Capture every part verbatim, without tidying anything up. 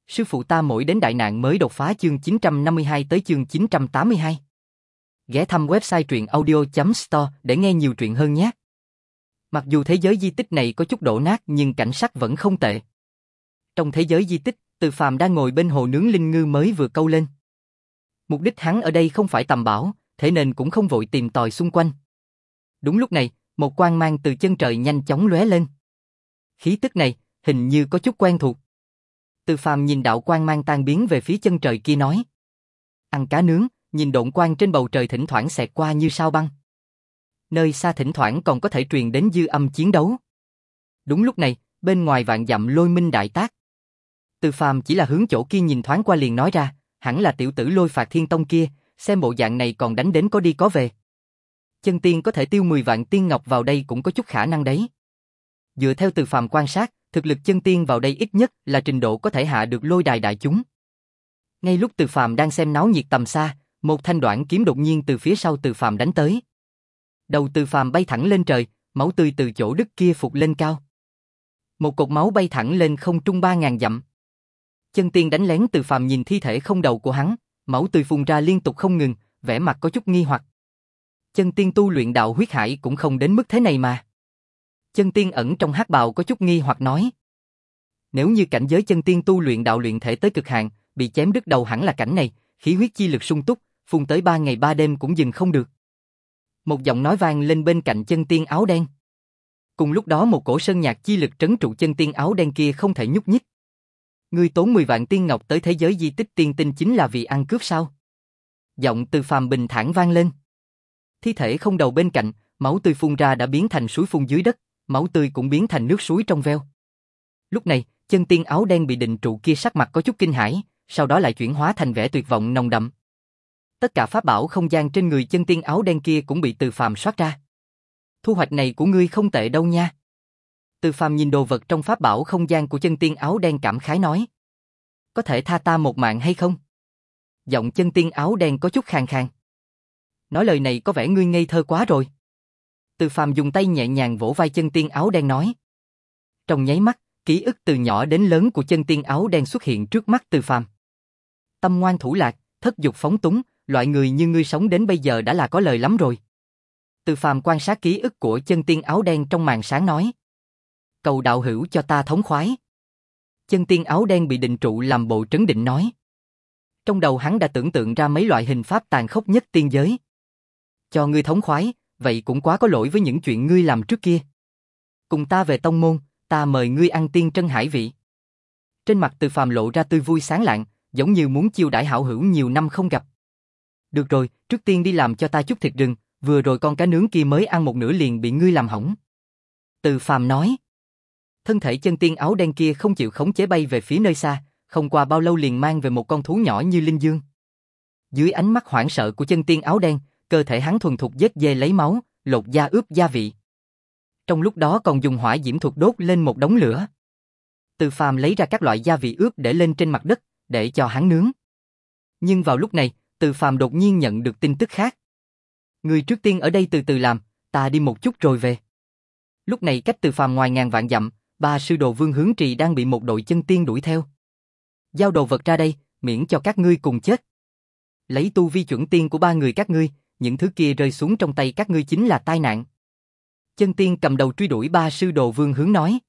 Sư phụ ta mỗi đến đại nạn mới đột phá chương chín trăm năm mươi hai tới chương chín trăm tám mươi hai. Ghé thăm website truyện audio chấm store để nghe nhiều truyện hơn nhé. Mặc dù thế giới di tích này có chút đổ nát nhưng cảnh sắc vẫn không tệ. Trong thế giới di tích, Từ Phàm đang ngồi bên hồ nướng linh ngư mới vừa câu lên. Mục đích hắn ở đây không phải tầm bảo, thế nên cũng không vội tìm tòi xung quanh. Đúng lúc này, một quang mang từ chân trời nhanh chóng lóe lên. Khí tức này, hình như có chút quen thuộc. Từ Phàm nhìn đạo quang mang tan biến về phía chân trời kia nói. Ăn cá nướng, nhìn độn quang trên bầu trời thỉnh thoảng xẹt qua như sao băng. Nơi xa thỉnh thoảng còn có thể truyền đến dư âm chiến đấu. Đúng lúc này, bên ngoài vạn dặm lôi minh đại tác. Từ Phàm chỉ là hướng chỗ kia nhìn thoáng qua liền nói ra, hẳn là tiểu tử Lôi Phạt Thiên Tông kia, xem bộ dạng này còn đánh đến có đi có về. Chân tiên có thể tiêu mười vạn tiên ngọc vào đây cũng có chút khả năng đấy. Dựa theo Từ Phàm quan sát, thực lực chân tiên vào đây ít nhất là trình độ có thể hạ được lôi đài đại chúng. Ngay lúc Từ Phàm đang xem náo nhiệt tầm xa, một thanh đoạn kiếm đột nhiên từ phía sau Từ Phàm đánh tới. Đầu Từ Phàm bay thẳng lên trời, máu tươi từ chỗ đứt kia phụt lên cao. Một cột máu bay thẳng lên không trung ba ngàn dặm. Chân tiên đánh lén Từ Phàm nhìn thi thể không đầu của hắn, máu tươi phun ra liên tục không ngừng, vẻ mặt có chút nghi hoặc. Chân tiên tu luyện đạo huyết hải cũng không đến mức thế này mà. Chân tiên ẩn trong hắc bào có chút nghi hoặc nói. Nếu như cảnh giới chân tiên tu luyện đạo luyện thể tới cực hạn, bị chém đứt đầu hẳn là cảnh này, khí huyết chi lực sung túc, phun tới ba ngày ba đêm cũng dừng không được. Một giọng nói vang lên bên cạnh chân tiên áo đen. Cùng lúc đó một cổ sơn nhạc chi lực trấn trụ chân tiên áo đen kia không thể nhúc nhích. Ngươi tốn mười vạn tiên ngọc tới thế giới di tích tiên tinh chính là vì ăn cướp sao? Giọng Từ Phàm bình thản vang lên. Thi thể không đầu bên cạnh, máu tươi phun ra đã biến thành suối phun dưới đất, máu tươi cũng biến thành nước suối trong veo. Lúc này, chân tiên áo đen bị định trụ kia sắc mặt có chút kinh hãi, sau đó lại chuyển hóa thành vẻ tuyệt vọng nồng đậm. Tất cả pháp bảo không gian trên người chân tiên áo đen kia cũng bị Từ Phàm soát ra. Thu hoạch này của ngươi không tệ đâu nha. Từ Phàm nhìn đồ vật trong pháp bảo không gian của chân tiên áo đen cảm khái nói. Có thể tha ta một mạng hay không? Giọng chân tiên áo đen có chút khàn khàn. Nói lời này có vẻ ngươi ngây thơ quá rồi. Từ Phàm dùng tay nhẹ nhàng vỗ vai chân tiên áo đen nói. Trong nháy mắt, ký ức từ nhỏ đến lớn của chân tiên áo đen xuất hiện trước mắt Từ Phàm. Tâm ngoan thủ lạc, thất dục phóng túng, loại người như ngươi sống đến bây giờ đã là có lời lắm rồi. Từ Phàm quan sát ký ức của chân tiên áo đen trong màn sáng nói. Cầu đạo hữu cho ta thống khoái. Chân tiên áo đen bị định trụ làm bộ trấn định nói. Trong đầu hắn đã tưởng tượng ra mấy loại hình pháp tàn khốc nhất tiên giới. Cho ngươi thống khoái, vậy cũng quá có lỗi với những chuyện ngươi làm trước kia. Cùng ta về tông môn, ta mời ngươi ăn tiên trân hải vị. Trên mặt Từ Phàm lộ ra tươi vui sáng lạng, giống như muốn chiêu đãi hảo hữu nhiều năm không gặp. Được rồi, trước tiên đi làm cho ta chút thịt rừng, vừa rồi con cá nướng kia mới ăn một nửa liền bị ngươi làm hỏng. Từ Phàm nói. Thân thể chân tiên áo đen kia không chịu khống chế bay về phía nơi xa, không qua bao lâu liền mang về một con thú nhỏ như linh dương. Dưới ánh mắt hoảng sợ của chân tiên áo đen, cơ thể hắn thuần thục giết dê lấy máu, lột da ướp gia vị. Trong lúc đó còn dùng hỏa diễm thuật đốt lên một đống lửa. Từ Phàm lấy ra các loại gia vị ướp để lên trên mặt đất, để cho hắn nướng. Nhưng vào lúc này, Từ Phàm đột nhiên nhận được tin tức khác. Người trước tiên ở đây từ từ làm, ta đi một chút rồi về. Lúc này cách Từ Phàm ngoài ngàn vạn dặm, ba sư đồ Vương Hướng Trì đang bị một đội chân tiên đuổi theo. Giao đồ vật ra đây, miễn cho các ngươi cùng chết. Lấy tu vi chuẩn tiên của ba người các ngươi, những thứ kia rơi xuống trong tay các ngươi chính là tai nạn. Chân tiên cầm đầu truy đuổi ba sư đồ Vương Hướng nói.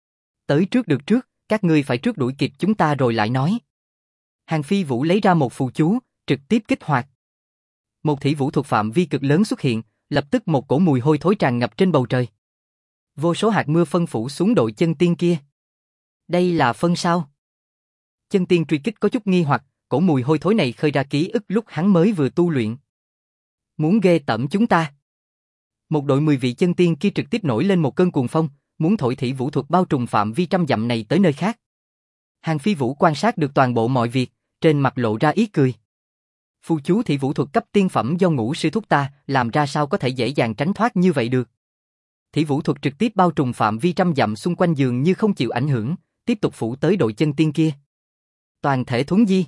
Tới trước được trước, các ngươi phải trước đuổi kịp chúng ta rồi lại nói. Hàng Phi Vũ lấy ra một phù chú, trực tiếp kích hoạt. Một thủy vũ thuật phạm vi cực lớn xuất hiện, lập tức một cổ mùi hôi thối tràn ngập trên bầu trời. Vô số hạt mưa phân phủ xuống đội chân tiên kia. Đây là phân sao? Chân tiên truy kích có chút nghi hoặc, cổ mùi hôi thối này khơi ra ký ức lúc hắn mới vừa tu luyện. Muốn ghê tởm chúng ta. Một đội mười vị chân tiên kia trực tiếp nổi lên một cơn cuồng phong, muốn thổi thủy vũ thuật bao trùm phạm vi trăm dặm này tới nơi khác. Hàng Phi Vũ quan sát được toàn bộ mọi việc, trên mặt lộ ra ý cười. Phù chú thủy vũ thuật cấp tiên phẩm do Ngũ sư thúc ta làm ra sao có thể dễ dàng tránh thoát như vậy được. Thủy vũ thuật trực tiếp bao trùm phạm vi trăm dặm xung quanh dường như không chịu ảnh hưởng, tiếp tục phủ tới đội chân tiên kia. Toàn thể thuấn di.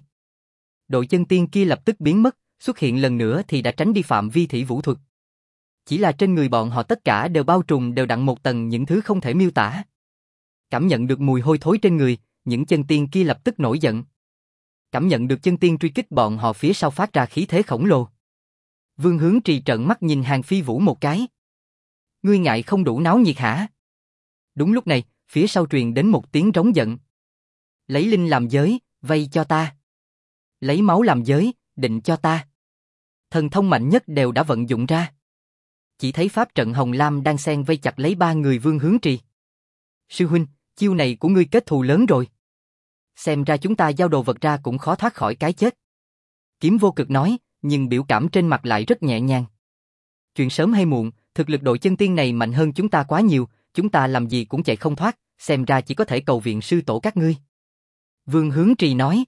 Đội chân tiên kia lập tức biến mất, xuất hiện lần nữa thì đã tránh đi phạm vi thủy vũ thuật. Chỉ là trên người bọn họ tất cả đều bao trùm đều đặn một tầng những thứ không thể miêu tả. Cảm nhận được mùi hôi thối trên người, những chân tiên kia lập tức nổi giận. Cảm nhận được chân tiên truy kích bọn họ phía sau phát ra khí thế khổng lồ. Vương Hướng Trì trợn mắt nhìn Hàng Phi Vũ một cái. Ngươi ngại không đủ náo nhiệt hả? Đúng lúc này, phía sau truyền đến một tiếng rống giận. Lấy linh làm giới, vây cho ta. Lấy máu làm giới, định cho ta. Thần thông mạnh nhất đều đã vận dụng ra. Chỉ thấy pháp trận Hồng Lam đang xen vây chặt lấy ba người Vương Hướng Trì. Sư huynh, chiêu này của ngươi kết thù lớn rồi. Xem ra chúng ta giao đồ vật ra cũng khó thoát khỏi cái chết. Kiếm Vô Cực nói, nhưng biểu cảm trên mặt lại rất nhẹ nhàng. Chuyện sớm hay muộn, thực lực đội chân tiên này mạnh hơn chúng ta quá nhiều, chúng ta làm gì cũng chạy không thoát, xem ra chỉ có thể cầu viện sư tổ các ngươi. Vương Hướng Trì nói.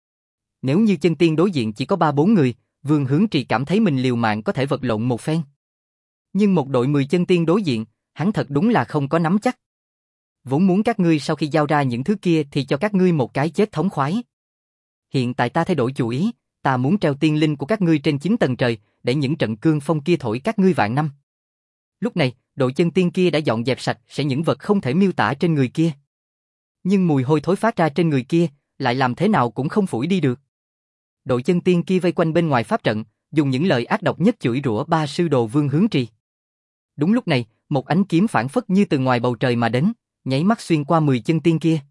Nếu như chân tiên đối diện chỉ có ba bốn người, Vương Hướng Trì cảm thấy mình liều mạng có thể vật lộn một phen. Nhưng một đội mười chân tiên đối diện, hắn thật đúng là không có nắm chắc. Vốn muốn các ngươi sau khi giao ra những thứ kia thì cho các ngươi một cái chết thống khoái. Hiện tại ta thay đổi chủ ý, ta muốn treo tiên linh của các ngươi trên chín tầng trời, để những trận cương phong kia thổi các ngươi vạn năm. Lúc này, đội chân tiên kia đã dọn dẹp sạch sẽ những vật không thể miêu tả trên người kia. Nhưng mùi hôi thối phát ra trên người kia, lại làm thế nào cũng không phủi đi được. Đội chân tiên kia vây quanh bên ngoài pháp trận, dùng những lời ác độc nhất chửi rủa ba sư đồ Vương Hướng Trì. Đúng lúc này, một ánh kiếm phản phất như từ ngoài bầu trời mà đến, nháy mắt xuyên qua mười chân tiên kia.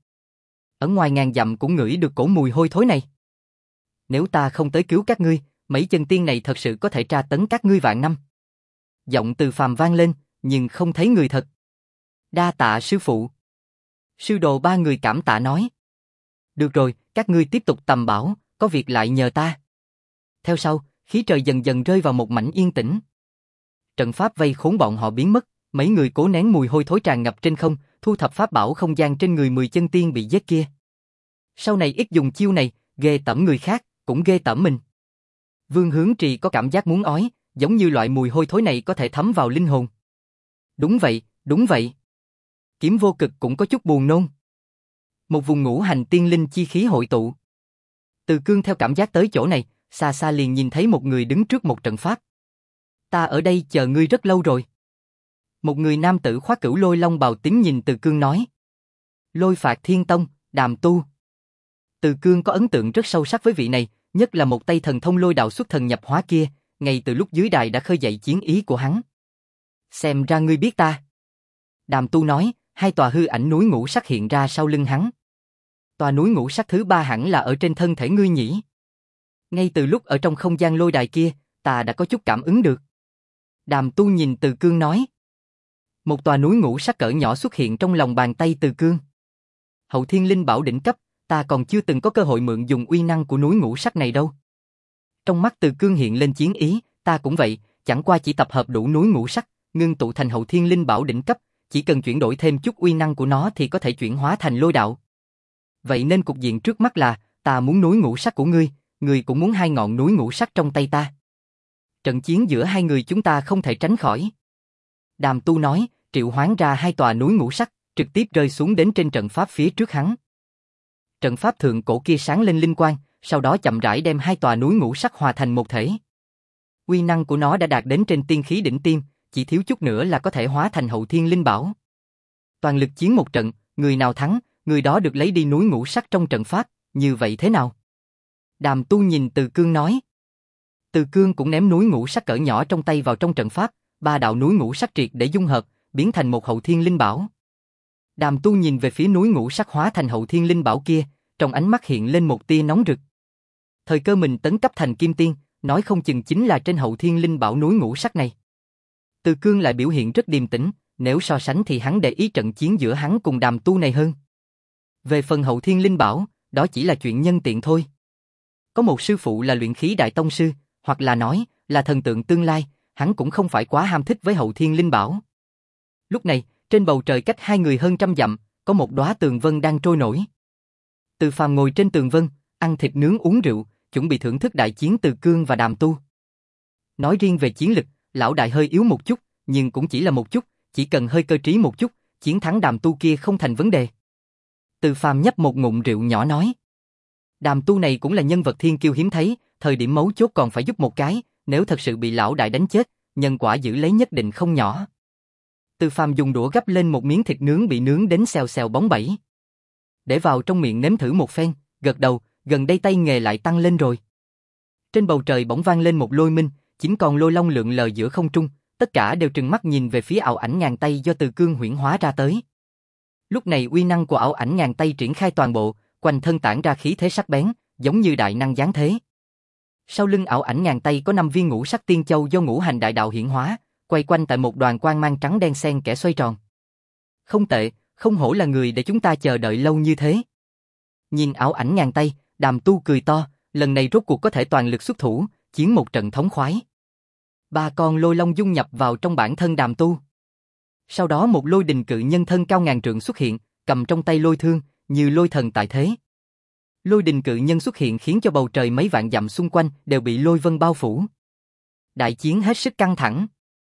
Ở ngoài ngàn dặm cũng ngửi được cổ mùi hôi thối này. Nếu ta không tới cứu các ngươi, mấy chân tiên này thật sự có thể tra tấn các ngươi vạn năm. Giọng Từ Phàm vang lên, nhưng không thấy người thật. Đa tạ sư phụ. Sư đồ ba người cảm tạ nói. Được rồi, các ngươi tiếp tục tầm bảo, có việc lại nhờ ta. Theo sau, khí trời dần dần rơi vào một mảnh yên tĩnh. Trận pháp vây khốn bọn họ biến mất, mấy người cố nén mùi hôi thối tràn ngập trên không, thu thập pháp bảo không gian trên người mười chân tiên bị giết kia. Sau này ít dùng chiêu này, ghê tởm người khác, cũng ghê tởm mình. Vương Hướng Trì có cảm giác muốn ói, giống như loại mùi hôi thối này có thể thấm vào linh hồn. Đúng vậy, đúng vậy. Kiếm Vô Cực cũng có chút buồn nôn. Một vùng ngũ hành tiên linh chi khí hội tụ. Từ Cương theo cảm giác tới chỗ này, xa xa liền nhìn thấy một người đứng trước một trận pháp. Ta ở đây chờ ngươi rất lâu rồi. Một người nam tử khoác cửu lôi long bào tím nhìn Từ Cương nói. Lôi Phạt Thiên Tông, Đàm Tu. Từ Cương có ấn tượng rất sâu sắc với vị này, nhất là một tay thần thông lôi đạo xuất thần nhập hóa kia, ngay từ lúc dưới đài đã khơi dậy chiến ý của hắn. Xem ra ngươi biết ta. Đàm Tu nói, hai tòa hư ảnh núi ngũ sắc hiện ra sau lưng hắn. Tòa núi ngũ sắc thứ ba hẳn là ở trên thân thể ngươi nhỉ. Ngay từ lúc ở trong không gian lôi đài kia, ta đã có chút cảm ứng được. Đàm Tu nhìn Từ Cương nói. Một tòa núi ngũ sắc cỡ nhỏ xuất hiện trong lòng bàn tay Từ Cương. Hậu Thiên Linh Bảo đỉnh cấp, ta còn chưa từng có cơ hội mượn dùng uy năng của núi ngũ sắc này đâu. Trong mắt Từ Cương hiện lên chiến ý, ta cũng vậy, chẳng qua chỉ tập hợp đủ núi ngũ sắc, ngưng tụ thành Hậu Thiên Linh Bảo đỉnh cấp, chỉ cần chuyển đổi thêm chút uy năng của nó thì có thể chuyển hóa thành lôi đạo. Vậy nên cục diện trước mắt là, ta muốn núi ngũ sắc của ngươi, ngươi cũng muốn hai ngọn núi ngũ sắc trong tay ta. Trận chiến giữa hai người chúng ta không thể tránh khỏi. Đàm Tu nói, triệu hoán ra hai tòa núi ngũ sắc, trực tiếp rơi xuống đến trên trận pháp phía trước hắn. Trận pháp thượng cổ kia sáng lên linh quang, sau đó chậm rãi đem hai tòa núi ngũ sắc hòa thành một thể. Uy năng của nó đã đạt đến trên tiên khí đỉnh tiêm, chỉ thiếu chút nữa là có thể hóa thành Hậu Thiên Linh Bảo. Toàn lực chiến một trận, người nào thắng, người đó được lấy đi núi ngũ sắc trong trận pháp, như vậy thế nào? Đàm Tu nhìn Từ Cương nói. Từ Cương cũng ném núi ngũ sắc cỡ nhỏ trong tay vào trong trận pháp, ba đạo núi ngũ sắc triệt để dung hợp, biến thành một Hậu Thiên Linh Bảo. Đàm Tu nhìn về phía núi ngũ sắc hóa thành Hậu Thiên Linh Bảo kia, trong ánh mắt hiện lên một tia nóng rực. Thời cơ mình tấn cấp thành Kim Tiên, nói không chừng chính là trên Hậu Thiên Linh Bảo núi ngũ sắc này. Từ Cương lại biểu hiện rất điềm tĩnh, nếu so sánh thì hắn để ý trận chiến giữa hắn cùng Đàm Tu này hơn. Về phần Hậu Thiên Linh Bảo, đó chỉ là chuyện nhân tiện thôi. Có một sư phụ là luyện khí đại tông sư, hoặc là nói là thần tượng tương lai, hắn cũng không phải quá ham thích với Hậu Thiên Linh Bảo. Lúc này, trên bầu trời cách hai người hơn trăm dặm, có một đóa tường vân đang trôi nổi. Từ Phàm ngồi trên tường vân, ăn thịt nướng uống rượu, chuẩn bị thưởng thức đại chiến Từ Cương và Đàm Tu. Nói riêng về chiến lực, lão đại hơi yếu một chút, nhưng cũng chỉ là một chút, chỉ cần hơi cơ trí một chút, chiến thắng Đàm Tu kia không thành vấn đề. Từ Phàm nhấp một ngụm rượu nhỏ nói. Đàm Tu này cũng là nhân vật thiên kiêu hiếm thấy, thời điểm mấu chốt còn phải giúp một cái, nếu thật sự bị lão đại đánh chết, nhân quả giữ lấy nhất định không nhỏ. Từ Phàm dùng đũa gắp lên một miếng thịt nướng bị nướng đến xèo xèo bóng bẩy. để vào trong miệng nếm thử một phen, gật đầu, gần đây tay nghề lại tăng lên rồi. Trên bầu trời bỗng vang lên một lôi minh, chín con lôi long lượn lờ giữa không trung, tất cả đều trừng mắt nhìn về phía ảo ảnh ngàn tay do Từ Cương huyễn hóa ra tới. Lúc này uy năng của ảo ảnh ngàn tay triển khai toàn bộ, quanh thân tản ra khí thế sắc bén, giống như đại năng giáng thế. Sau lưng ảo ảnh ngàn tay có năm viên ngũ sắc tiên châu do ngũ hành đại đạo hiển hóa, quay quanh tại một đoàn quang mang trắng đen xen kẽ xoay tròn. Không tệ, không hổ là người để chúng ta chờ đợi lâu như thế. Nhìn ảo ảnh ngàn tay, Đàm Tu cười to, lần này rốt cuộc có thể toàn lực xuất thủ, chiến một trận thống khoái. Ba con lôi long dung nhập vào trong bản thân Đàm Tu. Sau đó một lôi đình cự nhân thân cao ngàn trượng xuất hiện, cầm trong tay lôi thương, như lôi thần tại thế. Lôi đình cự nhân xuất hiện khiến cho bầu trời mấy vạn dặm xung quanh đều bị lôi vân bao phủ. Đại chiến hết sức căng thẳng.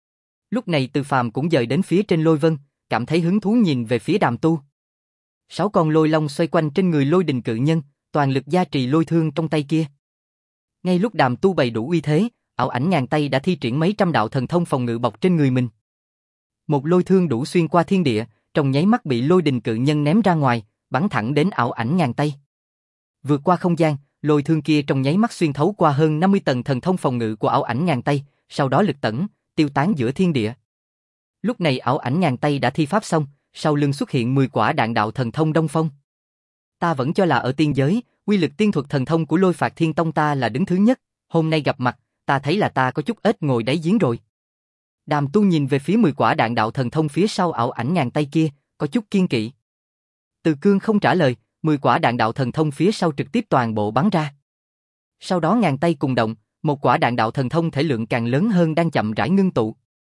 Lúc này Từ Phàm cũng dời đến phía trên lôi vân, cảm thấy hứng thú nhìn về phía Đàm Tu. Sáu con lôi long xoay quanh trên người lôi đình cự nhân, toàn lực gia trì lôi thương trong tay kia. Ngay lúc Đàm Tu bày đủ uy thế, ảo ảnh ngàn tay đã thi triển mấy trăm đạo thần thông phòng ngự bọc trên người mình. Một lôi thương đủ xuyên qua thiên địa, trong nháy mắt bị lôi đình cự nhân ném ra ngoài, bắn thẳng đến ảo ảnh ngàn tay. Vượt qua không gian, lôi thương kia trong nháy mắt xuyên thấu qua hơn năm mươi tầng thần thông phòng ngự của ảo ảnh ngàn tay, sau đó lực tẩn, tiêu tán giữa thiên địa. Lúc này ảo ảnh ngàn tay đã thi pháp xong, sau lưng xuất hiện mười quả đạn đạo thần thông Đông Phong. Ta vẫn cho là ở tiên giới, quy lực tiên thuật thần thông của Lôi Phạt Thiên Tông ta là đứng thứ nhất, hôm nay gặp mặt, ta thấy là ta có chút ếch ngồi đáy giếng rồi. Đàm Tu nhìn về phía mười quả đạn đạo thần thông phía sau ảo ảnh ngàn tay kia, có chút kiên kỵ. Từ Cương không trả lời, mười quả đạn đạo thần thông phía sau trực tiếp toàn bộ bắn ra. Sau đó ngàn tay cùng động, một quả đạn đạo thần thông thể lượng càng lớn hơn đang chậm rãi ngưng tụ.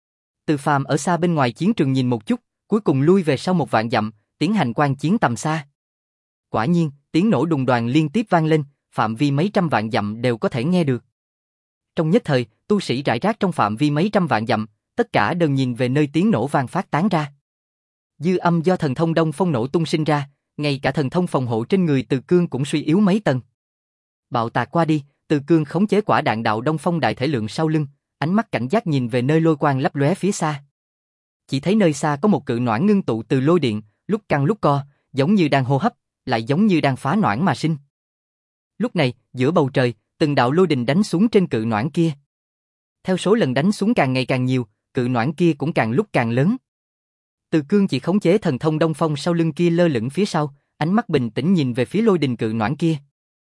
Từ Phàm ở xa bên ngoài chiến trường nhìn một chút, cuối cùng lui về sau một vạn dặm, tiến hành quan chiến tầm xa. Quả nhiên, tiếng nổ đùng đoàng liên tiếp vang lên, phạm vi mấy trăm vạn dặm đều có thể nghe được. Trong nhất thời, tu sĩ rải rác trong phạm vi mấy trăm vạn dặm, tất cả đều nhìn về nơi tiếng nổ vang phát tán ra. Dư âm do thần thông Đông Phong nổ tung sinh ra, ngay cả thần thông phòng hộ trên người Từ Cương cũng suy yếu mấy tầng. Bạo tạc qua đi, Từ Cương khống chế quả đạn đạo Đông Phong đại thể lượng sau lưng, ánh mắt cảnh giác nhìn về nơi lôi quang lấp lóe phía xa. Chỉ thấy nơi xa có một cự noãn ngưng tụ từ lôi điện, lúc căng lúc co, giống như đang hô hấp, lại giống như đang phá noãn mà sinh. Lúc này, giữa bầu trời, từng đạo lôi đình đánh xuống trên cự noãn kia. Theo số lần đánh xuống càng ngày càng nhiều, cự noãn kia cũng càng lúc càng lớn. Từ Cương chỉ khống chế thần thông Đông Phong sau lưng kia lơ lửng phía sau, ánh mắt bình tĩnh nhìn về phía lôi đình cự noãn kia.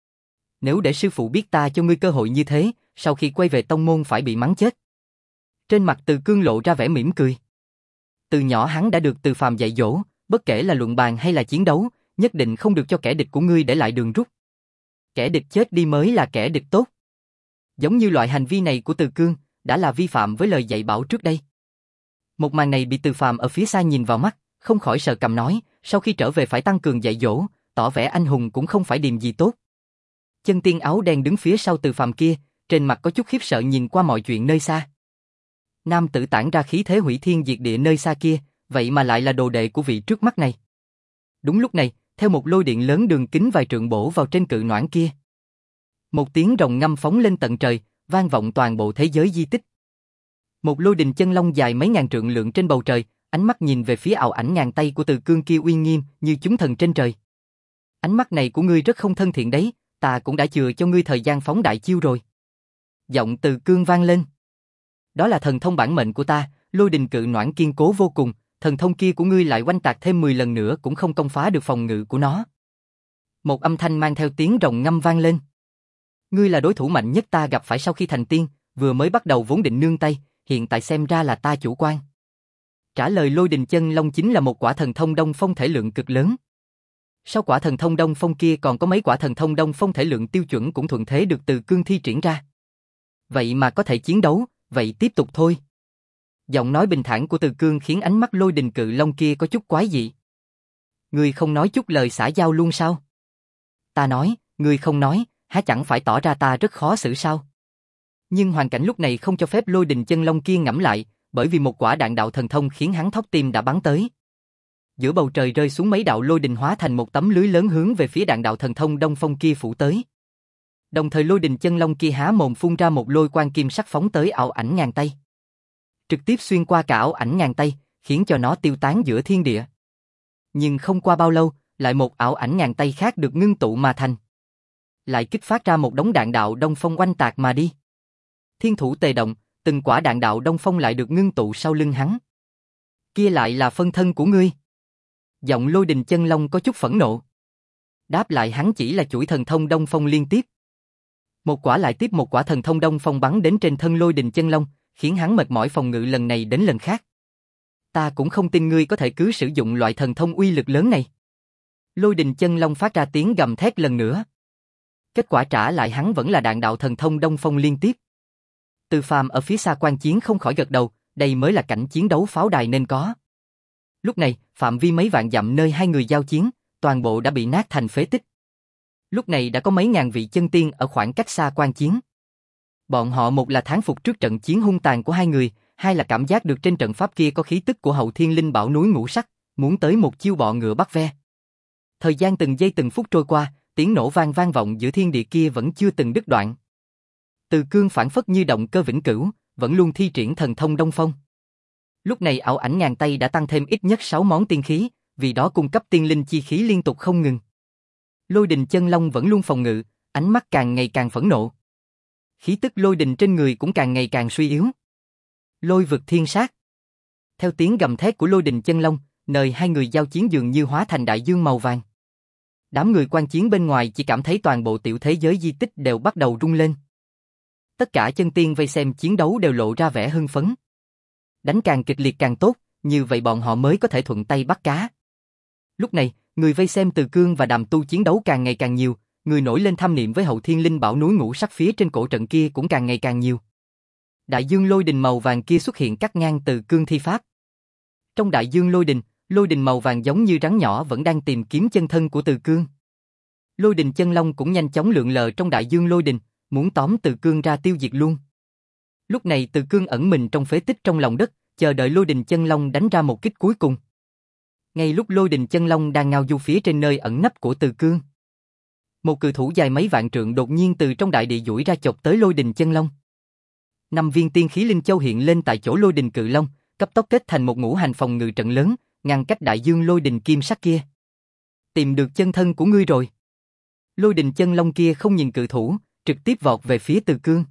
Nếu để sư phụ biết ta cho ngươi cơ hội như thế, sau khi quay về tông môn phải bị mắng chết. Trên mặt Từ Cương lộ ra vẻ mỉm cười. Từ nhỏ hắn đã được Từ Phàm dạy dỗ, bất kể là luận bàn hay là chiến đấu, nhất định không được cho kẻ địch của ngươi để lại đường rút. Kẻ địch chết đi mới là kẻ địch tốt. Giống như loại hành vi này của Từ Cương, đã là vi phạm với lời dạy bảo trước đây. Một màn này bị Từ Phàm ở phía xa nhìn vào mắt, không khỏi sờ cằm nói, sau khi trở về phải tăng cường dạy dỗ, tỏ vẻ anh hùng cũng không phải điềm gì tốt. Chân tiên áo đen đứng phía sau Từ Phàm kia, trên mặt có chút khiếp sợ nhìn qua mọi chuyện nơi xa. Nam tử tản ra khí thế hủy thiên diệt địa nơi xa kia, vậy mà lại là đồ đệ của vị trước mắt này. Đúng lúc này, theo một lôi điện lớn đường kính vài trượng bổ vào trên cự noãn kia. Một tiếng rồng ngâm phóng lên tận trời, vang vọng toàn bộ thế giới di tích. Một lôi đình chân long dài mấy ngàn trượng lượn trên bầu trời, ánh mắt nhìn về phía ảo ảnh ngàn tay của Từ Cương kia uy nghiêm như chúng thần trên trời. Ánh mắt này của ngươi rất không thân thiện đấy, ta cũng đã chừa cho ngươi thời gian phóng đại chiêu rồi. Giọng Từ Cương vang lên. Đó là thần thông bản mệnh của ta, lôi đình cự noãn kiên cố vô cùng, thần thông kia của ngươi lại oanh tạc thêm mười lần nữa cũng không công phá được phòng ngự của nó. Một âm thanh mang theo tiếng rồng ngâm vang lên. Ngươi là đối thủ mạnh nhất ta gặp phải sau khi thành tiên, vừa mới bắt đầu vốn định nương tay, hiện tại xem ra là ta chủ quan. Trả lời lôi đình chân long chính là một quả thần thông Đông Phong thể lượng cực lớn. Sau quả thần thông Đông Phong kia còn có mấy quả thần thông Đông Phong thể lượng tiêu chuẩn cũng thuận thế được Từ Cương thi triển ra. Vậy mà có thể chiến đấu, vậy tiếp tục thôi. Giọng nói bình thản của Từ Cương khiến ánh mắt lôi đình cự long kia có chút quái dị. Ngươi không nói chút lời xã giao luôn sao? Ta nói, ngươi không nói, há chẳng phải tỏ ra ta rất khó xử sao? Nhưng hoàn cảnh lúc này không cho phép lôi đình chân long kia ngẫm lại, bởi vì một quả đạn đạo thần thông khiến hắn thót tim đã bắn tới. Giữa bầu trời rơi xuống mấy đạo lôi đình hóa thành một tấm lưới lớn hướng về phía đạn đạo thần thông Đông Phong kia phủ tới. Đồng thời lôi đình chân long kia há mồm phun ra một lôi quang kim sắc phóng tới ảo ảnh ngàn tay. Trực tiếp xuyên qua cả ảo ảnh ngàn tay, khiến cho nó tiêu tán giữa thiên địa. Nhưng không qua bao lâu, Lại một ảo ảnh ngàn tay khác được ngưng tụ mà thành. Lại kích phát ra một đống đạn đạo đông phong oanh tạc mà đi. Thiên thủ tề động, từng quả đạn đạo đông phong lại được ngưng tụ sau lưng hắn. Kia lại là phân thân của ngươi. Giọng Lôi Đình Chân Long có chút phẫn nộ. Đáp lại hắn chỉ là chuỗi thần thông đông phong liên tiếp. Một quả lại tiếp một quả thần thông đông phong bắn đến trên thân Lôi Đình Chân Long, khiến hắn mệt mỏi phòng ngự lần này đến lần khác. Ta cũng không tin ngươi có thể cứ sử dụng loại thần thông uy lực lớn này. Lôi Đình Chân Long phát ra tiếng gầm thét lần nữa. Kết quả trả lại hắn vẫn là đạn đạo thần thông đông phong liên tiếp. Từ Phàm ở phía xa quan chiến không khỏi gật đầu, đây mới là cảnh chiến đấu pháo đài nên có. Lúc này, phạm vi mấy vạn dặm nơi hai người giao chiến, toàn bộ đã bị nát thành phế tích. Lúc này đã có mấy ngàn vị chân tiên ở khoảng cách xa quan chiến. Bọn họ một là thán phục trước trận chiến hung tàn của hai người, hai là cảm giác được trên trận pháp kia có khí tức của Hậu Thiên Linh Bảo núi ngũ sắc, muốn tới một chiêu bọ ngựa bắt ve. Thời gian từng giây từng phút trôi qua, tiếng nổ vang vang vọng giữa thiên địa kia vẫn chưa từng đứt đoạn. Từ Cương phản phất như động cơ vĩnh cửu, vẫn luôn thi triển thần thông đông phong. Lúc này ảo ảnh ngàn tay đã tăng thêm ít nhất sáu món tiên khí, vì đó cung cấp tiên linh chi khí liên tục không ngừng. Lôi Đình Chân Long vẫn luôn phòng ngự, ánh mắt càng ngày càng phẫn nộ. Khí tức lôi đình trên người cũng càng ngày càng suy yếu. Lôi vực thiên sát. Theo tiếng gầm thét của Lôi Đình Chân Long, nơi hai người giao chiến dường như hóa thành đại dương màu vàng. Đám người quan chiến bên ngoài chỉ cảm thấy toàn bộ tiểu thế giới di tích đều bắt đầu rung lên. Tất cả chân tiên vây xem chiến đấu đều lộ ra vẻ hưng phấn. Đánh càng kịch liệt càng tốt, như vậy bọn họ mới có thể thuận tay bắt cá. Lúc này, người vây xem Từ Cương và Đàm Tu chiến đấu càng ngày càng nhiều, người nổi lên tham niệm với Hậu Thiên Linh Bảo núi ngũ sắc phía trên cổ trận kia cũng càng ngày càng nhiều. Đại dương lôi đình màu vàng kia xuất hiện cắt ngang Từ Cương thi pháp. Trong đại dương lôi đình, lôi đình màu vàng giống như rắn nhỏ vẫn đang tìm kiếm chân thân của Từ Cương. Lôi Đình Chân Long cũng nhanh chóng lượn lờ trong đại dương lôi đình, muốn tóm Từ Cương ra tiêu diệt luôn. Lúc này Từ Cương ẩn mình trong phế tích trong lòng đất, chờ đợi Lôi Đình Chân Long đánh ra một kích cuối cùng. Ngay lúc Lôi Đình Chân Long đang ngao du phía trên nơi ẩn nấp của Từ Cương, một cự thủ dài mấy vạn trượng đột nhiên từ trong đại địa duỗi ra chộp tới Lôi Đình Chân Long. Năm viên tiên khí linh châu hiện lên tại chỗ Lôi Đình Cự Long, cấp tốc kết thành một ngũ hành phòng ngự trận lớn, ngăn cách đại dương lôi đình kim sắc kia. Tìm được chân thân của ngươi rồi. Lôi Đình Chân Long kia không nhìn cự thủ, trực tiếp vọt về phía Từ Cương.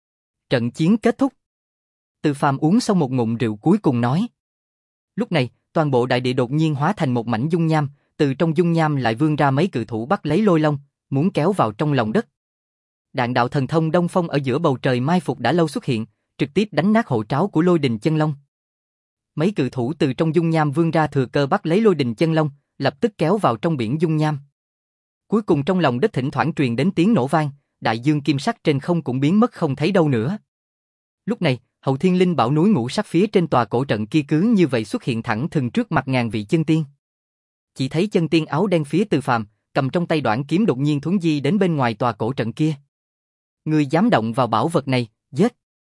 Trận chiến kết thúc. Từ Phàm uống xong một ngụm rượu cuối cùng nói. Lúc này, toàn bộ đại địa đột nhiên hóa thành một mảnh dung nham, từ trong dung nham lại vươn ra mấy cự thủ bắt lấy Lôi Long, muốn kéo vào trong lòng đất. Đạn đạo thần thông đông phong ở giữa bầu trời mai phục đã lâu xuất hiện, trực tiếp đánh nát hộ tráo của Lôi Đình Chân Long. Mấy cự thủ từ trong dung nham vươn ra thừa cơ bắt lấy Lôi Đình Chân Long, lập tức kéo vào trong biển dung nham. Cuối cùng trong lòng đất thỉnh thoảng truyền đến tiếng nổ vang, đại dương kim sắc trên không cũng biến mất không thấy đâu nữa. Lúc này, Hậu Thiên Linh Bảo núi ngũ sắc phía trên tòa cổ trận kia cứ như vậy xuất hiện thẳng thừng trước mặt ngàn vị chân tiên. Chỉ thấy chân tiên áo đen phía Từ Phàm, cầm trong tay đoạn kiếm đột nhiên thuấn di đến bên ngoài tòa cổ trận kia. Người dám động vào bảo vật này, giết.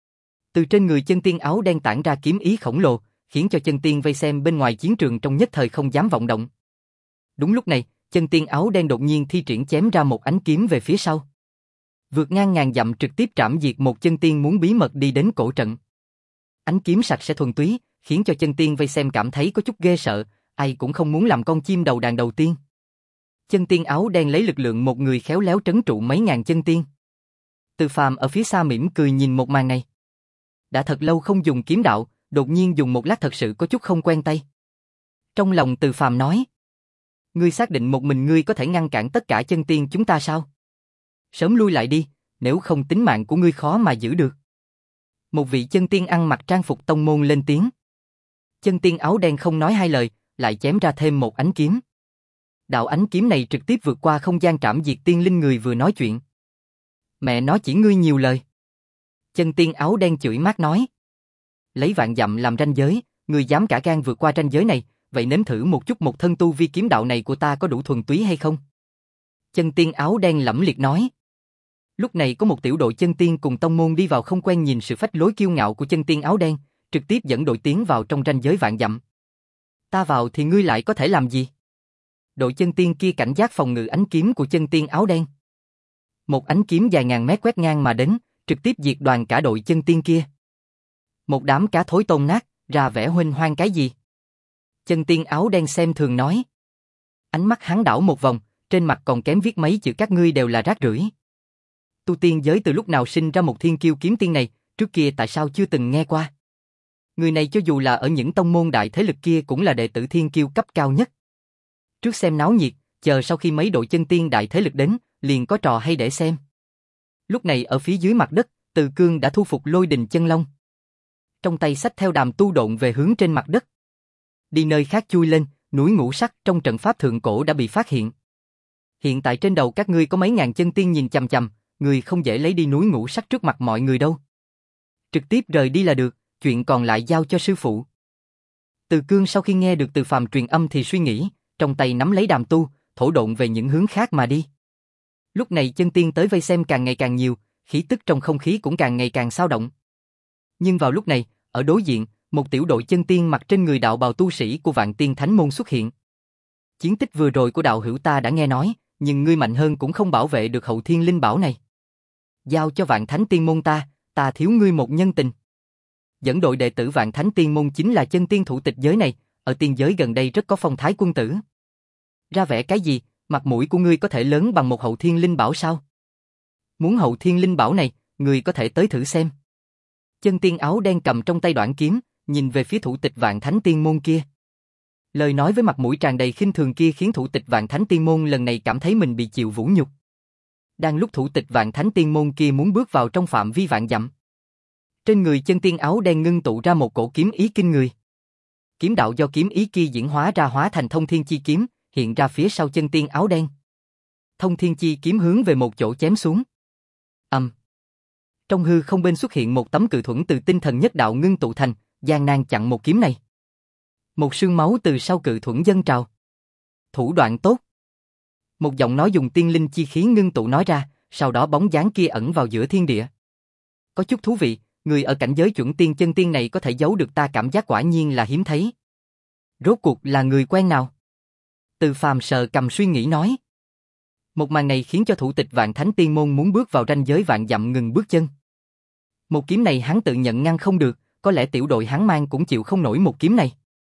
Từ trên người chân tiên áo đen tản ra kiếm ý khổng lồ, khiến cho chân tiên vây xem bên ngoài chiến trường trong nhất thời không dám vọng động. Đúng lúc này, chân tiên áo đen đột nhiên thi triển chém ra một ánh kiếm về phía sau. Vượt ngang ngàn dặm trực tiếp trảm diệt một chân tiên muốn bí mật đi đến cổ trận. Ánh kiếm sạch sẽ thuần túy, khiến cho chân tiên vây xem cảm thấy có chút ghê sợ, ai cũng không muốn làm con chim đầu đàn đầu tiên. Chân tiên áo đen lấy lực lượng một người khéo léo trấn trụ mấy ngàn chân tiên. Từ Phàm ở phía xa mỉm cười nhìn một màn này. Đã thật lâu không dùng kiếm đạo, đột nhiên dùng một lát thật sự có chút không quen tay. Trong lòng Từ Phàm nói. Ngươi xác định một mình ngươi có thể ngăn cản tất cả chân tiên chúng ta sao? Sớm lui lại đi, nếu không tính mạng của ngươi khó mà giữ được. Một vị chân tiên ăn mặc trang phục tông môn lên tiếng. Chân tiên áo đen không nói hai lời, lại chém ra thêm một ánh kiếm. Đạo ánh kiếm này trực tiếp vượt qua không gian trảm diệt tiên linh người vừa nói chuyện. Mẹ nó chỉ ngươi nhiều lời. Chân tiên áo đen chửi mát nói. Lấy vạn dặm làm ranh giới, ngươi dám cả gan vượt qua ranh giới này, vậy nếm thử một chút một thân tu vi kiếm đạo này của ta có đủ thuần túy hay không? Chân tiên áo đen lẫm liệt nói. Lúc này có một tiểu đội chân tiên cùng tông môn đi vào không quen nhìn sự phách lối kiêu ngạo của chân tiên áo đen, trực tiếp dẫn đội tiến vào trong ranh giới vạn dặm. Ta vào thì ngươi lại có thể làm gì? Đội chân tiên kia cảnh giác phòng ngự ánh kiếm của chân tiên áo đen. Một ánh kiếm dài ngàn mét quét ngang mà đến, trực tiếp diệt đoàn cả đội chân tiên kia. Một đám cá thối tôm nát, ra vẻ huênh hoang cái gì? Chân tiên áo đen xem thường nói. Ánh mắt hắn đảo một vòng, trên mặt còn kém viết mấy chữ các ngươi đều là rác rưởi. Tu tiên giới từ lúc nào sinh ra một thiên kiêu kiếm tiên này, trước kia tại sao chưa từng nghe qua? Người này cho dù là ở những tông môn đại thế lực kia cũng là đệ tử thiên kiêu cấp cao nhất. Trước xem náo nhiệt, chờ sau khi mấy đội chân tiên đại thế lực đến, liền có trò hay để xem. Lúc này ở phía dưới mặt đất, Từ Cương đã thu phục Lôi Đình Chân Long. Trong tay xách theo đàm tu độn về hướng trên mặt đất. Đi nơi khác chui lên, núi ngũ sắc trong trận pháp thượng cổ đã bị phát hiện. Hiện tại trên đầu các ngươi có mấy ngàn chân tiên nhìn chằm chằm, người không dễ lấy đi núi ngũ sắc trước mặt mọi người đâu. Trực tiếp rời đi là được, chuyện còn lại giao cho sư phụ. Từ Cương sau khi nghe được Từ Phàm truyền âm thì suy nghĩ, trong tay nắm lấy đàm tu, thổ độn về những hướng khác mà đi. Lúc này chân tiên tới vây xem càng ngày càng nhiều, khí tức trong không khí cũng càng ngày càng xao động. Nhưng vào lúc này, ở đối diện, một tiểu đội chân tiên mặc trên người đạo bào tu sĩ của Vạn Tiên Thánh Môn xuất hiện. Chiến tích vừa rồi của đạo hữu ta đã nghe nói, nhưng ngươi mạnh hơn cũng không bảo vệ được hậu thiên linh bảo này. Giao cho Vạn Thánh Tiên Môn ta, ta thiếu ngươi một nhân tình. Dẫn đội đệ tử Vạn Thánh Tiên Môn chính là chân tiên thủ tịch giới này, ở tiên giới gần đây rất có phong thái quân tử. Ra vẻ cái gì, mặt mũi của ngươi có thể lớn bằng một hậu thiên linh bảo sao? Muốn hậu thiên linh bảo này, ngươi có thể tới thử xem. Chân tiên áo đen cầm trong tay đoạn kiếm, nhìn về phía thủ tịch Vạn Thánh Tiên Môn kia. Lời nói với mặt mũi tràn đầy khinh thường kia khiến thủ tịch Vạn Thánh Tiên Môn lần này cảm thấy mình bị chịu vũ nhục. Đang lúc thủ tịch Vạn Thánh Tiên Môn kia muốn bước vào trong phạm vi vạn dặm, trên người chân tiên áo đen ngưng tụ ra một cổ kiếm ý kinh người. Kiếm đạo do kiếm ý kia diễn hóa ra hóa thành Thông Thiên Chi kiếm, hiện ra phía sau chân tiên áo đen. Thông Thiên Chi kiếm hướng về một chỗ chém xuống. Ầm. Um. Trong hư không bên xuất hiện một tấm cự thuẫn từ tinh thần nhất đạo ngưng tụ thành, gian nan chặn một kiếm này. Một sương máu từ sau cự thuẫn dâng trào. Thủ đoạn tốt. Một giọng nói dùng tiên linh chi khí ngưng tụ nói ra, sau đó bóng dáng kia ẩn vào giữa thiên địa. Có chút thú vị, người ở cảnh giới chuẩn tiên chân tiên này có thể giấu được ta cảm giác quả nhiên là hiếm thấy. Rốt cuộc là người quen nào? Từ Phàm sờ cầm suy nghĩ nói. Một màn này khiến cho thủ tịch Vạn Thánh Tiên Môn muốn bước vào ranh giới vạn dặm ngừng bước chân. Một kiếm này hắn tự nhận ngăn không được, có lẽ tiểu đội hắn mang cũng chịu không nổi một kiếm này.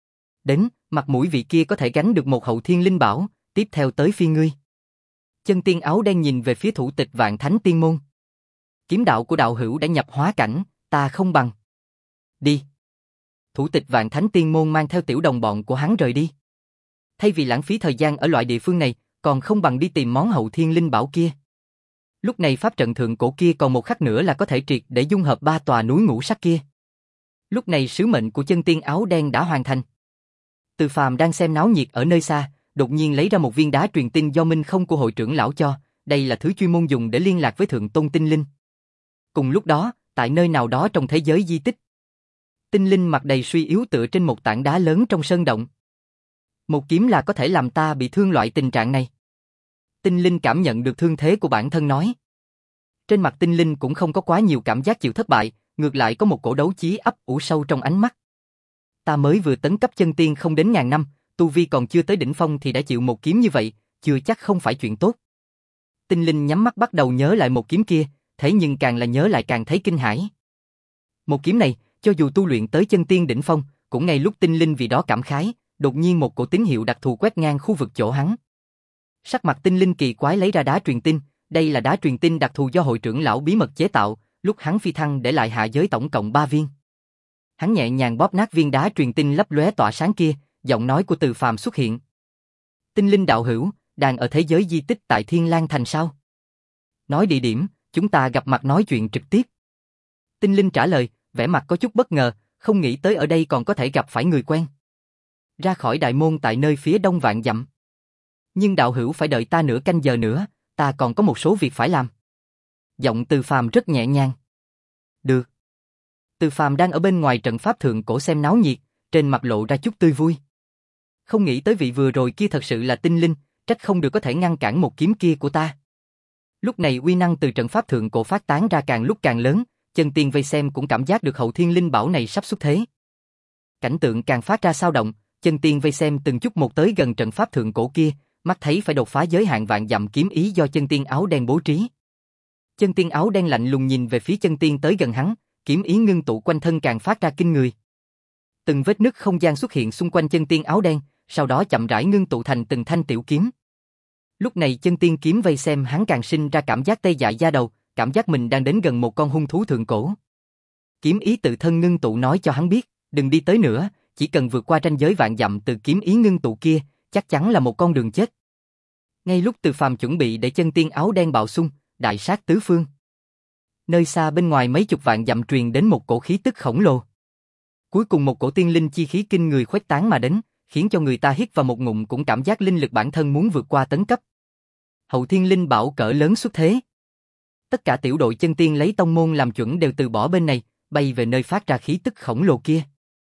Đến, mặt mũi vị kia có thể gánh được một hậu thiên linh bảo, tiếp theo tới phi ngươi. Chân tiên áo đen nhìn về phía thủ tịch Vạn Thánh Tiên Môn. Kiếm đạo của đạo hữu đã nhập hóa cảnh, ta không bằng. Đi. Thủ tịch Vạn Thánh Tiên Môn mang theo tiểu đồng bọn của hắn rời đi. Thay vì lãng phí thời gian ở loại địa phương này, còn không bằng đi tìm món hậu thiên linh bảo kia. Lúc này pháp trận thượng cổ kia còn một khắc nữa là có thể triệt để dung hợp ba tòa núi ngũ sắc kia. Lúc này sứ mệnh của chân tiên áo đen đã hoàn thành. Từ Phàm đang xem náo nhiệt ở nơi xa, đột nhiên lấy ra một viên đá truyền tin do Minh Không của hội trưởng lão cho, đây là thứ chuyên môn dùng để liên lạc với thượng tôn tinh linh. Cùng lúc đó, tại nơi nào đó trong thế giới di tích, tinh linh mặt đầy suy yếu tựa trên một tảng đá lớn trong sơn động. Một kiếm là có thể làm ta bị thương loại tình trạng này. Tinh linh cảm nhận được thương thế của bản thân nói. Trên mặt tinh linh cũng không có quá nhiều cảm giác chịu thất bại, ngược lại có một cổ đấu chí ấp ủ sâu trong ánh mắt. Ta mới vừa tấn cấp chân tiên không đến ngàn năm, tu vi còn chưa tới đỉnh phong thì đã chịu một kiếm như vậy, chưa chắc không phải chuyện tốt. Tinh linh nhắm mắt bắt đầu nhớ lại một kiếm kia, thế nhưng càng là nhớ lại càng thấy kinh hãi. Một kiếm này, cho dù tu luyện tới chân tiên đỉnh phong, cũng ngay lúc tinh linh vì đó cảm khái, đột nhiên một cổ tín hiệu đặc thù quét ngang khu vực chỗ hắn. Sắc mặt tinh linh kỳ quái lấy ra đá truyền tin, đây là đá truyền tin đặc thù do hội trưởng lão bí mật chế tạo, lúc hắn phi thăng để lại hạ giới tổng cộng ba viên. Hắn nhẹ nhàng bóp nát viên đá truyền tin lấp lóe tỏa sáng kia, giọng nói của Từ Phàm xuất hiện. Tinh linh đạo hữu, đang ở thế giới di tích tại Thiên Lang Thành sao? Nói địa điểm, chúng ta gặp mặt nói chuyện trực tiếp. Tinh linh trả lời, vẻ mặt có chút bất ngờ, không nghĩ tới ở đây còn có thể gặp phải người quen. Ra khỏi đại môn tại nơi phía đông vạn dặm. Nhưng đạo hữu phải đợi ta nửa canh giờ nữa, ta còn có một số việc phải làm. Giọng Từ Phàm rất nhẹ nhàng. Được. Từ Phàm đang ở bên ngoài trận pháp thượng cổ xem náo nhiệt, trên mặt lộ ra chút tươi vui. Không nghĩ tới vị vừa rồi kia thật sự là tinh linh, trách không được có thể ngăn cản một kiếm kia của ta. Lúc này uy năng từ trận pháp thượng cổ phát tán ra càng lúc càng lớn, chân tiên vây xem cũng cảm giác được hậu thiên linh bảo này sắp xuất thế. Cảnh tượng càng phát ra sao động, chân tiên vây xem từng chút một tới gần trận pháp thượng cổ kia, mắt thấy phải đột phá giới hạn vạn dặm kiếm ý do chân tiên áo đen bố trí. Chân tiên áo đen lạnh lùng nhìn về phía chân tiên tới gần hắn, kiếm ý ngưng tụ quanh thân càng phát ra kinh người. Từng vết nứt không gian xuất hiện xung quanh chân tiên áo đen, sau đó chậm rãi ngưng tụ thành từng thanh tiểu kiếm. Lúc này chân tiên kiếm vây xem hắn càng sinh ra cảm giác tê dại da đầu, cảm giác mình đang đến gần một con hung thú thượng cổ. Kiếm ý tự thân ngưng tụ nói cho hắn biết, đừng đi tới nữa, chỉ cần vượt qua ranh giới vạn dặm từ kiếm ý ngưng tụ kia, chắc chắn là một con đường chết. Ngay lúc Từ Phàm chuẩn bị để chân tiên áo đen bạo xung, đại sát tứ phương. Nơi xa bên ngoài mấy chục vạn dặm truyền đến một cổ khí tức khổng lồ. Cuối cùng một cổ tiên linh chi khí kinh người khuếch tán mà đến, khiến cho người ta hít vào một ngụm cũng cảm giác linh lực bản thân muốn vượt qua tấn cấp. Hậu Thiên Linh Bảo cỡ lớn xuất thế. Tất cả tiểu đội chân tiên lấy tông môn làm chuẩn đều từ bỏ bên này, bay về nơi phát ra khí tức khổng lồ kia.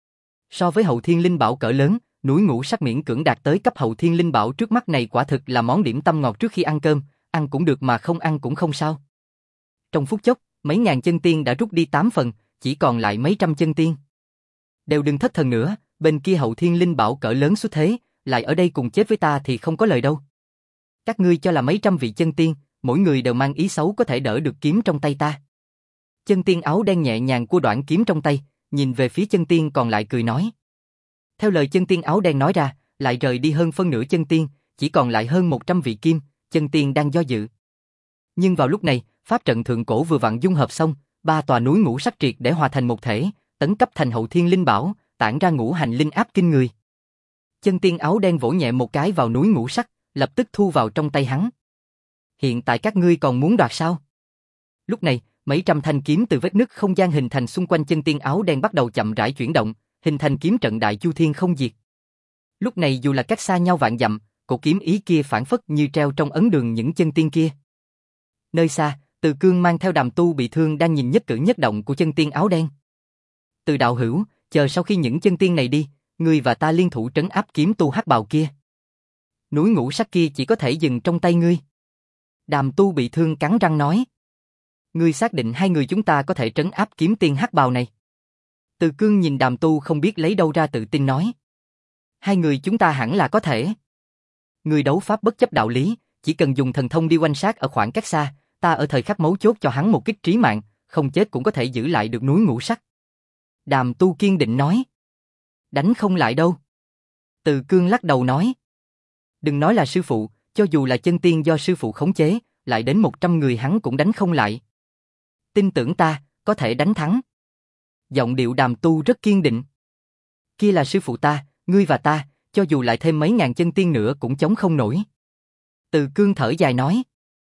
So với Hậu Thiên Linh Bảo cỡ lớn, núi Ngũ Sắc miễn cưỡng đạt tới cấp Hậu Thiên Linh Bảo trước mắt này quả thực là món điểm tâm ngọt trước khi ăn cơm, ăn cũng được mà không ăn cũng không sao. Trong phút chốc, mấy ngàn chân tiên đã rút đi tám phần, chỉ còn lại mấy trăm chân tiên. Đều đừng thất thần nữa, bên kia Hậu Thiên Linh Bảo cỡ lớn xuất thế, lại ở đây cùng chết với ta thì không có lời đâu. Các ngươi cho là mấy trăm vị chân tiên, mỗi người đều mang ý xấu có thể đỡ được kiếm trong tay ta. Chân tiên áo đen nhẹ nhàng cua đoạn kiếm trong tay, nhìn về phía chân tiên còn lại cười nói. Theo lời chân tiên áo đen nói ra, lại rời đi hơn phân nửa chân tiên, chỉ còn lại hơn một trăm vị kim, chân tiên đang do dự. Nhưng vào lúc này, pháp trận thượng cổ vừa vặn dung hợp xong, ba tòa núi ngũ sắc triệt để hòa thành một thể, tấn cấp thành Hậu Thiên Linh Bảo, tản ra ngũ hành linh áp kinh người. Chân tiên áo đen vỗ nhẹ một cái vào núi ngũ sắc, lập tức thu vào trong tay hắn. Hiện tại các ngươi còn muốn đoạt sao? Lúc này, mấy trăm thanh kiếm từ vết nứt không gian hình thành xung quanh chân tiên áo đen bắt đầu chậm rãi chuyển động, hình thành kiếm trận đại chu thiên không diệt. Lúc này dù là cách xa nhau vạn dặm, cổ kiếm ý kia phản phất như treo trong ấn đường những chân tiên kia. Nơi xa, Từ Cương mang theo Đàm Tu bị thương đang nhìn nhất cử nhất động của chân tiên áo đen. Từ đạo hữu, chờ sau khi những chân tiên này đi, ngươi và ta liên thủ trấn áp kiếm tu hắc bào kia. Núi ngũ sắc kia chỉ có thể dừng trong tay ngươi. Đàm Tu bị thương cắn răng nói. Ngươi xác định hai người chúng ta có thể trấn áp kiếm tiên hắc bào này? Từ Cương nhìn Đàm Tu không biết lấy đâu ra tự tin nói. Hai người chúng ta hẳn là có thể. Ngươi đấu pháp bất chấp đạo lý, chỉ cần dùng thần thông đi quanh sát ở khoảng cách xa, ta ở thời khắc mấu chốt cho hắn một kích trí mạng, không chết cũng có thể giữ lại được núi ngũ sắc. Đàm Tu kiên định nói. Đánh không lại đâu. Từ Cương lắc đầu nói. Đừng nói là sư phụ, cho dù là chân tiên do sư phụ khống chế, lại đến một trăm người hắn cũng đánh không lại. Tin tưởng ta, có thể đánh thắng. Giọng điệu Đàm Tu rất kiên định. Kia là sư phụ ta, ngươi và ta, cho dù lại thêm mấy ngàn chân tiên nữa cũng chống không nổi. Từ Cương thở dài nói.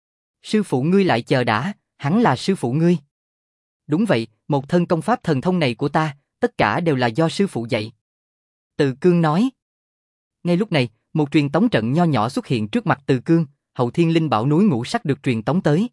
Sư phụ ngươi lại chờ đã, hắn là sư phụ ngươi. Đúng vậy, một thân công pháp thần thông này của ta, tất cả đều là do sư phụ dạy. Từ Cương nói. Ngay lúc này, một truyền tống trận nho nhỏ xuất hiện trước mặt Từ Cương, Hậu Thiên Linh Bảo núi ngũ sắc được truyền tống tới.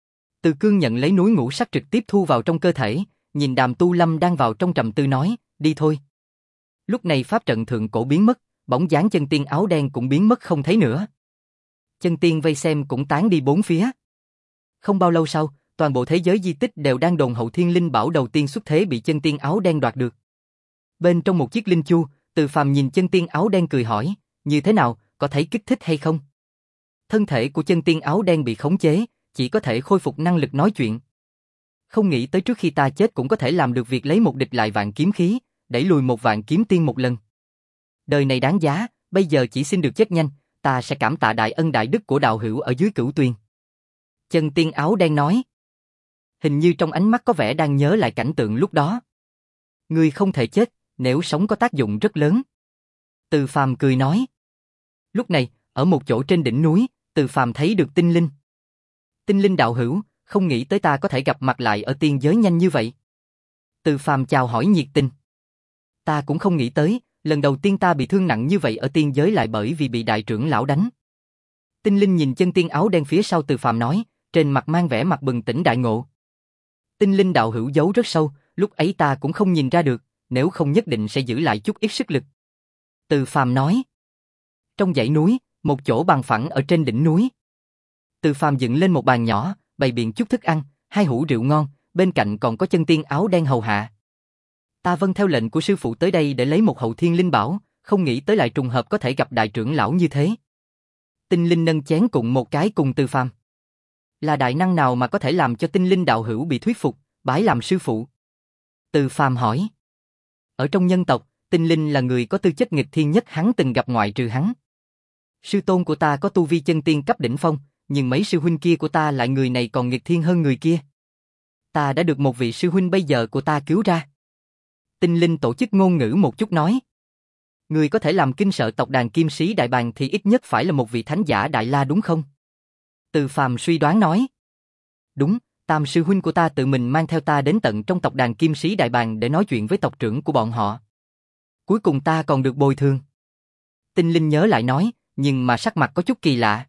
Từ Cương nhận lấy núi ngũ sắc trực tiếp thu vào trong cơ thể, nhìn Đàm Tu Lâm đang vào trong trầm tư nói, đi thôi. Lúc này pháp trận thượng cổ biến mất, bóng dáng chân tiên áo đen cũng biến mất không thấy nữa. Chân tiên vây xem cũng tán đi bốn phía. Không bao lâu sau, toàn bộ thế giới di tích đều đang đồn Hậu Thiên Linh Bảo đầu tiên xuất thế bị chân tiên áo đen đoạt được. Bên trong một chiếc linh chu, Từ Phàm nhìn chân tiên áo đen cười hỏi, như thế nào, có thấy kích thích hay không? Thân thể của chân tiên áo đen bị khống chế, chỉ có thể khôi phục năng lực nói chuyện. Không nghĩ tới trước khi ta chết cũng có thể làm được việc lấy một địch lại vạn kiếm khí, đẩy lùi một vạn kiếm tiên một lần. Đời này đáng giá, bây giờ chỉ xin được chết nhanh, ta sẽ cảm tạ đại ân đại đức của đạo hữu ở dưới Cửu Tuyền. Chân tiên áo đen nói. Hình như trong ánh mắt có vẻ đang nhớ lại cảnh tượng lúc đó. Ngươi không thể chết, nếu sống có tác dụng rất lớn. Từ Phàm cười nói. Lúc này, ở một chỗ trên đỉnh núi, Từ Phàm thấy được Tinh Linh. Tinh Linh đạo hữu, không nghĩ tới ta có thể gặp mặt lại ở tiên giới nhanh như vậy. Từ Phàm chào hỏi nhiệt tình. Ta cũng không nghĩ tới, lần đầu tiên ta bị thương nặng như vậy ở tiên giới lại bởi vì bị đại trưởng lão đánh. Tinh Linh nhìn chân tiên áo đen phía sau Từ Phàm nói, trên mặt mang vẻ mặt bừng tỉnh đại ngộ. Tinh Linh đạo hữu giấu rất sâu, lúc ấy ta cũng không nhìn ra được, nếu không nhất định sẽ giữ lại chút ít sức lực. Từ Phàm nói. Trong dãy núi, một chỗ bằng phẳng ở trên đỉnh núi. Từ Phàm dựng lên một bàn nhỏ, bày biện chút thức ăn, hai hũ rượu ngon, bên cạnh còn có chân tiên áo đen hầu hạ. Ta vâng theo lệnh của sư phụ tới đây để lấy một Hậu Thiên Linh Bảo, không nghĩ tới lại trùng hợp có thể gặp đại trưởng lão như thế. Tinh Linh nâng chén cùng một cái cùng Từ Phàm. Là đại năng nào mà có thể làm cho Tinh Linh đạo hữu bị thuyết phục, bái làm sư phụ? Từ Phàm hỏi. Ở trong nhân tộc, Tinh Linh là người có tư chất nghịch thiên nhất hắn từng gặp ngoại trừ hắn. Sư tôn của ta có tu vi chân tiên cấp đỉnh phong, nhưng mấy sư huynh kia của ta lại người này còn nghịch thiên hơn người kia. Ta đã được một vị sư huynh bây giờ của ta cứu ra. Tinh Linh tổ chức ngôn ngữ một chút nói. Người có thể làm kinh sợ tộc đàn Kim Sĩ Đại Bàng thì ít nhất phải là một vị thánh giả Đại La đúng không? Từ Phàm suy đoán nói. Đúng, tam sư huynh của ta tự mình mang theo ta đến tận trong tộc đàn Kim Sĩ Đại Bàng để nói chuyện với tộc trưởng của bọn họ. Cuối cùng ta còn được bồi thường. Tinh Linh nhớ lại nói, nhưng mà sắc mặt có chút kỳ lạ.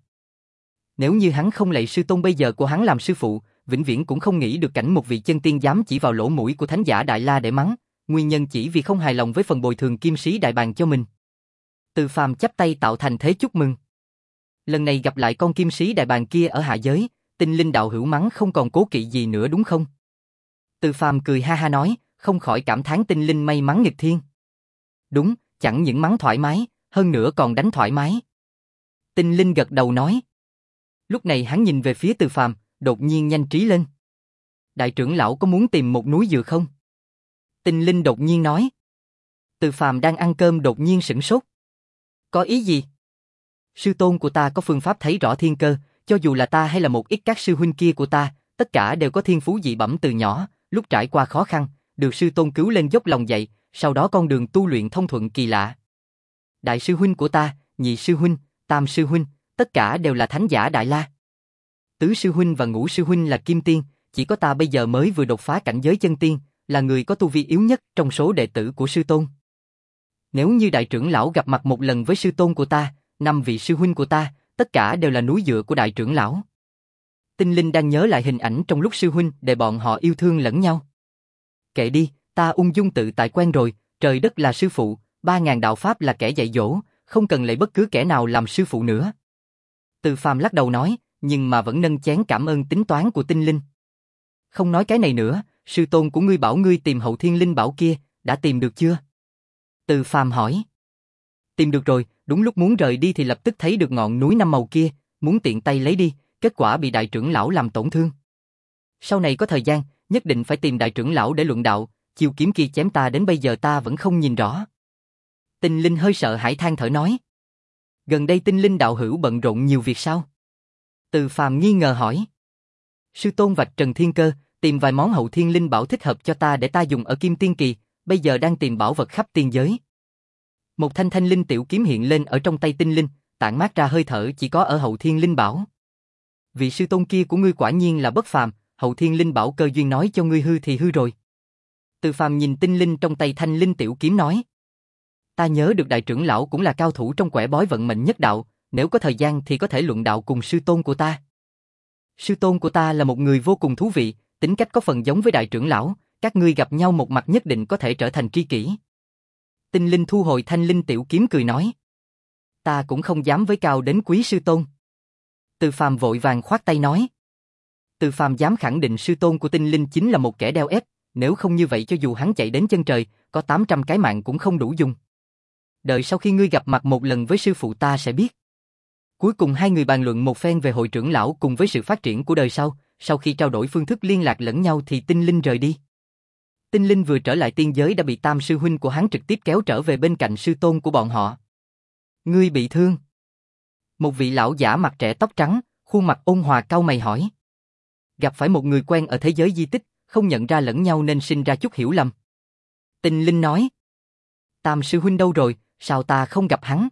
Nếu như hắn không lạy sư tôn bây giờ của hắn làm sư phụ, vĩnh viễn cũng không nghĩ được cảnh một vị chân tiên dám chỉ vào lỗ mũi của thánh giả Đại La để mắng, nguyên nhân chỉ vì không hài lòng với phần bồi thường Kim Sĩ Đại Bàng cho mình. Từ Phàm chắp tay tạo thành thế chúc mừng. Lần này gặp lại con Kim Sĩ Đại Bàng kia ở hạ giới, Tinh Linh đạo hữu mắng không còn cố kỵ gì nữa đúng không? Từ Phàm cười ha ha nói, không khỏi cảm thán Tinh Linh may mắn nghịch thiên. Đúng, chẳng những mắng thoải mái, hơn nữa còn đánh thoải mái. Tinh Linh gật đầu nói. Lúc này hắn nhìn về phía Từ Phàm, đột nhiên nhanh trí lên. Đại trưởng lão có muốn tìm một núi dừa không? Tinh Linh đột nhiên nói. Từ Phàm đang ăn cơm đột nhiên sửng sốt. Có ý gì? Sư tôn của ta có phương pháp thấy rõ thiên cơ, cho dù là ta hay là một ít các sư huynh kia của ta, tất cả đều có thiên phú dị bẩm từ nhỏ, lúc trải qua khó khăn, được sư tôn cứu lên dốc lòng dạy, sau đó con đường tu luyện thông thuận kỳ lạ. Đại sư huynh của ta, nhị sư huynh, tam sư huynh, tất cả đều là thánh giả Đại La. Tứ sư huynh và ngũ sư huynh là kim tiên, chỉ có ta bây giờ mới vừa đột phá cảnh giới chân tiên, là người có tu vi yếu nhất trong số đệ tử của sư tôn. Nếu như đại trưởng lão gặp mặt một lần với sư tôn của ta, năm vị sư huynh của ta, tất cả đều là núi dựa của đại trưởng lão. Tinh Linh đang nhớ lại hình ảnh trong lúc sư huynh để bọn họ yêu thương lẫn nhau. Kệ đi, ta ung dung tự tại quen rồi, trời đất là sư phụ, ba ngàn đạo pháp là kẻ dạy dỗ, không cần lấy bất cứ kẻ nào làm sư phụ nữa. Từ Phàm lắc đầu nói, nhưng mà vẫn nâng chén cảm ơn tính toán của Tinh Linh. Không nói cái này nữa, sư tôn của ngươi bảo ngươi tìm hậu thiên linh bảo kia, đã tìm được chưa? Từ Phàm hỏi. Tìm được rồi, đúng lúc muốn rời đi thì lập tức thấy được ngọn núi năm màu kia, muốn tiện tay lấy đi, kết quả bị đại trưởng lão làm tổn thương. Sau này có thời gian, nhất định phải tìm đại trưởng lão để luận đạo, chiêu kiếm kia chém ta đến bây giờ ta vẫn không nhìn rõ. Tinh Linh hơi sợ hãi than thở nói. Gần đây Tinh Linh đạo hữu bận rộn nhiều việc sao? Từ Phàm nghi ngờ hỏi. Sư tôn vạch trần thiên cơ, tìm vài món hậu thiên linh bảo thích hợp cho ta để ta dùng ở Kim Tiên Kỳ, bây giờ đang tìm bảo vật khắp tiên giới. Một thanh thanh linh tiểu kiếm hiện lên ở trong tay Tinh Linh, tản mát ra hơi thở chỉ có ở hậu thiên linh bảo. Vị sư tôn kia của ngươi quả nhiên là bất phàm, hậu thiên linh bảo cơ duyên nói cho ngươi hư thì hư rồi. Từ Phàm nhìn Tinh Linh trong tay thanh linh tiểu kiếm nói. Ta nhớ được đại trưởng lão cũng là cao thủ trong quẻ bói vận mệnh nhất đạo, nếu có thời gian thì có thể luận đạo cùng sư tôn của ta. Sư tôn của ta là một người vô cùng thú vị, tính cách có phần giống với đại trưởng lão, các ngươi gặp nhau một mặt nhất định có thể trở thành tri kỷ. Tinh Linh thu hồi thanh linh tiểu kiếm cười nói. Ta cũng không dám với cao đến quý sư tôn. Từ Phàm vội vàng khoát tay nói. Từ Phàm dám khẳng định sư tôn của Tinh Linh chính là một kẻ đeo ép, nếu không như vậy cho dù hắn chạy đến chân trời, có tám trăm cái mạng cũng không đủ dùng. Đợi sau khi ngươi gặp mặt một lần với sư phụ ta sẽ biết. Cuối cùng hai người bàn luận một phen về hội trưởng lão cùng với sự phát triển của đời sau, sau khi trao đổi phương thức liên lạc lẫn nhau thì Tinh Linh rời đi. Tinh Linh vừa trở lại tiên giới đã bị tam sư huynh của hắn trực tiếp kéo trở về bên cạnh sư tôn của bọn họ. Ngươi bị thương? Một vị lão giả mặt trẻ tóc trắng, khuôn mặt ôn hòa cau mày hỏi. Gặp phải một người quen ở thế giới di tích, không nhận ra lẫn nhau nên sinh ra chút hiểu lầm. Tinh Linh nói. Tam sư huynh đâu rồi, sao ta không gặp hắn?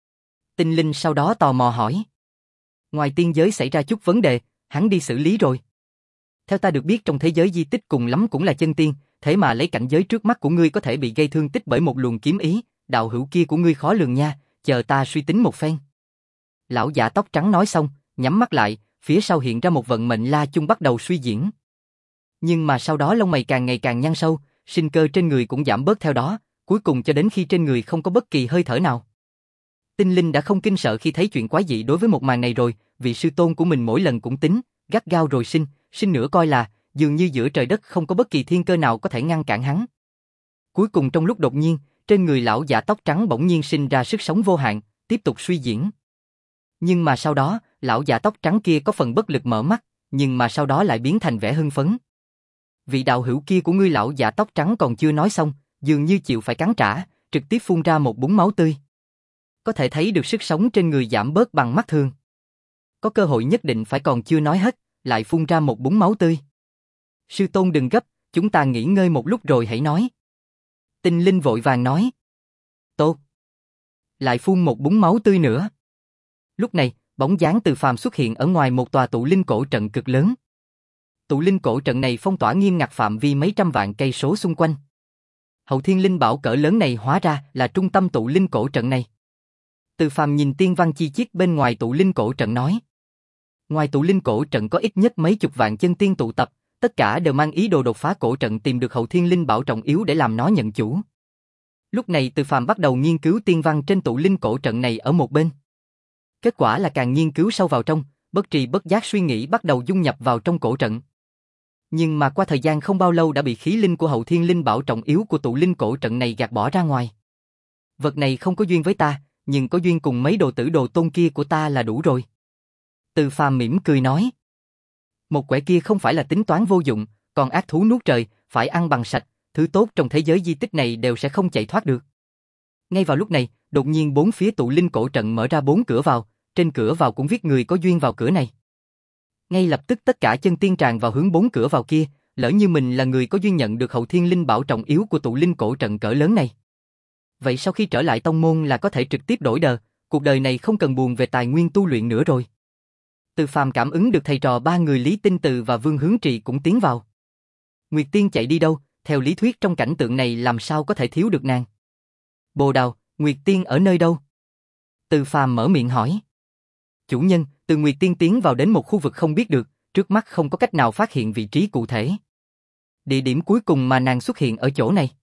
Tinh Linh sau đó tò mò hỏi. Ngoài tiên giới xảy ra chút vấn đề, hắn đi xử lý rồi. Theo ta được biết trong thế giới di tích cùng lắm cũng là chân tiên, thế mà lấy cảnh giới trước mắt của ngươi có thể bị gây thương tích bởi một luồng kiếm ý, đạo hữu kia của ngươi khó lường nha, chờ ta suy tính một phen. Lão giả tóc trắng nói xong, nhắm mắt lại, phía sau hiện ra một vận mệnh la chung bắt đầu suy diễn. Nhưng mà sau đó lông mày càng ngày càng nhăn sâu, sinh cơ trên người cũng giảm bớt theo đó, cuối cùng cho đến khi trên người không có bất kỳ hơi thở nào. Tinh Linh đã không kinh sợ khi thấy chuyện quái dị đối với một màn này rồi, vị sư tôn của mình mỗi lần cũng tính, gắt gao rồi sinh, sinh nữa coi là, dường như giữa trời đất không có bất kỳ thiên cơ nào có thể ngăn cản hắn. Cuối cùng trong lúc đột nhiên, trên người lão giả tóc trắng bỗng nhiên sinh ra sức sống vô hạn, tiếp tục suy diễn. Nhưng mà sau đó, lão giả tóc trắng kia có phần bất lực mở mắt, nhưng mà sau đó lại biến thành vẻ hưng phấn. Vị đạo hữu kia của ngươi lão giả tóc trắng còn chưa nói xong, dường như chịu phải cắn trả, trực tiếp phun ra một búng máu tươi. Có thể thấy được sức sống trên người giảm bớt bằng mắt thường. Có cơ hội nhất định phải còn chưa nói hết, lại phun ra một búng máu tươi. Sư tôn đừng gấp, chúng ta nghỉ ngơi một lúc rồi hãy nói. Tinh linh vội vàng nói. Tốt. Lại phun một búng máu tươi nữa. Lúc này, bóng dáng Từ Phàm xuất hiện ở ngoài một tòa tụ linh cổ trận cực lớn. Tụ linh cổ trận này phong tỏa nghiêm ngặt phạm vi mấy trăm vạn cây số xung quanh. Hậu thiên linh bảo cỡ lớn này hóa ra là trung tâm tụ linh cổ trận này. Từ Phàm nhìn tiên văn chi chiết bên ngoài tụ linh cổ trận nói. Ngoài tụ linh cổ trận có ít nhất mấy chục vạn chân tiên tụ tập, tất cả đều mang ý đồ đột phá cổ trận tìm được hậu thiên linh bảo trọng yếu để làm nó nhận chủ. Lúc này Từ Phàm bắt đầu nghiên cứu tiên văn trên tụ linh cổ trận này ở một bên. Kết quả là càng nghiên cứu sâu vào trong, bất trì bất giác suy nghĩ bắt đầu dung nhập vào trong cổ trận. Nhưng mà qua thời gian không bao lâu đã bị khí linh của hậu thiên linh bảo trọng yếu của tụ linh cổ trận này gạt bỏ ra ngoài. Vật này không có duyên với ta, nhưng có duyên cùng mấy đồ tử đồ tôn kia của ta là đủ rồi. Từ Phàm mỉm cười nói. Một quẻ kia không phải là tính toán vô dụng, còn ác thú nuốt trời, phải ăn bằng sạch, thứ tốt trong thế giới di tích này đều sẽ không chạy thoát được. Ngay vào lúc này, đột nhiên bốn phía tụ linh cổ trận mở ra bốn cửa vào, trên cửa vào cũng viết người có duyên vào cửa này. Ngay lập tức tất cả chân tiên tràn vào hướng bốn cửa vào kia, lỡ như mình là người có duyên nhận được hậu thiên linh bảo trọng yếu của tụ linh cổ trận cỡ lớn này. Vậy sau khi trở lại tông môn là có thể trực tiếp đổi đời, cuộc đời này không cần buồn về tài nguyên tu luyện nữa rồi. Từ Phàm cảm ứng được thầy trò ba người Lý Tinh Từ và Vương Hướng Trì cũng tiến vào. Nguyệt Tiên chạy đi đâu, theo lý thuyết trong cảnh tượng này làm sao có thể thiếu được nàng. Bồ Đào, Nguyệt Tiên ở nơi đâu? Từ Phàm mở miệng hỏi. Chủ nhân, từ Nguyệt Tiên tiến vào đến một khu vực không biết được, trước mắt không có cách nào phát hiện vị trí cụ thể. Địa điểm cuối cùng mà nàng xuất hiện ở chỗ này.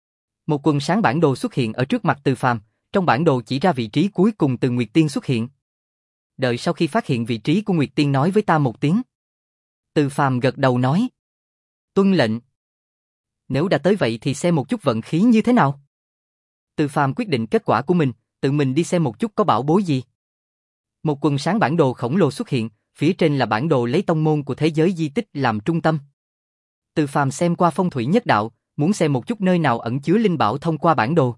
Một quần sáng bản đồ xuất hiện ở trước mặt Từ Phàm, trong bản đồ chỉ ra vị trí cuối cùng từ Nguyệt Tiên xuất hiện. Đợi sau khi phát hiện vị trí của Nguyệt Tiên nói với ta một tiếng. Từ Phàm gật đầu nói. Tuân lệnh. Nếu đã tới vậy thì xem một chút vận khí như thế nào. Từ Phàm quyết định kết quả của mình, tự mình đi xem một chút có bảo bối gì. Một quần sáng bản đồ khổng lồ xuất hiện, phía trên là bản đồ lấy tông môn của thế giới di tích làm trung tâm. Từ Phàm xem qua phong thủy nhất đạo, muốn xem một chút nơi nào ẩn chứa linh bảo thông qua bản đồ.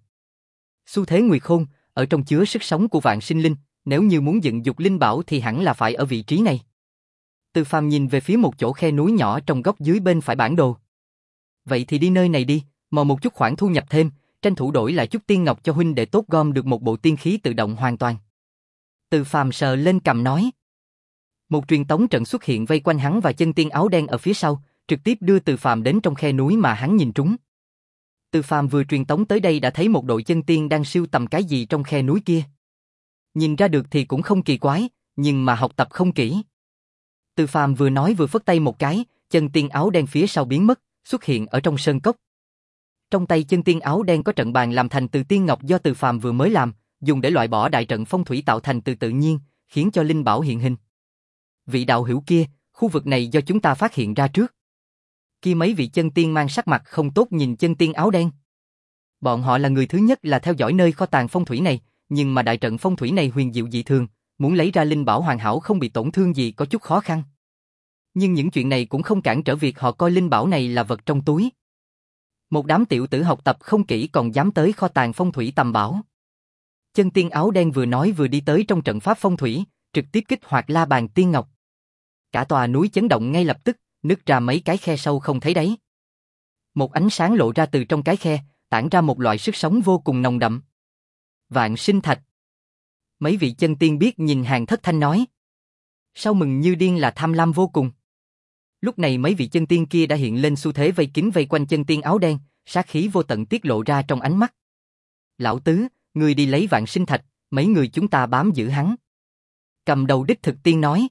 Xu thế Nguyệt Khôn, ở trong chứa sức sống của vạn sinh linh, nếu như muốn dựng dục linh bảo thì hẳn là phải ở vị trí này. Từ Phàm nhìn về phía một chỗ khe núi nhỏ trong góc dưới bên phải bản đồ. Vậy thì đi nơi này đi, mò một chút khoản thu nhập thêm, tranh thủ đổi lại chút tiên ngọc cho huynh để tốt gom được một bộ tiên khí tự động hoàn toàn. Từ Phàm sờ lên cằm nói. Một truyền tống trận xuất hiện vây quanh hắn và chân tiên áo đen ở phía sau, trực tiếp đưa Từ Phàm đến trong khe núi mà hắn nhìn trúng. Từ Phàm vừa truyền tống tới đây đã thấy một đội chân tiên đang sưu tầm cái gì trong khe núi kia. Nhìn ra được thì cũng không kỳ quái, nhưng mà học tập không kỹ. Từ Phàm vừa nói vừa phất tay một cái, chân tiên áo đen phía sau biến mất, xuất hiện ở trong sơn cốc. Trong tay chân tiên áo đen có trận bàn làm thành từ tiên ngọc do Từ Phàm vừa mới làm, dùng để loại bỏ đại trận phong thủy tạo thành từ tự nhiên, khiến cho linh bảo hiện hình. Vị đạo hữu kia, khu vực này do chúng ta phát hiện ra trước. Kia mấy vị chân tiên mang sắc mặt không tốt nhìn chân tiên áo đen. Bọn họ là người thứ nhất là theo dõi nơi kho tàng phong thủy này, nhưng mà đại trận phong thủy này huyền diệu dị thường, muốn lấy ra linh bảo hoàn hảo không bị tổn thương gì có chút khó khăn. Nhưng những chuyện này cũng không cản trở việc họ coi linh bảo này là vật trong túi. Một đám tiểu tử học tập không kỹ còn dám tới kho tàng phong thủy tầm bảo. Chân tiên áo đen vừa nói vừa đi tới trong trận pháp phong thủy, trực tiếp kích hoạt la bàn tiên ngọc. Cả tòa núi chấn động ngay lập tức, nứt ra mấy cái khe sâu không thấy đáy. Một ánh sáng lộ ra từ trong cái khe, tản ra một loại sức sống vô cùng nồng đậm. Vạn sinh thạch. Mấy vị chân tiên biết nhìn Hàng Thất Thanh nói. Sao mừng như điên là tham lam vô cùng. Lúc này mấy vị chân tiên kia đã hiện lên xu thế vây kín vây quanh chân tiên áo đen, sát khí vô tận tiết lộ ra trong ánh mắt. Lão tứ, người đi lấy vạn sinh thạch, mấy người chúng ta bám giữ hắn. Cầm đầu đích thực tiên nói.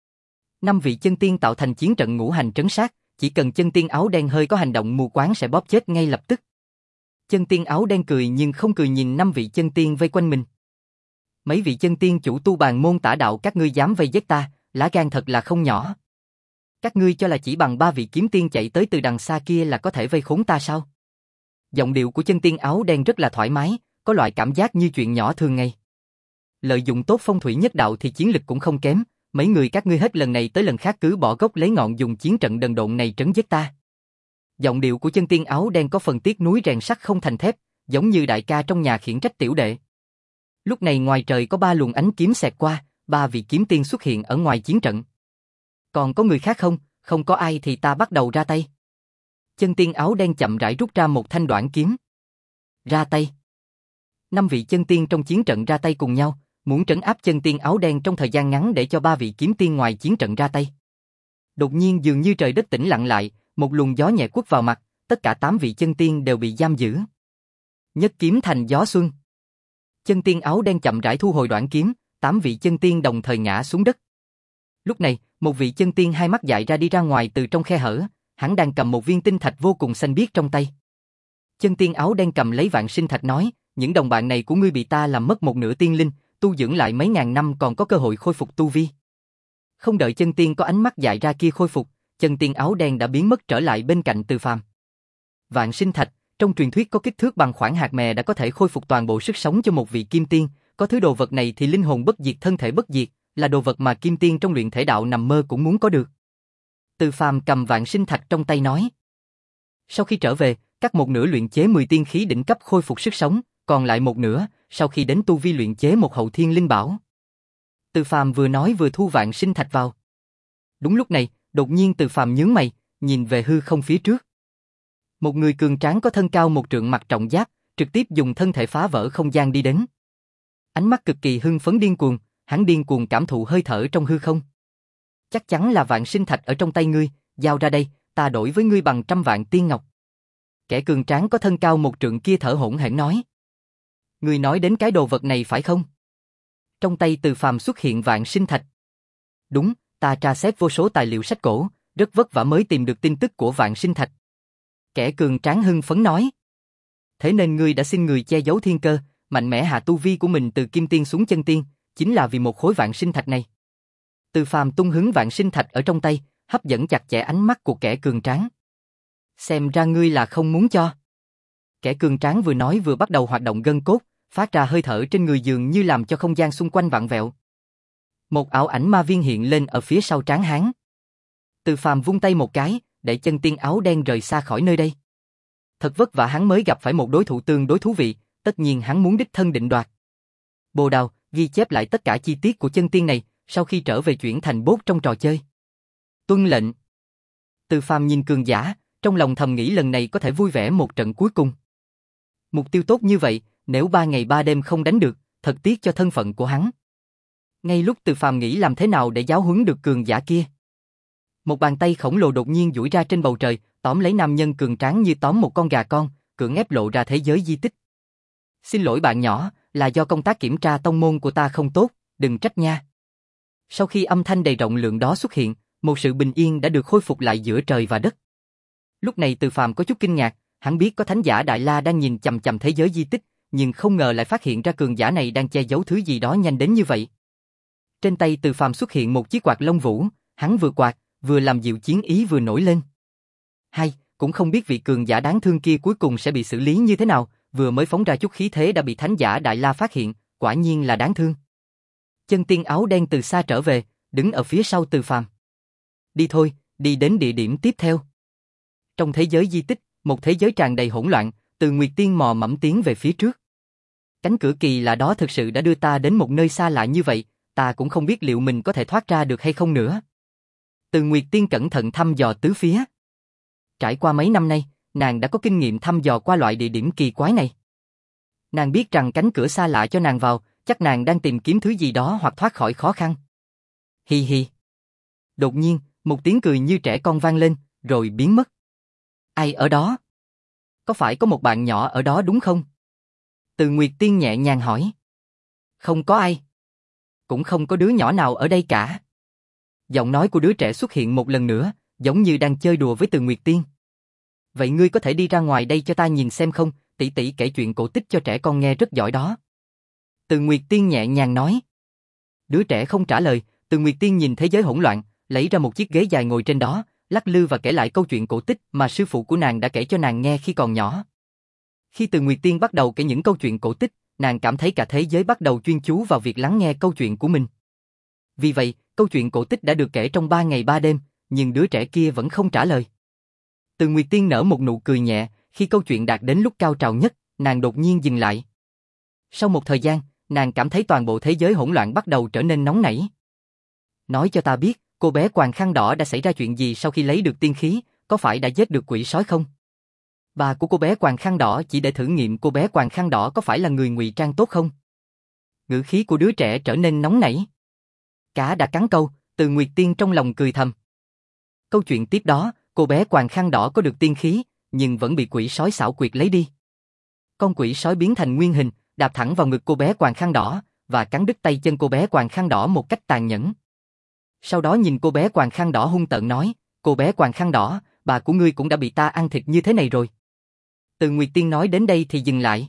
Năm vị chân tiên tạo thành chiến trận ngũ hành trấn sát, chỉ cần chân tiên áo đen hơi có hành động mù quáng sẽ bóp chết ngay lập tức. Chân tiên áo đen cười nhưng không cười nhìn năm vị chân tiên vây quanh mình. Mấy vị chân tiên chủ tu bàn môn tả đạo các ngươi dám vây giết ta, lá gan thật là không nhỏ. Các ngươi cho là chỉ bằng ba vị kiếm tiên chạy tới từ đằng xa kia là có thể vây khốn ta sao? Giọng điệu của chân tiên áo đen rất là thoải mái, có loại cảm giác như chuyện nhỏ thường ngày. Lợi dụng tốt phong thủy nhất đạo thì chiến lực cũng không kém, mấy người các ngươi hết lần này tới lần khác cứ bỏ gốc lấy ngọn dùng chiến trận đần độn này trấn giết ta. Giọng điệu của chân tiên áo đen có phần tiếc nuối rèn sắt không thành thép, giống như đại ca trong nhà khiển trách tiểu đệ. Lúc này ngoài trời có ba luồng ánh kiếm xẹt qua, ba vị kiếm tiên xuất hiện ở ngoài chiến trận. Còn có người khác không? Không có ai thì ta bắt đầu ra tay. Chân tiên áo đen chậm rãi rút ra một thanh đoạn kiếm. Ra tay. Năm vị chân tiên trong chiến trận ra tay cùng nhau, muốn trấn áp chân tiên áo đen trong thời gian ngắn để cho ba vị kiếm tiên ngoài chiến trận ra tay. Đột nhiên dường như trời đất tĩnh lặng lại, một luồng gió nhẹ quất vào mặt, tất cả tám vị chân tiên đều bị giam giữ. Nhất kiếm thành gió xuân. Chân tiên áo đen chậm rãi thu hồi đoạn kiếm, tám vị chân tiên đồng thời ngã xuống đất. Lúc này, một vị chân tiên hai mắt dại ra đi ra ngoài từ trong khe hở, hắn đang cầm một viên tinh thạch vô cùng xanh biếc trong tay. Chân tiên áo đen cầm lấy vạn sinh thạch nói, những đồng bạn này của ngươi bị ta làm mất một nửa tiên linh, tu dưỡng lại mấy ngàn năm còn có cơ hội khôi phục tu vi. Không đợi chân tiên có ánh mắt dại ra kia khôi phục, chân tiên áo đen đã biến mất trở lại bên cạnh Từ Phàm. Vạn sinh thạch, trong truyền thuyết có kích thước bằng khoảng hạt mè đã có thể khôi phục toàn bộ sức sống cho một vị kim tiên, có thứ đồ vật này thì linh hồn bất diệt thân thể bất diệt, là đồ vật mà kim tiên trong luyện thể đạo nằm mơ cũng muốn có được. Từ Phàm cầm vạn sinh thạch trong tay nói. Sau khi trở về, cắt một nửa luyện chế mười tiên khí đỉnh cấp khôi phục sức sống, còn lại một nửa, sau khi đến tu vi luyện chế một hậu thiên linh bảo. Từ Phàm vừa nói vừa thu vạn sinh thạch vào. Đúng lúc này, đột nhiên Từ Phàm nhướng mày, nhìn về hư không phía trước. Một người cường tráng có thân cao một trượng mặc trọng giáp, trực tiếp dùng thân thể phá vỡ không gian đi đến. Ánh mắt cực kỳ hưng phấn điên cuồng, hắn điên cuồng cảm thụ hơi thở trong hư không. Chắc chắn là vạn sinh thạch ở trong tay ngươi, giao ra đây, ta đổi với ngươi bằng trăm vạn tiên ngọc. Kẻ cường tráng có thân cao một trượng kia thở hổn hển nói. Ngươi nói đến cái đồ vật này phải không? Trong tay Từ Phàm xuất hiện vạn sinh thạch. Đúng, ta tra xét vô số tài liệu sách cổ, rất vất vả mới tìm được tin tức của vạn sinh thạch. Kẻ cường tráng hưng phấn nói. Thế nên ngươi đã xin người che giấu thiên cơ, mạnh mẽ hạ tu vi của mình từ kim tiên xuống chân tiên, chính là vì một khối vạn sinh thạch này. Từ Phàm tung hứng vạn sinh thạch ở trong tay, hấp dẫn chặt chẽ ánh mắt của kẻ cường tráng. Xem ra ngươi là không muốn cho. Kẻ cường tráng vừa nói vừa bắt đầu hoạt động gân cốt, phát ra hơi thở trên người dường như làm cho không gian xung quanh vặn vẹo. Một ảo ảnh ma viên hiện lên ở phía sau trán hắn. Từ Phàm vung tay một cái, để chân tiên áo đen rời xa khỏi nơi đây. Thật vất vả hắn mới gặp phải một đối thủ tương đối thú vị, tất nhiên hắn muốn đích thân định đoạt. Bồ Đào, ghi chép lại tất cả chi tiết của chân tiên này, sau khi trở về chuyển thành bốt trong trò chơi. Tuân lệnh. Từ Phàm nhìn cường giả, trong lòng thầm nghĩ lần này có thể vui vẻ một trận cuối cùng. Mục tiêu tốt như vậy, nếu ba ngày ba đêm không đánh được, thật tiếc cho thân phận của hắn. Ngay lúc Từ Phàm nghĩ làm thế nào để giáo huấn được cường giả kia, một bàn tay khổng lồ đột nhiên duỗi ra trên bầu trời, tóm lấy nam nhân cường tráng như tóm một con gà con, cưỡng ép lộ ra thế giới di tích. Xin lỗi bạn nhỏ, là do công tác kiểm tra tông môn của ta không tốt, đừng trách nha. Sau khi âm thanh đầy rộng lượng đó xuất hiện, một sự bình yên đã được khôi phục lại giữa trời và đất. Lúc này Từ Phàm có chút kinh ngạc, hắn biết có thánh giả Đại La đang nhìn chằm chằm thế giới di tích, nhưng không ngờ lại phát hiện ra cường giả này đang che giấu thứ gì đó nhanh đến như vậy. Trên tay Từ Phàm xuất hiện một chiếc quạt lông vũ, hắn vừa quạt, vừa làm dịu chiến ý vừa nổi lên. Hay, cũng không biết vị cường giả đáng thương kia cuối cùng sẽ bị xử lý như thế nào, vừa mới phóng ra chút khí thế đã bị thánh giả Đại La phát hiện, quả nhiên là đáng thương. Chân tiên áo đen từ xa trở về, đứng ở phía sau Từ Phàm. Đi thôi, đi đến địa điểm tiếp theo. Trong thế giới di tích, một thế giới tràn đầy hỗn loạn, Từ Nguyệt Tiên mò mẫm tiến về phía trước. Cánh cửa kỳ lạ đó thực sự đã đưa ta đến một nơi xa lạ như vậy, ta cũng không biết liệu mình có thể thoát ra được hay không nữa. Từ Nguyệt Tiên cẩn thận thăm dò tứ phía. Trải qua mấy năm nay, nàng đã có kinh nghiệm thăm dò qua loại địa điểm kỳ quái này. Nàng biết rằng cánh cửa xa lạ cho nàng vào, chắc nàng đang tìm kiếm thứ gì đó hoặc thoát khỏi khó khăn. Hi hi. Đột nhiên, một tiếng cười như trẻ con vang lên, rồi biến mất. Ai ở đó? Có phải có một bạn nhỏ ở đó đúng không? Từ Nguyệt Tiên nhẹ nhàng hỏi. Không có ai. Cũng không có đứa nhỏ nào ở đây cả. Giọng nói của đứa trẻ xuất hiện một lần nữa, giống như đang chơi đùa với Từ Nguyệt Tiên. Vậy ngươi có thể đi ra ngoài đây cho ta nhìn xem không? Tỷ tỷ kể chuyện cổ tích cho trẻ con nghe rất giỏi đó. Từ Nguyệt Tiên nhẹ nhàng nói. Đứa trẻ không trả lời, Từ Nguyệt Tiên nhìn thế giới hỗn loạn, lấy ra một chiếc ghế dài ngồi trên đó, lắc lư và kể lại câu chuyện cổ tích mà sư phụ của nàng đã kể cho nàng nghe khi còn nhỏ. Khi Từ Nguyệt Tiên bắt đầu kể những câu chuyện cổ tích, nàng cảm thấy cả thế giới bắt đầu chuyên chú vào việc lắng nghe câu chuyện của mình. Vì vậy, câu chuyện cổ tích đã được kể trong ba ngày ba đêm, nhưng đứa trẻ kia vẫn không trả lời. Từ Nguyệt Tiên nở một nụ cười nhẹ, khi câu chuyện đạt đến lúc cao trào nhất, nàng đột nhiên dừng lại. Sau một thời gian, nàng cảm thấy toàn bộ thế giới hỗn loạn bắt đầu trở nên nóng nảy. Nói cho ta biết, cô bé quàng khăn đỏ đã xảy ra chuyện gì sau khi lấy được tiên khí, có phải đã giết được quỷ sói không? Bà của cô bé quàng khăn đỏ chỉ để thử nghiệm cô bé quàng khăn đỏ có phải là người ngụy trang tốt không? Ngữ khí của đứa trẻ trở nên nóng nảy. Cá đã cắn câu, Từ Nguyệt Tiên trong lòng cười thầm. Câu chuyện tiếp đó, cô bé quàng khăn đỏ có được tiên khí, nhưng vẫn bị quỷ sói xảo quyệt lấy đi. Con quỷ sói biến thành nguyên hình, đạp thẳng vào ngực cô bé quàng khăn đỏ, và cắn đứt tay chân cô bé quàng khăn đỏ một cách tàn nhẫn. Sau đó nhìn cô bé quàng khăn đỏ hung tợn nói, cô bé quàng khăn đỏ, bà của ngươi cũng đã bị ta ăn thịt như thế này rồi. Từ Nguyệt Tiên nói đến đây thì dừng lại.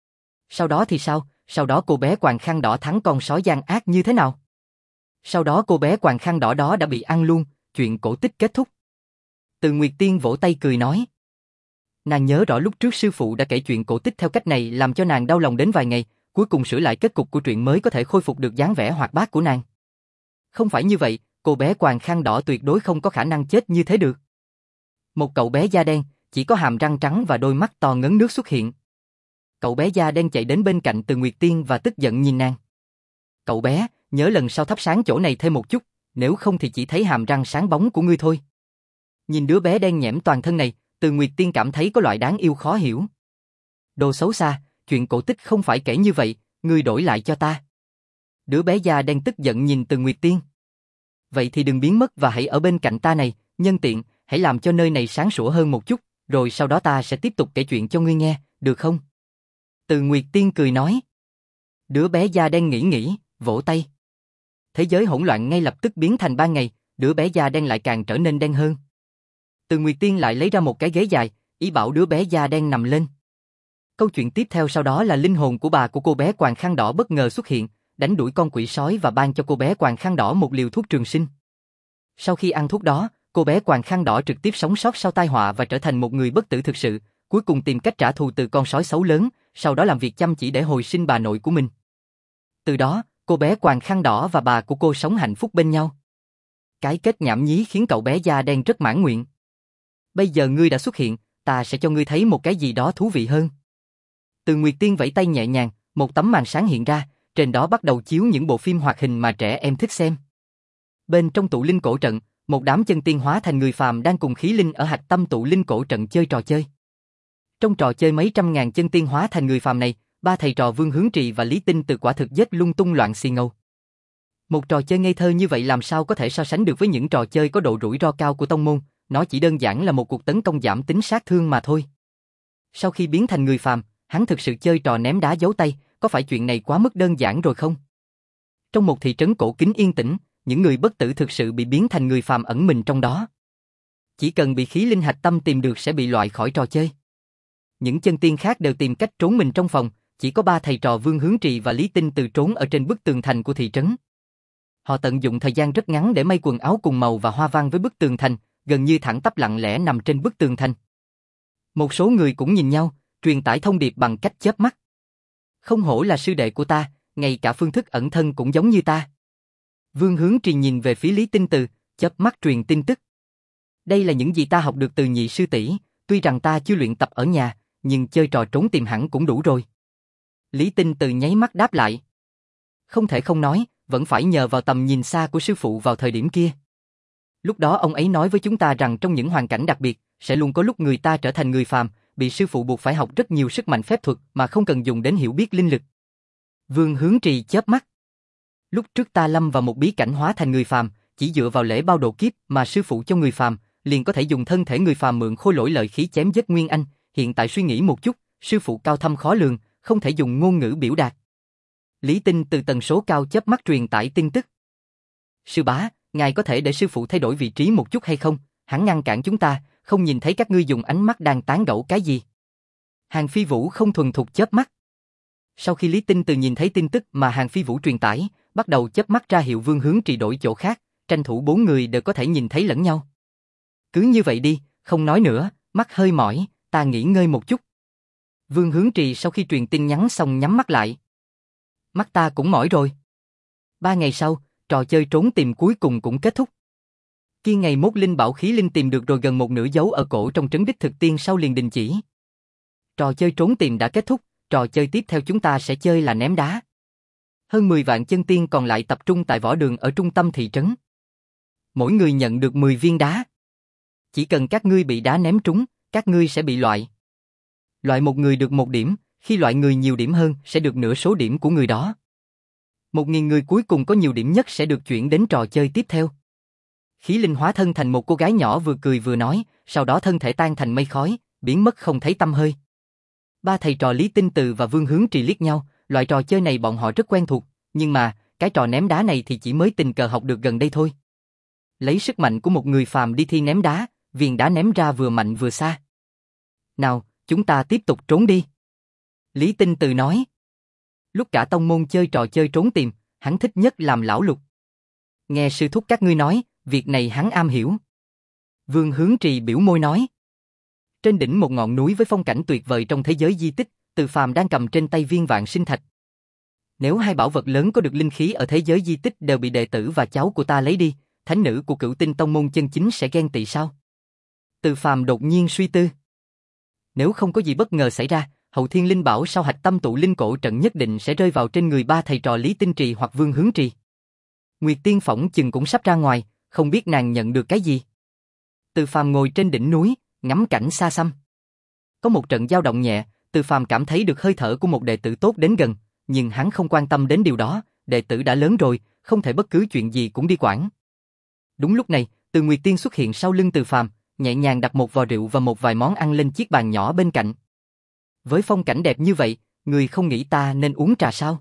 Sau đó thì sao, sau đó cô bé quàng khăn đỏ thắng con sói gian ác như thế nào? Sau đó cô bé quàng khăn đỏ đó đã bị ăn luôn, chuyện cổ tích kết thúc. Từ Nguyệt Tiên vỗ tay cười nói. Nàng nhớ rõ lúc trước sư phụ đã kể chuyện cổ tích theo cách này làm cho nàng đau lòng đến vài ngày, cuối cùng sửa lại kết cục của truyện mới có thể khôi phục được dáng vẻ hoạt bát của nàng. Không phải như vậy, cô bé quàng khăn đỏ tuyệt đối không có khả năng chết như thế được. Một cậu bé da đen, chỉ có hàm răng trắng và đôi mắt to ngấn nước xuất hiện. Cậu bé da đen chạy đến bên cạnh Từ Nguyệt Tiên và tức giận nhìn nàng. Cậu bé, nhớ lần sau thắp sáng chỗ này thêm một chút, nếu không thì chỉ thấy hàm răng sáng bóng của ngươi thôi. Nhìn đứa bé đen nhẽm toàn thân này, Từ Nguyệt Tiên cảm thấy có loại đáng yêu khó hiểu. Đồ xấu xa, chuyện cổ tích không phải kể như vậy, ngươi đổi lại cho ta. Đứa bé da đen tức giận nhìn Từ Nguyệt Tiên. Vậy thì đừng biến mất và hãy ở bên cạnh ta này, nhân tiện, hãy làm cho nơi này sáng sủa hơn một chút, rồi sau đó ta sẽ tiếp tục kể chuyện cho ngươi nghe, được không? Từ Nguyệt Tiên cười nói. Đứa bé da đen nghĩ nghĩ, vỗ tay. Thế giới hỗn loạn ngay lập tức biến thành ban ngày, đứa bé da đen lại càng trở nên đen hơn. Từ Nguyệt Tiên lại lấy ra một cái ghế dài, ý bảo đứa bé da đen nằm lên. Câu chuyện tiếp theo sau đó là linh hồn của bà của cô bé quàng khăn đỏ bất ngờ xuất hiện, đánh đuổi con quỷ sói và ban cho cô bé quàng khăn đỏ một liều thuốc trường sinh. Sau khi ăn thuốc đó, cô bé quàng khăn đỏ trực tiếp sống sót sau tai họa và trở thành một người bất tử thực sự, cuối cùng tìm cách trả thù từ con sói xấu lớn, sau đó làm việc chăm chỉ để hồi sinh bà nội của mình. Từ đó, cô bé quàng khăn đỏ và bà của cô sống hạnh phúc bên nhau. Cái kết nhảm nhí khiến cậu bé da đen rất mãn nguyện. Bây giờ ngươi đã xuất hiện, ta sẽ cho ngươi thấy một cái gì đó thú vị hơn. Từ Nguyệt Tiên vẫy tay nhẹ nhàng, một tấm màn sáng hiện ra, trên đó bắt đầu chiếu những bộ phim hoạt hình mà trẻ em thích xem. Bên trong tụ linh cổ trận, một đám chân tiên hóa thành người phàm đang cùng khí linh ở hạch tâm tụ linh cổ trận chơi trò chơi. Trong trò chơi mấy trăm ngàn chân tiên hóa thành người phàm này, ba thầy trò Vương Hướng Trì và Lý Tinh từ quả thực giết lung tung loạn xì ngầu. Một trò chơi ngây thơ như vậy làm sao có thể so sánh được với những trò chơi có độ rủi ro cao của tông môn, nó chỉ đơn giản là một cuộc tấn công giảm tính sát thương mà thôi. Sau khi biến thành người phàm, hắn thực sự chơi trò ném đá giấu tay, có phải chuyện này quá mức đơn giản rồi không? Trong một thị trấn cổ kính yên tĩnh, những người bất tử thực sự bị biến thành người phàm ẩn mình trong đó. Chỉ cần bị khí linh hạch tâm tìm được sẽ bị loại khỏi trò chơi. Những chân tiên khác đều tìm cách trốn mình trong phòng, chỉ có ba thầy trò Vương Hướng Trì và Lý Tinh từ trốn ở trên bức tường thành của thị trấn. Họ tận dụng thời gian rất ngắn để may quần áo cùng màu và hoa văn với bức tường thành, gần như thẳng tắp lặng lẽ nằm trên bức tường thành. Một số người cũng nhìn nhau, truyền tải thông điệp bằng cách chớp mắt. Không hổ là sư đệ của ta, ngay cả phương thức ẩn thân cũng giống như ta. Vương Hướng Trì nhìn về phía Lý Tinh Từ, chớp mắt truyền tin tức. Đây là những gì ta học được từ nhị sư tỷ, tuy rằng ta chưa luyện tập ở nhà, nhưng chơi trò trốn tìm hẳn cũng đủ rồi. Lý Tinh Từ nháy mắt đáp lại. Không thể không nói, vẫn phải nhờ vào tầm nhìn xa của sư phụ vào thời điểm kia. Lúc đó ông ấy nói với chúng ta rằng trong những hoàn cảnh đặc biệt, sẽ luôn có lúc người ta trở thành người phàm, bị sư phụ buộc phải học rất nhiều sức mạnh phép thuật mà không cần dùng đến hiểu biết linh lực. Vương Hướng Trì chớp mắt. Lúc trước ta lâm vào một bí cảnh hóa thành người phàm, chỉ dựa vào lễ bao độ kiếp mà sư phụ cho người phàm, liền có thể dùng thân thể người phàm mượn khôi lỗi lợi khí chém giết Nguyên Anh, hiện tại suy nghĩ một chút, sư phụ cao thâm khó lường, không thể dùng ngôn ngữ biểu đạt. Lý Tinh từ tần số cao chớp mắt truyền tải tin tức. Sư bá, ngài có thể để sư phụ thay đổi vị trí một chút hay không? Hắn ngăn cản chúng ta, không nhìn thấy các ngươi dùng ánh mắt đang tán gẫu cái gì. Hàng Phi Vũ không thuần thục chớp mắt. Sau khi Lý Tinh từ nhìn thấy tin tức mà Hàng Phi Vũ truyền tải, bắt đầu chớp mắt ra hiệu Vương Hướng Trì đổi chỗ khác, tranh thủ bốn người đều có thể nhìn thấy lẫn nhau. Cứ như vậy đi, không nói nữa, mắt hơi mỏi, ta nghỉ ngơi một chút. Vương Hướng Trì sau khi truyền tin nhắn xong nhắm mắt lại. Mắt ta cũng mỏi rồi. Ba ngày sau, trò chơi trốn tìm cuối cùng cũng kết thúc. Khi ngày mốt linh bảo khí linh tìm được rồi gần một nửa dấu ở cổ trong trấn đích thực tiên sau liền đình chỉ. Trò chơi trốn tìm đã kết thúc, trò chơi tiếp theo chúng ta sẽ chơi là ném đá. Hơn mười vạn chân tiên còn lại tập trung tại võ đường ở trung tâm thị trấn. Mỗi người nhận được mười viên đá. Chỉ cần các ngươi bị đá ném trúng, các ngươi sẽ bị loại. Loại một người được một điểm, khi loại người nhiều điểm hơn sẽ được nửa số điểm của người đó. Một nghìn người cuối cùng có nhiều điểm nhất sẽ được chuyển đến trò chơi tiếp theo. Khí linh hóa thân thành một cô gái nhỏ vừa cười vừa nói, sau đó thân thể tan thành mây khói, biến mất không thấy tăm hơi. Ba thầy trò Lý Tinh Từ và Vương Hướng Trì liếc nhau, loại trò chơi này bọn họ rất quen thuộc, nhưng mà, cái trò ném đá này thì chỉ mới tình cờ học được gần đây thôi. Lấy sức mạnh của một người phàm đi thi ném đá, viên đá ném ra vừa mạnh vừa xa. Nào, chúng ta tiếp tục trốn đi. Lý Tinh Từ nói. Lúc cả tông môn chơi trò chơi trốn tìm, hắn thích nhất làm lão lục. Nghe sư thúc các ngươi nói, việc này hắn am hiểu. Vương Hướng Trì biểu môi nói. Trên đỉnh một ngọn núi với phong cảnh tuyệt vời trong thế giới di tích, Từ Phàm đang cầm trên tay viên vạn sinh thạch. Nếu hai bảo vật lớn có được linh khí ở thế giới di tích đều bị đệ tử và cháu của ta lấy đi, thánh nữ của Cửu Tinh tông môn chân chính sẽ ghen tị sao? Từ Phàm đột nhiên suy tư. Nếu không có gì bất ngờ xảy ra, Hậu Thiên Linh Bảo sau hạch tâm tụ linh cổ trận nhất định sẽ rơi vào trên người ba thầy trò Lý Tinh Trì hoặc Vương Hướng Trì. Nguyệt Tiên phỏng chừng cũng sắp ra ngoài, không biết nàng nhận được cái gì. Từ Phàm ngồi trên đỉnh núi, ngắm cảnh xa xăm. Có một trận dao động nhẹ, Từ Phàm cảm thấy được hơi thở của một đệ tử tốt đến gần, nhưng hắn không quan tâm đến điều đó, đệ tử đã lớn rồi, không thể bất cứ chuyện gì cũng đi quản. Đúng lúc này, Từ Nguyệt Tiên xuất hiện sau lưng Từ Phàm, nhẹ nhàng đặt một vò rượu và một vài món ăn lên chiếc bàn nhỏ bên cạnh. Với phong cảnh đẹp như vậy, người không nghĩ ta nên uống trà sao?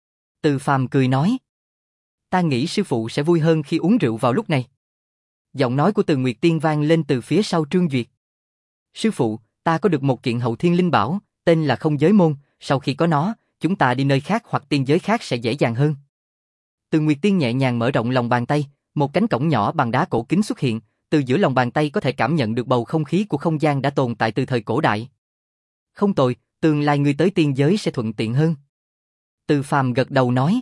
Từ Phàm cười nói. Ta nghĩ sư phụ sẽ vui hơn khi uống rượu vào lúc này. Giọng nói của Từ Nguyệt Tiên vang lên từ phía sau Trương Duyệt. Sư phụ, ta có được một kiện hậu thiên linh bảo, tên là Không Giới Môn, sau khi có nó, chúng ta đi nơi khác hoặc tiên giới khác sẽ dễ dàng hơn. Từ Nguyệt Tiên nhẹ nhàng mở rộng lòng bàn tay, một cánh cổng nhỏ bằng đá cổ kính xuất hiện, từ giữa lòng bàn tay có thể cảm nhận được bầu không khí của không gian đã tồn tại từ thời cổ đại. Không tồi, tương lai ngươi tới tiên giới sẽ thuận tiện hơn. Từ Phàm gật đầu nói.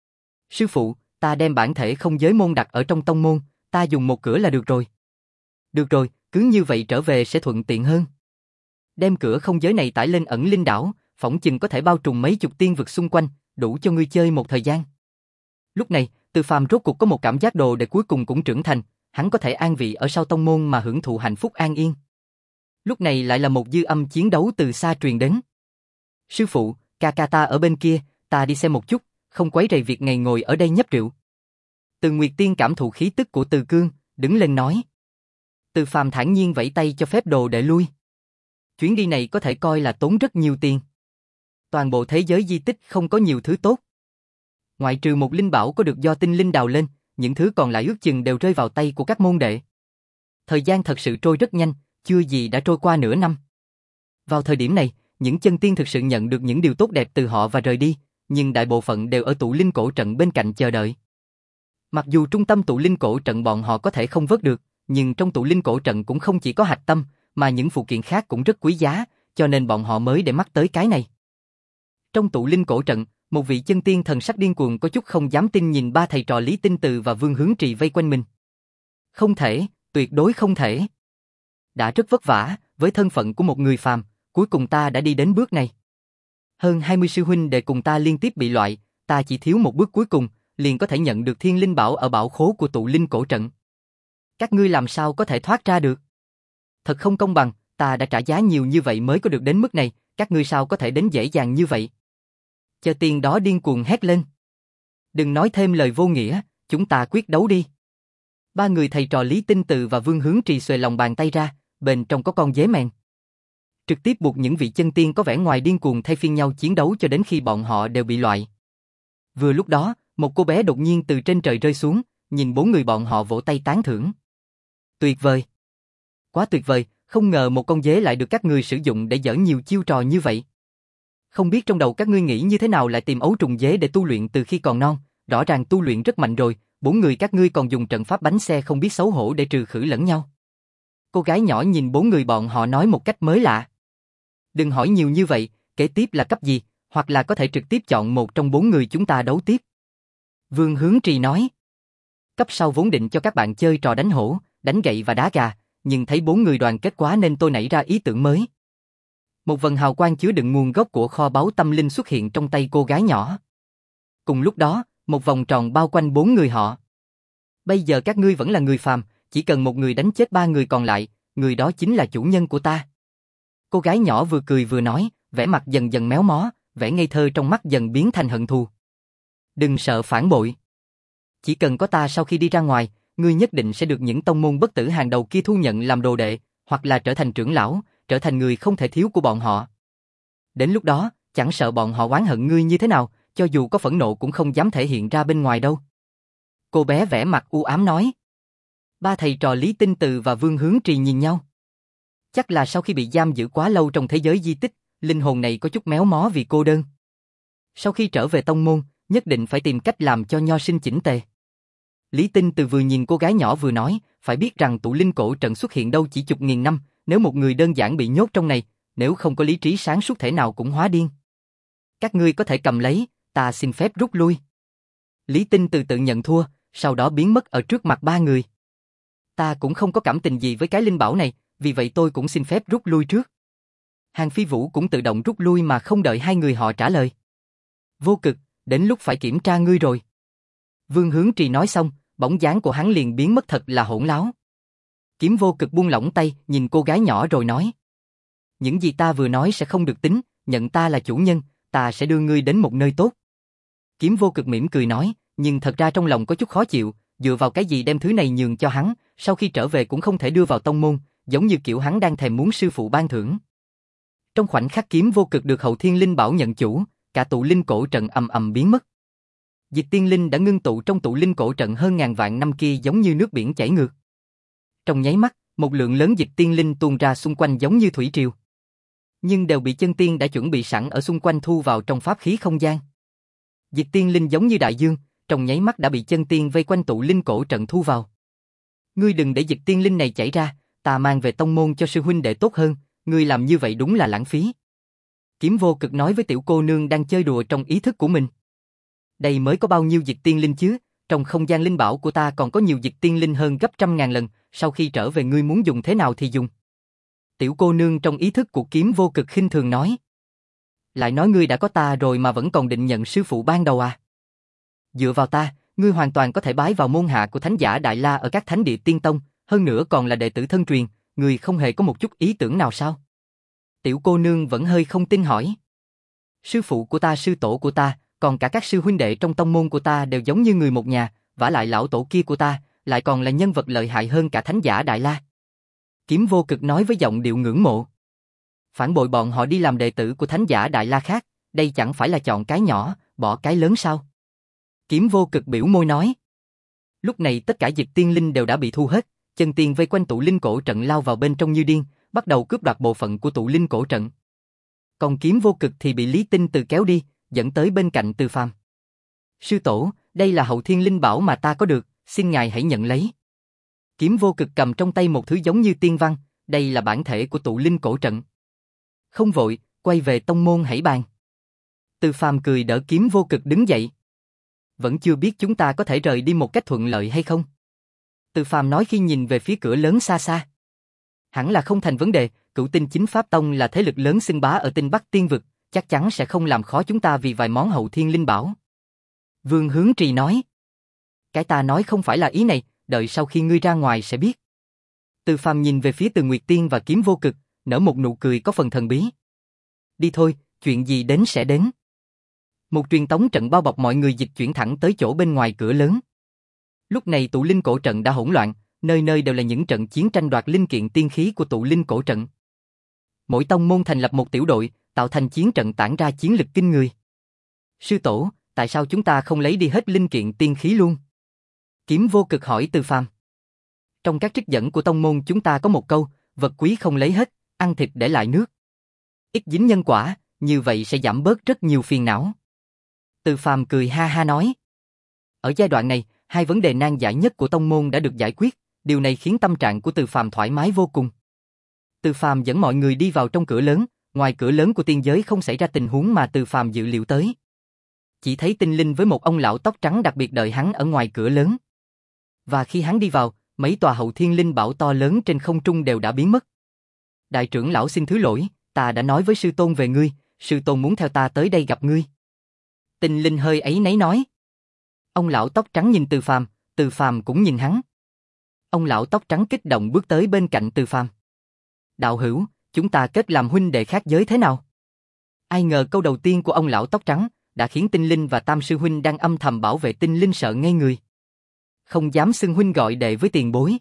Sư phụ, ta đem bản thể Không Giới Môn đặt ở trong tông môn, ta dùng một cửa là được rồi. Được rồi, cứ như vậy trở về sẽ thuận tiện hơn. Đem cửa không giới này tải lên ẩn linh đảo, phỏng chừng có thể bao trùm mấy chục tiên vực xung quanh, đủ cho ngươi chơi một thời gian. Lúc này, Từ Phàm rốt cuộc có một cảm giác đồ để cuối cùng cũng trưởng thành, hắn có thể an vị ở sau tông môn mà hưởng thụ hạnh phúc an yên. Lúc này lại là một dư âm chiến đấu từ xa truyền đến. Sư phụ, ca ca ta ở bên kia, ta đi xem một chút, không quấy rầy việc ngày ngồi ở đây nhấp rượu. Từ Nguyệt Tiên cảm thụ khí tức của Từ Cương, đứng lên nói. Từ Phàm thản nhiên vẫy tay cho phép đồ để lui. Chuyến đi này có thể coi là tốn rất nhiều tiền. Toàn bộ thế giới di tích không có nhiều thứ tốt. Ngoại trừ một linh bảo có được do tinh linh đào lên, những thứ còn lại ước chừng đều rơi vào tay của các môn đệ. Thời gian thật sự trôi rất nhanh, chưa gì đã trôi qua nửa năm. Vào thời điểm này, những chân tiên thực sự nhận được những điều tốt đẹp từ họ và rời đi, nhưng đại bộ phận đều ở tụ linh cổ trận bên cạnh chờ đợi. Mặc dù trung tâm tụ linh cổ trận bọn họ có thể không vớt được, nhưng trong tụ linh cổ trận cũng không chỉ có hạch tâm, mà những phụ kiện khác cũng rất quý giá, cho nên bọn họ mới để mắt tới cái này. Trong tụ linh cổ trận, một vị chân tiên thần sắc điên cuồng có chút không dám tin nhìn ba thầy trò Lý Tinh Từ và Vương Hướng Trì vây quanh mình. Không thể, tuyệt đối không thể. Đã rất vất vả, với thân phận của một người phàm, cuối cùng ta đã đi đến bước này. Hơn hai mươi sư huynh đệ cùng ta liên tiếp bị loại, ta chỉ thiếu một bước cuối cùng, liền có thể nhận được thiên linh bảo ở bảo khố của tụ linh cổ trận. Các ngươi làm sao có thể thoát ra được? Thật không công bằng, ta đã trả giá nhiều như vậy mới có được đến mức này, các ngươi sao có thể đến dễ dàng như vậy? Chờ tiền đó điên cuồng hét lên. Đừng nói thêm lời vô nghĩa, chúng ta quyết đấu đi. Ba người thầy trò Lý Tinh Từ và Vương Hướng Trì xuề lòng bàn tay ra, bên trong có con dế mèn. Trực tiếp buộc những vị chân tiên có vẻ ngoài điên cuồng thay phiên nhau chiến đấu cho đến khi bọn họ đều bị loại. Vừa lúc đó, một cô bé đột nhiên từ trên trời rơi xuống, nhìn bốn người bọn họ vỗ tay tán thưởng. Tuyệt vời! Quá tuyệt vời, không ngờ một con dế lại được các ngươi sử dụng để giở nhiều chiêu trò như vậy. Không biết trong đầu các ngươi nghĩ như thế nào lại tìm ấu trùng dế để tu luyện từ khi còn non, rõ ràng tu luyện rất mạnh rồi, bốn người các ngươi còn dùng trận pháp bánh xe không biết xấu hổ để trừ khử lẫn nhau. Cô gái nhỏ nhìn bốn người bọn họ nói một cách mới lạ. Đừng hỏi nhiều như vậy, kế tiếp là cấp gì, hoặc là có thể trực tiếp chọn một trong bốn người chúng ta đấu tiếp. Vương Hướng Trì nói. Cấp sau vốn định cho các bạn chơi trò đánh hổ, đánh gậy và đá gà, nhưng thấy bốn người đoàn kết quá nên tôi nảy ra ý tưởng mới. Một vần hào quang chứa đựng nguồn gốc của kho báu tâm linh xuất hiện trong tay cô gái nhỏ. Cùng lúc đó, một vòng tròn bao quanh bốn người họ. Bây giờ các ngươi vẫn là người phàm, chỉ cần một người đánh chết ba người còn lại, người đó chính là chủ nhân của ta. Cô gái nhỏ vừa cười vừa nói, vẻ mặt dần dần méo mó, vẻ ngây thơ trong mắt dần biến thành hận thù. Đừng sợ phản bội. Chỉ cần có ta sau khi đi ra ngoài, ngươi nhất định sẽ được những tông môn bất tử hàng đầu kia thu nhận làm đồ đệ, hoặc là trở thành trưởng lão, trở thành người không thể thiếu của bọn họ. Đến lúc đó, chẳng sợ bọn họ oán hận ngươi như thế nào, cho dù có phẫn nộ cũng không dám thể hiện ra bên ngoài đâu. Cô bé vẻ mặt u ám nói. Ba thầy trò Lý Tinh Từ và Vương Hướng Trì nhìn nhau. Chắc là sau khi bị giam giữ quá lâu trong thế giới di tích, linh hồn này có chút méo mó vì cô đơn. Sau khi trở về tông môn, nhất định phải tìm cách làm cho nho sinh chỉnh tề. Lý Tinh Từ vừa nhìn cô gái nhỏ vừa nói, phải biết rằng tụ linh cổ trận xuất hiện đâu chỉ chục nghìn năm, nếu một người đơn giản bị nhốt trong này, nếu không có lý trí sáng suốt thể nào cũng hóa điên. Các ngươi có thể cầm lấy, ta xin phép rút lui. Lý Tinh Từ tự nhận thua, sau đó biến mất ở trước mặt ba người. Ta cũng không có cảm tình gì với cái linh bảo này, vì vậy tôi cũng xin phép rút lui trước. Hàng Phi Vũ cũng tự động rút lui mà không đợi hai người họ trả lời. Vô Cực, đến lúc phải kiểm tra ngươi rồi. Vương Hướng Trì nói xong, bóng dáng của hắn liền biến mất thật là hỗn láo. Kiếm Vô Cực buông lỏng tay, nhìn cô gái nhỏ rồi nói. Những gì ta vừa nói sẽ không được tính, nhận ta là chủ nhân, ta sẽ đưa ngươi đến một nơi tốt. Kiếm Vô Cực mỉm cười nói, nhưng thật ra trong lòng có chút khó chịu, dựa vào cái gì đem thứ này nhường cho hắn, sau khi trở về cũng không thể đưa vào tông môn, giống như kiểu hắn đang thèm muốn sư phụ ban thưởng. Trong khoảnh khắc Kiếm Vô Cực được Hậu Thiên Linh Bảo nhận chủ, cả tụ linh cổ trận ầm ầm biến mất. Dịch tiên linh đã ngưng tụ trong tụ linh cổ trận hơn ngàn vạn năm kia giống như nước biển chảy ngược. Trong nháy mắt, một lượng lớn dịch tiên linh tuôn ra xung quanh giống như thủy triều. Nhưng đều bị chân tiên đã chuẩn bị sẵn ở xung quanh thu vào trong pháp khí không gian. Dịch tiên linh giống như đại dương, trong nháy mắt đã bị chân tiên vây quanh tụ linh cổ trận thu vào. Ngươi đừng để dịch tiên linh này chảy ra, ta mang về tông môn cho sư huynh đệ tốt hơn, ngươi làm như vậy đúng là lãng phí. Kiếm Vô Cực nói với tiểu cô nương đang chơi đùa trong ý thức của mình. Đây mới có bao nhiêu dịch tiên linh chứ, trong không gian linh bảo của ta còn có nhiều dịch tiên linh hơn gấp trăm ngàn lần, sau khi trở về ngươi muốn dùng thế nào thì dùng. Tiểu cô nương trong ý thức của Kiếm Vô Cực khinh thường nói. Lại nói ngươi đã có ta rồi mà vẫn còn định nhận sư phụ ban đầu à? Dựa vào ta, ngươi hoàn toàn có thể bái vào môn hạ của thánh giả Đại La ở các thánh địa tiên tông, hơn nữa còn là đệ tử thân truyền, ngươi không hề có một chút ý tưởng nào sao? Tiểu cô nương vẫn hơi không tin hỏi. Sư phụ của ta, sư tổ của ta, còn cả các sư huynh đệ trong tông môn của ta đều giống như người một nhà, vả lại lão tổ kia của ta, lại còn là nhân vật lợi hại hơn cả thánh giả Đại La. Kiếm Vô Cực nói với giọng điệu ngưỡng mộ. Phản bội bọn họ đi làm đệ tử của thánh giả Đại La khác, đây chẳng phải là chọn cái nhỏ, bỏ cái lớn sao? Kiếm Vô Cực biểu môi nói. Lúc này tất cả dịch tiên linh đều đã bị thu hết, chân tiên vây quanh tụ linh cổ trận lao vào bên trong như điên, bắt đầu cướp đoạt bộ phận của tụ linh cổ trận. Còn Kiếm Vô Cực thì bị Lý Tinh Từ kéo đi, dẫn tới bên cạnh Từ Phàm. Sư tổ, đây là Hậu Thiên Linh Bảo mà ta có được, xin ngài hãy nhận lấy. Kiếm Vô Cực cầm trong tay một thứ giống như tiên văn, đây là bản thể của tụ linh cổ trận. Không vội, quay về tông môn hãy bàn. Từ Phàm cười đỡ Kiếm Vô Cực đứng dậy. Vẫn chưa biết chúng ta có thể rời đi một cách thuận lợi hay không? Từ Phàm nói khi nhìn về phía cửa lớn xa xa. Hẳn là không thành vấn đề, Cửu Tinh Chính Pháp Tông là thế lực lớn xưng bá ở Tinh Bắc Tiên Vực, chắc chắn sẽ không làm khó chúng ta vì vài món Hậu Thiên Linh Bảo. Vương Hướng Trì nói. Cái ta nói không phải là ý này, đợi sau khi ngươi ra ngoài sẽ biết. Từ Phàm nhìn về phía Từ Nguyệt Tiên và Kiếm Vô Cực, nở một nụ cười có phần thần bí. Đi thôi, chuyện gì đến sẽ đến. Một truyền tống trận bao bọc mọi người dịch chuyển thẳng tới chỗ bên ngoài cửa lớn. Lúc này tụ linh cổ trận đã hỗn loạn, nơi nơi đều là những trận chiến tranh đoạt linh kiện tiên khí của tụ linh cổ trận. Mỗi tông môn thành lập một tiểu đội, tạo thành chiến trận tản ra chiến lực kinh người. Sư tổ, tại sao chúng ta không lấy đi hết linh kiện tiên khí luôn? Kiếm Vô Cực hỏi Từ Phàm. Trong các trích dẫn của tông môn chúng ta có một câu, vật quý không lấy hết, ăn thịt để lại nước. Ít dính nhân quả, như vậy sẽ giảm bớt rất nhiều phiền não. Từ Phàm cười ha ha nói. Ở giai đoạn này, hai vấn đề nan giải nhất của tông môn đã được giải quyết, điều này khiến tâm trạng của Từ Phàm thoải mái vô cùng. Từ Phàm dẫn mọi người đi vào trong cửa lớn, ngoài cửa lớn của tiên giới không xảy ra tình huống mà Từ Phàm dự liệu tới. Chỉ thấy Tinh Linh với một ông lão tóc trắng đặc biệt đợi hắn ở ngoài cửa lớn. Và khi hắn đi vào, mấy tòa Hậu Thiên Linh Bảo to lớn trên không trung đều đã biến mất. Đại trưởng lão xin thứ lỗi, ta đã nói với sư tôn về ngươi, sư tôn muốn theo ta tới đây gặp ngươi. Tinh Linh hơi áy náy nói. Ông lão tóc trắng nhìn Từ Phàm, Từ Phàm cũng nhìn hắn. Ông lão tóc trắng kích động bước tới bên cạnh Từ Phàm. Đạo hữu, chúng ta kết làm huynh đệ khác giới thế nào? Ai ngờ câu đầu tiên của ông lão tóc trắng đã khiến Tinh Linh và Tam sư huynh đang âm thầm bảo vệ Tinh Linh sợ ngây người. Không dám xưng huynh gọi đệ với tiền bối.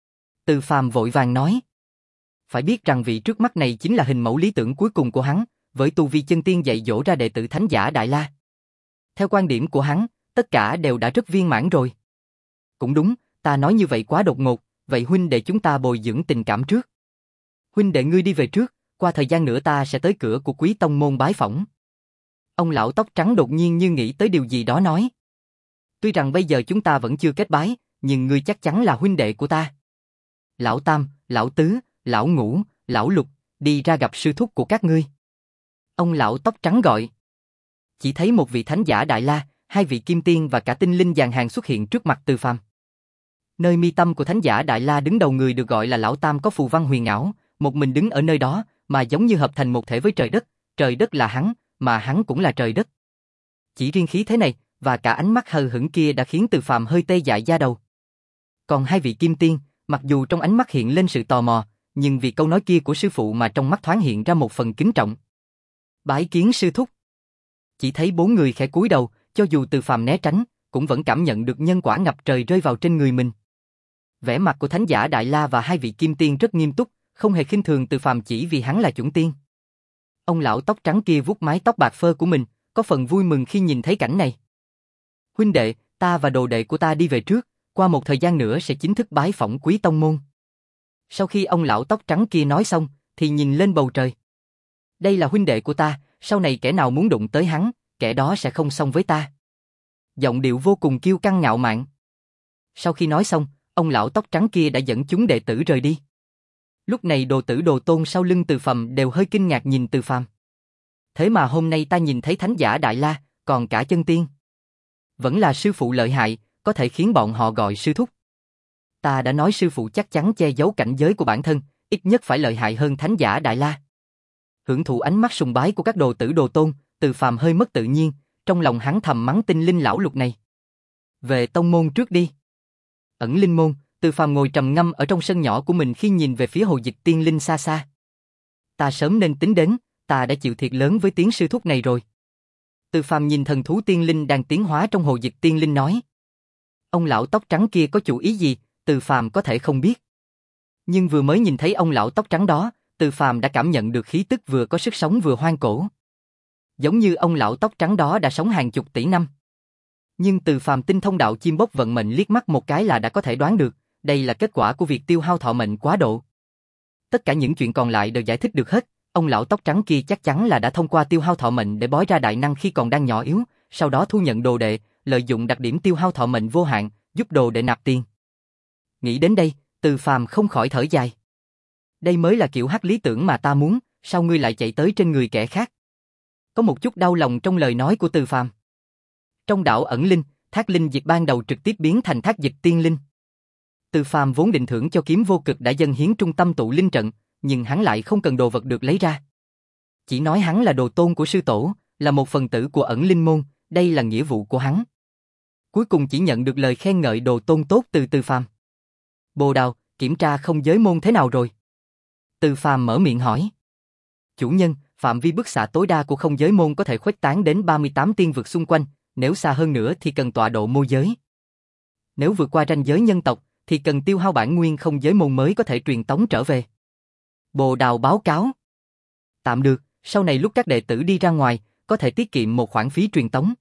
Từ Phàm vội vàng nói. Phải biết rằng vị trước mắt này chính là hình mẫu lý tưởng cuối cùng của hắn, với tu vi chân tiên dạy dỗ ra đệ tử Thánh giả Đại La. Theo quan điểm của hắn, tất cả đều đã rất viên mãn rồi. Cũng đúng, ta nói như vậy quá đột ngột, vậy huynh đệ chúng ta bồi dưỡng tình cảm trước. Huynh đệ ngươi đi về trước, qua thời gian nữa ta sẽ tới cửa của Quý tông môn bái phỏng. Ông lão tóc trắng đột nhiên như nghĩ tới điều gì đó nói. Tuy rằng bây giờ chúng ta vẫn chưa kết bái, nhưng ngươi chắc chắn là huynh đệ của ta. Lão Tam, Lão Tứ, Lão Ngũ, Lão Lục, đi ra gặp sư thúc của các ngươi. Ông lão tóc trắng gọi. Chỉ thấy một vị Thánh giả Đại La, hai vị Kim Tiên và cả Tinh Linh dàn hàng xuất hiện trước mặt Từ Phàm. Nơi mi tâm của Thánh giả Đại La đứng đầu người được gọi là Lão Tam có phù văn huyền ảo, một mình đứng ở nơi đó, mà giống như hợp thành một thể với trời đất, trời đất là hắn, mà hắn cũng là trời đất. Chỉ riêng khí thế này, và cả ánh mắt hờ hững kia đã khiến Từ Phàm hơi tê dại da đầu. Còn hai vị Kim Tiên, mặc dù trong ánh mắt hiện lên sự tò mò, nhưng vì câu nói kia của sư phụ mà trong mắt thoáng hiện ra một phần kính trọng. Bái kiến sư thúc. Chỉ thấy bốn người khẽ cúi đầu, cho dù Từ Phàm né tránh, cũng vẫn cảm nhận được nhân quả ngập trời rơi vào trên người mình. Vẻ mặt của Thánh giả Đại La và hai vị Kim Tiên rất nghiêm túc, không hề khinh thường Từ Phàm chỉ vì hắn là chuẩn tiên. Ông lão tóc trắng kia vuốt mái tóc bạc phơ của mình, có phần vui mừng khi nhìn thấy cảnh này. Huynh đệ, ta và đồ đệ của ta đi về trước, qua một thời gian nữa sẽ chính thức bái phỏng Quý tông môn. Sau khi ông lão tóc trắng kia nói xong, thì nhìn lên bầu trời. Đây là huynh đệ của ta, sau này kẻ nào muốn đụng tới hắn, kẻ đó sẽ không xong với ta. Giọng điệu vô cùng kiêu căng ngạo mạn. Sau khi nói xong, ông lão tóc trắng kia đã dẫn chúng đệ tử rời đi. Lúc này đồ tử đồ tôn sau lưng Từ Phàm đều hơi kinh ngạc nhìn Từ Phàm. Thế mà hôm nay ta nhìn thấy Thánh giả Đại La, còn cả chân tiên. Vẫn là sư phụ lợi hại, có thể khiến bọn họ gọi sư thúc. Ta đã nói sư phụ chắc chắn che giấu cảnh giới của bản thân, ít nhất phải lợi hại hơn Thánh giả Đại La. Hưởng thụ ánh mắt sùng bái của các đồ tử đồ tôn, Từ Phàm hơi mất tự nhiên, trong lòng hắn thầm mắng Tinh Linh lão lục này. Về tông môn trước đi. Ẩn linh môn, Từ Phàm ngồi trầm ngâm ở trong sân nhỏ của mình khi nhìn về phía hồ dịch tiên linh xa xa. Ta sớm nên tính đến, ta đã chịu thiệt lớn với tiếng sư thúc này rồi. Từ Phàm nhìn thần thú tiên linh đang tiến hóa trong hồ dịch tiên linh nói. Ông lão tóc trắng kia có chủ ý gì, Từ Phàm có thể không biết. Nhưng vừa mới nhìn thấy ông lão tóc trắng đó, Từ Phàm đã cảm nhận được khí tức vừa có sức sống vừa hoang cổ. Giống như ông lão tóc trắng đó đã sống hàng chục tỷ năm. Nhưng Từ Phàm tinh thông đạo chim bốc vận mệnh liếc mắt một cái là đã có thể đoán được, đây là kết quả của việc tiêu hao thọ mệnh quá độ. Tất cả những chuyện còn lại đều giải thích được hết, ông lão tóc trắng kia chắc chắn là đã thông qua tiêu hao thọ mệnh để bói ra đại năng khi còn đang nhỏ yếu, sau đó thu nhận đồ đệ, lợi dụng đặc điểm tiêu hao thọ mệnh vô hạn, giúp đồ đệ nạp tiền. Nghĩ đến đây, Từ Phàm không khỏi thở dài. Đây mới là kiểu hắc lý tưởng mà ta muốn, sao ngươi lại chạy tới trên người kẻ khác? Có một chút đau lòng trong lời nói của Từ Phàm. Trong đảo ẩn linh, thác linh dịch ban đầu trực tiếp biến thành thác dịch tiên linh. Từ Phàm vốn định thưởng cho kiếm vô cực đã dâng hiến trung tâm tụ linh trận, nhưng hắn lại không cần đồ vật được lấy ra. Chỉ nói hắn là đồ tôn của sư tổ, là một phần tử của ẩn linh môn, đây là nghĩa vụ của hắn. Cuối cùng chỉ nhận được lời khen ngợi đồ tôn tốt từ Từ Phàm. Bồ Đào, kiểm tra không giới môn thế nào rồi? Từ Phàm mở miệng hỏi. Chủ nhân, phạm vi bức xạ tối đa của không giới môn có thể khuếch tán đến ba mươi tám tiên vực xung quanh, nếu xa hơn nữa thì cần tọa độ môi giới. Nếu vượt qua ranh giới nhân tộc, thì cần tiêu hao bản nguyên không giới môn mới có thể truyền tống trở về. Bồ Đào báo cáo. Tạm được, sau này lúc các đệ tử đi ra ngoài, có thể tiết kiệm một khoản phí truyền tống.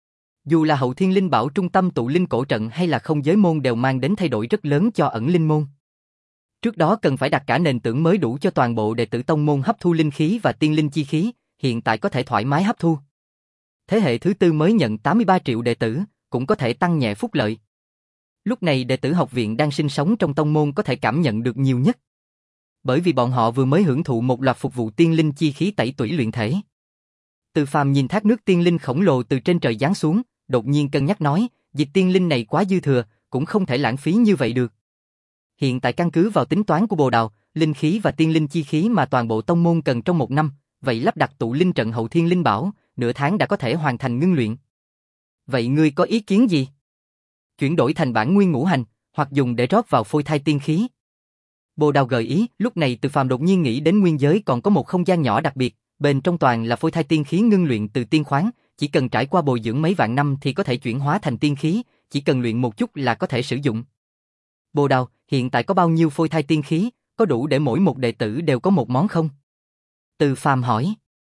Dù là Hậu Thiên Linh Bảo trung tâm tụ linh cổ trận hay là không giới môn đều mang đến thay đổi rất lớn cho ẩn linh môn. Trước đó cần phải đặt cả nền tảng mới đủ cho toàn bộ đệ tử tông môn hấp thu linh khí và tiên linh chi khí, hiện tại có thể thoải mái hấp thu. Thế hệ thứ tư mới nhận tám mươi ba triệu đệ tử, cũng có thể tăng nhẹ phúc lợi. Lúc này đệ tử học viện đang sinh sống trong tông môn có thể cảm nhận được nhiều nhất. Bởi vì bọn họ vừa mới hưởng thụ một loạt phục vụ tiên linh chi khí tẩy tủy luyện thể. Từ Phàm nhìn thác nước tiên linh khổng lồ từ trên trời giáng xuống, đột nhiên cân nhắc nói, dịch tiên linh này quá dư thừa, cũng không thể lãng phí như vậy được. Hiện tại căn cứ vào tính toán của Bồ Đào, linh khí và tiên linh chi khí mà toàn bộ tông môn cần trong một năm, vậy lắp đặt tụ linh trận hậu thiên linh bảo, nửa tháng đã có thể hoàn thành ngưng luyện. Vậy ngươi có ý kiến gì? Chuyển đổi thành bản nguyên ngũ hành, hoặc dùng để rót vào phôi thai tiên khí. Bồ Đào gợi ý, lúc này Từ Phàm đột nhiên nghĩ đến nguyên giới còn có một không gian nhỏ đặc biệt, bên trong toàn là phôi thai tiên khí ngưng luyện từ tiên khoáng, chỉ cần trải qua bồi dưỡng mấy vạn năm thì có thể chuyển hóa thành tiên khí, chỉ cần luyện một chút là có thể sử dụng. Bồ Đào, hiện tại có bao nhiêu phôi thai tiên khí, có đủ để mỗi một đệ tử đều có một món không? Từ Phàm hỏi.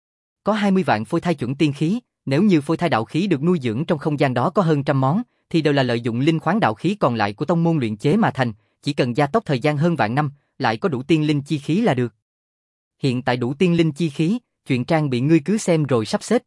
Có hai mươi vạn phôi thai chuẩn tiên khí, nếu như phôi thai đạo khí được nuôi dưỡng trong không gian đó có hơn trăm món, thì đều là lợi dụng linh khoáng đạo khí còn lại của tông môn luyện chế mà thành, chỉ cần gia tốc thời gian hơn vạn năm, lại có đủ tiên linh chi khí là được. Hiện tại đủ tiên linh chi khí, chuyện trang bị ngươi cứ xem rồi sắp xếp.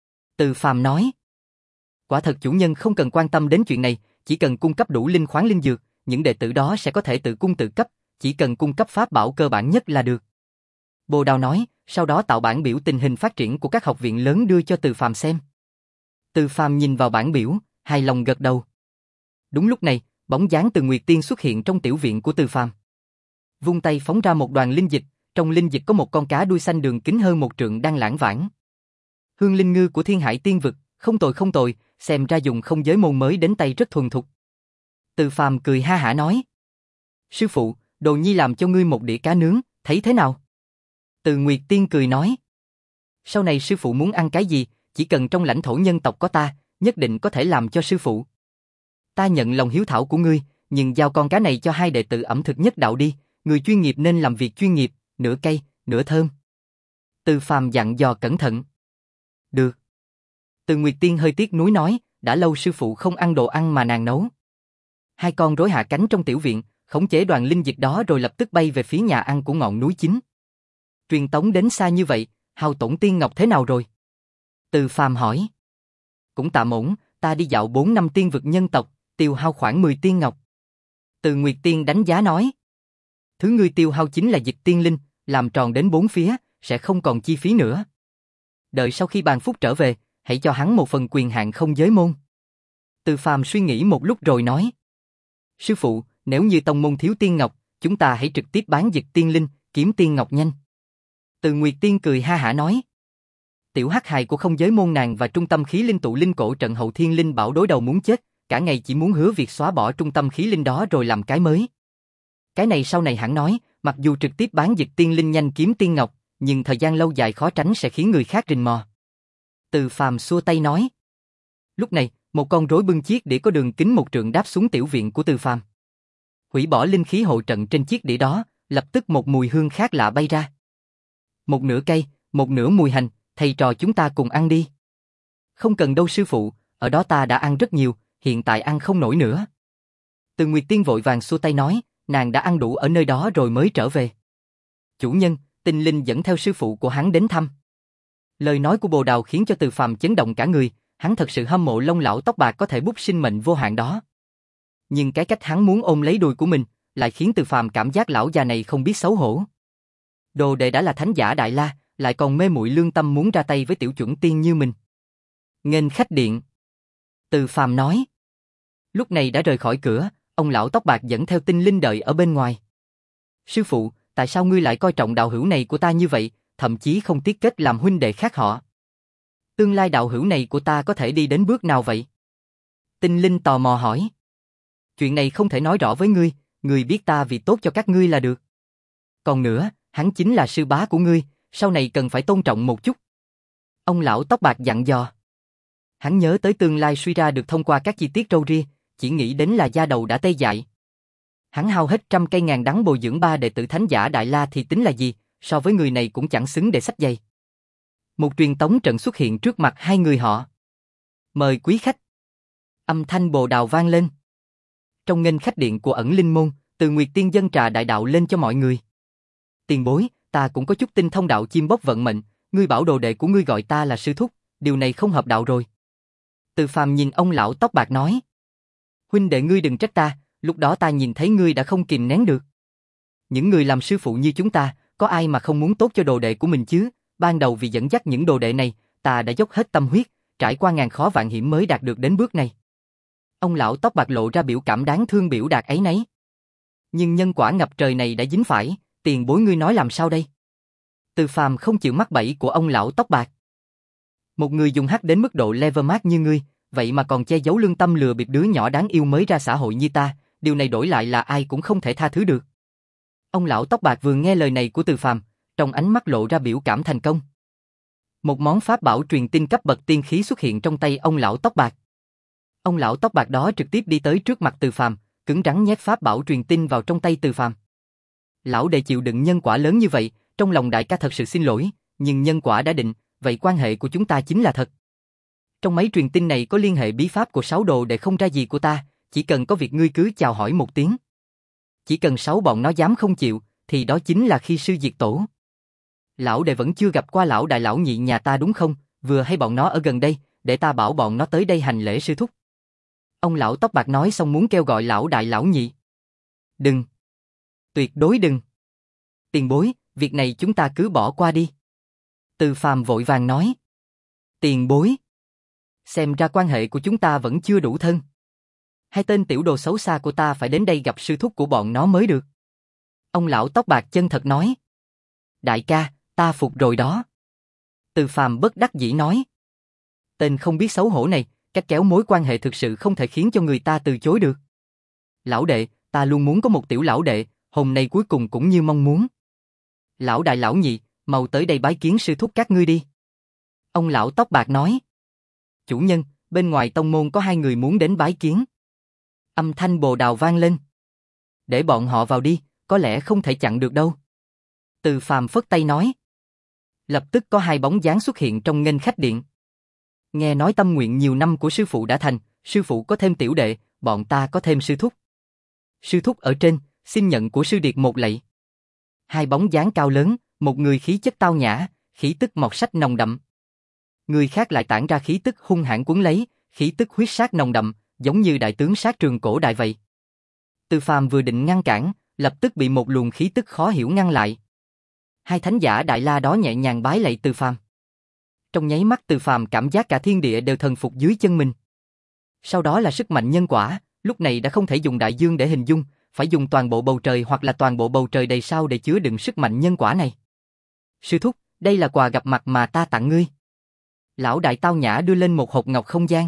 Từ Phàm nói. Quả thật chủ nhân không cần quan tâm đến chuyện này, chỉ cần cung cấp đủ linh khoáng linh dược, những đệ tử đó sẽ có thể tự cung tự cấp, chỉ cần cung cấp pháp bảo cơ bản nhất là được. Bồ Đào nói, sau đó tạo bản biểu tình hình phát triển của các học viện lớn đưa cho Từ Phàm xem. Từ Phàm nhìn vào bản biểu, hài lòng gật đầu. Đúng lúc này, bóng dáng Từ Nguyệt Tiên xuất hiện trong tiểu viện của Từ Phàm. Vung tay phóng ra một đoàn linh dịch, trong linh dịch có một con cá đuôi xanh đường kính hơn một trượng đang lãng vãng. Hương linh ngư của Thiên Hải Tiên vực, không tồi không tồi, xem ra dùng không giới môn mới đến tay rất thuần thục. Từ Phàm cười ha hả nói. Sư phụ, Đồ Nhi làm cho ngươi một đĩa cá nướng, thấy thế nào? Từ Nguyệt Tiên cười nói. Sau này sư phụ muốn ăn cái gì, chỉ cần trong lãnh thổ nhân tộc có ta, nhất định có thể làm cho sư phụ. Ta nhận lòng hiếu thảo của ngươi, nhưng giao con cá này cho hai đệ tử ẩm thực nhất đạo đi, người chuyên nghiệp nên làm việc chuyên nghiệp, nửa cay, nửa thơm. Từ Phàm dặn dò cẩn thận. Được. Từ Nguyệt Tiên hơi tiếc nuối nói, đã lâu sư phụ không ăn đồ ăn mà nàng nấu. Hai con rối hạ cánh trong tiểu viện, khống chế đoàn linh dịch đó rồi lập tức bay về phía nhà ăn của ngọn núi chính. Truyền tống đến xa như vậy, hao tổn tiên ngọc thế nào rồi? Từ Phàm hỏi. Cũng tạm ổn, ta đi dạo bốn năm tiên vực nhân tộc, tiêu hao khoảng mười tiên ngọc. Từ Nguyệt Tiên đánh giá nói. Thứ ngươi tiêu hao chính là dịch tiên linh, làm tròn đến bốn phía, sẽ không còn chi phí nữa. Đợi sau khi Bàn Phúc trở về, hãy cho hắn một phần quyền hạn không giới môn. Từ Phàm suy nghĩ một lúc rồi nói. Sư phụ, nếu như tông môn thiếu tiên ngọc, chúng ta hãy trực tiếp bán dịch tiên linh, kiếm tiên ngọc nhanh. Từ Nguyệt Tiên cười ha hả nói. Tiểu hắc hài của không giới môn nàng và trung tâm khí linh tụ linh cổ trận hậu thiên linh bảo đối đầu muốn chết, cả ngày chỉ muốn hứa việc xóa bỏ trung tâm khí linh đó rồi làm cái mới. Cái này sau này hẳn nói, mặc dù trực tiếp bán dịch tiên linh nhanh kiếm tiên ngọc, nhưng thời gian lâu dài khó tránh sẽ khiến người khác rình mò. Từ Phàm xua tay nói. Lúc này, một con rối bưng chiếc đĩa có đường kính một trượng đáp xuống tiểu viện của Từ Phàm. Hủy bỏ linh khí hộ trận trên chiếc đĩa đó, lập tức một mùi hương khác lạ bay ra. Một nửa cây, một nửa mùi hành, thầy trò chúng ta cùng ăn đi. Không cần đâu sư phụ, ở đó ta đã ăn rất nhiều, hiện tại ăn không nổi nữa. Từ Nguyệt Tiên vội vàng xua tay nói, nàng đã ăn đủ ở nơi đó rồi mới trở về. Chủ nhân, Tinh Linh dẫn theo sư phụ của hắn đến thăm. Lời nói của Bồ Đào khiến cho Từ Phàm chấn động cả người, hắn thật sự hâm mộ Long lão tóc bạc có thể bút sinh mệnh vô hạn đó. Nhưng cái cách hắn muốn ôm lấy đùi của mình, lại khiến Từ Phàm cảm giác lão già này không biết xấu hổ. Đồ đệ đã là thánh giả Đại La, lại còn mê muội lương tâm muốn ra tay với tiểu chuẩn tiên như mình. Nghênh khách điện. Từ Phàm nói. Lúc này đã rời khỏi cửa, ông lão tóc bạc dẫn theo Tinh Linh đợi ở bên ngoài. Sư phụ, tại sao ngươi lại coi trọng đạo hữu này của ta như vậy, thậm chí không tiếc kết làm huynh đệ khác họ? Tương lai đạo hữu này của ta có thể đi đến bước nào vậy? Tinh Linh tò mò hỏi. Chuyện này không thể nói rõ với ngươi, ngươi biết ta vì tốt cho các ngươi là được. Còn nữa, hắn chính là sư bá của ngươi, sau này cần phải tôn trọng một chút. Ông lão tóc bạc dặn dò. Hắn nhớ tới tương lai suy ra được thông qua các chi tiết râu ria, chỉ nghĩ đến là da đầu đã tê dại. Hắn hao hết trăm cây ngàn đắng bồi dưỡng ba đệ tử thánh giả Đại La thì tính là gì, so với người này cũng chẳng xứng để xách giày. Một truyền tống trận xuất hiện trước mặt hai người họ. Mời quý khách. Âm thanh Bồ Đào vang lên. Trong nghênh khách điện của ẩn linh môn, Từ Nguyệt Tiên dâng trà đại đạo lên cho mọi người. Tiền bối, ta cũng có chút tinh thông đạo chim bốc vận mệnh, ngươi bảo đồ đệ của ngươi gọi ta là sư thúc, điều này không hợp đạo rồi. Từ Phàm nhìn ông lão tóc bạc nói. Huynh đệ ngươi đừng trách ta, lúc đó ta nhìn thấy ngươi đã không kìm nén được. Những người làm sư phụ như chúng ta, có ai mà không muốn tốt cho đồ đệ của mình chứ, ban đầu vì dẫn dắt những đồ đệ này, ta đã dốc hết tâm huyết, trải qua ngàn khó vạn hiểm mới đạt được đến bước này. Ông lão tóc bạc lộ ra biểu cảm đáng thương biểu đạt ấy nấy. Nhưng nhân quả ngập trời này đã dính phải, Tiền bối ngươi nói làm sao đây? Từ Phàm không chịu mắc bẫy của ông lão tóc bạc. Một người dùng hắc đến mức độ level max như ngươi, vậy mà còn che giấu lương tâm lừa bịp đứa nhỏ đáng yêu mới ra xã hội như ta, điều này đổi lại là ai cũng không thể tha thứ được. Ông lão tóc bạc vừa nghe lời này của Từ Phàm, trong ánh mắt lộ ra biểu cảm thành công. Một món pháp bảo truyền tin cấp bậc tiên khí xuất hiện trong tay ông lão tóc bạc. Ông lão tóc bạc đó trực tiếp đi tới trước mặt Từ Phàm, cứng rắn nhét pháp bảo truyền tin vào trong tay Từ Phàm. Lão đệ chịu đựng nhân quả lớn như vậy, trong lòng đại ca thật sự xin lỗi, nhưng nhân quả đã định, vậy quan hệ của chúng ta chính là thật. Trong mấy truyền tin này có liên hệ bí pháp của sáu đồ đệ không ra gì của ta, chỉ cần có việc ngươi cứ chào hỏi một tiếng. Chỉ cần sáu bọn nó dám không chịu, thì đó chính là khi sư diệt tổ. Lão đệ vẫn chưa gặp qua lão đại lão nhị nhà ta đúng không? Vừa hay bọn nó ở gần đây, để ta bảo bọn nó tới đây hành lễ sư thúc. Ông lão tóc bạc nói xong muốn kêu gọi lão đại lão nhị. Đừng. Tuyệt đối đừng. Tiền bối, việc này chúng ta cứ bỏ qua đi. Từ Phàm vội vàng nói. Tiền bối. Xem ra quan hệ của chúng ta vẫn chưa đủ thân. Hai tên tiểu đồ xấu xa của ta phải đến đây gặp sư thúc của bọn nó mới được. Ông lão tóc bạc chân thật nói. Đại ca, ta phục rồi đó. Từ Phàm bất đắc dĩ nói. Tên không biết xấu hổ này, cách kéo mối quan hệ thực sự không thể khiến cho người ta từ chối được. Lão đệ, ta luôn muốn có một tiểu lão đệ, hôm nay cuối cùng cũng như mong muốn. Lão đại lão nhị, mau tới đây bái kiến sư thúc các ngươi đi. Ông lão tóc bạc nói. Chủ nhân, bên ngoài tông môn có hai người muốn đến bái kiến. Âm thanh bồ đào vang lên. Để bọn họ vào đi, có lẽ không thể chặn được đâu. Từ Phàm phất tay nói. Lập tức có hai bóng dáng xuất hiện trong nghênh khách điện. Nghe nói tâm nguyện nhiều năm của sư phụ đã thành, sư phụ có thêm tiểu đệ, bọn ta có thêm sư thúc. Sư thúc ở trên, xin nhận của sư điệt một lạy. Hai bóng dáng cao lớn, một người khí chất tao nhã, khí tức mọt sách nồng đậm. Người khác lại tản ra khí tức hung hãn cuốn lấy, khí tức huyết sát nồng đậm, giống như đại tướng sát trường cổ đại vậy. Từ Phàm vừa định ngăn cản, lập tức bị một luồng khí tức khó hiểu ngăn lại. Hai thánh giả đại la đó nhẹ nhàng bái lạy Từ Phàm. Trong nháy mắt Từ Phàm cảm giác cả thiên địa đều thần phục dưới chân mình. Sau đó là sức mạnh nhân quả, lúc này đã không thể dùng đại dương để hình dung, phải dùng toàn bộ bầu trời hoặc là toàn bộ bầu trời đầy sao để chứa đựng sức mạnh nhân quả này. Sư thúc, đây là quà gặp mặt mà ta tặng ngươi. Lão đại tao nhã đưa lên một hộp ngọc không gian.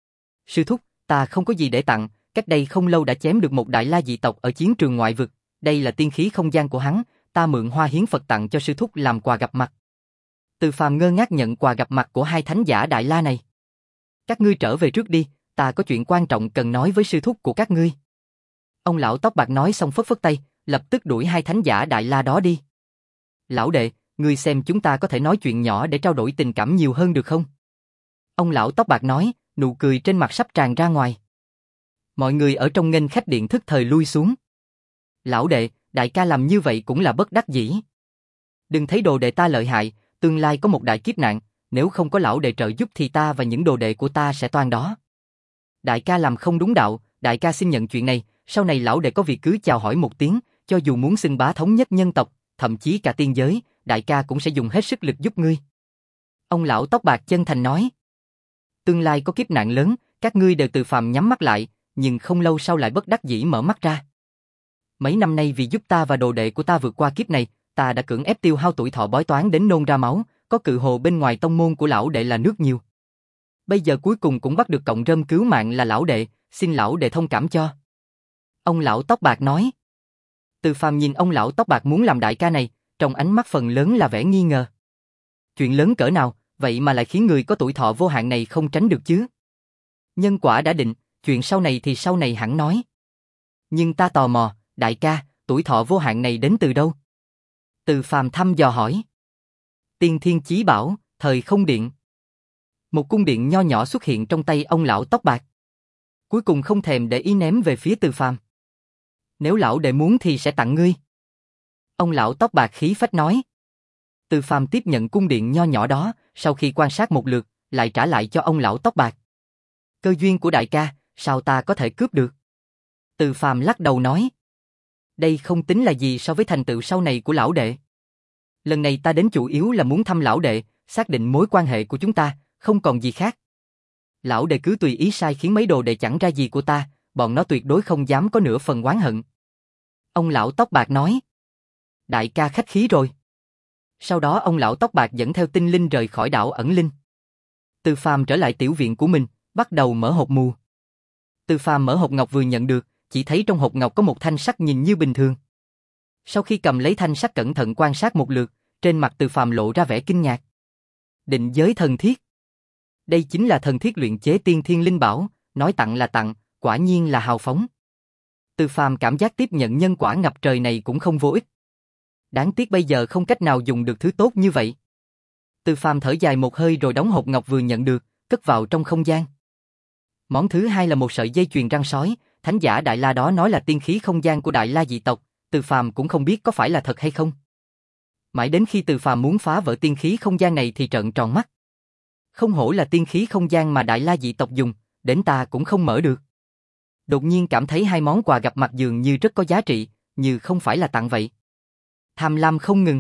Sư thúc, ta không có gì để tặng, cách đây không lâu đã chém được một đại la dị tộc ở chiến trường ngoại vực, đây là tiên khí không gian của hắn, ta mượn hoa hiến Phật tặng cho sư thúc làm quà gặp mặt. Từ Phàm ngơ ngác nhận quà gặp mặt của hai thánh giả đại la này. Các ngươi trở về trước đi, ta có chuyện quan trọng cần nói với sư thúc của các ngươi. Ông lão tóc bạc nói xong phất phất tay, lập tức đuổi hai thánh giả đại la đó đi. Lão đệ, ngươi xem chúng ta có thể nói chuyện nhỏ để trao đổi tình cảm nhiều hơn được không? Ông lão tóc bạc nói, nụ cười trên mặt sắp tràn ra ngoài. Mọi người ở trong nghênh khách điện thức thời lui xuống. Lão đệ, đại ca làm như vậy cũng là bất đắc dĩ. Đừng thấy đồ đệ ta lợi hại, tương lai có một đại kiếp nạn, nếu không có lão đệ trợ giúp thì ta và những đồ đệ của ta sẽ toan đó. Đại ca làm không đúng đạo, đại ca xin nhận chuyện này, sau này lão đệ có việc cứ chào hỏi một tiếng, cho dù muốn xưng bá thống nhất nhân tộc, thậm chí cả tiên giới, đại ca cũng sẽ dùng hết sức lực giúp ngươi. Ông lão tóc bạc chân thành nói. Tương lai có kiếp nạn lớn, các ngươi đều Từ Phàm nhắm mắt lại, nhưng không lâu sau lại bất đắc dĩ mở mắt ra. Mấy năm nay vì giúp ta và đồ đệ của ta vượt qua kiếp này, ta đã cưỡng ép tiêu hao tuổi thọ bói toán đến nôn ra máu, có cự hồ bên ngoài tông môn của lão đệ là nước nhiều. Bây giờ cuối cùng cũng bắt được cọng rơm cứu mạng là lão đệ, xin lão đệ thông cảm cho. Ông lão tóc bạc nói. Từ Phàm nhìn ông lão tóc bạc muốn làm đại ca này, trong ánh mắt phần lớn là vẻ nghi ngờ. Chuyện lớn cỡ nào, vậy mà lại khiến người có tuổi thọ vô hạn này không tránh được chứ? Nhân quả đã định, chuyện sau này thì sau này hẳn nói. Nhưng ta tò mò, đại ca, tuổi thọ vô hạn này đến từ đâu? Từ Phàm thăm dò hỏi. Tiên Thiên Chí Bảo, Thời Không Điện. Một cung điện nho nhỏ xuất hiện trong tay ông lão tóc bạc. Cuối cùng không thèm để ý ném về phía Từ Phàm. Nếu lão đệ muốn thì sẽ tặng ngươi. Ông lão tóc bạc khí phách nói. Từ Phàm tiếp nhận cung điện nho nhỏ đó, sau khi quan sát một lượt, lại trả lại cho ông lão tóc bạc. Cơ duyên của đại ca, sao ta có thể cướp được? Từ Phàm lắc đầu nói. Đây không tính là gì so với thành tựu sau này của lão đệ. Lần này ta đến chủ yếu là muốn thăm lão đệ, xác định mối quan hệ của chúng ta, không còn gì khác. Lão đệ cứ tùy ý sai khiến mấy đồ đệ chẳng ra gì của ta, bọn nó tuyệt đối không dám có nửa phần oán hận. Ông lão tóc bạc nói. Đại ca khách khí rồi. Sau đó ông lão tóc bạc dẫn theo tinh linh rời khỏi đảo ẩn linh. Từ Phàm trở lại tiểu viện của mình, bắt đầu mở hộp mù. Từ Phàm mở hộp ngọc vừa nhận được, chỉ thấy trong hộp ngọc có một thanh sắt nhìn như bình thường. Sau khi cầm lấy thanh sắt cẩn thận quan sát một lượt, trên mặt Từ Phàm lộ ra vẻ kinh ngạc. Định giới thần thiết. Đây chính là thần thiết luyện chế tiên thiên linh bảo, nói tặng là tặng, quả nhiên là hào phóng. Từ Phàm cảm giác tiếp nhận nhân quả ngập trời này cũng không vô ích. Đáng tiếc bây giờ không cách nào dùng được thứ tốt như vậy. Từ Phàm thở dài một hơi rồi đóng hộp ngọc vừa nhận được, cất vào trong không gian. Món thứ hai là một sợi dây chuyền răng sói, thánh giả Đại La đó nói là tiên khí không gian của Đại La dị tộc, Từ Phàm cũng không biết có phải là thật hay không. Mãi đến khi Từ Phàm muốn phá vỡ tiên khí không gian này thì trợn tròn mắt. Không hổ là tiên khí không gian mà Đại La dị tộc dùng, đến ta cũng không mở được. Đột nhiên cảm thấy hai món quà gặp mặt dường như rất có giá trị, như không phải là tặng vậy. Tham lam không ngừng.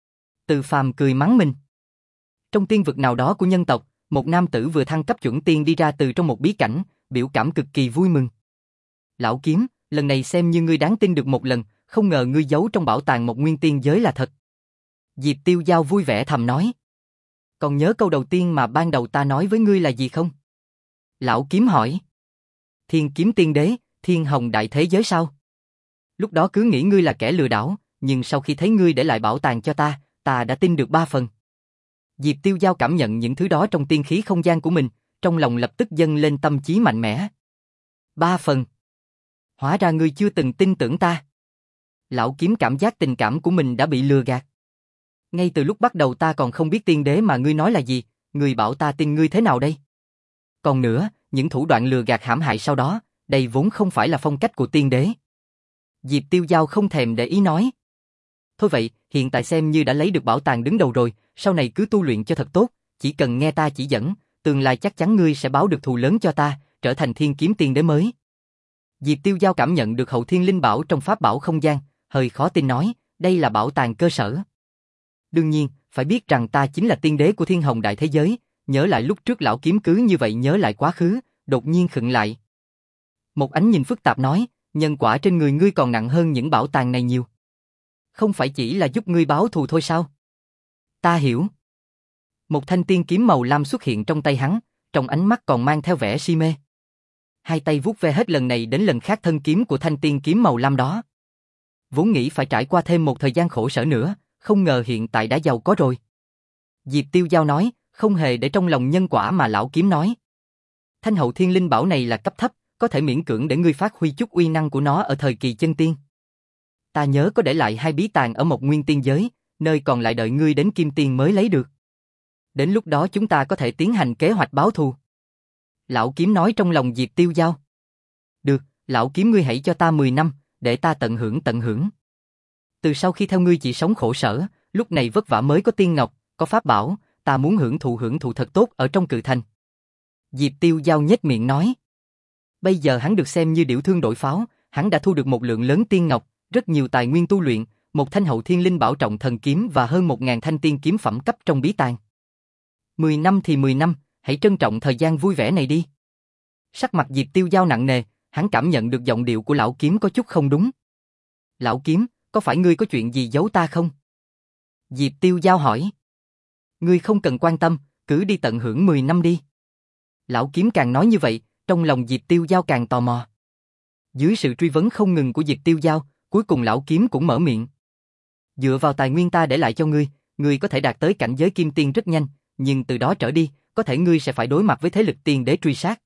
Từ Phàm cười mắng mình. Trong tiên vực nào đó của nhân tộc, một nam tử vừa thăng cấp chuẩn tiên đi ra từ trong một bí cảnh, biểu cảm cực kỳ vui mừng. Lão Kiếm, lần này xem như ngươi đáng tin được một lần, không ngờ ngươi giấu trong bảo tàng một nguyên tiên giới là thật. Diệp Tiêu Giao vui vẻ thầm nói. Còn nhớ câu đầu tiên mà ban đầu ta nói với ngươi là gì không? Lão Kiếm hỏi. Thiên kiếm tiên đế, thiên hồng đại thế giới sao? Lúc đó cứ nghĩ ngươi là kẻ lừa đảo, nhưng sau khi thấy ngươi để lại bảo tàng cho ta, ta đã tin được ba phần. Diệp Tiêu Giao cảm nhận những thứ đó trong tiên khí không gian của mình, trong lòng lập tức dâng lên tâm trí mạnh mẽ. Ba phần. Hóa ra ngươi chưa từng tin tưởng ta. Lão Kiếm cảm giác tình cảm của mình đã bị lừa gạt. Ngay từ lúc bắt đầu ta còn không biết tiên đế mà ngươi nói là gì, ngươi bảo ta tin ngươi thế nào đây? Còn nữa, những thủ đoạn lừa gạt hãm hại sau đó, đây vốn không phải là phong cách của tiên đế. Diệp Tiêu Giao không thèm để ý nói. Thôi vậy, hiện tại xem như đã lấy được bảo tàng đứng đầu rồi, sau này cứ tu luyện cho thật tốt, chỉ cần nghe ta chỉ dẫn, tương lai chắc chắn ngươi sẽ báo được thù lớn cho ta, trở thành thiên kiếm tiên đế mới. Diệp Tiêu Giao cảm nhận được hậu thiên linh bảo trong pháp bảo không gian, hơi khó tin nói, đây là bảo tàng cơ sở. Đương nhiên, phải biết rằng ta chính là tiên đế của thiên hồng đại thế giới, nhớ lại lúc trước lão Kiếm cứ như vậy nhớ lại quá khứ, đột nhiên khựng lại. Một ánh nhìn phức tạp nói, nhân quả trên người ngươi còn nặng hơn những bảo tàng này nhiều. Không phải chỉ là giúp ngươi báo thù thôi sao? Ta hiểu. Một thanh tiên kiếm màu lam xuất hiện trong tay hắn, trong ánh mắt còn mang theo vẻ si mê. Hai tay vuốt ve hết lần này đến lần khác thân kiếm của thanh tiên kiếm màu lam đó. Vốn nghĩ phải trải qua thêm một thời gian khổ sở nữa, không ngờ hiện tại đã giàu có rồi. Diệp Tiêu Giao nói, không hề để trong lòng nhân quả mà lão Kiếm nói. Thanh hậu thiên linh bảo này là cấp thấp, có thể miễn cưỡng để ngươi phát huy chút uy năng của nó ở thời kỳ chân tiên. Ta nhớ có để lại hai bí tàng ở một nguyên tiên giới, nơi còn lại đợi ngươi đến kim tiên mới lấy được. Đến lúc đó chúng ta có thể tiến hành kế hoạch báo thù. Lão Kiếm nói trong lòng Diệp Tiêu Giao. Được, lão Kiếm ngươi hãy cho ta mười năm, để ta tận hưởng tận hưởng. Từ sau khi theo ngươi chỉ sống khổ sở, lúc này vất vả mới có tiên ngọc, có pháp bảo, ta muốn hưởng thụ hưởng thụ thật tốt ở trong cự thành. Diệp Tiêu Giao nhếch miệng nói. Bây giờ hắn được xem như điểu thương đổi pháo, hắn đã thu được một lượng lớn tiên ngọc, rất nhiều tài nguyên tu luyện, một thanh hậu thiên linh bảo trọng thần kiếm và hơn một ngàn thanh tiên kiếm phẩm cấp trong bí tàng. Mười năm thì mười năm, hãy trân trọng thời gian vui vẻ này đi. Sắc mặt Diệp Tiêu Giao nặng nề, hắn cảm nhận được giọng điệu của lão Kiếm có chút không đúng. Lão Kiếm, có phải ngươi có chuyện gì giấu ta không? Diệp Tiêu Giao hỏi. Ngươi không cần quan tâm, cứ đi tận hưởng mười năm đi. Lão Kiếm càng nói như vậy, trong lòng Diệp Tiêu Giao càng tò mò. Dưới sự truy vấn không ngừng của Diệp Tiêu Giao, cuối cùng lão Kiếm cũng mở miệng. Dựa vào tài nguyên ta để lại cho ngươi, ngươi có thể đạt tới cảnh giới kim tiên rất nhanh, nhưng từ đó trở đi, có thể ngươi sẽ phải đối mặt với thế lực tiên đế truy sát.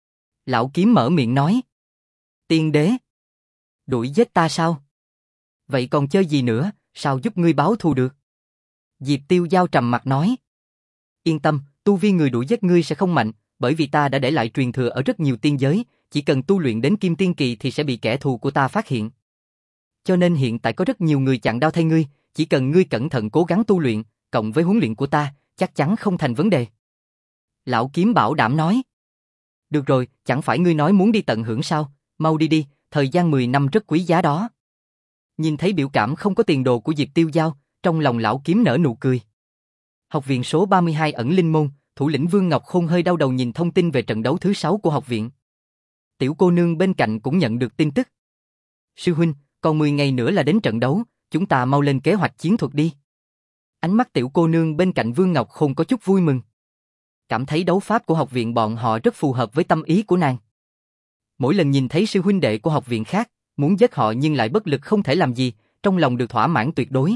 Lão Kiếm mở miệng nói. Tiên đế? Đuổi giết ta sao? Vậy còn chơi gì nữa, sao giúp ngươi báo thù được? Diệp Tiêu Giao trầm mặt nói. Yên tâm, tu vi người đuổi giết ngươi sẽ không mạnh, bởi vì ta đã để lại truyền thừa ở rất nhiều tiên giới, chỉ cần tu luyện đến kim tiên kỳ thì sẽ bị kẻ thù của ta phát hiện. Cho nên hiện tại có rất nhiều người chặn đao thay ngươi, chỉ cần ngươi cẩn thận cố gắng tu luyện, cộng với huấn luyện của ta, chắc chắn không thành vấn đề. Lão Kiếm bảo đảm nói. Được rồi, chẳng phải ngươi nói muốn đi tận hưởng sao, mau đi đi, thời gian mười năm rất quý giá đó. Nhìn thấy biểu cảm không có tiền đồ của Diệp Tiêu Giao, trong lòng lão Kiếm nở nụ cười. Học viện số ba mươi hai ẩn linh môn, thủ lĩnh Vương Ngọc Khôn hơi đau đầu nhìn thông tin về trận đấu thứ sáu của học viện. Tiểu cô nương bên cạnh cũng nhận được tin tức. Sư huynh, còn mười ngày nữa là đến trận đấu, chúng ta mau lên kế hoạch chiến thuật đi. Ánh mắt tiểu cô nương bên cạnh Vương Ngọc Khôn có chút vui mừng. Cảm thấy đấu pháp của học viện bọn họ rất phù hợp với tâm ý của nàng. Mỗi lần nhìn thấy sư huynh đệ của học viện khác, muốn giết họ nhưng lại bất lực không thể làm gì, trong lòng được thỏa mãn tuyệt đối.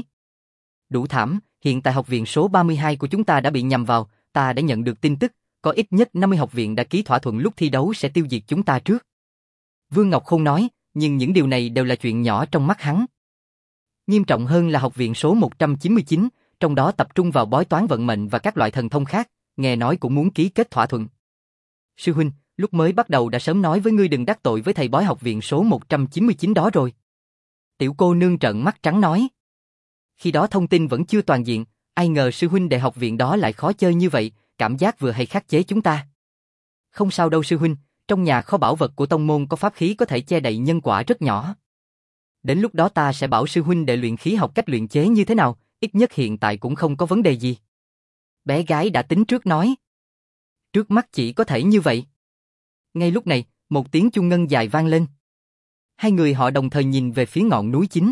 Đủ thảm, hiện tại học viện số ba mươi hai của chúng ta đã bị nhằm vào, ta đã nhận được tin tức, có ít nhất năm mươi học viện đã ký thỏa thuận lúc thi đấu sẽ tiêu diệt chúng ta trước. Vương Ngọc Khôn nói, nhưng những điều này đều là chuyện nhỏ trong mắt hắn. Nghiêm trọng hơn là học viện số một trăm chín mươi chín, trong đó tập trung vào bói toán vận mệnh và các loại thần thông khác, nghe nói cũng muốn ký kết thỏa thuận. Sư huynh, lúc mới bắt đầu đã sớm nói với ngươi đừng đắc tội với thầy bói học viện số một trăm chín mươi chín đó rồi. Tiểu cô nương trợn mắt trắng nói. Khi đó thông tin vẫn chưa toàn diện, ai ngờ sư huynh đệ học viện đó lại khó chơi như vậy, cảm giác vừa hay khắc chế chúng ta. Không sao đâu sư huynh, trong nhà kho bảo vật của tông môn có pháp khí có thể che đậy nhân quả rất nhỏ. Đến lúc đó ta sẽ bảo sư huynh đệ luyện khí học cách luyện chế như thế nào, ít nhất hiện tại cũng không có vấn đề gì. Bé gái đã tính trước nói. Trước mắt chỉ có thể như vậy. Ngay lúc này, một tiếng chuông ngân dài vang lên. Hai người họ đồng thời nhìn về phía ngọn núi chính.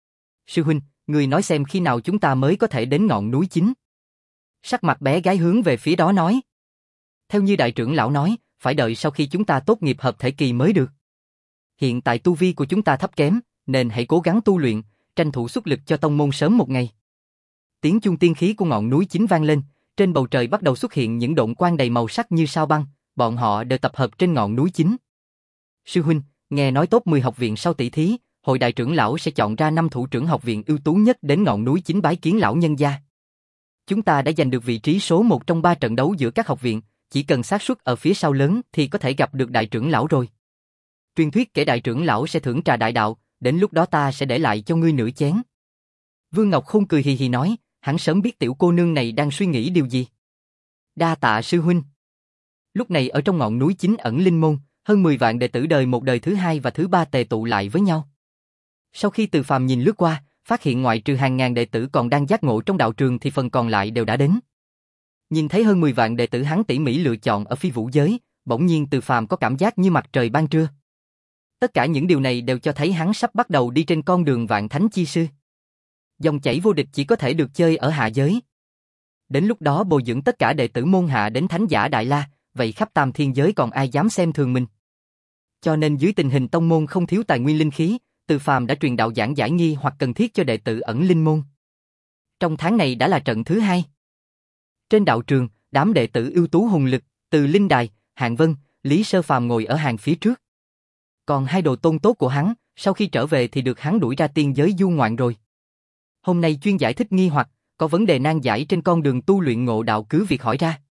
Sư huynh, người nói xem khi nào chúng ta mới có thể đến ngọn núi chính. Sắc mặt bé gái hướng về phía đó nói. Theo như đại trưởng lão nói, phải đợi sau khi chúng ta tốt nghiệp hợp thể kỳ mới được. Hiện tại tu vi của chúng ta thấp kém, nên hãy cố gắng tu luyện, tranh thủ xuất lực cho tông môn sớm một ngày. Tiếng chuông tiên khí của ngọn núi chính vang lên, trên bầu trời bắt đầu xuất hiện những độn quang đầy màu sắc như sao băng, bọn họ đều tập hợp trên ngọn núi chính. Sư huynh, nghe nói top mười học viện sau tỷ thí, hội đại trưởng lão sẽ chọn ra năm thủ trưởng học viện ưu tú nhất đến ngọn núi chính bái kiến lão nhân gia. Chúng ta đã giành được vị trí số một trong ba trận đấu giữa các học viện, chỉ cần xác suất ở phía sau lớn thì có thể gặp được đại trưởng lão rồi. Truyền thuyết kể đại trưởng lão sẽ thưởng trà đại đạo, đến lúc đó ta sẽ để lại cho ngươi nửa chén. Vương Ngọc Khôn cười hì hì nói, hắn sớm biết tiểu cô nương này đang suy nghĩ điều gì. Đa tạ sư huynh. Lúc này ở trong ngọn núi chính ẩn linh môn, hơn mười vạn đệ tử đời một đời thứ hai và thứ ba tề tụ lại với nhau. Sau khi Từ Phàm nhìn lướt qua, phát hiện ngoại trừ hàng ngàn đệ tử còn đang giác ngộ trong đạo trường thì phần còn lại đều đã đến. Nhìn thấy hơn mười vạn đệ tử hắn tỉ mỉ lựa chọn ở phi vũ giới, bỗng nhiên Từ Phàm có cảm giác như mặt trời ban trưa. Tất cả những điều này đều cho thấy hắn sắp bắt đầu đi trên con đường vạn thánh chi sư. Dòng chảy vô địch chỉ có thể được chơi ở hạ giới. Đến lúc đó bồi dưỡng tất cả đệ tử môn hạ đến thánh giả Đại La, vậy khắp tam thiên giới còn ai dám xem thường mình. Cho nên dưới tình hình tông môn không thiếu tài nguyên linh khí, Từ Phàm đã truyền đạo giảng giải nghi hoặc cần thiết cho đệ tử ẩn linh môn. Trong tháng này đã là trận thứ hai. Trên đạo trường, đám đệ tử ưu tú hùng lực, từ Linh Đài, Hạng Vân, Lý Sơ Phàm ngồi ở hàng phía trước. Còn hai đồ tôn tốt của hắn, sau khi trở về thì được hắn đuổi ra tiên giới du ngoạn rồi. Hôm nay chuyên giải thích nghi hoặc, có vấn đề nan giải trên con đường tu luyện ngộ đạo cứ việc hỏi ra.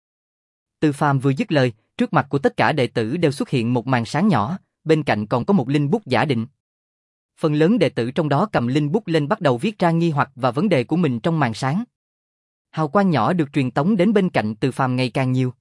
Từ Phàm vừa dứt lời, trước mặt của tất cả đệ tử đều xuất hiện một màn sáng nhỏ, bên cạnh còn có một linh bút giả định. Phần lớn đệ tử trong đó cầm linh bút lên bắt đầu viết ra nghi hoặc và vấn đề của mình trong màn sáng. Hào quang nhỏ được truyền tống đến bên cạnh Từ Phàm ngày càng nhiều.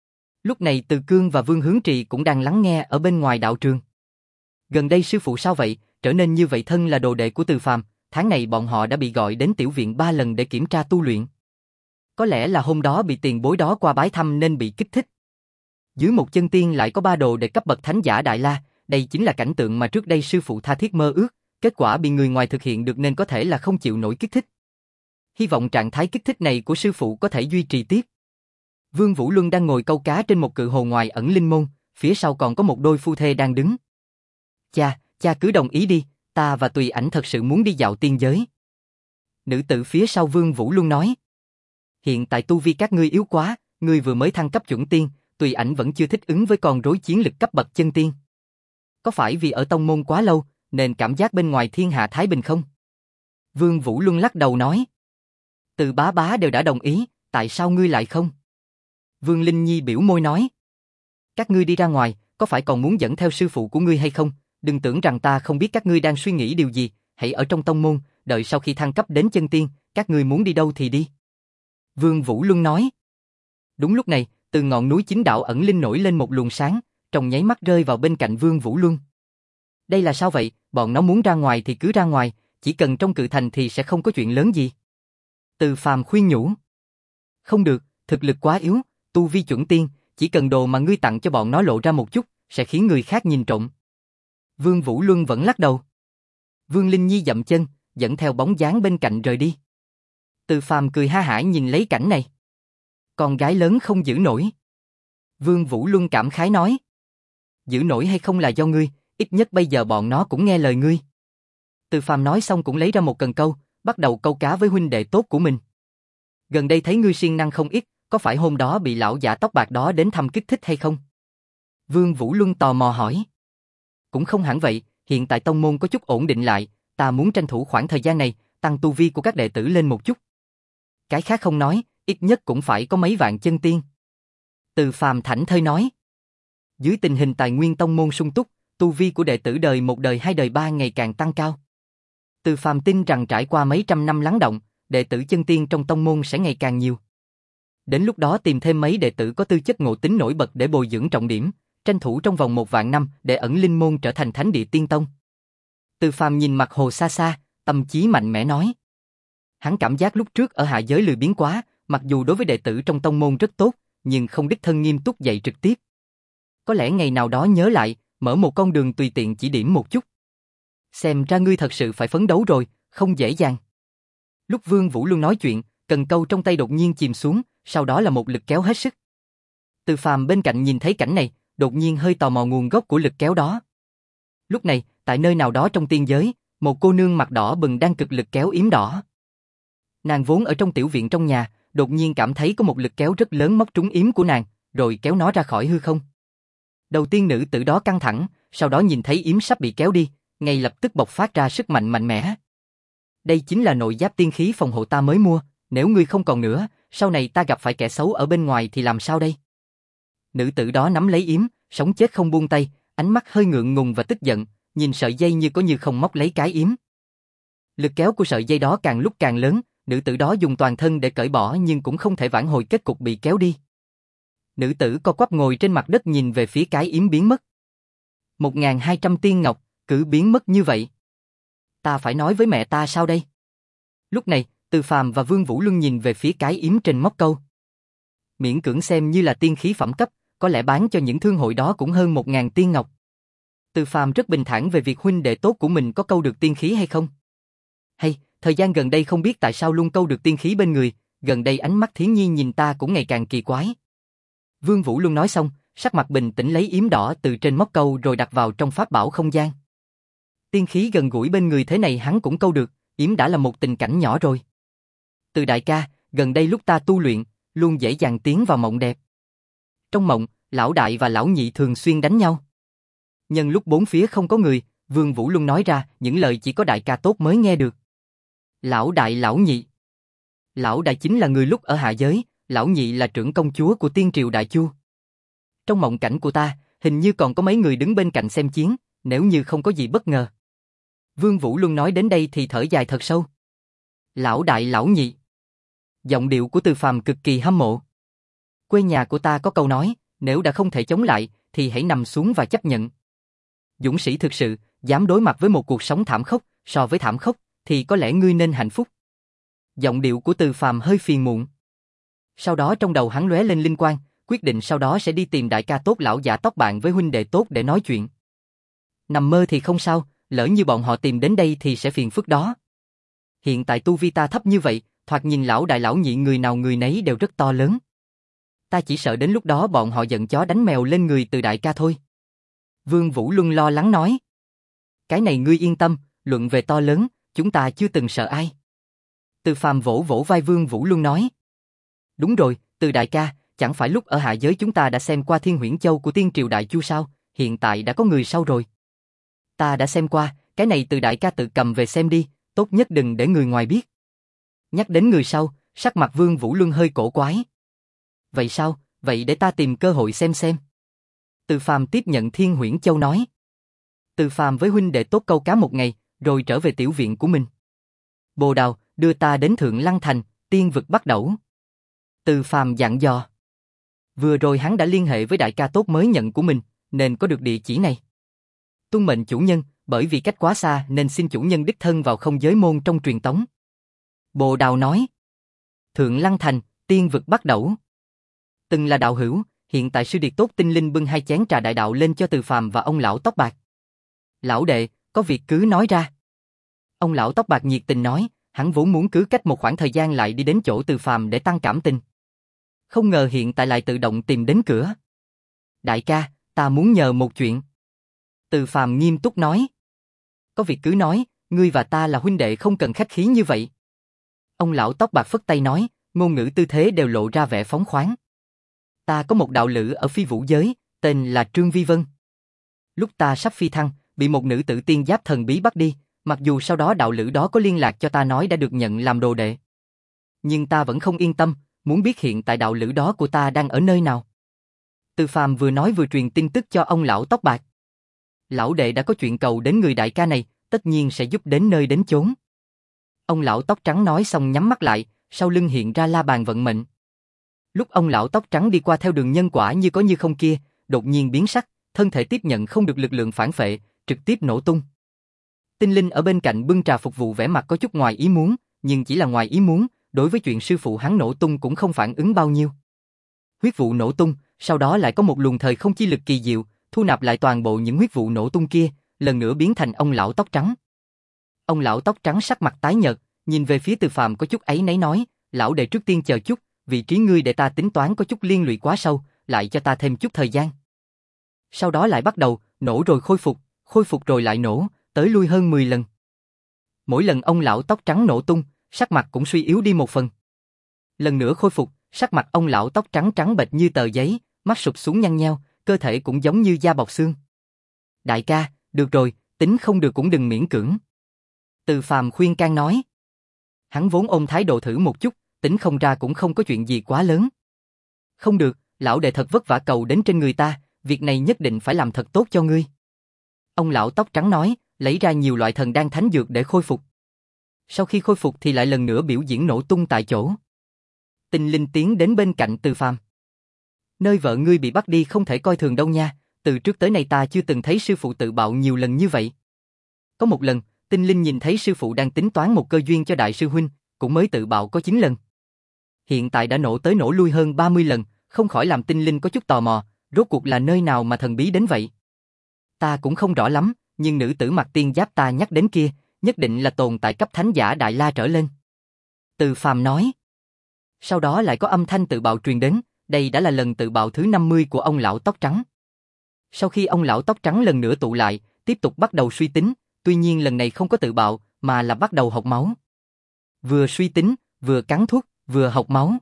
Lúc này Từ Cương và Vương Hướng Trì cũng đang lắng nghe ở bên ngoài đạo trường. Gần đây sư phụ sao vậy, trở nên như vậy, thân là đồ đệ của Từ Phàm, tháng này bọn họ đã bị gọi đến tiểu viện ba lần để kiểm tra tu luyện. Có lẽ là hôm đó bị tiền bối đó qua bái thăm nên bị kích thích. Dưới một chân tiên lại có ba đồ để cấp bậc thánh giả Đại La, đây chính là cảnh tượng mà trước đây sư phụ tha thiết mơ ước, kết quả bị người ngoài thực hiện được nên có thể là không chịu nổi kích thích. Hy vọng trạng thái kích thích này của sư phụ có thể duy trì tiếp. Vương Vũ Luân đang ngồi câu cá trên một cự hồ ngoài ẩn linh môn, phía sau còn có một đôi phu thê đang đứng. Cha, cha cứ đồng ý đi, ta và Tùy Ảnh thật sự muốn đi dạo tiên giới. Nữ tử phía sau Vương Vũ Luân nói. Hiện tại tu vi các ngươi yếu quá, ngươi vừa mới thăng cấp chuẩn tiên, Tùy Ảnh vẫn chưa thích ứng với con rối chiến lực cấp bậc chân tiên. Có phải vì ở tông môn quá lâu, nên cảm giác bên ngoài thiên hạ thái bình không? Vương Vũ Luân lắc đầu nói. Từ bá bá đều đã đồng ý, tại sao ngươi lại không? Vương Linh Nhi biểu môi nói. Các ngươi đi ra ngoài, có phải còn muốn dẫn theo sư phụ của ngươi hay không? Đừng tưởng rằng ta không biết các ngươi đang suy nghĩ điều gì, hãy ở trong tông môn, đợi sau khi thăng cấp đến chân tiên, các ngươi muốn đi đâu thì đi. Vương Vũ Luân nói. Đúng lúc này, từ ngọn núi chính đạo ẩn linh nổi lên một luồng sáng, trong nháy mắt rơi vào bên cạnh Vương Vũ Luân. Đây là sao vậy, bọn nó muốn ra ngoài thì cứ ra ngoài, chỉ cần trong cự thành thì sẽ không có chuyện lớn gì. Từ Phàm khuyên nhủ. Không được, thực lực quá yếu, tu vi chuẩn tiên, chỉ cần đồ mà ngươi tặng cho bọn nó lộ ra một chút, sẽ khiến người khác nhìn trộm. Vương Vũ Luân vẫn lắc đầu. Vương Linh Nhi dậm chân, dẫn theo bóng dáng bên cạnh rời đi. Từ Phàm cười ha hả nhìn lấy cảnh này. Con gái lớn không giữ nổi. Vương Vũ Luân cảm khái nói. Giữ nổi hay không là do ngươi, ít nhất bây giờ bọn nó cũng nghe lời ngươi. Từ Phàm nói xong cũng lấy ra một cần câu, bắt đầu câu cá với huynh đệ tốt của mình. Gần đây thấy ngươi siêng năng không ít, có phải hôm đó bị lão giả tóc bạc đó đến thăm kích thích hay không? Vương Vũ Luân tò mò hỏi. Cũng không hẳn vậy, hiện tại tông môn có chút ổn định lại, ta muốn tranh thủ khoảng thời gian này, tăng tu vi của các đệ tử lên một chút. Cái khác không nói, ít nhất cũng phải có mấy vạn chân tiên. Từ Phàm thảnh thơi nói. Dưới tình hình tài nguyên tông môn sung túc, tu vi của đệ tử đời một đời hai đời ba ngày càng tăng cao. Từ Phàm tin rằng trải qua mấy trăm năm lắng động, đệ tử chân tiên trong tông môn sẽ ngày càng nhiều. Đến lúc đó tìm thêm mấy đệ tử có tư chất ngộ tính nổi bật để bồi dưỡng trọng điểm, tranh thủ trong vòng một vạn năm để ẩn linh môn trở thành thánh địa tiên tông. Từ Phàm nhìn mặt hồ xa xa, tâm trí mạnh mẽ nói. Hắn cảm giác lúc trước ở hạ giới lười biếng quá, mặc dù đối với đệ tử trong tông môn rất tốt, nhưng không đích thân nghiêm túc dạy trực tiếp. Có lẽ ngày nào đó nhớ lại, mở một con đường tùy tiện chỉ điểm một chút. Xem ra ngươi thật sự phải phấn đấu rồi, không dễ dàng. Lúc Vương Vũ Luân nói chuyện, cần câu trong tay đột nhiên chìm xuống, sau đó là một lực kéo hết sức. Từ Phàm bên cạnh nhìn thấy cảnh này, đột nhiên hơi tò mò nguồn gốc của lực kéo đó. Lúc này, tại nơi nào đó trong tiên giới, một cô nương mặt đỏ bừng đang cực lực kéo yếm đỏ. Nàng vốn ở trong tiểu viện trong nhà, đột nhiên cảm thấy có một lực kéo rất lớn móc trúng yếm của nàng, rồi kéo nó ra khỏi hư không. Đầu tiên nữ tử đó căng thẳng, sau đó nhìn thấy yếm sắp bị kéo đi, ngay lập tức bộc phát ra sức mạnh mạnh mẽ. Đây chính là nội giáp tiên khí phòng hộ ta mới mua, nếu ngươi không còn nữa, sau này ta gặp phải kẻ xấu ở bên ngoài thì làm sao đây? Nữ tử đó nắm lấy yếm, sống chết không buông tay, ánh mắt hơi ngượng ngùng và tức giận, nhìn sợi dây như có như không móc lấy cái yếm. Lực kéo của sợi dây đó càng lúc càng lớn, nữ tử đó dùng toàn thân để cởi bỏ nhưng cũng không thể vãn hồi kết cục bị kéo đi. Nữ tử co quắp ngồi trên mặt đất nhìn về phía cái yếm biến mất. Một nghìn hai trăm tiên ngọc, cứ biến mất như vậy. Ta phải nói với mẹ ta sao đây? Lúc này, Từ Phàm và Vương Vũ Luân nhìn về phía cái yếm trên móc câu. Miễn cưỡng xem như là tiên khí phẩm cấp, có lẽ bán cho những thương hội đó cũng hơn một ngàn tiên ngọc. Từ Phàm rất bình thản về việc huynh đệ tốt của mình có câu được tiên khí hay không. Hay, thời gian gần đây không biết tại sao luôn câu được tiên khí bên người, gần đây ánh mắt Thiến Nhi nhìn ta cũng ngày càng kỳ quái. Vương Vũ Luân nói xong, sắc mặt bình tĩnh lấy yếm đỏ từ trên móc câu rồi đặt vào trong pháp bảo không gian. Tiên khí gần gũi bên người thế này hắn cũng câu được, yếm đã là một tình cảnh nhỏ rồi. Từ đại ca, gần đây lúc ta tu luyện, luôn dễ dàng tiến vào mộng đẹp. Trong mộng, lão đại và lão nhị thường xuyên đánh nhau. Nhân lúc bốn phía không có người, Vương Vũ Luân nói ra những lời chỉ có đại ca tốt mới nghe được. Lão đại lão nhị. Lão đại chính là người lúc ở hạ giới, lão nhị là trưởng công chúa của tiên triều Đại Chu. Trong mộng cảnh của ta, hình như còn có mấy người đứng bên cạnh xem chiến, nếu như không có gì bất ngờ. Vương Vũ Luân nói đến đây thì thở dài thật sâu. Lão đại lão nhị. Giọng điệu của Từ Phàm cực kỳ hâm mộ. Quê nhà của ta có câu nói, nếu đã không thể chống lại, thì hãy nằm xuống và chấp nhận. Dũng sĩ thực sự, dám đối mặt với một cuộc sống thảm khốc, so với thảm khốc, thì có lẽ ngươi nên hạnh phúc. Giọng điệu của Từ Phàm hơi phiền muộn. Sau đó trong đầu hắn lóe lên linh quang, quyết định sau đó sẽ đi tìm đại ca tốt lão giả tóc bạn với huynh đệ tốt để nói chuyện. Nằm mơ thì không sao, lỡ như bọn họ tìm đến đây thì sẽ phiền phức đó. Hiện tại tu vi ta thấp như vậy, thoạt nhìn lão đại lão nhị người nào người nấy đều rất to lớn. Ta chỉ sợ đến lúc đó bọn họ giận chó đánh mèo lên người Từ đại ca thôi. Vương Vũ Luân lo lắng nói. Cái này ngươi yên tâm, luận về to lớn, chúng ta chưa từng sợ ai. Từ Phàm vỗ vỗ vai Vương Vũ Luân nói. Đúng rồi, Từ đại ca, chẳng phải lúc ở hạ giới chúng ta đã xem qua Thiên Huyễn Châu của tiên triều Đại Chu sao, hiện tại đã có người sau rồi. Ta đã xem qua, cái này Từ đại ca tự cầm về xem đi, tốt nhất đừng để người ngoài biết. Nhắc đến người sau, sắc mặt Vương Vũ Luân hơi cổ quái. Vậy sao, vậy để ta tìm cơ hội xem xem. Từ Phàm tiếp nhận Thiên Huyễn Châu nói. Từ Phàm với huynh đệ tốt câu cá một ngày, rồi trở về tiểu viện của mình. Bồ Đào, đưa ta đến Thượng Lăng Thành, tiên vực Bắc Đẩu. Từ Phàm dặn dò. Vừa rồi hắn đã liên hệ với đại ca tốt mới nhận của mình, nên có được địa chỉ này. Tuân mệnh chủ nhân, bởi vì cách quá xa nên xin chủ nhân đích thân vào không giới môn trong truyền tống. Bồ Đào nói. Thượng Lăng Thành, tiên vực Bắc Đẩu. Từng là đạo hữu, hiện tại sư điệt tốt tinh linh bưng hai chén trà đại đạo lên cho Từ Phàm và ông lão tóc bạc. Lão đệ, có việc cứ nói ra. Ông lão tóc bạc nhiệt tình nói, hắn vốn muốn cứ cách một khoảng thời gian lại đi đến chỗ Từ Phàm để tăng cảm tình. Không ngờ hiện tại lại tự động tìm đến cửa. Đại ca, ta muốn nhờ một chuyện. Từ Phàm nghiêm túc nói. Có việc cứ nói, ngươi và ta là huynh đệ không cần khách khí như vậy. Ông lão tóc bạc phất tay nói, ngôn ngữ tư thế đều lộ ra vẻ phóng khoáng. Ta có một đạo lữ ở phi vũ giới, tên là Trương Vi Vân. Lúc ta sắp phi thăng, bị một nữ tử tiên giáp thần bí bắt đi, mặc dù sau đó đạo lữ đó có liên lạc cho ta nói đã được nhận làm đồ đệ. Nhưng ta vẫn không yên tâm, muốn biết hiện tại đạo lữ đó của ta đang ở nơi nào. Từ Phàm vừa nói vừa truyền tin tức cho ông lão tóc bạc. Lão đệ đã có chuyện cầu đến người đại ca này, tất nhiên sẽ giúp đến nơi đến chốn. Ông lão tóc trắng nói xong nhắm mắt lại, sau lưng hiện ra la bàn vận mệnh. Lúc ông lão tóc trắng đi qua theo đường nhân quả như có như không kia, đột nhiên biến sắc, thân thể tiếp nhận không được lực lượng phản phệ, trực tiếp nổ tung. Tinh Linh ở bên cạnh bưng trà phục vụ vẻ mặt có chút ngoài ý muốn, nhưng chỉ là ngoài ý muốn, đối với chuyện sư phụ hắn nổ tung cũng không phản ứng bao nhiêu. Huyết vụ nổ tung, sau đó lại có một luồng thời không chi lực kỳ diệu, thu nạp lại toàn bộ những huyết vụ nổ tung kia, lần nữa biến thành ông lão tóc trắng. Ông lão tóc trắng sắc mặt tái nhợt, nhìn về phía Từ Phàm có chút áy náy nói, lão đệ trước tiên chờ chút, vị trí ngươi để ta tính toán có chút liên lụy quá sâu, lại cho ta thêm chút thời gian. Sau đó lại bắt đầu, nổ rồi khôi phục, khôi phục rồi lại nổ, tới lui hơn mười lần. Mỗi lần ông lão tóc trắng nổ tung, sắc mặt cũng suy yếu đi một phần. Lần nữa khôi phục, sắc mặt ông lão tóc trắng trắng bệch như tờ giấy, mắt sụp xuống nhăn nheo, cơ thể cũng giống như da bọc xương. Đại ca, được rồi, tính không được cũng đừng miễn cưỡng. Từ Phàm khuyên can nói. Hắn vốn ôm thái độ thử một chút, tính không ra cũng không có chuyện gì quá lớn. Không được, lão đệ thật vất vả cầu đến trên người ta, việc này nhất định phải làm thật tốt cho ngươi. Ông lão tóc trắng nói, lấy ra nhiều loại thần đan thánh dược để khôi phục. Sau khi khôi phục thì lại lần nữa biểu diễn nổ tung tại chỗ. Tinh Linh tiến đến bên cạnh Từ Phàm. Nơi vợ ngươi bị bắt đi không thể coi thường đâu nha, từ trước tới nay ta chưa từng thấy sư phụ tự bạo nhiều lần như vậy. Có một lần, Tinh Linh nhìn thấy sư phụ đang tính toán một cơ duyên cho đại sư huynh, cũng mới tự bạo có chín lần. Hiện tại đã nổ tới nổ lui hơn ba mươi lần, không khỏi làm Tinh Linh có chút tò mò, rốt cuộc là nơi nào mà thần bí đến vậy. Ta cũng không rõ lắm, nhưng nữ tử mặc tiên giáp ta nhắc đến kia, nhất định là tồn tại cấp thánh giả Đại La trở lên. Từ Phàm nói. Sau đó lại có âm thanh tự bạo truyền đến, đây đã là lần tự bạo thứ năm mươi của ông lão tóc trắng. Sau khi ông lão tóc trắng lần nữa tụ lại, tiếp tục bắt đầu suy tính, tuy nhiên lần này không có tự bạo, mà là bắt đầu học máu. Vừa suy tính, vừa cắn thuốc, vừa học máu.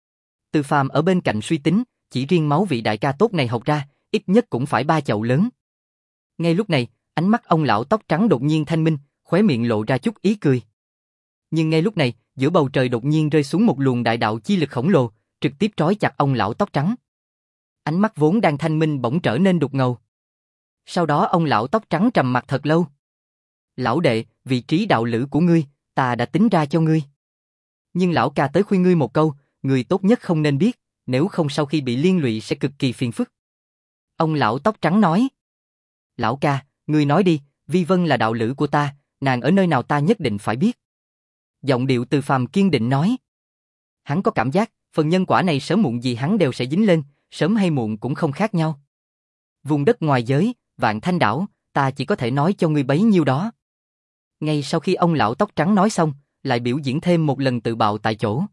Từ Phàm ở bên cạnh suy tính, chỉ riêng máu vị đại ca tốt này học ra, ít nhất cũng phải ba chậu lớn. Ngay lúc này, ánh mắt ông lão tóc trắng đột nhiên thanh minh, khóe miệng lộ ra chút ý cười. Nhưng ngay lúc này, giữa bầu trời đột nhiên rơi xuống một luồng đại đạo chi lực khổng lồ, trực tiếp trói chặt ông lão tóc trắng. Ánh mắt vốn đang thanh minh bỗng trở nên đục ngầu. Sau đó ông lão tóc trắng trầm mặt thật lâu. Lão đệ, vị trí đạo lữ của ngươi, ta đã tính ra cho ngươi. Nhưng lão ca tới khuyên ngươi một câu, ngươi tốt nhất không nên biết, nếu không sau khi bị liên lụy sẽ cực kỳ phiền phức. Ông lão tóc trắng nói. Lão ca, ngươi nói đi, Vi Vân là đạo lữ của ta, nàng ở nơi nào ta nhất định phải biết. Giọng điệu Từ Phàm kiên định nói. Hắn có cảm giác, phần nhân quả này sớm muộn gì hắn đều sẽ dính lên, sớm hay muộn cũng không khác nhau. Vùng đất ngoài giới, Vạn Thanh đảo, ta chỉ có thể nói cho ngươi bấy nhiêu đó. Ngay sau khi ông lão tóc trắng nói xong, lại biểu diễn thêm một lần tự bạo tại chỗ.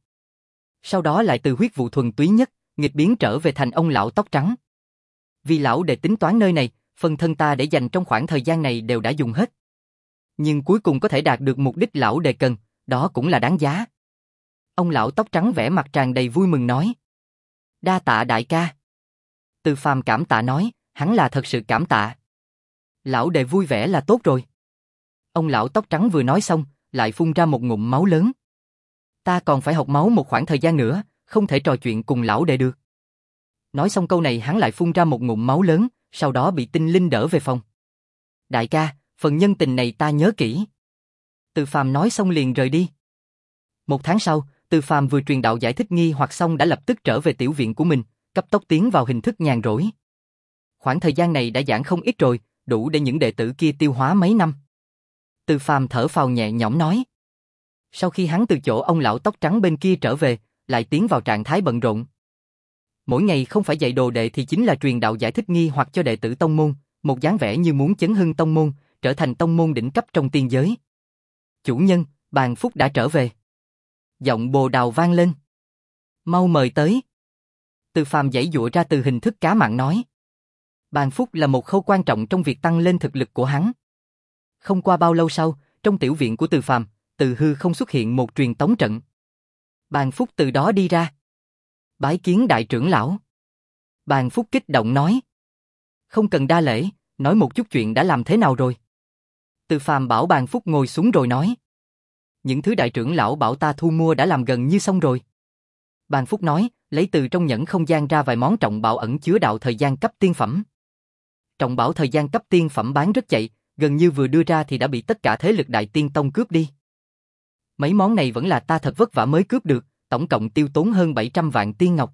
Sau đó lại từ huyết vụ thuần túy nhất, nghịch biến trở về thành ông lão tóc trắng. Vì lão để tính toán nơi này, phần thân ta để dành trong khoảng thời gian này đều đã dùng hết. Nhưng cuối cùng có thể đạt được mục đích lão đề cần, đó cũng là đáng giá. Ông lão tóc trắng vẻ mặt tràn đầy vui mừng nói. Đa tạ đại ca. Từ Phàm cảm tạ nói, hắn là thật sự cảm tạ. Lão đệ vui vẻ là tốt rồi. Ông lão tóc trắng vừa nói xong, lại phun ra một ngụm máu lớn. Ta còn phải học máu một khoảng thời gian nữa, không thể trò chuyện cùng lão đệ được. Nói xong câu này hắn lại phun ra một ngụm máu lớn, sau đó bị Tinh Linh đỡ về phòng. Đại ca, phần nhân tình này ta nhớ kỹ. Từ Phàm nói xong liền rời đi. Một tháng sau, Từ Phàm vừa truyền đạo giải thích nghi hoặc xong đã lập tức trở về tiểu viện của mình, cấp tốc tiến vào hình thức nhàn rỗi. Khoảng thời gian này đã giãn không ít rồi, đủ để những đệ tử kia tiêu hóa mấy năm. Từ Phàm thở phào nhẹ nhõm nói. Sau khi hắn từ chỗ ông lão tóc trắng bên kia trở về, lại tiến vào trạng thái bận rộn. Mỗi ngày không phải dạy đồ đệ thì chính là truyền đạo giải thích nghi hoặc cho đệ tử tông môn, một dáng vẻ như muốn chấn hưng tông môn, trở thành tông môn đỉnh cấp trong tiên giới. Chủ nhân, Bàn Phúc đã trở về. Giọng Bồ Đào vang lên. Mau mời tới. Từ Phàm giãy giụa ra từ hình thức cá mặn nói. Bàn Phúc là một khâu quan trọng trong việc tăng lên thực lực của hắn. Không qua bao lâu sau, trong tiểu viện của Từ Phàm, từ hư không xuất hiện một truyền tống trận. Bàn Phúc từ đó đi ra. Bái kiến đại trưởng lão. Bàn Phúc kích động nói. Không cần đa lễ, nói một chút chuyện đã làm thế nào rồi. Từ Phàm bảo Bàn Phúc ngồi xuống rồi nói. Những thứ đại trưởng lão bảo ta thu mua đã làm gần như xong rồi. Bàn Phúc nói, lấy từ trong nhẫn không gian ra vài món trọng bảo ẩn chứa đạo thời gian cấp tiên phẩm. Trọng bảo thời gian cấp tiên phẩm bán rất chạy, gần như vừa đưa ra thì đã bị tất cả thế lực Đại Tiên Tông cướp đi. Mấy món này vẫn là ta thật vất vả mới cướp được, tổng cộng tiêu tốn hơn bảy trăm vạn tiên ngọc.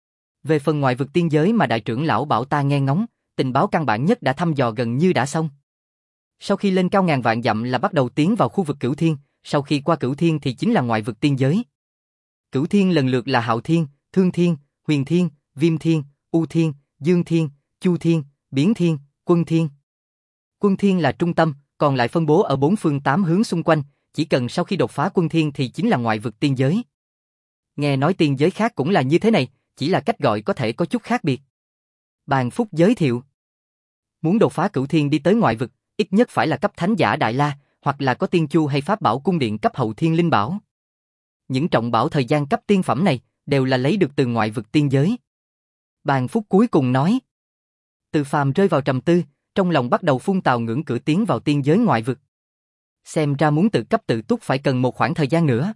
Về phần ngoại vực tiên giới mà đại trưởng lão bảo ta nghe ngóng, tình báo căn bản nhất đã thăm dò gần như đã xong. Sau khi lên cao ngàn vạn dặm là bắt đầu tiến vào khu vực Cửu Thiên, sau khi qua Cửu Thiên thì chính là ngoại vực tiên giới. Cửu Thiên lần lượt là Hạo Thiên, Thương Thiên, Huyền Thiên, Viêm Thiên, U Thiên, Dương Thiên, Chu Thiên, Biến Thiên, Quân Thiên. Quân Thiên là trung tâm, còn lại phân bố ở bốn phương tám hướng xung quanh, chỉ cần sau khi đột phá Quân Thiên thì chính là ngoại vực tiên giới. Nghe nói tiên giới khác cũng là như thế này, chỉ là cách gọi có thể có chút khác biệt. Bàn Phúc giới thiệu. Muốn đột phá Cửu Thiên đi tới ngoại vực, ít nhất phải là cấp thánh giả Đại La, hoặc là có tiên chu hay pháp bảo cung điện cấp hậu thiên linh bảo. Những trọng bảo thời gian cấp tiên phẩm này đều là lấy được từ ngoại vực tiên giới. Bàn Phúc cuối cùng nói. Từ Phàm rơi vào trầm tư, trong lòng bắt đầu phun tào ngưỡng cửa tiến vào tiên giới ngoại vực. Xem ra muốn tự cấp tự túc phải cần một khoảng thời gian nữa.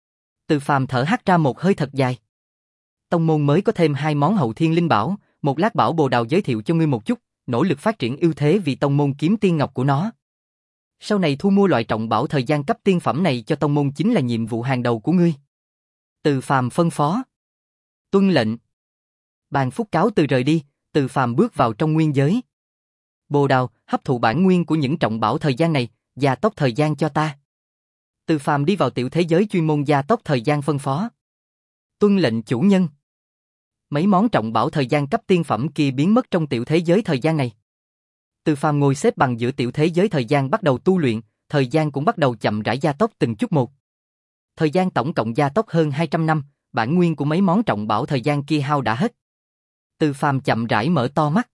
Từ Phàm thở hắt ra một hơi thật dài. Tông môn mới có thêm hai món hậu thiên linh bảo, một lát bảo Bồ Đào giới thiệu cho ngươi một chút, nỗ lực phát triển ưu thế vì tông môn kiếm tiên ngọc của nó. Sau này thu mua loại trọng bảo thời gian cấp tiên phẩm này cho tông môn chính là nhiệm vụ hàng đầu của ngươi. Từ Phàm phân phó. Tuân lệnh. Bàn Phúc cáo từ rời đi, Từ Phàm bước vào trong nguyên giới. Bồ Đào, hấp thụ bản nguyên của những trọng bảo thời gian này, gia tốc thời gian cho ta. Từ Phàm đi vào tiểu thế giới chuyên môn gia tốc thời gian phân phó. Tuân lệnh chủ nhân. Mấy món trọng bảo thời gian cấp tiên phẩm kia biến mất trong tiểu thế giới thời gian này. Từ Phàm ngồi xếp bằng giữa tiểu thế giới thời gian bắt đầu tu luyện, thời gian cũng bắt đầu chậm rãi gia tốc từng chút một. Thời gian tổng cộng gia tốc hơn hai trăm năm, bản nguyên của mấy món trọng bảo thời gian kia hao đã hết. Từ Phàm chậm rãi mở to mắt.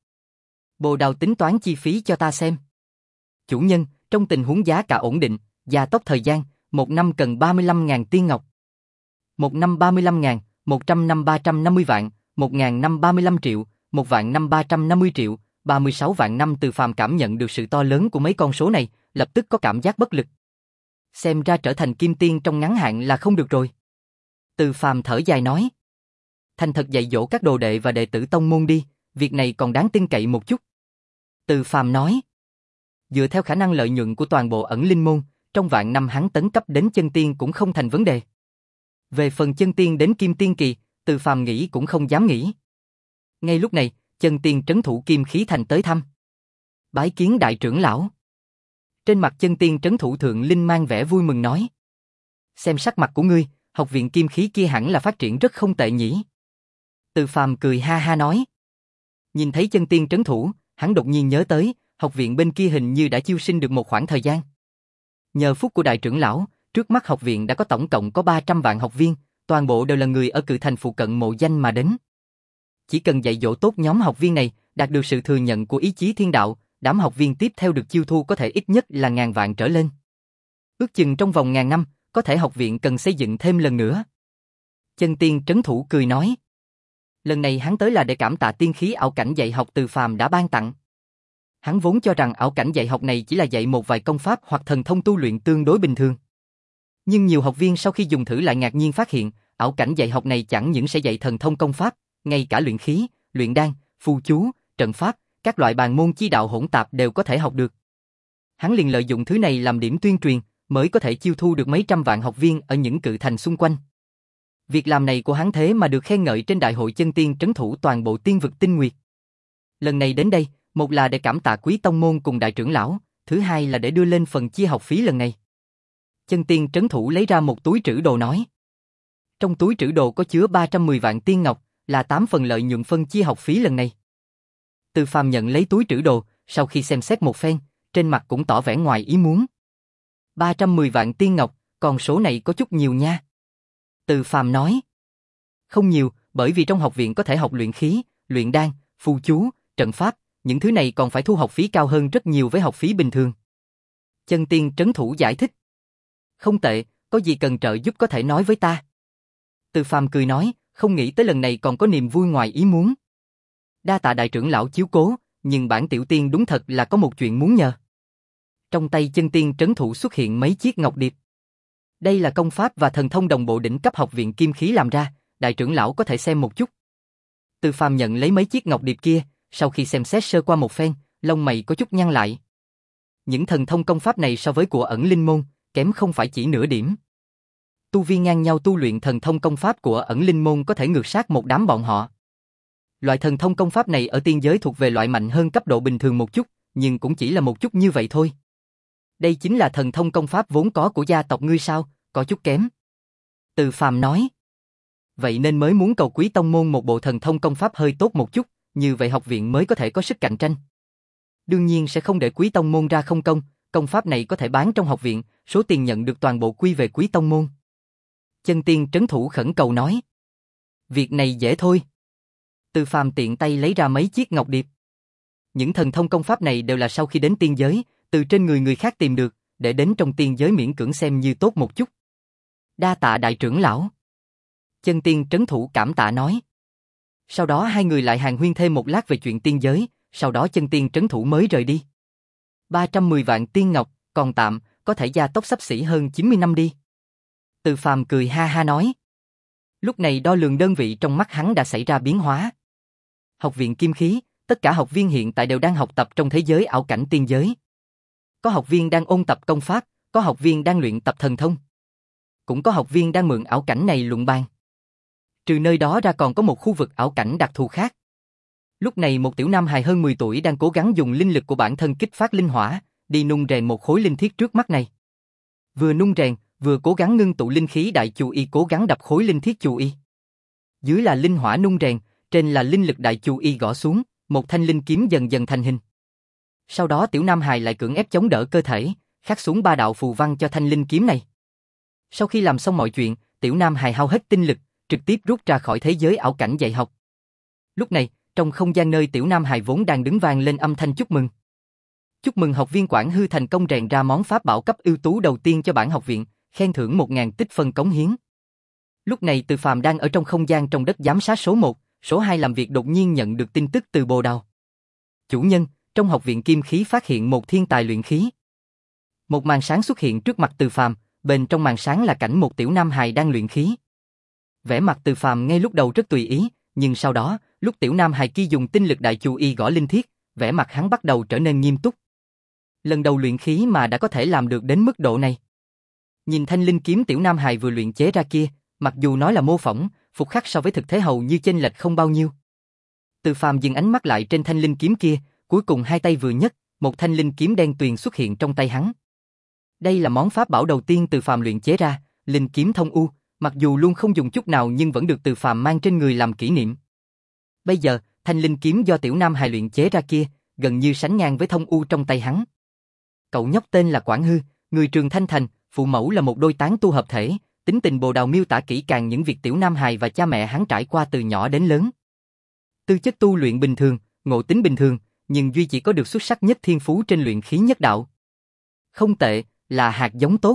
Bồ Đào tính toán chi phí cho ta xem. Chủ nhân, trong tình huống giá cả ổn định, gia tốc thời gian, một năm cần ba mươi lăm nghìn tiên ngọc. Một năm ba mươi lăm ngàn, một trăm năm ba trăm năm mươi vạn, một ngàn năm ba mươi lăm triệu, một vạn năm ba trăm năm mươi triệu, ba mươi sáu vạn năm. Từ Phàm cảm nhận được sự to lớn của mấy con số này, lập tức có cảm giác bất lực. Xem ra trở thành kim tiên trong ngắn hạn là không được rồi. Từ Phàm thở dài nói. Thành thật dạy dỗ các đồ đệ và đệ tử tông môn đi, việc này còn đáng tin cậy một chút. Từ Phàm nói. Dựa theo khả năng lợi nhuận của toàn bộ ẩn linh môn, trong vạn năm hắn tấn cấp đến chân tiên cũng không thành vấn đề. Về phần chân tiên đến kim tiên kỳ, Từ Phàm nghĩ cũng không dám nghĩ. Ngay lúc này, chân tiên trấn thủ Kim Khí Thành tới thăm. Bái kiến đại trưởng lão. Trên mặt chân tiên trấn thủ Thượng Linh mang vẻ vui mừng nói. Xem sắc mặt của ngươi, học viện kim khí kia hẳn là phát triển rất không tệ nhỉ. Từ Phàm cười ha ha nói. Nhìn thấy chân tiên trấn thủ, hắn đột nhiên nhớ tới, học viện bên kia hình như đã chiêu sinh được một khoảng thời gian. Nhờ phúc của đại trưởng lão, trước mắt học viện đã có tổng cộng có ba trăm vạn học viên, toàn bộ đều là người ở Cự Thành phụ cận mộ danh mà đến. Chỉ cần dạy dỗ tốt nhóm học viên này, đạt được sự thừa nhận của ý chí thiên đạo, đám học viên tiếp theo được chiêu thu có thể ít nhất là ngàn vạn trở lên. Ước chừng trong vòng ngàn năm, có thể học viện cần xây dựng thêm lần nữa. Chân tiên trấn thủ cười nói. Lần này hắn tới là để cảm tạ tiên khí ảo cảnh dạy học Từ Phàm đã ban tặng. Hắn vốn cho rằng ảo cảnh dạy học này chỉ là dạy một vài công pháp hoặc thần thông tu luyện tương đối bình thường. Nhưng nhiều học viên sau khi dùng thử lại ngạc nhiên phát hiện, ảo cảnh dạy học này chẳng những sẽ dạy thần thông công pháp, ngay cả luyện khí, luyện đan, phù chú, trận pháp, các loại bàn môn chi đạo hỗn tạp đều có thể học được. Hắn liền lợi dụng thứ này làm điểm tuyên truyền, mới có thể chiêu thu được mấy trăm vạn học viên ở những cự thành xung quanh. Việc làm này của hắn thế mà được khen ngợi trên đại hội chân tiên trấn thủ toàn bộ tiên vực tinh nguyệt. Lần này đến đây, một là để cảm tạ quý tông môn cùng đại trưởng lão, thứ hai là để đưa lên phần chia học phí lần này. Chân tiên trấn thủ lấy ra một túi trữ đồ nói. Trong túi trữ đồ có chứa ba trăm mười vạn tiên ngọc, là tám phần lợi nhuận phân chia học phí lần này. Từ Phàm nhận lấy túi trữ đồ, sau khi xem xét một phen, trên mặt cũng tỏ vẻ ngoài ý muốn. ba trăm mười vạn tiên ngọc, con số này có chút nhiều nha. Từ Phàm nói. Không nhiều, bởi vì trong học viện có thể học luyện khí, luyện đan, phù chú, trận pháp, những thứ này còn phải thu học phí cao hơn rất nhiều với học phí bình thường. Chân tiên trấn thủ giải thích. Không tệ, có gì cần trợ giúp có thể nói với ta. Từ Phàm cười nói, không nghĩ tới lần này còn có niềm vui ngoài ý muốn. Đa tạ đại trưởng lão chiếu cố, nhưng bản tiểu tiên đúng thật là có một chuyện muốn nhờ. Trong tay chân tiên trấn thủ xuất hiện mấy chiếc ngọc điệp. Đây là công pháp và thần thông đồng bộ đỉnh cấp học viện kim khí làm ra, đại trưởng lão có thể xem một chút. Từ Phàm nhận lấy mấy chiếc ngọc điệp kia, sau khi xem xét sơ qua một phen, lông mày có chút nhăn lại. Những thần thông công pháp này so với của ẩn linh môn, kém không phải chỉ nửa điểm. Tu vi ngang nhau tu luyện thần thông công pháp của ẩn linh môn có thể ngược sát một đám bọn họ. Loại thần thông công pháp này ở tiên giới thuộc về loại mạnh hơn cấp độ bình thường một chút, nhưng cũng chỉ là một chút như vậy thôi. Đây chính là thần thông công pháp vốn có của gia tộc ngươi sao, có chút kém. Từ Phàm nói. Vậy nên mới muốn cầu Quý tông môn một bộ thần thông công pháp hơi tốt một chút, như vậy học viện mới có thể có sức cạnh tranh. Đương nhiên sẽ không để Quý tông môn ra không công, công pháp này có thể bán trong học viện, số tiền nhận được toàn bộ quy về Quý tông môn. Chân tiên trấn thủ khẩn cầu nói. Việc này dễ thôi. Từ Phàm tiện tay lấy ra mấy chiếc ngọc điệp. Những thần thông công pháp này đều là sau khi đến tiên giới, từ trên người người khác tìm được, để đến trong tiên giới miễn cưỡng xem như tốt một chút. Đa tạ đại trưởng lão. Chân tiên trấn thủ cảm tạ nói. Sau đó hai người lại hàn huyên thêm một lát về chuyện tiên giới, sau đó chân tiên trấn thủ mới rời đi. ba trăm mười vạn tiên ngọc, còn tạm, có thể gia tốc xấp xỉ hơn chín mươi năm đi. Từ Phàm cười ha ha nói. Lúc này đo lường đơn vị trong mắt hắn đã xảy ra biến hóa. Học viện kim khí, tất cả học viên hiện tại đều đang học tập trong thế giới ảo cảnh tiên giới. Có học viên đang ôn tập công pháp, có học viên đang luyện tập thần thông. Cũng có học viên đang mượn ảo cảnh này luận bàn. Trừ nơi đó ra còn có một khu vực ảo cảnh đặc thù khác. Lúc này một tiểu nam hài hơn mười tuổi đang cố gắng dùng linh lực của bản thân kích phát linh hỏa, đi nung rèn một khối linh thiết trước mắt này. Vừa nung rèn, vừa cố gắng ngưng tụ linh khí đại chu y cố gắng đập khối linh thiết chu y. Dưới là linh hỏa nung rèn, trên là linh lực đại chu y gõ xuống, một thanh linh kiếm dần dần thành hình. Sau đó tiểu nam hài lại cưỡng ép chống đỡ cơ thể, khắc xuống ba đạo phù văn cho thanh linh kiếm này. Sau khi làm xong mọi chuyện, tiểu nam hài hao hết tinh lực, trực tiếp rút ra khỏi thế giới ảo cảnh dạy học. Lúc này, trong không gian nơi tiểu nam hài vốn đang đứng vang lên âm thanh chúc mừng. Chúc mừng học viên Quản Hư thành công rèn ra món pháp bảo cấp ưu tú đầu tiên cho bản học viện, khen thưởng một nghìn tích phân cống hiến. Lúc này Từ Phàm đang ở trong không gian trong đất giám sát số một, số hai làm việc đột nhiên nhận được tin tức từ Bồ Đào. Chủ nhân, trong học viện kim khí phát hiện một thiên tài luyện khí. Một màn sáng xuất hiện trước mặt Từ Phàm, bên trong màn sáng là cảnh một tiểu nam hài đang luyện khí. Vẻ mặt Từ Phàm ngay lúc đầu rất tùy ý, nhưng sau đó, lúc tiểu nam hài kia dùng tinh lực đại chu y gõ linh thiết, vẻ mặt hắn bắt đầu trở nên nghiêm túc. Lần đầu luyện khí mà đã có thể làm được đến mức độ này. Nhìn thanh linh kiếm tiểu nam hài vừa luyện chế ra kia, mặc dù nói là mô phỏng, phục khắc so với thực thế hầu như chênh lệch không bao nhiêu. Từ Phàm dừng ánh mắt lại trên thanh linh kiếm kia, cuối cùng hai tay vừa nhấc, một thanh linh kiếm đen tuyền xuất hiện trong tay hắn. Đây là món pháp bảo đầu tiên Từ Phàm luyện chế ra, linh kiếm thông u, mặc dù luôn không dùng chút nào nhưng vẫn được Từ Phàm mang trên người làm kỷ niệm. Bây giờ, thanh linh kiếm do tiểu nam hài luyện chế ra kia, gần như sánh ngang với thông u trong tay hắn. Cậu nhóc tên là Quản Hư, người Trường Thanh Thành, phụ mẫu là một đôi tán tu hợp thể, tính tình Bồ Đào miêu tả kỹ càng những việc tiểu nam hài và cha mẹ hắn trải qua từ nhỏ đến lớn. Tư chất tu luyện bình thường, ngộ tính bình thường, nhưng duy chỉ có được xuất sắc nhất thiên phú trên luyện khí nhất đạo. Không tệ, là hạt giống tốt.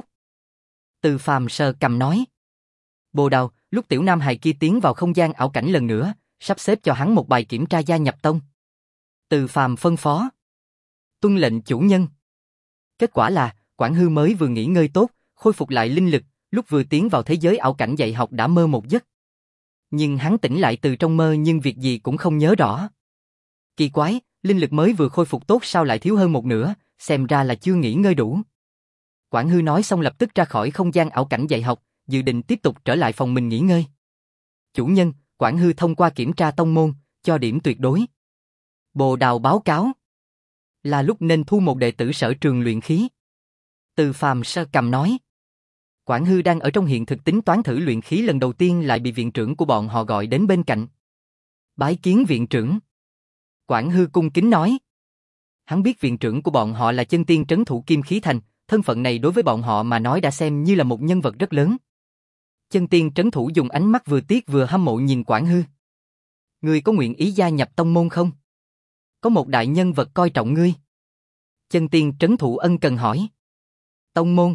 Từ Phàm sờ cầm nói. Bồ Đào, lúc tiểu nam hài kia tiến vào không gian ảo cảnh lần nữa, sắp xếp cho hắn một bài kiểm tra gia nhập tông. Từ Phàm phân phó. Tuân lệnh chủ nhân. Kết quả là, Quản Hư mới vừa nghỉ ngơi tốt, khôi phục lại linh lực, lúc vừa tiến vào thế giới ảo cảnh dạy học đã mơ một giấc. Nhưng hắn tỉnh lại từ trong mơ nhưng việc gì cũng không nhớ rõ. Kỳ quái, linh lực mới vừa khôi phục tốt sao lại thiếu hơn một nửa, xem ra là chưa nghỉ ngơi đủ. Quản Hư nói xong lập tức ra khỏi không gian ảo cảnh dạy học, dự định tiếp tục trở lại phòng mình nghỉ ngơi. Chủ nhân, Quản Hư thông qua kiểm tra tông môn, cho điểm tuyệt đối. Bồ Đào báo cáo. Là lúc nên thu một đệ tử sở trường luyện khí. Từ Phàm sơ cầm nói. Quản Hư đang ở trong hiện thực tính toán thử luyện khí lần đầu tiên lại bị viện trưởng của bọn họ gọi đến bên cạnh. Bái kiến viện trưởng. Quản Hư cung kính nói. Hắn biết viện trưởng của bọn họ là chân tiên trấn thủ kim khí thành, thân phận này đối với bọn họ mà nói đã xem như là một nhân vật rất lớn. Chân tiên trấn thủ dùng ánh mắt vừa tiếc vừa hâm mộ nhìn Quảng Hư. Ngươi có nguyện ý gia nhập tông môn không? Có một đại nhân vật coi trọng ngươi. Chân tiên trấn thủ ân cần hỏi. Tông môn?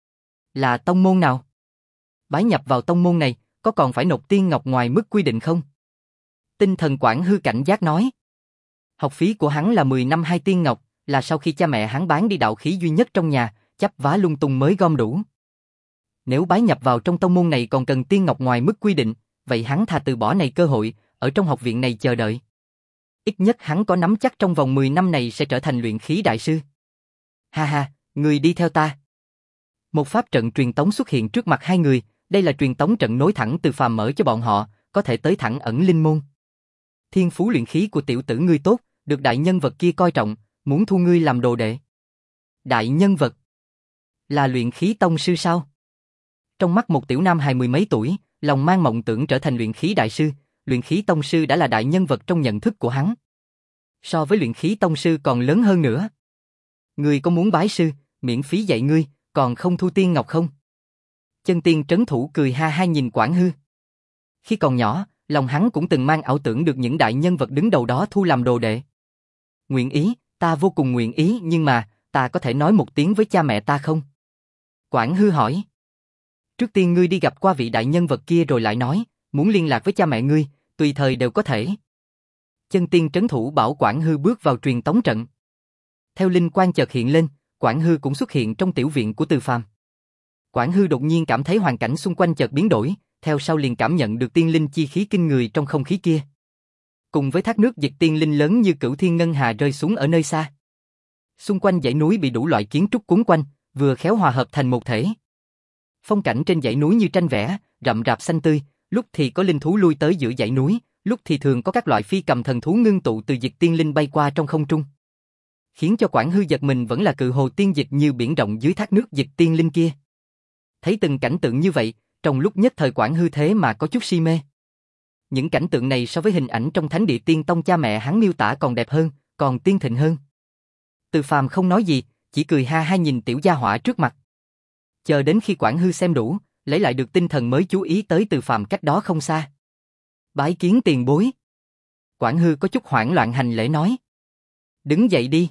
Là tông môn nào? Bái nhập vào tông môn này, có còn phải nộp tiên ngọc ngoài mức quy định không? Tinh thần Quảng Hư cảnh giác nói. Học phí của hắn là mười năm hai tiên ngọc, là sau khi cha mẹ hắn bán đi đạo khí duy nhất trong nhà, chắp vá lung tung mới gom đủ. Nếu bái nhập vào trong tông môn này còn cần tiên ngọc ngoài mức quy định, vậy hắn thà từ bỏ này cơ hội, ở trong học viện này chờ đợi. Ít nhất hắn có nắm chắc trong vòng mười năm này sẽ trở thành luyện khí đại sư. Ha ha, người đi theo ta. Một pháp trận truyền tống xuất hiện trước mặt hai người, đây là truyền tống trận nối thẳng từ phàm mở cho bọn họ, có thể tới thẳng ẩn linh môn. Thiên phú luyện khí của tiểu tử ngươi tốt, được đại nhân vật kia coi trọng, muốn thu ngươi làm đồ đệ. Đại nhân vật? Là luyện khí tông sư sao? Trong mắt một tiểu nam hài mười mấy tuổi, lòng mang mộng tưởng trở thành luyện khí đại sư, luyện khí tông sư đã là đại nhân vật trong nhận thức của hắn. So với luyện khí tông sư còn lớn hơn nữa. Ngươi có muốn bái sư, miễn phí dạy ngươi, còn không thu tiên ngọc không? Chân tiên trấn thủ cười ha ha nhìn Quảng Hư. Khi còn nhỏ, lòng hắn cũng từng mang ảo tưởng được những đại nhân vật đứng đầu đó thu làm đồ đệ. Nguyện ý, ta vô cùng nguyện ý, nhưng mà, ta có thể nói một tiếng với cha mẹ ta không? Quảng Hư hỏi. Trước tiên ngươi đi gặp qua vị đại nhân vật kia rồi lại nói, muốn liên lạc với cha mẹ ngươi, tùy thời đều có thể. Chân tiên trấn thủ bảo Quảng Hư bước vào truyền tống trận. Theo linh quang chợt hiện lên, Quảng Hư cũng xuất hiện trong tiểu viện của Từ Phàm. Quảng Hư đột nhiên cảm thấy hoàn cảnh xung quanh chợt biến đổi, theo sau liền cảm nhận được tiên linh chi khí kinh người trong không khí kia. Cùng với thác nước dịch tiên linh lớn như cửu thiên ngân hà rơi xuống ở nơi xa. Xung quanh dãy núi bị đủ loại kiến trúc cuốn quanh, vừa khéo hòa hợp thành một thể. Phong cảnh trên dãy núi như tranh vẽ, rậm rạp xanh tươi, lúc thì có linh thú lui tới giữa dãy núi, lúc thì thường có các loại phi cầm thần thú ngưng tụ từ dịch tiên linh bay qua trong không trung. Khiến cho Quảng Hư giật mình vẫn là cự hồ tiên dịch như biển rộng dưới thác nước dịch tiên linh kia. Thấy từng cảnh tượng như vậy, trong lúc nhất thời Quảng Hư thế mà có chút si mê. Những cảnh tượng này so với hình ảnh trong thánh địa tiên tông cha mẹ hắn miêu tả còn đẹp hơn, còn tiên thịnh hơn. Từ Phàm không nói gì, chỉ cười ha ha nhìn tiểu gia hỏa trước mặt. Chờ đến khi Quảng Hư xem đủ, lấy lại được tinh thần mới chú ý tới Từ Phàm cách đó không xa. Bái kiến tiền bối. Quảng Hư có chút hoảng loạn hành lễ nói. Đứng dậy đi.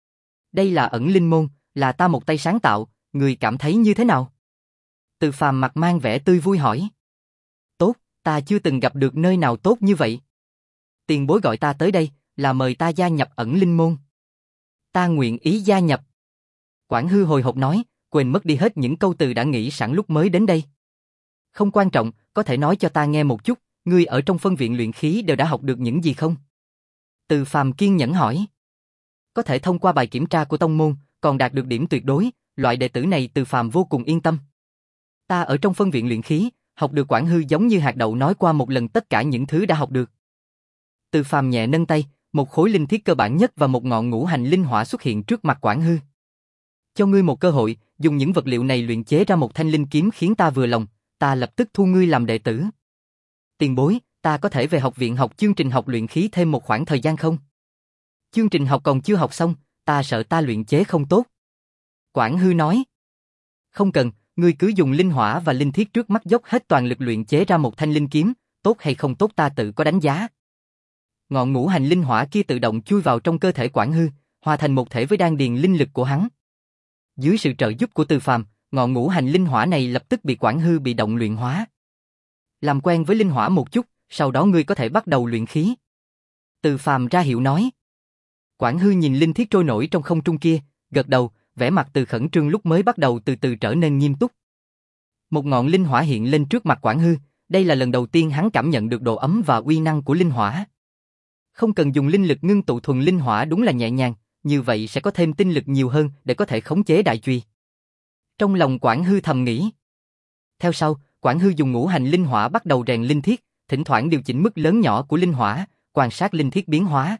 Đây là ẩn linh môn, là ta một tay sáng tạo, người cảm thấy như thế nào? Từ Phàm mặt mang vẻ tươi vui hỏi. Tốt, ta chưa từng gặp được nơi nào tốt như vậy. Tiền bối gọi ta tới đây, là mời ta gia nhập ẩn linh môn. Ta nguyện ý gia nhập. Quảng Hư hồi hộp nói, quên mất đi hết những câu từ đã nghĩ sẵn lúc mới đến đây. Không quan trọng, có thể nói cho ta nghe một chút, ngươi ở trong phân viện luyện khí đều đã học được những gì không? Từ Phàm kiên nhẫn hỏi. Có thể thông qua bài kiểm tra của tông môn, còn đạt được điểm tuyệt đối, loại đệ tử này Từ Phàm vô cùng yên tâm. Ta ở trong phân viện luyện khí, học được Quảng Hư giống như hạt đậu nói qua một lần tất cả những thứ đã học được. Từ Phàm nhẹ nâng tay, một khối linh thiết cơ bản nhất và một ngọn ngũ hành linh hỏa xuất hiện trước mặt Quảng Hư. Cho ngươi một cơ hội, dùng những vật liệu này luyện chế ra một thanh linh kiếm khiến ta vừa lòng, ta lập tức thu ngươi làm đệ tử. Tiền bối, ta có thể về học viện học chương trình học luyện khí thêm một khoảng thời gian không? Chương trình học còn chưa học xong, ta sợ ta luyện chế không tốt. Quảng Hư nói. Không cần, ngươi cứ dùng linh hỏa và linh thiết trước mắt dốc hết toàn lực luyện chế ra một thanh linh kiếm, tốt hay không tốt ta tự có đánh giá. Ngọn ngũ hành linh hỏa kia tự động chui vào trong cơ thể Quảng Hư, hòa thành một thể với đan điền linh lực của hắn. Dưới sự trợ giúp của Từ Phàm, ngọn ngũ hành linh hỏa này lập tức bị Quảng Hư bị động luyện hóa. Làm quen với linh hỏa một chút, sau đó ngươi có thể bắt đầu luyện khí. Từ Phàm ra hiệu nói. Quảng Hư nhìn linh thiết trôi nổi trong không trung kia, gật đầu, vẻ mặt từ khẩn trương lúc mới bắt đầu từ từ trở nên nghiêm túc. Một ngọn linh hỏa hiện lên trước mặt Quảng Hư, đây là lần đầu tiên hắn cảm nhận được độ ấm và uy năng của linh hỏa. Không cần dùng linh lực ngưng tụ thuần linh hỏa đúng là nhẹ nhàng, như vậy sẽ có thêm tinh lực nhiều hơn để có thể khống chế đại chùy. Trong lòng Quảng Hư thầm nghĩ. Theo sau, Quảng Hư dùng ngũ hành linh hỏa bắt đầu rèn linh thiết, thỉnh thoảng điều chỉnh mức lớn nhỏ của linh hỏa, quan sát linh thiết biến hóa.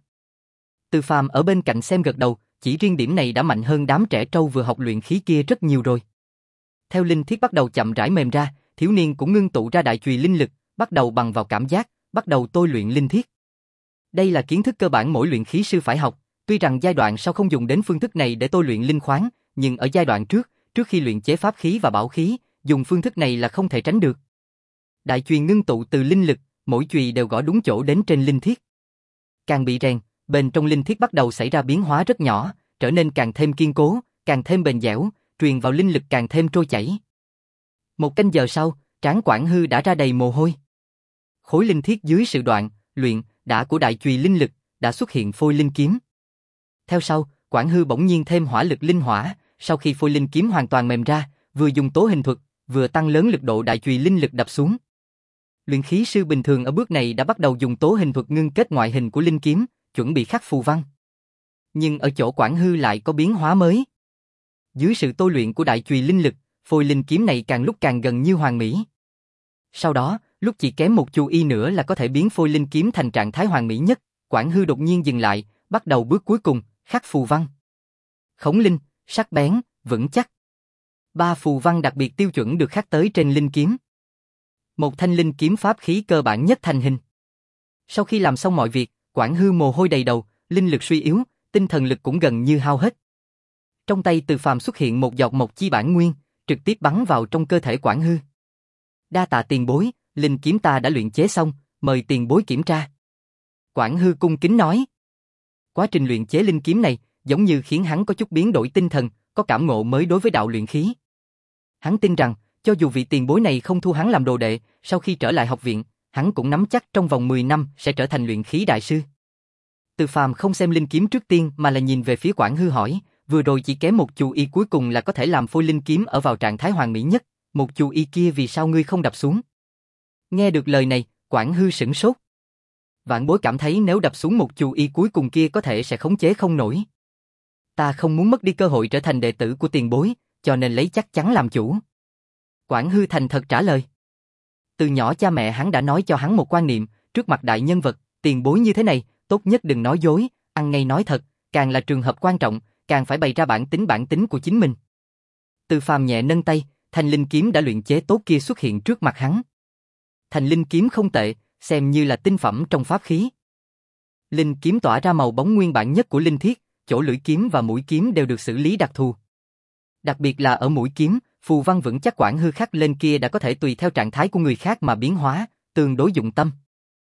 Từ Phàm ở bên cạnh xem gật đầu, chỉ riêng điểm này đã mạnh hơn đám trẻ trâu vừa học luyện khí kia rất nhiều rồi. Theo linh thiết bắt đầu chậm rãi mềm ra, thiếu niên cũng ngưng tụ ra đại chùy linh lực, bắt đầu bằng vào cảm giác, bắt đầu tôi luyện linh thiết. Đây là kiến thức cơ bản mỗi luyện khí sư phải học, tuy rằng giai đoạn sau không dùng đến phương thức này để tôi luyện linh khoáng, nhưng ở giai đoạn trước, trước khi luyện chế pháp khí và bảo khí, dùng phương thức này là không thể tránh được. Đại chùy ngưng tụ từ linh lực, mỗi chùy đều gõ đúng chỗ đến trên linh thiết. Càng bị rèn, bên trong linh thiết bắt đầu xảy ra biến hóa rất nhỏ, trở nên càng thêm kiên cố, càng thêm bền dẻo, truyền vào linh lực càng thêm trôi chảy. Một canh giờ sau, trán Quảng Hư đã ra đầy mồ hôi. Khối linh thiết dưới sự đoạn, luyện, đã của đại chùy linh lực, đã xuất hiện phôi linh kiếm. Theo sau, Quảng Hư bỗng nhiên thêm hỏa lực linh hỏa, sau khi phôi linh kiếm hoàn toàn mềm ra, vừa dùng tố hình thuật, vừa tăng lớn lực độ đại chùy linh lực đập xuống. Luyện khí sư bình thường ở bước này đã bắt đầu dùng tố hình thuật ngưng kết ngoại hình của linh kiếm, chuẩn bị khắc phù văn. Nhưng ở chỗ Quảng Hư lại có biến hóa mới. Dưới sự tôi luyện của đại chùy linh lực, phôi linh kiếm này càng lúc càng gần như hoàn mỹ. Sau đó, lúc chỉ kém một chu y nữa là có thể biến phôi linh kiếm thành trạng thái hoàn mỹ nhất, Quảng Hư đột nhiên dừng lại, bắt đầu bước cuối cùng, khắc phù văn. Khổng linh, sắc bén, vững chắc. Ba phù văn đặc biệt tiêu chuẩn được khắc tới trên linh kiếm. Một thanh linh kiếm pháp khí cơ bản nhất thành hình. Sau khi làm xong mọi việc, Quảng Hư mồ hôi đầy đầu, linh lực suy yếu, tinh thần lực cũng gần như hao hết. Trong tay Từ Phàm xuất hiện một giọt mộc chi bản nguyên, trực tiếp bắn vào trong cơ thể Quảng Hư. Đa tạ tiền bối, linh kiếm ta đã luyện chế xong, mời tiền bối kiểm tra. Quảng Hư cung kính nói. Quá trình luyện chế linh kiếm này, giống như khiến hắn có chút biến đổi tinh thần, có cảm ngộ mới đối với đạo luyện khí. Hắn tin rằng, cho dù vị tiền bối này không thu hắn làm đồ đệ, sau khi trở lại học viện, hắn cũng nắm chắc trong vòng mười năm sẽ trở thành luyện khí đại sư. Từ Phàm không xem linh kiếm trước tiên mà là nhìn về phía Quảng Hư hỏi, vừa rồi chỉ kém một chu y cuối cùng là có thể làm phôi linh kiếm ở vào trạng thái hoàn mỹ nhất, một chu y kia vì sao ngươi không đập xuống? Nghe được lời này, Quảng Hư sửng sốt. Vạn bối cảm thấy nếu đập xuống một chu y cuối cùng kia có thể sẽ khống chế không nổi. Ta không muốn mất đi cơ hội trở thành đệ tử của tiền bối, cho nên lấy chắc chắn làm chủ. Quảng Hư thành thật trả lời. Từ nhỏ cha mẹ hắn đã nói cho hắn một quan niệm, trước mặt đại nhân vật, tiền bối như thế này, tốt nhất đừng nói dối, ăn ngay nói thật, càng là trường hợp quan trọng, càng phải bày ra bản tính bản tính của chính mình. Từ Phàm nhẹ nâng tay, thanh linh kiếm đã luyện chế tốt kia xuất hiện trước mặt hắn. Thanh linh kiếm không tệ, xem như là tinh phẩm trong pháp khí. Linh kiếm tỏa ra màu bóng nguyên bản nhất của linh thiết, chỗ lưỡi kiếm và mũi kiếm đều được xử lý đặc thù. Đặc biệt là ở mũi kiếm, phù văn vững chắc Quảng Hư khắc lên kia đã có thể tùy theo trạng thái của người khác mà biến hóa, tương đối dụng tâm.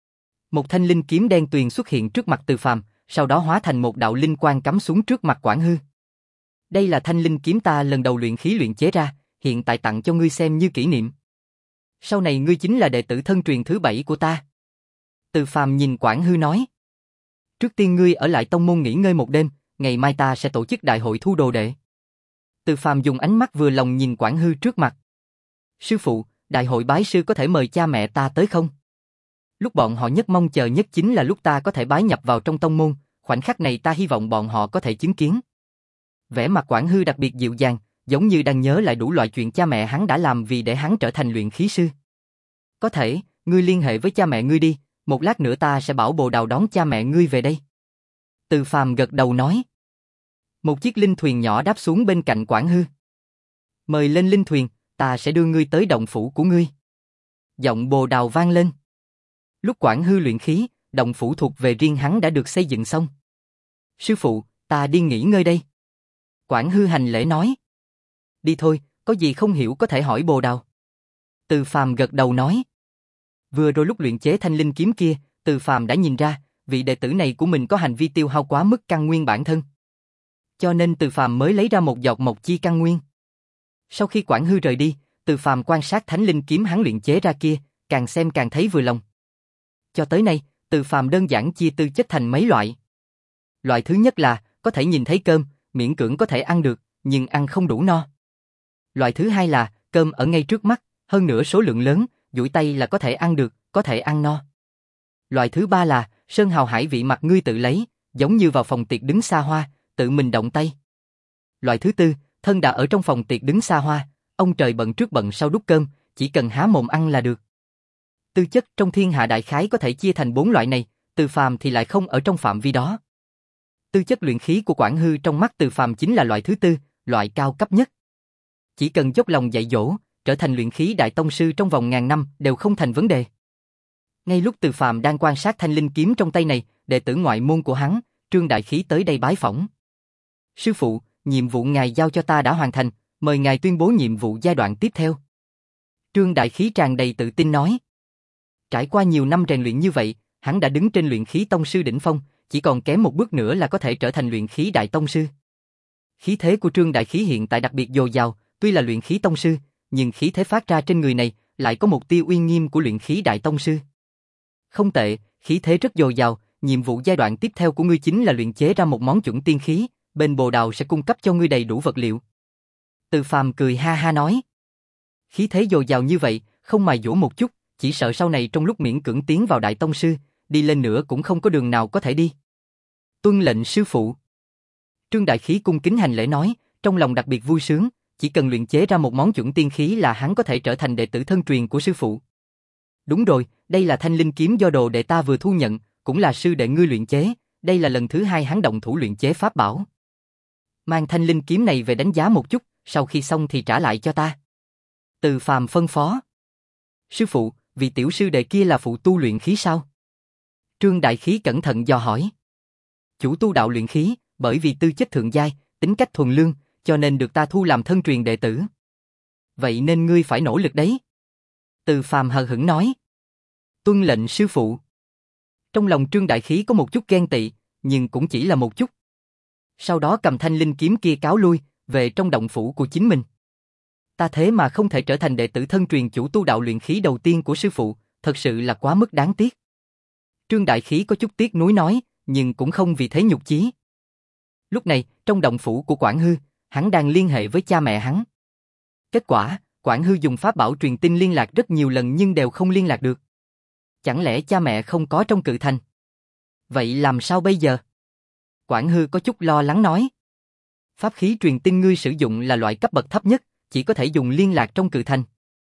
Một thanh linh kiếm đen tuyền xuất hiện trước mặt Từ Phàm, sau đó hóa thành một đạo linh quang cắm xuống trước mặt Quảng Hư. Đây là thanh linh kiếm ta lần đầu luyện khí luyện chế ra, hiện tại tặng cho ngươi xem như kỷ niệm. Sau này ngươi chính là đệ tử thân truyền thứ bảy của ta. Từ Phàm nhìn Quảng Hư nói. Trước tiên ngươi ở lại tông môn nghỉ ngơi một đêm, ngày mai ta sẽ tổ chức đại hội thu đồ đệ. Từ Phàm dùng ánh mắt vừa lòng nhìn Quảng Hư trước mặt. Sư phụ, đại hội bái sư có thể mời cha mẹ ta tới không? Lúc bọn họ nhất mong chờ nhất chính là lúc ta có thể bái nhập vào trong tông môn, khoảnh khắc này ta hy vọng bọn họ có thể chứng kiến. Vẻ mặt Quảng Hư đặc biệt dịu dàng, giống như đang nhớ lại đủ loại chuyện cha mẹ hắn đã làm vì để hắn trở thành luyện khí sư. Có thể, ngươi liên hệ với cha mẹ ngươi đi, một lát nữa ta sẽ bảo Bồ Đào đón cha mẹ ngươi về đây. Từ Phàm gật đầu nói. Một chiếc linh thuyền nhỏ đáp xuống bên cạnh Quảng Hư. Mời lên linh thuyền, ta sẽ đưa ngươi tới động phủ của ngươi. Giọng Bồ Đào vang lên. Lúc Quảng Hư luyện khí, động phủ thuộc về riêng hắn đã được xây dựng xong. Sư phụ, ta đi nghỉ ngơi đây. Quảng Hư hành lễ nói. Đi thôi, có gì không hiểu có thể hỏi Bồ Đào. Từ Phàm gật đầu nói. Vừa rồi lúc luyện chế thanh linh kiếm kia, Từ Phàm đã nhìn ra, vị đệ tử này của mình có hành vi tiêu hao quá mức căn nguyên bản thân. Cho nên Từ Phàm mới lấy ra một giọt mộc chi căn nguyên. Sau khi Quảng Hư rời đi, Từ Phàm quan sát thánh linh kiếm hắn luyện chế ra kia, càng xem càng thấy vừa lòng. Cho tới nay, Từ Phàm đơn giản chia tư chất thành mấy loại. Loại thứ nhất là, có thể nhìn thấy cơm, miễn cưỡng có thể ăn được, nhưng ăn không đủ no. Loại thứ hai là, cơm ở ngay trước mắt, hơn nữa số lượng lớn, duỗi tay là có thể ăn được, có thể ăn no. Loại thứ ba là, sơn hào hải vị mặt ngươi tự lấy, giống như vào phòng tiệc đứng xa hoa, tự mình động tay. Loại thứ tư, thân đã ở trong phòng tiệc đứng xa hoa, ông trời bận trước bận sau đút cơm, chỉ cần há mồm ăn là được. Tư chất trong thiên hạ đại khái có thể chia thành bốn loại này, Từ Phàm thì lại không ở trong phạm vi đó. Tư chất luyện khí của Quảng Hư trong mắt Từ Phàm chính là loại thứ tư, loại cao cấp nhất. Chỉ cần dốc lòng dạy dỗ, trở thành luyện khí đại tông sư trong vòng ngàn năm đều không thành vấn đề. Ngay lúc Từ Phàm đang quan sát thanh linh kiếm trong tay này, đệ tử ngoại môn của hắn, Trương Đại Khí tới đây bái phỏng. Sư phụ, nhiệm vụ ngài giao cho ta đã hoàn thành, Mời ngài tuyên bố nhiệm vụ giai đoạn tiếp theo. Trương Đại Khí tràn đầy tự tin nói. Trải qua nhiều năm rèn luyện như vậy, hắn đã đứng trên luyện khí tông sư đỉnh phong, chỉ còn kém một bước nữa là có thể trở thành luyện khí đại tông sư. Khí thế của Trương Đại Khí hiện tại đặc biệt dồi dào, tuy là luyện khí tông sư, nhưng khí thế phát ra trên người này lại có một tia uy nghiêm của luyện khí đại tông sư. Không tệ, khí thế rất dồi dào, nhiệm vụ giai đoạn tiếp theo của ngươi chính là luyện chế ra một món chuẩn tiên khí, bên Bồ Đào sẽ cung cấp cho ngươi đầy đủ vật liệu. Từ Phàm cười ha ha nói. Khí thế dồi dào như vậy, không mài dũa một chút, chỉ sợ sau này trong lúc miễn cưỡng tiến vào đại tông sư, đi lên nữa cũng không có đường nào có thể đi. Tuân lệnh sư phụ. Trương Đại Khí cung kính hành lễ nói, trong lòng đặc biệt vui sướng, chỉ cần luyện chế ra một món chuẩn tiên khí là hắn có thể trở thành đệ tử thân truyền của sư phụ. Đúng rồi, đây là thanh linh kiếm do đồ đệ ta vừa thu nhận, cũng là sư đệ ngươi luyện chế, đây là lần thứ hai hắn động thủ luyện chế pháp bảo. Mang thanh linh kiếm này về đánh giá một chút, sau khi xong thì trả lại cho ta. Từ Phàm phân phó. Sư phụ, vị tiểu sư đệ kia là phụ tu luyện khí sao? Trương Đại Khí cẩn thận dò hỏi. Chủ tu đạo luyện khí, bởi vì tư chất thượng giai, tính cách thuần lương, cho nên được ta thu làm thân truyền đệ tử. Vậy nên ngươi phải nỗ lực đấy. Từ Phàm hờ hững nói. Tuân lệnh sư phụ. Trong lòng Trương Đại Khí có một chút ghen tị, nhưng cũng chỉ là một chút. Sau đó cầm thanh linh kiếm kia cáo lui, về trong động phủ của chính mình. Ta thế mà không thể trở thành đệ tử thân truyền chủ tu đạo luyện khí đầu tiên của sư phụ, thật sự là quá mức đáng tiếc. Trương Đại Khí có chút tiếc nuối nói, nhưng cũng không vì thế nhục chí. Lúc này, trong động phủ của Quảng Hư, hắn đang liên hệ với cha mẹ hắn. Kết quả, Quảng Hư dùng pháp bảo truyền tin liên lạc rất nhiều lần nhưng đều không liên lạc được. Chẳng lẽ cha mẹ không có trong Cự Thành? Vậy làm sao bây giờ? Quảng Hư có chút lo lắng nói. Pháp khí truyền tin ngươi sử dụng là loại cấp bậc thấp nhất, chỉ có thể dùng liên lạc trong Cự Thành.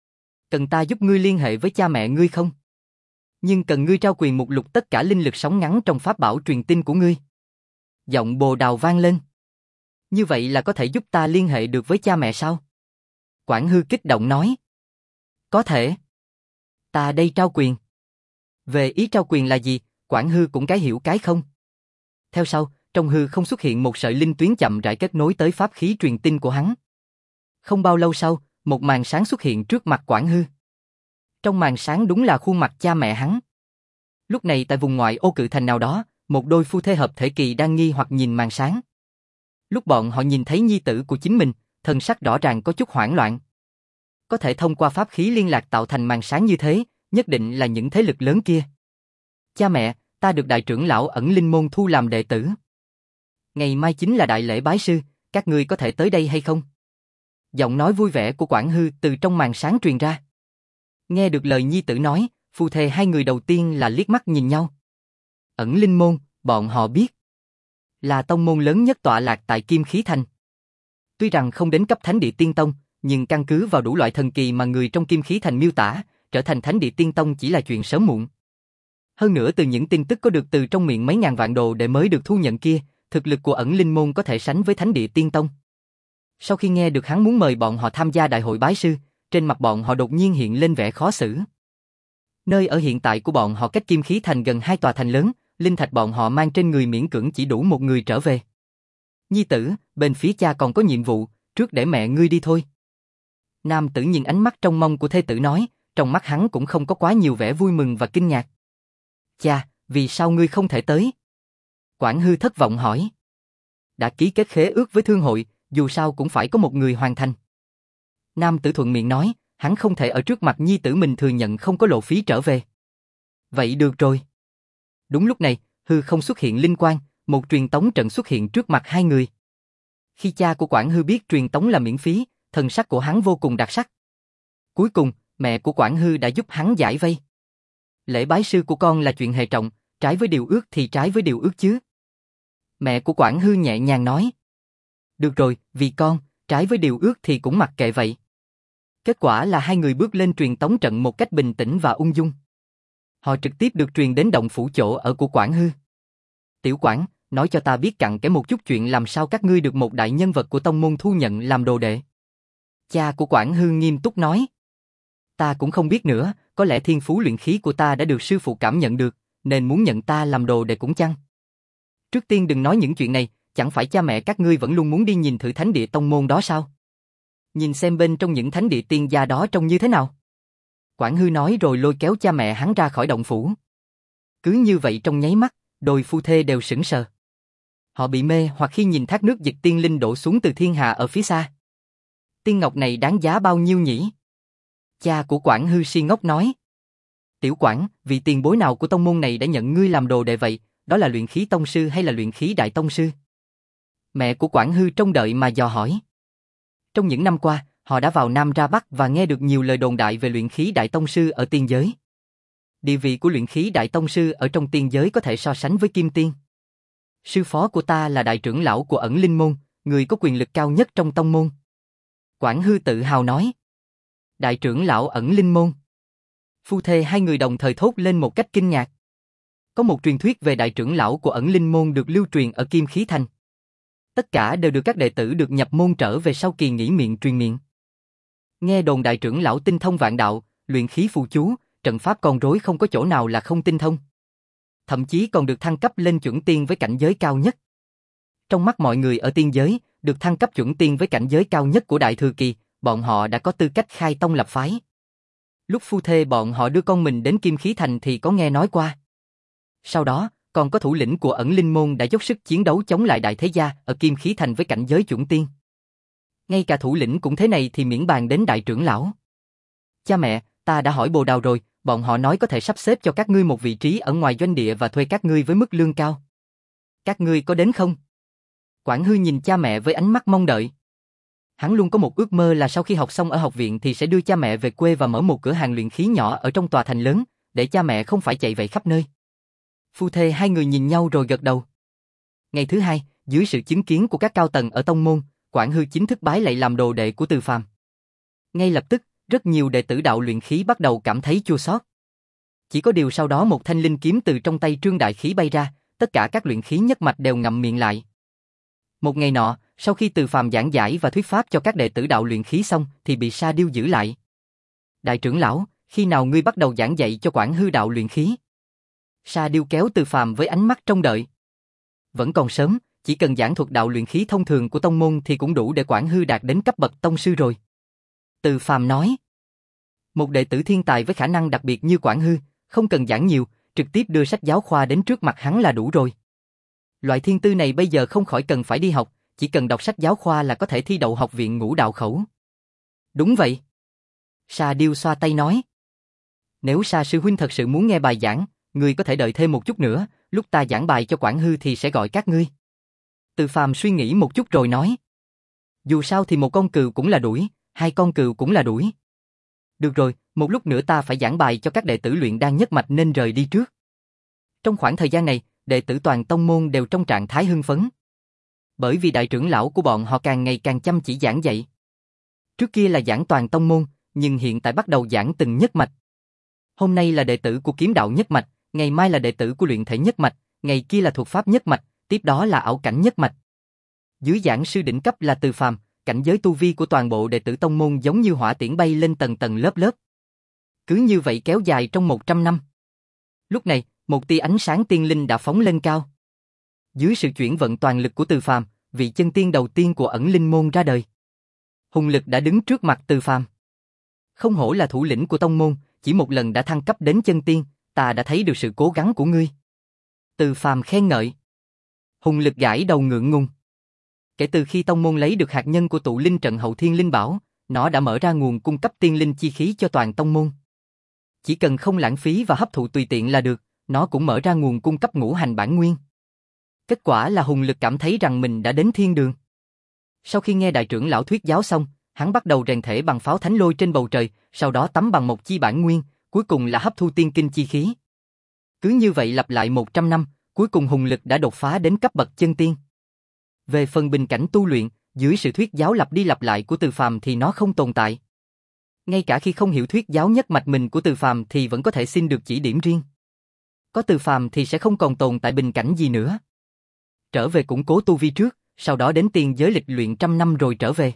Cần ta giúp ngươi liên hệ với cha mẹ ngươi không? Nhưng cần ngươi trao quyền mục lục tất cả linh lực sóng ngắn trong pháp bảo truyền tin của ngươi. Giọng Bồ Đào vang lên. Như vậy là có thể giúp ta liên hệ được với cha mẹ sao? Quảng Hư kích động nói. Có thể. Ta đây trao quyền. Về ý trao quyền là gì, Quảng Hư cũng cái hiểu cái không. Theo sau, trong hư không xuất hiện một sợi linh tuyến chậm rãi kết nối tới pháp khí truyền tin của hắn. Không bao lâu sau, một màn sáng xuất hiện trước mặt Quảng Hư. Trong màn sáng đúng là khuôn mặt cha mẹ hắn. Lúc này tại vùng ngoại ô Cự Thành nào đó, một đôi phu thê hợp thể kỳ đang nghi hoặc nhìn màn sáng. Lúc bọn họ nhìn thấy nhi tử của chính mình, thần sắc rõ ràng có chút hoảng loạn. Có thể thông qua pháp khí liên lạc tạo thành màn sáng như thế, nhất định là những thế lực lớn kia. Cha mẹ, ta được đại trưởng lão ẩn linh môn thu làm đệ tử. Ngày mai chính là đại lễ bái sư, các ngươi có thể tới đây hay không? Giọng nói vui vẻ của Quảng Hư từ trong màn sáng truyền ra. Nghe được lời nhi tử nói, phu thê hai người đầu tiên là liếc mắt nhìn nhau. Ẩn linh môn, bọn họ biết, là tông môn lớn nhất tọa lạc tại Kim Khí Thành. Tuy rằng không đến cấp Thánh Địa Tiên Tông, nhưng căn cứ vào đủ loại thần kỳ mà người trong Kim Khí Thành miêu tả, trở thành Thánh Địa Tiên Tông chỉ là chuyện sớm muộn. Hơn nữa từ những tin tức có được từ trong miệng mấy ngàn vạn đồ để mới được thu nhận kia, thực lực của ẩn linh môn có thể sánh với Thánh Địa Tiên Tông. Sau khi nghe được hắn muốn mời bọn họ tham gia đại hội bái sư, trên mặt bọn họ đột nhiên hiện lên vẻ khó xử. Nơi ở hiện tại của bọn họ cách Kim Khí Thành gần hai tòa thành lớn, linh thạch bọn họ mang trên người miễn cưỡng chỉ đủ một người trở về. Nhi tử, bên phía cha còn có nhiệm vụ, trước để mẹ ngươi đi thôi. Nam tử nhìn ánh mắt trong mong của thê tử nói, trong mắt hắn cũng không có quá nhiều vẻ vui mừng và kinh ngạc. Cha, vì sao ngươi không thể tới? Quảng Hư thất vọng hỏi. Đã ký kết khế ước với thương hội, dù sao cũng phải có một người hoàn thành. Nam tử thuận miệng nói, hắn không thể ở trước mặt nhi tử mình thừa nhận không có lộ phí trở về. Vậy được rồi. Đúng lúc này, hư không xuất hiện linh quang, một truyền tống trận xuất hiện trước mặt hai người. Khi cha của Quảng Hư biết truyền tống là miễn phí, thần sắc của hắn vô cùng đặc sắc. Cuối cùng, mẹ của Quảng Hư đã giúp hắn giải vây. Lễ bái sư của con là chuyện hệ trọng, trái với điều ước thì trái với điều ước chứ. Mẹ của Quảng Hư nhẹ nhàng nói. Được rồi, vì con, trái với điều ước thì cũng mặc kệ vậy. Kết quả là hai người bước lên truyền tống trận một cách bình tĩnh và ung dung. Họ trực tiếp được truyền đến động phủ chỗ ở của Quảng Hư. Tiểu Quảng, nói cho ta biết cặn kẽ một chút chuyện làm sao các ngươi được một đại nhân vật của tông môn thu nhận làm đồ đệ. Cha của Quảng Hư nghiêm túc nói. Ta cũng không biết nữa, có lẽ thiên phú luyện khí của ta đã được sư phụ cảm nhận được, nên muốn nhận ta làm đồ đệ cũng chăng. Trước tiên đừng nói những chuyện này, chẳng phải cha mẹ các ngươi vẫn luôn muốn đi nhìn thử thánh địa tông môn đó sao? Nhìn xem bên trong những thánh địa tiên gia đó trông như thế nào. Quản Hư nói rồi lôi kéo cha mẹ hắn ra khỏi động phủ. Cứ như vậy trong nháy mắt, đôi phu thê đều sững sờ. Họ bị mê hoặc khi nhìn thác nước dịch tiên linh đổ xuống từ thiên hà ở phía xa. Tiên ngọc này đáng giá bao nhiêu nhỉ? Cha của Quản Hư si ngốc nói. Tiểu Quản, vị tiền bối nào của tông môn này đã nhận ngươi làm đồ đệ vậy, đó là luyện khí tông sư hay là luyện khí đại tông sư? Mẹ của Quản Hư trông đợi mà dò hỏi. Trong những năm qua, họ đã vào Nam ra Bắc và nghe được nhiều lời đồn đại về luyện khí đại tông sư ở tiên giới. Địa vị của luyện khí đại tông sư ở trong tiên giới có thể so sánh với kim tiên. Sư phó của ta là đại trưởng lão của Ẩn Linh môn, người có quyền lực cao nhất trong tông môn. Quản Hư tự hào nói. Đại trưởng lão Ẩn Linh môn. Phu thê hai người đồng thời thốt lên một cách kinh ngạc. Có một truyền thuyết về đại trưởng lão của Ẩn Linh môn được lưu truyền ở Kim Khí Thành. Tất cả đều được các đệ tử được nhập môn trở về sau kỳ nghỉ miệng truyền miệng. Nghe đồn đại trưởng lão tinh thông vạn đạo, luyện khí phù chú, trận pháp con rối không có chỗ nào là không tinh thông. Thậm chí còn được thăng cấp lên chuẩn tiên với cảnh giới cao nhất. Trong mắt mọi người ở tiên giới, được thăng cấp chuẩn tiên với cảnh giới cao nhất của đại thừa kỳ, bọn họ đã có tư cách khai tông lập phái. Lúc phu thê bọn họ đưa con mình đến Kim Khí Thành thì có nghe nói qua. Sau đó, còn có thủ lĩnh của Ẩn Linh môn đã dốc sức chiến đấu chống lại đại thế gia ở Kim Khí Thành với cảnh giới chuẩn tiên. Ngay cả thủ lĩnh cũng thế này thì miễn bàn đến đại trưởng lão. Cha mẹ, ta đã hỏi Bồ Đào rồi, bọn họ nói có thể sắp xếp cho các ngươi một vị trí ở ngoài doanh địa và thuê các ngươi với mức lương cao. Các ngươi có đến không? Quản Hư nhìn cha mẹ với ánh mắt mong đợi. Hắn luôn có một ước mơ là sau khi học xong ở học viện thì sẽ đưa cha mẹ về quê và mở một cửa hàng luyện khí nhỏ ở trong tòa thành lớn, để cha mẹ không phải chạy vậy khắp nơi. Phu thê hai người nhìn nhau rồi gật đầu. Ngày thứ hai, dưới sự chứng kiến của các cao tầng ở tông môn, Quản Hư chính thức bái lạy làm đồ đệ của Từ Phàm. Ngay lập tức, rất nhiều đệ tử đạo luyện khí bắt đầu cảm thấy chua xót. Chỉ có điều sau đó một thanh linh kiếm từ trong tay Trương Đại Khí bay ra, tất cả các luyện khí nhất mạch đều ngậm miệng lại. Một ngày nọ, sau khi Từ Phàm giảng giải và thuyết pháp cho các đệ tử đạo luyện khí xong, thì bị Sa Điêu giữ lại. Đại trưởng lão, khi nào ngươi bắt đầu giảng dạy cho Quản Hư đạo luyện khí? Sa Điêu kéo Từ Phàm với ánh mắt trông đợi. Vẫn còn sớm, chỉ cần giảng thuật đạo luyện khí thông thường của tông môn thì cũng đủ để Quản Hư đạt đến cấp bậc tông sư rồi. Từ Phàm nói. Một đệ tử thiên tài với khả năng đặc biệt như Quản Hư, không cần giảng nhiều, trực tiếp đưa sách giáo khoa đến trước mặt hắn là đủ rồi. Loại thiên tư này bây giờ không khỏi cần phải đi học, chỉ cần đọc sách giáo khoa là có thể thi đậu học viện Ngũ Đạo Khẩu. Đúng vậy. Sa Điêu xoa tay nói. Nếu Sa sư huynh thật sự muốn nghe bài giảng, ngươi có thể đợi thêm một chút nữa, lúc ta giảng bài cho Quản Hư thì sẽ gọi các ngươi. Từ Phàm suy nghĩ một chút rồi nói. Dù sao thì một con cừu cũng là đuổi, hai con cừu cũng là đuổi. Được rồi, một lúc nữa ta phải giảng bài cho các đệ tử luyện đan nhất mạch nên rời đi trước. Trong khoảng thời gian này, đệ tử toàn tông môn đều trong trạng thái hưng phấn. Bởi vì đại trưởng lão của bọn họ càng ngày càng chăm chỉ giảng dạy. Trước kia là giảng toàn tông môn, nhưng hiện tại bắt đầu giảng từng nhất mạch. Hôm nay là đệ tử của kiếm đạo nhất mạch, ngày mai là đệ tử của luyện thể nhất mạch, ngày kia là thuật pháp nhất mạch, tiếp đó là ảo cảnh nhất mạch. Dưới giảng sư đỉnh cấp là Từ Phàm, cảnh giới tu vi của toàn bộ đệ tử tông môn giống như hỏa tiễn bay lên tầng tầng lớp lớp. Cứ như vậy kéo dài trong một trăm năm. Lúc này, một tia ánh sáng tiên linh đã phóng lên cao. Dưới sự chuyển vận toàn lực của Từ Phàm, vị chân tiên đầu tiên của Ẩn Linh môn ra đời. Hùng Lực đã đứng trước mặt Từ Phàm. Không hổ là thủ lĩnh của tông môn, chỉ một lần đã thăng cấp đến chân tiên, ta đã thấy được sự cố gắng của ngươi. Từ Phàm khen ngợi. Hùng Lực gãi đầu ngượng ngùng. Kể từ khi tông môn lấy được hạt nhân của tụ linh trận Hậu Thiên Linh Bảo, nó đã mở ra nguồn cung cấp tiên linh chi khí cho toàn tông môn. Chỉ cần không lãng phí và hấp thụ tùy tiện là được, nó cũng mở ra nguồn cung cấp ngũ hành bản nguyên. Kết quả là Hùng Lực cảm thấy rằng mình đã đến thiên đường. Sau khi nghe đại trưởng lão thuyết giáo xong, hắn bắt đầu rèn thể bằng pháo thánh lôi trên bầu trời, sau đó tắm bằng một chi bản nguyên, cuối cùng là hấp thu tiên kinh chi khí. Cứ như vậy lặp lại một trăm năm, cuối cùng Hùng Lực đã đột phá đến cấp bậc chân tiên. Về phần bình cảnh tu luyện, dưới sự thuyết giáo lặp đi lặp lại của Từ Phàm thì nó không tồn tại. Ngay cả khi không hiểu thuyết giáo nhất mạch mình của Từ Phàm thì vẫn có thể xin được chỉ điểm riêng. Có Từ Phàm thì sẽ không còn tồn tại bình cảnh gì nữa. Trở về củng cố tu vi trước, sau đó đến tiên giới lịch luyện trăm năm rồi trở về.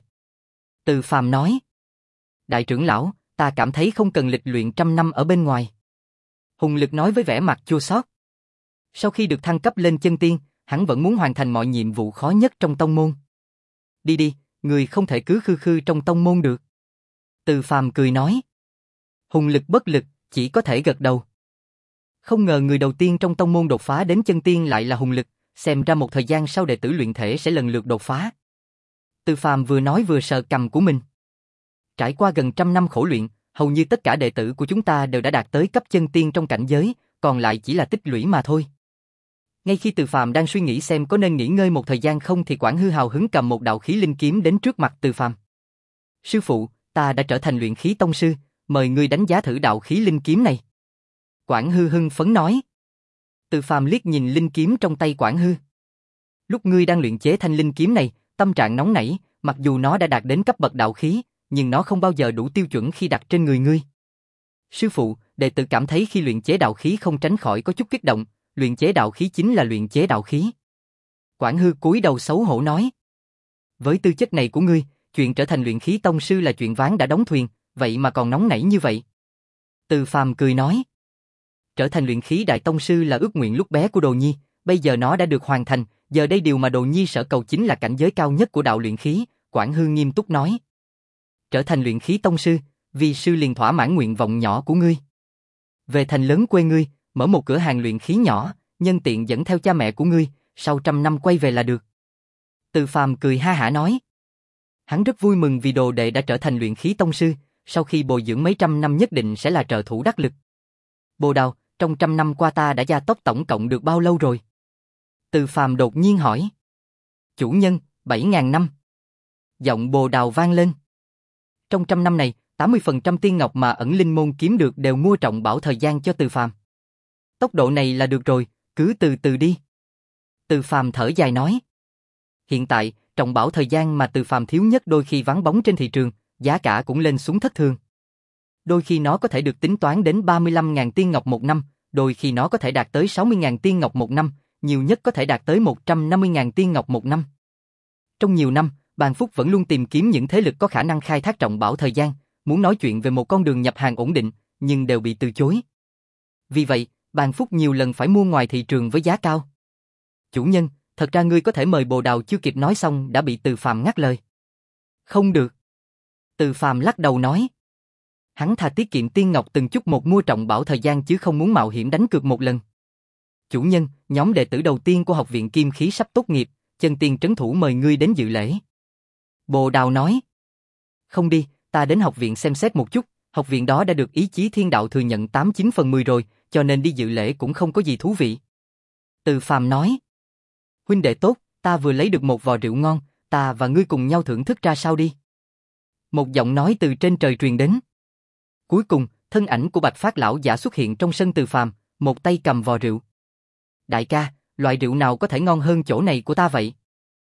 Từ Phàm nói. Đại trưởng lão, ta cảm thấy không cần lịch luyện trăm năm ở bên ngoài. Hùng Lực nói với vẻ mặt chua xót. Sau khi được thăng cấp lên chân tiên, hắn vẫn muốn hoàn thành mọi nhiệm vụ khó nhất trong tông môn. Đi đi, người không thể cứ khư khư trong tông môn được. Từ Phàm cười nói. Hùng lực bất lực, chỉ có thể gật đầu. Không ngờ người đầu tiên trong tông môn đột phá đến chân tiên lại là Hùng lực, xem ra một thời gian sau đệ tử luyện thể sẽ lần lượt đột phá. Từ Phàm vừa nói vừa sờ cằm của mình. Trải qua gần trăm năm khổ luyện, hầu như tất cả đệ tử của chúng ta đều đã đạt tới cấp chân tiên trong cảnh giới, còn lại chỉ là tích lũy mà thôi. Ngay khi Từ Phàm đang suy nghĩ xem có nên nghỉ ngơi một thời gian không thì Quản Hư hào hứng cầm một đạo khí linh kiếm đến trước mặt Từ Phàm. Sư phụ, ta đã trở thành luyện khí tông sư, mời ngươi đánh giá thử đạo khí linh kiếm này. Quản Hư hưng phấn nói. Từ Phàm liếc nhìn linh kiếm trong tay Quản Hư. Lúc ngươi đang luyện chế thanh linh kiếm này, tâm trạng nóng nảy, mặc dù nó đã đạt đến cấp bậc đạo khí, nhưng nó không bao giờ đủ tiêu chuẩn khi đặt trên người ngươi. Sư phụ, đệ tử cảm thấy khi luyện chế đạo khí không tránh khỏi có chút kích động, luyện chế đạo khí chính là luyện chế đạo khí. Quản Hư cúi đầu xấu hổ nói. Với tư chất này của ngươi, chuyện trở thành luyện khí tông sư là chuyện ván đã đóng thuyền, vậy mà còn nóng nảy như vậy. Từ Phàm cười nói. Trở thành luyện khí đại tông sư là ước nguyện lúc bé của Đồ Nhi, bây giờ nó đã được hoàn thành, giờ đây điều mà Đồ Nhi sở cầu chính là cảnh giới cao nhất của đạo luyện khí, Quản Hư nghiêm túc nói. Trở thành luyện khí tông sư, vì sư liền thỏa mãn nguyện vọng nhỏ của ngươi. Về thành lớn quê ngươi, mở một cửa hàng luyện khí nhỏ, nhân tiện dẫn theo cha mẹ của ngươi, sau trăm năm quay về là được. Từ Phàm cười ha hả nói. Hắn rất vui mừng vì đồ đệ đã trở thành luyện khí tông sư, sau khi bồi dưỡng mấy trăm năm nhất định sẽ là trợ thủ đắc lực. Bồ Đào, trong trăm năm qua ta đã gia tốc tổng cộng được bao lâu rồi? Từ Phàm đột nhiên hỏi. Chủ nhân, bảy ngàn năm. Giọng Bồ Đào vang lên. Trong trăm năm này, tám mươi phần trăm tiên ngọc mà ẩn linh môn kiếm được đều mua trọng bảo thời gian cho Từ Phàm. Tốc độ này là được rồi, cứ từ từ đi. Từ Phàm thở dài nói. Hiện tại, trọng bảo thời gian mà Từ Phàm thiếu nhất đôi khi vắng bóng trên thị trường, giá cả cũng lên xuống thất thường. Đôi khi nó có thể được tính toán đến ba mươi lăm nghìn tiên ngọc một năm, đôi khi nó có thể đạt tới sáu mươi nghìn tiên ngọc một năm, nhiều nhất có thể đạt tới một trăm năm mươi nghìn tiên ngọc một năm. Trong nhiều năm, Bàn Phúc vẫn luôn tìm kiếm những thế lực có khả năng khai thác trọng bảo thời gian, muốn nói chuyện về một con đường nhập hàng ổn định, nhưng đều bị từ chối. Vì vậy, Bàn Phúc nhiều lần phải mua ngoài thị trường với giá cao. Chủ nhân, thật ra ngươi có thể mời Bồ Đào, chưa kịp nói xong đã bị Từ Phàm ngắt lời. Không được. Từ Phàm lắc đầu nói. Hắn thà tiết kiệm tiên ngọc từng chút một mua trọng bảo thời gian chứ không muốn mạo hiểm đánh cược một lần. Chủ nhân, nhóm đệ tử đầu tiên của học viện Kim Khí sắp tốt nghiệp, chân tiên trấn thủ mời ngươi đến dự lễ. Bồ Đào nói. Không đi, ta đến học viện xem xét một chút, học viện đó đã được ý chí thiên đạo thừa nhận tám chín phần mười rồi, cho nên đi dự lễ cũng không có gì thú vị. Từ Phàm nói. Huynh đệ tốt, ta vừa lấy được một vò rượu ngon, ta và ngươi cùng nhau thưởng thức ra sao đi. Một giọng nói từ trên trời truyền đến. Cuối cùng, thân ảnh của Bạch Phát lão giả xuất hiện trong sân Từ Phàm, một tay cầm vò rượu. Đại ca, loại rượu nào có thể ngon hơn chỗ này của ta vậy?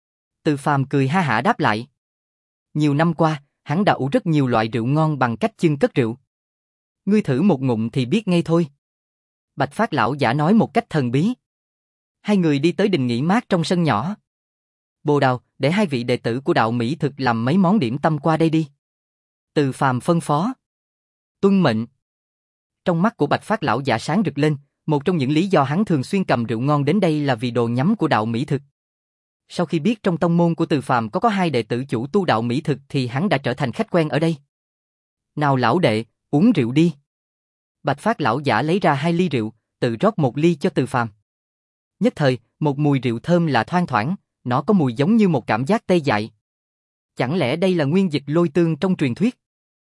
Từ Phàm cười ha hả đáp lại. Nhiều năm qua, hắn đã uống rất nhiều loại rượu ngon bằng cách chưng cất rượu. Ngươi thử một ngụm thì biết ngay thôi. Bạch Phát lão giả nói một cách thần bí. Hai người đi tới đình nghỉ mát trong sân nhỏ. Bồ Đào, để hai vị đệ tử của đạo Mỹ thực làm mấy món điểm tâm qua đây đi. Từ Phàm phân phó. Tuân mệnh. Trong mắt của Bạch Phát lão giả sáng rực lên, một trong những lý do hắn thường xuyên cầm rượu ngon đến đây là vì đồ nhắm của đạo Mỹ thực. Sau khi biết trong tông môn của Từ Phàm có có hai đệ tử chủ tu đạo Mỹ thực thì hắn đã trở thành khách quen ở đây. Nào lão đệ, uống rượu đi. Bạch Phát lão giả lấy ra hai ly rượu, tự rót một ly cho Từ Phàm. Nhất thời, một mùi rượu thơm lạ thoang thoảng, nó có mùi giống như một cảm giác tê dại. Chẳng lẽ đây là nguyên dịch lôi tương trong truyền thuyết?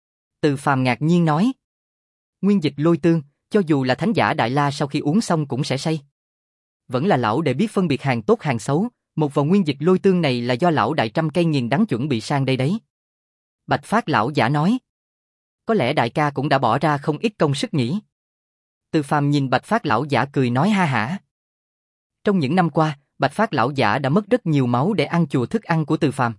Từ Phàm ngạc nhiên nói. Nguyên dịch lôi tương, cho dù là thánh giả Đại La sau khi uống xong cũng sẽ say. Vẫn là lão để biết phân biệt hàng tốt hàng xấu, một vòng nguyên dịch lôi tương này là do lão đại trăm cây nghiền đắng chuẩn bị sang đây đấy. Bạch Phát lão giả nói. Có lẽ đại ca cũng đã bỏ ra không ít công sức nhỉ. Từ Phàm nhìn Bạch Phát lão giả cười nói ha hả. Trong những năm qua, Bạch Phát lão giả đã mất rất nhiều máu để ăn chùa thức ăn của Từ Phàm.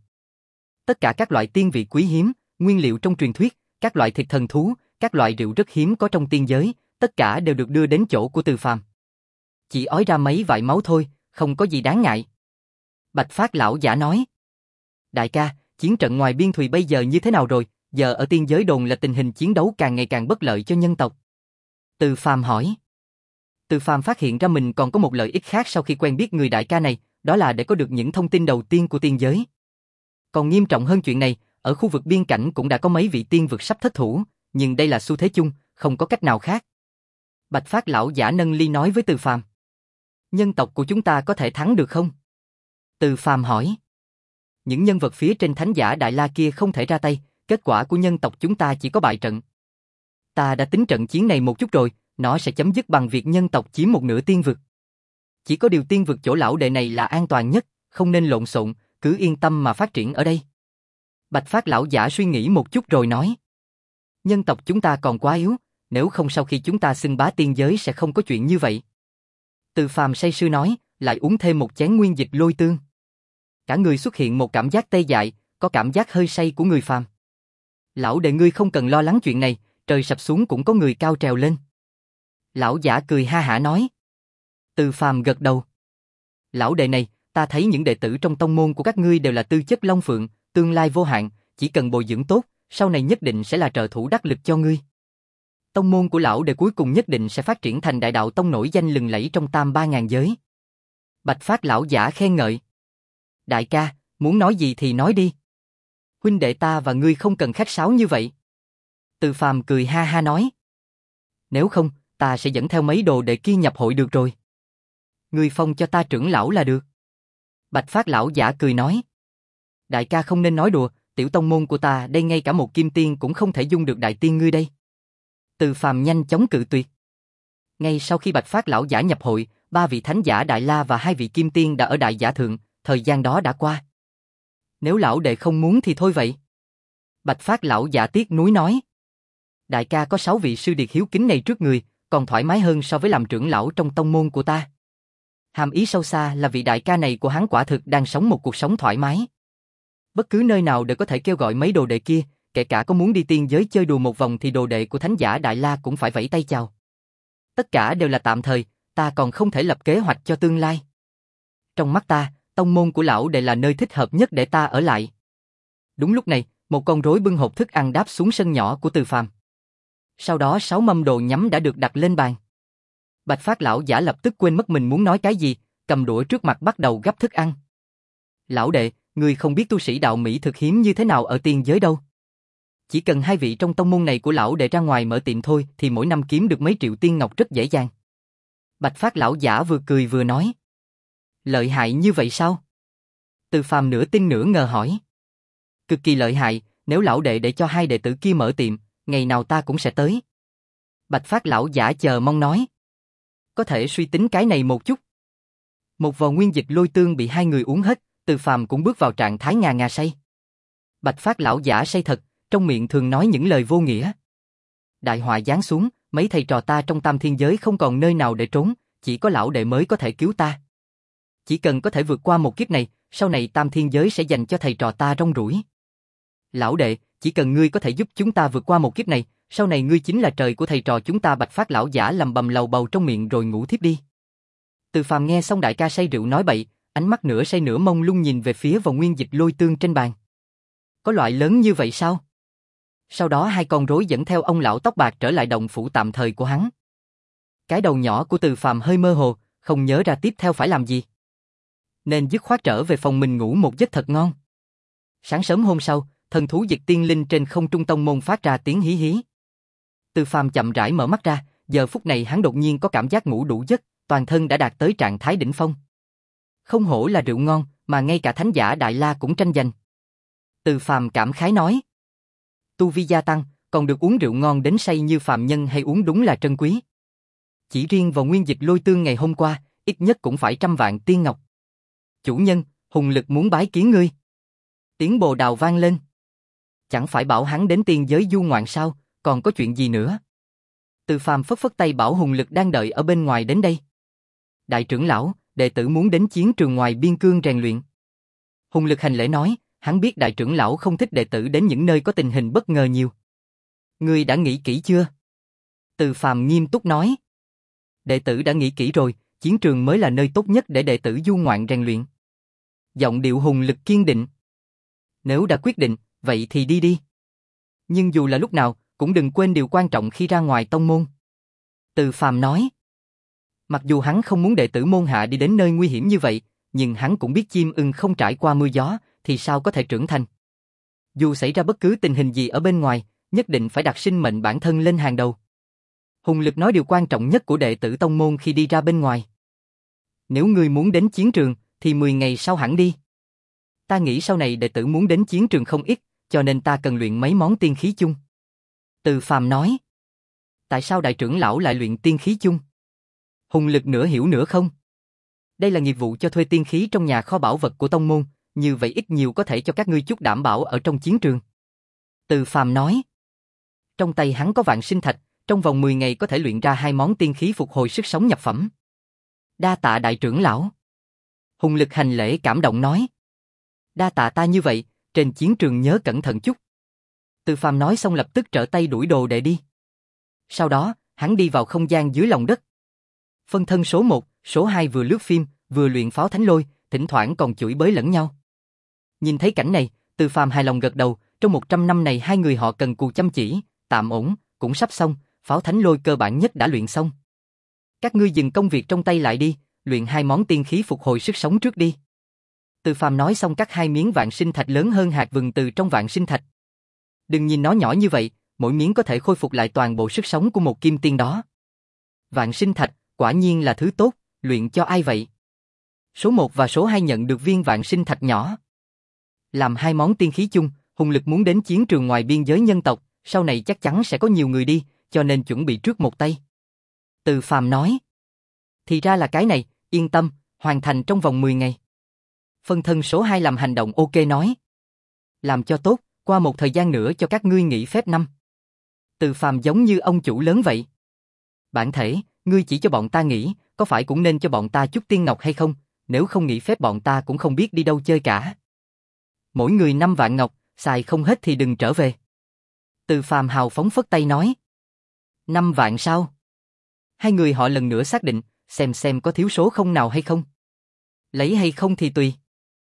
Tất cả các loại tiên vị quý hiếm, nguyên liệu trong truyền thuyết, các loại thịt thần thú, các loại rượu rất hiếm có trong tiên giới, tất cả đều được đưa đến chỗ của Từ Phàm. Chỉ ói ra mấy vại máu thôi, không có gì đáng ngại. Bạch Phát lão giả nói. Đại ca, chiến trận ngoài biên thùy bây giờ như thế nào rồi? Giờ ở tiên giới đồn là tình hình chiến đấu càng ngày càng bất lợi cho nhân tộc. Từ Phàm hỏi. Từ Phàm phát hiện ra mình còn có một lợi ích khác sau khi quen biết người đại ca này, đó là để có được những thông tin đầu tiên của tiên giới. Còn nghiêm trọng hơn chuyện này, ở khu vực biên cảnh cũng đã có mấy vị tiên vực sắp thất thủ, nhưng đây là xu thế chung, không có cách nào khác. Bạch Phát lão giả nâng ly nói với Từ Phàm. Nhân tộc của chúng ta có thể thắng được không? Từ Phàm hỏi. Những nhân vật phía trên thánh giả Đại La kia không thể ra tay, kết quả của nhân tộc chúng ta chỉ có bại trận. Ta đã tính trận chiến này một chút rồi, nó sẽ chấm dứt bằng việc nhân tộc chiếm một nửa tiên vực. Chỉ có điều tiên vực chỗ lão đệ này là an toàn nhất, không nên lộn xộn, cứ yên tâm mà phát triển ở đây. Bạch Phát lão giả suy nghĩ một chút rồi nói. Nhân tộc chúng ta còn quá yếu, nếu không sau khi chúng ta xưng bá tiên giới sẽ không có chuyện như vậy. Từ Phàm say sưa nói, lại uống thêm một chén nguyên dịch lôi tương. Cả người xuất hiện một cảm giác tê dại, có cảm giác hơi say của người phàm. Lão đệ ngươi không cần lo lắng chuyện này, trời sập xuống cũng có người cao trèo lên. Lão giả cười ha hả nói. Từ Phàm gật đầu. Lão đệ này, ta thấy những đệ tử trong tông môn của các ngươi đều là tư chất long phượng, tương lai vô hạn, chỉ cần bồi dưỡng tốt, sau này nhất định sẽ là trợ thủ đắc lực cho ngươi. Tông môn của lão đệ cuối cùng nhất định sẽ phát triển thành đại đạo tông nổi danh lừng lẫy trong tam ba ngàn giới. Bạch Phát lão giả khen ngợi. Đại ca, muốn nói gì thì nói đi. Huynh đệ ta và ngươi không cần khách sáo như vậy. Từ Phàm cười ha ha nói. Nếu không, ta sẽ dẫn theo mấy đồ đệ kia nhập hội được rồi. Ngươi phong cho ta trưởng lão là được. Bạch Phát lão giả cười nói. Đại ca không nên nói đùa, tiểu tông môn của ta đây ngay cả một kim tiên cũng không thể dung được đại tiên ngươi đây. Từ Phàm nhanh chóng cự tuyệt. Ngay sau khi Bạch Phát lão giả nhập hội, ba vị thánh giả Đại La và hai vị kim tiên đã ở Đại Giả Thượng, thời gian đó đã qua. Nếu lão đệ không muốn thì thôi vậy. Bạch Phát lão giả tiếc nuối nói. Đại ca có sáu vị sư điệt hiếu kính này trước người, còn thoải mái hơn so với làm trưởng lão trong tông môn của ta. Hàm ý sâu xa là vị đại ca này của hắn quả thực đang sống một cuộc sống thoải mái. Bất cứ nơi nào đều có thể kêu gọi mấy đồ đệ kia, kể cả có muốn đi tiên giới chơi đùa một vòng thì đồ đệ của thánh giả Đại La cũng phải vẫy tay chào. Tất cả đều là tạm thời, ta còn không thể lập kế hoạch cho tương lai. Trong mắt ta, tông môn của lão đệ là nơi thích hợp nhất để ta ở lại. Đúng lúc này, một con rối bưng hộp thức ăn đáp xuống sân nhỏ của Từ Phàm. Sau đó sáu mâm đồ nhắm đã được đặt lên bàn. Bạch Phát lão giả lập tức quên mất mình muốn nói cái gì, cầm đũa trước mặt bắt đầu gắp thức ăn. Lão đệ, ngươi không biết tu sĩ đạo Mỹ thực hiếm như thế nào ở tiên giới đâu. Chỉ cần hai vị trong tông môn này của lão đệ ra ngoài mở tiệm thôi thì mỗi năm kiếm được mấy triệu tiên ngọc rất dễ dàng. Bạch Phát lão giả vừa cười vừa nói. Lợi hại như vậy sao? Từ Phàm nửa tin nửa ngờ hỏi. Cực kỳ lợi hại, nếu lão đệ để cho hai đệ tử kia mở tiệm, ngày nào ta cũng sẽ tới. Bạch Phát lão giả chờ mong nói. Có thể suy tính cái này một chút. Một vò nguyên dịch lôi tương bị hai người uống hết, Từ Phàm cũng bước vào trạng thái ngà ngà say. Bạch Phát lão giả say thật, trong miệng thường nói những lời vô nghĩa. Đại họa giáng xuống, mấy thầy trò ta trong tam thiên giới không còn nơi nào để trốn, chỉ có lão đệ mới có thể cứu ta. Chỉ cần có thể vượt qua một kiếp này, sau này tam thiên giới sẽ dành cho thầy trò ta rong ruổi. Lão đệ, chỉ cần ngươi có thể giúp chúng ta vượt qua một kiếp này, sau này ngươi chính là trời của thầy trò chúng ta. Bạch Phát lão giả lầm bầm lầu bầu trong miệng rồi ngủ thiếp đi. Từ Phàm nghe xong đại ca say rượu nói bậy, ánh mắt nửa say nửa mông lung nhìn về phía vòng nguyên dịch lôi tương trên bàn. Có loại lớn như vậy sao? Sau đó hai con rối dẫn theo ông lão tóc bạc trở lại động phủ tạm thời của hắn. Cái đầu nhỏ của Từ Phàm hơi mơ hồ, không nhớ ra tiếp theo phải làm gì. Nên dứt khoát trở về phòng mình ngủ một giấc thật ngon. Sáng sớm hôm sau, thần thú Diệt Tiên Linh trên không trung tông môn phát ra tiếng hí hí. Từ Phàm chậm rãi mở mắt ra, giờ phút này hắn đột nhiên có cảm giác ngủ đủ giấc, toàn thân đã đạt tới trạng thái đỉnh phong. Không hổ là rượu ngon, mà ngay cả thánh giả Đại La cũng tranh giành. Từ Phàm cảm khái nói. Tu vi gia tăng, còn được uống rượu ngon đến say như phàm nhân hay uống đúng là trân quý. Chỉ riêng vào nguyên dịch lôi tương ngày hôm qua, ít nhất cũng phải trăm vạn tiên ngọc. Chủ nhân, hùng lực muốn bái kiến ngươi. Tiếng bồ đào vang lên. Chẳng phải bảo hắn đến tiên giới du ngoạn sao, còn có chuyện gì nữa? Từ Phàm phất phất tay bảo hùng lực đang đợi ở bên ngoài đến đây. Đại trưởng lão, đệ tử muốn đến chiến trường ngoài biên cương rèn luyện. Hùng lực hành lễ nói, hắn biết đại trưởng lão không thích đệ tử đến những nơi có tình hình bất ngờ nhiều. Ngươi đã nghĩ kỹ chưa? Từ Phàm nghiêm túc nói. Đệ tử đã nghĩ kỹ rồi, chiến trường mới là nơi tốt nhất để đệ tử du ngoạn rèn luyện. Giọng điệu hùng lực kiên định. Nếu đã quyết định, vậy thì đi đi. Nhưng dù là lúc nào, cũng đừng quên điều quan trọng khi ra ngoài tông môn. Từ Phàm nói. Mặc dù hắn không muốn đệ tử môn hạ đi đến nơi nguy hiểm như vậy, nhưng hắn cũng biết chim ưng không trải qua mưa gió, thì sao có thể trưởng thành. Dù xảy ra bất cứ tình hình gì ở bên ngoài, nhất định phải đặt sinh mệnh bản thân lên hàng đầu. Hùng Lực nói điều quan trọng nhất của đệ tử tông môn khi đi ra bên ngoài. Nếu ngươi muốn đến chiến trường, thì mười ngày sau hẳn đi. Ta nghĩ sau này đệ tử muốn đến chiến trường không ít, cho nên ta cần luyện mấy món tiên khí chung. Từ Phàm nói. Tại sao đại trưởng lão lại luyện tiên khí chung? Hùng Lực nửa hiểu nửa không. Đây là nghiệp vụ cho thuê tiên khí trong nhà kho bảo vật của tông môn, như vậy ít nhiều có thể cho các ngươi chút đảm bảo ở trong chiến trường. Từ Phàm nói. Trong tay hắn có vạn sinh thạch, trong vòng mười ngày có thể luyện ra hai món tiên khí phục hồi sức sống nhập phẩm. Đa tạ đại trưởng lão. Hùng Lực hành lễ cảm động nói. Đa tạ ta như vậy, trên chiến trường nhớ cẩn thận chút. Từ Phàm nói xong lập tức trở tay đuổi đồ đệ đi. Sau đó, hắn đi vào không gian dưới lòng đất. Phân thân số một, số hai vừa lướt phim, vừa luyện pháo thánh lôi, thỉnh thoảng còn chửi bới lẫn nhau. Nhìn thấy cảnh này, Từ Phàm hài lòng gật đầu, trong một trăm năm này hai người họ cần cù chăm chỉ, tạm ổn, cũng sắp xong, pháo thánh lôi cơ bản nhất đã luyện xong. Các ngươi dừng công việc trong tay lại đi, luyện hai món tiên khí phục hồi sức sống trước đi. Từ Phàm nói xong cắt hai miếng vạn sinh thạch lớn hơn hạt vừng từ trong vạn sinh thạch. Đừng nhìn nó nhỏ như vậy, mỗi miếng có thể khôi phục lại toàn bộ sức sống của một kim tiên đó. Vạn sinh thạch, quả nhiên là thứ tốt, luyện cho ai vậy? Số một và số hai nhận được viên vạn sinh thạch nhỏ. Làm hai món tiên khí chung, Hùng Lực muốn đến chiến trường ngoài biên giới nhân tộc, sau này chắc chắn sẽ có nhiều người đi, cho nên chuẩn bị trước một tay. Từ Phàm nói. Thì ra là cái này, yên tâm, hoàn thành trong vòng mười ngày. Phân thân số hai làm hành động ok nói. Làm cho tốt, qua một thời gian nữa cho các ngươi nghỉ phép năm. Từ Phàm giống như ông chủ lớn vậy. Bản thể, ngươi chỉ cho bọn ta nghỉ, có phải cũng nên cho bọn ta chút tiên ngọc hay không? Nếu không nghỉ phép bọn ta cũng không biết đi đâu chơi cả. Mỗi người năm vạn ngọc, xài không hết thì đừng trở về. Từ Phàm hào phóng phất tay nói. Năm vạn sao? Hai người họ lần nữa xác định, xem xem có thiếu số không nào hay không. Lấy hay không thì tùy.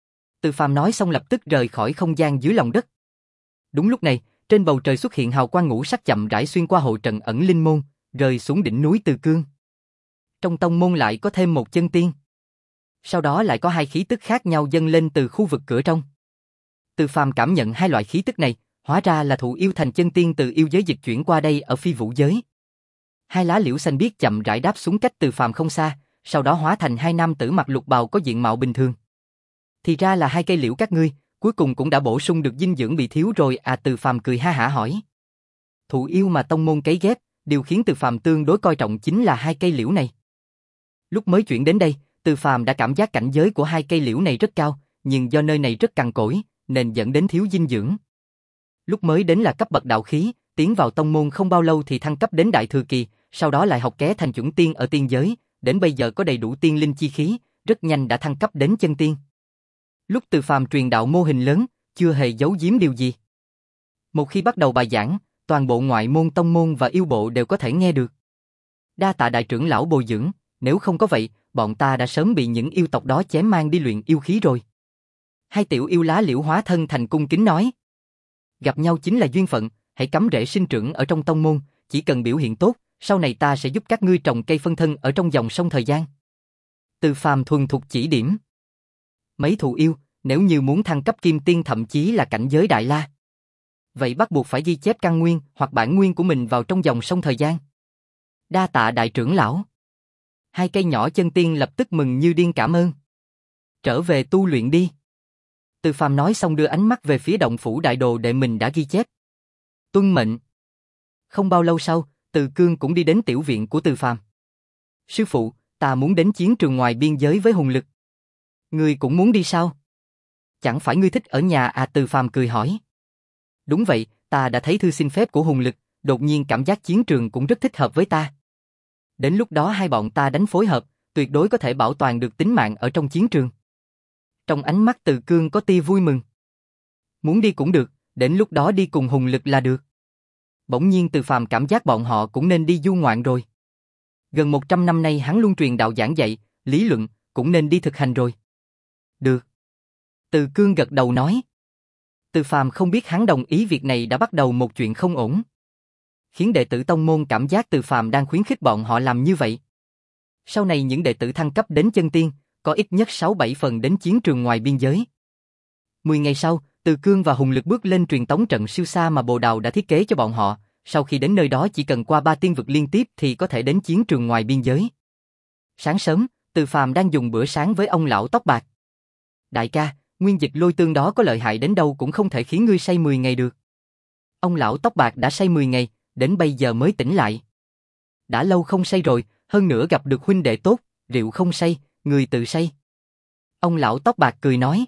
Từ Phàm nói xong lập tức rời khỏi không gian dưới lòng đất. Đúng lúc này, trên bầu trời xuất hiện hào quang ngũ sắc chậm rãi xuyên qua hộ trận ẩn linh môn, rơi xuống đỉnh núi Từ Cương. Trong tông môn lại có thêm một chân tiên. Sau đó lại có hai khí tức khác nhau dâng lên từ khu vực cửa trong. Từ Phàm cảm nhận hai loại khí tức này, hóa ra là thụ yêu thành chân tiên từ yêu giới dịch chuyển qua đây ở phi vũ giới. Hai lá liễu xanh biếc chậm rãi đáp xuống cách Từ Phàm không xa, sau đó hóa thành hai nam tử mặc lục bào có diện mạo bình thường. Thì ra là hai cây liễu các ngươi, cuối cùng cũng đã bổ sung được dinh dưỡng bị thiếu rồi à. Từ Phàm cười ha hả hỏi. Thụ yêu mà tông môn cấy ghép, điều khiến Từ Phàm tương đối coi trọng chính là hai cây liễu này. Lúc mới chuyển đến đây, Từ Phàm đã cảm giác cảnh giới của hai cây liễu này rất cao, nhưng do nơi này rất cằn cỗi, nên dẫn đến thiếu dinh dưỡng. Lúc mới đến là cấp bậc đạo khí, tiến vào tông môn không bao lâu thì thăng cấp đến đại thừa kỳ, sau đó lại học ké thành chuẩn tiên ở tiên giới, đến bây giờ có đầy đủ tiên linh chi khí, rất nhanh đã thăng cấp đến chân tiên. Lúc Từ Phàm truyền đạo mô hình lớn, chưa hề giấu giếm điều gì. Một khi bắt đầu bài giảng, toàn bộ ngoại môn tông môn và yêu bộ đều có thể nghe được. Đa tạ đại trưởng lão bồi dưỡng, nếu không có vậy, bọn ta đã sớm bị những yêu tộc đó chém mang đi luyện yêu khí rồi. Hai tiểu yêu lá liễu hóa thân thành cung kính nói. Gặp nhau chính là duyên phận, hãy cắm rễ sinh trưởng ở trong tông môn, chỉ cần biểu hiện tốt, sau này ta sẽ giúp các ngươi trồng cây phân thân ở trong dòng sông thời gian. Từ Phàm thuần thục chỉ điểm. Mấy thụ yêu, nếu như muốn thăng cấp kim tiên thậm chí là cảnh giới đại la, vậy bắt buộc phải ghi chép căn nguyên hoặc bản nguyên của mình vào trong dòng sông thời gian. Đa tạ đại trưởng lão. Hai cây nhỏ chân tiên lập tức mừng như điên cảm ơn. Trở về tu luyện đi. Từ Phàm nói xong đưa ánh mắt về phía động phủ đại đồ đệ mình đã ghi chép. Tuân mệnh. Không bao lâu sau, Từ Cương cũng đi đến tiểu viện của Từ Phàm. Sư phụ, ta muốn đến chiến trường ngoài biên giới với Hùng Lực. Ngươi cũng muốn đi sao? Chẳng phải ngươi thích ở nhà à? Từ Phàm cười hỏi. Đúng vậy, ta đã thấy thư xin phép của Hùng Lực, đột nhiên cảm giác chiến trường cũng rất thích hợp với ta. Đến lúc đó hai bọn ta đánh phối hợp, tuyệt đối có thể bảo toàn được tính mạng ở trong chiến trường. Trong ánh mắt Từ Cương có tia vui mừng. Muốn đi cũng được, đến lúc đó đi cùng Hùng Lực là được. Bỗng nhiên Từ Phàm cảm giác bọn họ cũng nên đi du ngoạn rồi. Gần một trăm năm nay hắn luôn truyền đạo giảng dạy, lý luận, cũng nên đi thực hành rồi. Được. Từ Cương gật đầu nói. Từ Phàm không biết hắn đồng ý việc này đã bắt đầu một chuyện không ổn. Khiến đệ tử tông môn cảm giác Từ Phàm đang khuyến khích bọn họ làm như vậy. Sau này những đệ tử thăng cấp đến chân tiên, có ít nhất sáu bảy phần đến chiến trường ngoài biên giới. Mười ngày sau, Từ Cương và Hùng Lực bước lên truyền tống trận siêu xa mà Bồ Đào đã thiết kế cho bọn họ, sau khi đến nơi đó chỉ cần qua ba tiên vực liên tiếp thì có thể đến chiến trường ngoài biên giới. Sáng sớm, Từ Phàm đang dùng bữa sáng với ông lão tóc bạc. Đại ca, nguyên dịch lôi tương đó có lợi hại đến đâu cũng không thể khiến ngươi say mười ngày được. Ông lão tóc bạc đã say mười ngày, đến bây giờ mới tỉnh lại. Đã lâu không say rồi, hơn nữa gặp được huynh đệ tốt, rượu không say, người tự say. Ông lão tóc bạc cười nói.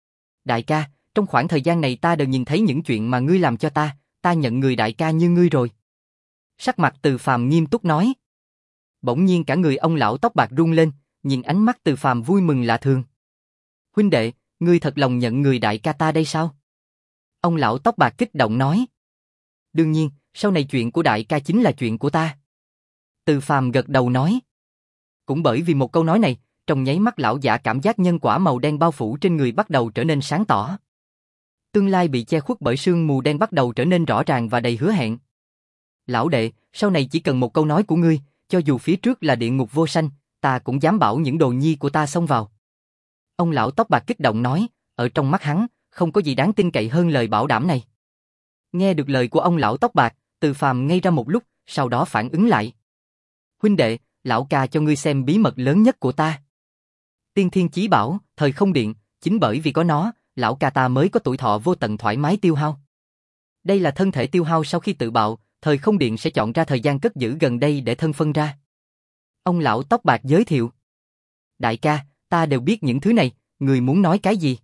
Đại ca, trong khoảng thời gian này ta đều nhìn thấy những chuyện mà ngươi làm cho ta, ta nhận người đại ca như ngươi rồi. Sắc mặt Từ Phàm nghiêm túc nói. Bỗng nhiên cả người ông lão tóc bạc run lên, nhìn ánh mắt Từ Phàm vui mừng lạ thường. Huynh đệ, ngươi thật lòng nhận người đại ca ta đây sao? Ông lão tóc bạc kích động nói. Đương nhiên, sau này chuyện của đại ca chính là chuyện của ta. Từ Phàm gật đầu nói. Cũng bởi vì một câu nói này, trong nháy mắt lão giả cảm giác nhân quả màu đen bao phủ trên người bắt đầu trở nên sáng tỏ. Tương lai bị che khuất bởi sương mù đen bắt đầu trở nên rõ ràng và đầy hứa hẹn. Lão đệ, sau này chỉ cần một câu nói của ngươi, cho dù phía trước là địa ngục vô sanh, ta cũng dám bảo những đồ nhi của ta xông vào. Ông lão tóc bạc kích động nói, ở trong mắt hắn, không có gì đáng tin cậy hơn lời bảo đảm này. Nghe được lời của ông lão tóc bạc, Từ Phàm ngây ra một lúc, sau đó phản ứng lại. Huynh đệ, lão ca cho ngươi xem bí mật lớn nhất của ta. Tiên Thiên Chí Bảo, Thời Không Điện, chính bởi vì có nó, lão ca ta mới có tuổi thọ vô tận thoải mái tiêu hao. Đây là thân thể tiêu hao sau khi tự bạo, Thời Không Điện sẽ chọn ra thời gian cất giữ gần đây để thân phân ra. Ông lão tóc bạc giới thiệu. Đại ca, ta đều biết những thứ này, người muốn nói cái gì?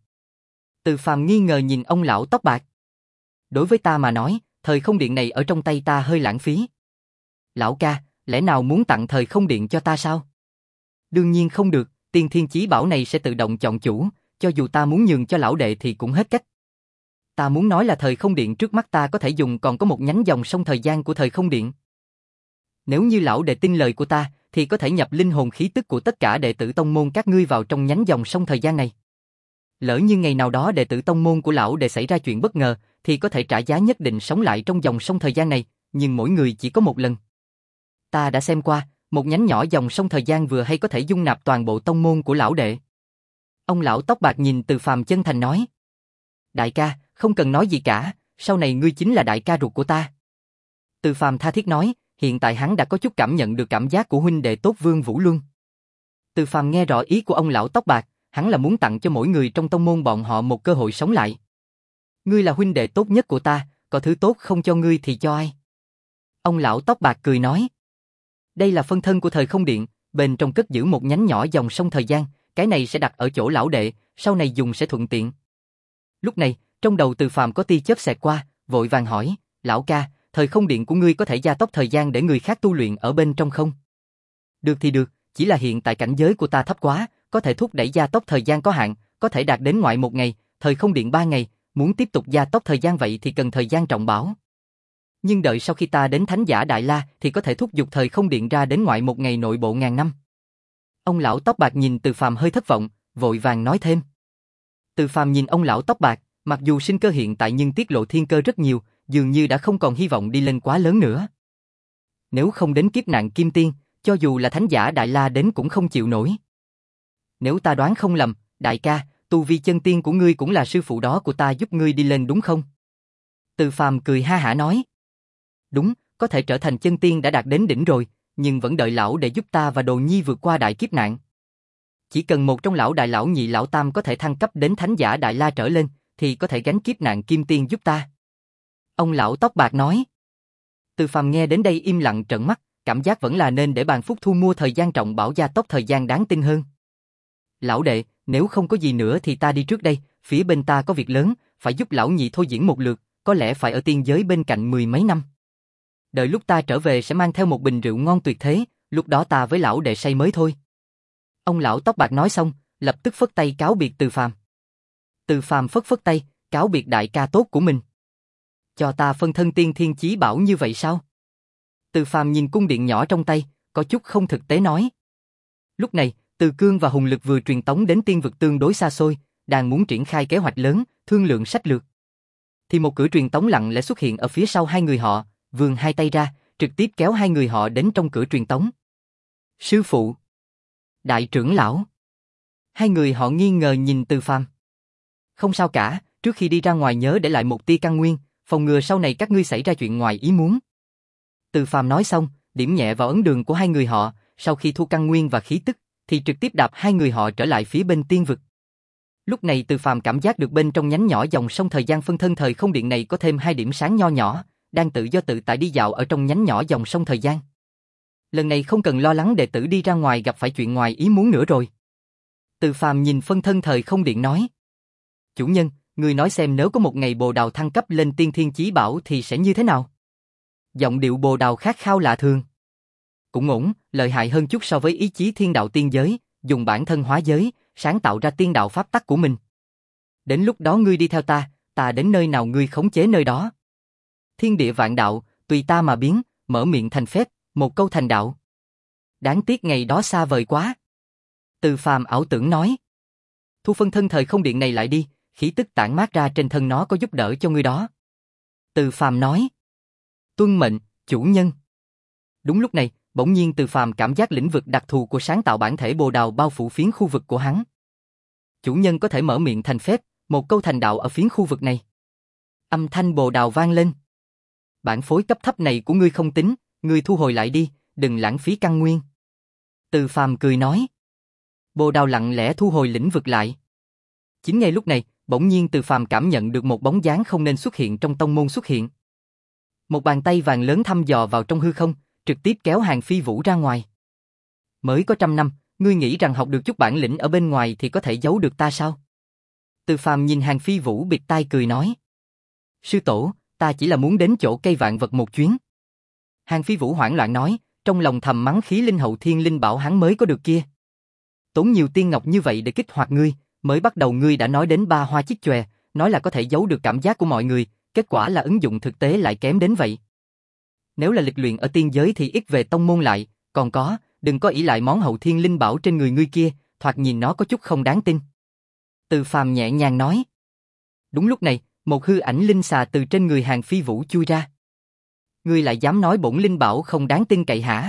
Từ Phàm nghi ngờ nhìn ông lão tóc bạc. Đối với ta mà nói, Thời Không Điện này ở trong tay ta hơi lãng phí. Lão ca, lẽ nào muốn tặng Thời Không Điện cho ta sao? Đương nhiên không được, Tiên Thiên Chí Bảo này sẽ tự động chọn chủ, cho dù ta muốn nhường cho lão đệ thì cũng hết cách. Ta muốn nói là Thời Không Điện trước mắt ta có thể dùng còn có một nhánh dòng sông thời gian của Thời Không Điện. Nếu như lão đệ tin lời của ta, thì có thể nhập linh hồn khí tức của tất cả đệ tử tông môn các ngươi vào trong nhánh dòng sông thời gian này. Lỡ như ngày nào đó đệ tử tông môn của lão đệ xảy ra chuyện bất ngờ, thì có thể trả giá nhất định sống lại trong dòng sông thời gian này, nhưng mỗi người chỉ có một lần. Ta đã xem qua, một nhánh nhỏ dòng sông thời gian vừa hay có thể dung nạp toàn bộ tông môn của lão đệ. Ông lão tóc bạc nhìn Từ Phàm chân thành nói. Đại ca, không cần nói gì cả, sau này ngươi chính là đại ca ruột của ta. Từ Phàm tha thiết nói, hiện tại hắn đã có chút cảm nhận được cảm giác của huynh đệ tốt Vương Vũ Luân. Từ Phàm nghe rõ ý của ông lão tóc bạc, hắn là muốn tặng cho mỗi người trong tông môn bọn họ một cơ hội sống lại. Ngươi là huynh đệ tốt nhất của ta, có thứ tốt không cho ngươi thì cho ai? Ông lão tóc bạc cười nói. Đây là phân thân của Thời Không Điện, bên trong cất giữ một nhánh nhỏ dòng sông thời gian, cái này sẽ đặt ở chỗ lão đệ, sau này dùng sẽ thuận tiện. Lúc này, trong đầu Từ Phàm có tia chớp xẹt qua, vội vàng hỏi, lão ca, Thời Không Điện của ngươi có thể gia tốc thời gian để người khác tu luyện ở bên trong không? Được thì được, chỉ là hiện tại cảnh giới của ta thấp quá, có thể thúc đẩy gia tốc thời gian có hạn, có thể đạt đến ngoại một ngày, Thời Không Điện ba ngày, muốn tiếp tục gia tốc thời gian vậy thì cần thời gian trọng bảo. Nhưng đợi sau khi ta đến Thánh Giả Đại La thì có thể thúc giục Thời Không Điện ra đến ngoại một ngày nội bộ ngàn năm. Ông lão tóc bạc nhìn Từ Phàm hơi thất vọng, vội vàng nói thêm. Từ Phàm nhìn ông lão tóc bạc, mặc dù sinh cơ hiện tại nhưng tiết lộ thiên cơ rất nhiều, dường như đã không còn hy vọng đi lên quá lớn nữa. Nếu không đến kiếp nạn kim tiên, cho dù là Thánh Giả Đại La đến cũng không chịu nổi. Nếu ta đoán không lầm, đại ca, tu vi chân tiên của ngươi cũng là sư phụ đó của ta giúp ngươi đi lên đúng không? Từ Phàm cười ha hả nói. Đúng, có thể trở thành chân tiên đã đạt đến đỉnh rồi, nhưng vẫn đợi lão để giúp ta và đồ nhi vượt qua đại kiếp nạn. Chỉ cần một trong lão đại lão nhị lão tam có thể thăng cấp đến Thánh Giả Đại La trở lên, thì có thể gánh kiếp nạn kim tiên giúp ta. Ông lão tóc bạc nói. Từ Phàm nghe đến đây im lặng trợn mắt, cảm giác vẫn là nên để bàn phúc thu mua thời gian trọng bảo gia tốc thời gian đáng tin hơn. Lão đệ, nếu không có gì nữa thì ta đi trước đây, phía bên ta có việc lớn, phải giúp lão nhị thôi diễn một lượt, có lẽ phải ở tiên giới bên cạnh mười mấy năm. Đợi lúc ta trở về sẽ mang theo một bình rượu ngon tuyệt thế, lúc đó ta với lão đệ say mới thôi. Ông lão tóc bạc nói xong, lập tức phất tay cáo biệt Từ Phàm. Từ Phàm phất phất tay, cáo biệt đại ca tốt của mình. Cho ta phân thân Tiên Thiên Chí Bảo như vậy sao? Từ Phàm nhìn cung điện nhỏ trong tay, có chút không thực tế nói. Lúc này, Từ Cương và Hùng Lực vừa truyền tống đến tiên vực tương đối xa xôi, đang muốn triển khai kế hoạch lớn, thương lượng sách lược. Thì một cửa truyền tống lặng lẽ xuất hiện ở phía sau hai người họ, vươn hai tay ra, trực tiếp kéo hai người họ đến trong cửa truyền tống. Sư phụ! Đại trưởng lão! Hai người họ nghi ngờ nhìn Từ Phàm. Không sao cả, trước khi đi ra ngoài nhớ để lại một tia căn nguyên, phòng ngừa sau này các ngươi xảy ra chuyện ngoài ý muốn. Từ Phàm nói xong, điểm nhẹ vào ấn đường của hai người họ, sau khi thu căn nguyên và khí tức, thì trực tiếp đạp hai người họ trở lại phía bên tiên vực. Lúc này Từ Phàm cảm giác được bên trong nhánh nhỏ dòng sông thời gian phân thân thời không điện này có thêm hai điểm sáng nho nhỏ, đang tự do tự tại đi dạo ở trong nhánh nhỏ dòng sông thời gian. Lần này không cần lo lắng đệ tử đi ra ngoài gặp phải chuyện ngoài ý muốn nữa rồi. Từ Phàm nhìn phân thân thời không điện nói. Chủ nhân, người nói xem nếu có một ngày Bồ Đào thăng cấp lên tiên thiên chí bảo thì sẽ như thế nào? Giọng điệu Bồ Đào khát khao lạ thường. Cũng ổn, lợi hại hơn chút so với ý chí thiên đạo tiên giới, dùng bản thân hóa giới, sáng tạo ra tiên đạo pháp tắc của mình. Đến lúc đó ngươi đi theo ta, ta đến nơi nào ngươi khống chế nơi đó. Thiên địa vạn đạo, tùy ta mà biến, mở miệng thành phép, một câu thành đạo. Đáng tiếc ngày đó xa vời quá. Từ Phàm ảo tưởng nói. Thu phân thân thời không điện này lại đi, khí tức tản mát ra trên thân nó có giúp đỡ cho ngươi đó. Từ Phàm nói. Tuân mệnh, chủ nhân. Đúng lúc này, bỗng nhiên Từ Phàm cảm giác lĩnh vực đặc thù của sáng tạo bản thể Bồ Đào bao phủ phiến khu vực của hắn. Chủ nhân có thể mở miệng thành phép, một câu thành đạo ở phiến khu vực này. Âm thanh Bồ Đào vang lên. Bản phối cấp thấp này của ngươi không tính, ngươi thu hồi lại đi, đừng lãng phí căn nguyên. Từ Phàm cười nói. Bồ Đào lặng lẽ thu hồi lĩnh vực lại. Chính ngay lúc này, bỗng nhiên Từ Phàm cảm nhận được một bóng dáng không nên xuất hiện trong tông môn xuất hiện. Một bàn tay vàng lớn thăm dò vào trong hư không, trực tiếp kéo Hàn Phi Vũ ra ngoài. Mới có trăm năm, ngươi nghĩ rằng học được chút bản lĩnh ở bên ngoài thì có thể giấu được ta sao? Từ Phàm nhìn Hàn Phi Vũ bịt tai cười nói. Sư tổ, ta chỉ là muốn đến chỗ cây vạn vật một chuyến. Hàn Phi Vũ hoảng loạn nói, trong lòng thầm mắng khí linh hậu thiên linh bảo hắn mới có được kia. Tốn nhiều tiên ngọc như vậy để kích hoạt ngươi, mới bắt đầu ngươi đã nói đến ba hoa chiếc chòe, nói là có thể giấu được cảm giác của mọi người, kết quả là ứng dụng thực tế lại kém đến vậy. Nếu là lịch luyện ở tiên giới thì ít về tông môn lại, còn có, đừng có ỷ lại món hậu thiên linh bảo trên người ngươi kia, thoạt nhìn nó có chút không đáng tin. Từ Phàm nhẹ nhàng nói. Đúng lúc này, một hư ảnh linh xà từ trên người Hàn Phi Vũ chui ra. Ngươi lại dám nói bổn linh bảo không đáng tin cậy hả?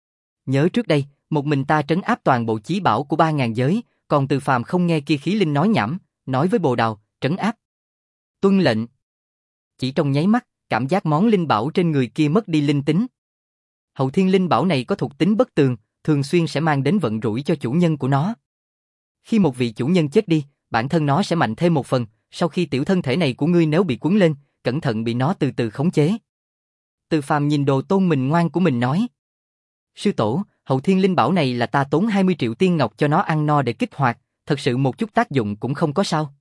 Nhớ trước đây, một mình ta trấn áp toàn bộ chí bảo của ba ngàn giới, còn Từ Phàm không nghe kia khí linh nói nhảm, nói với Bồ Đào, trấn áp. Tuân lệnh. Chỉ trong nháy mắt, cảm giác món linh bảo trên người kia mất đi linh tính. Hậu thiên linh bảo này có thuộc tính bất tường, thường xuyên sẽ mang đến vận rủi cho chủ nhân của nó. Khi một vị chủ nhân chết đi, bản thân nó sẽ mạnh thêm một phần, sau khi tiểu thân thể này của ngươi nếu bị cuốn lên, cẩn thận bị nó từ từ khống chế. Từ Phàm nhìn đồ tôn mình ngoan của mình nói. Sư tổ, hậu thiên linh bảo này là ta tốn hai mươi triệu tiên ngọc cho nó ăn no để kích hoạt, thật sự một chút tác dụng cũng không có sao.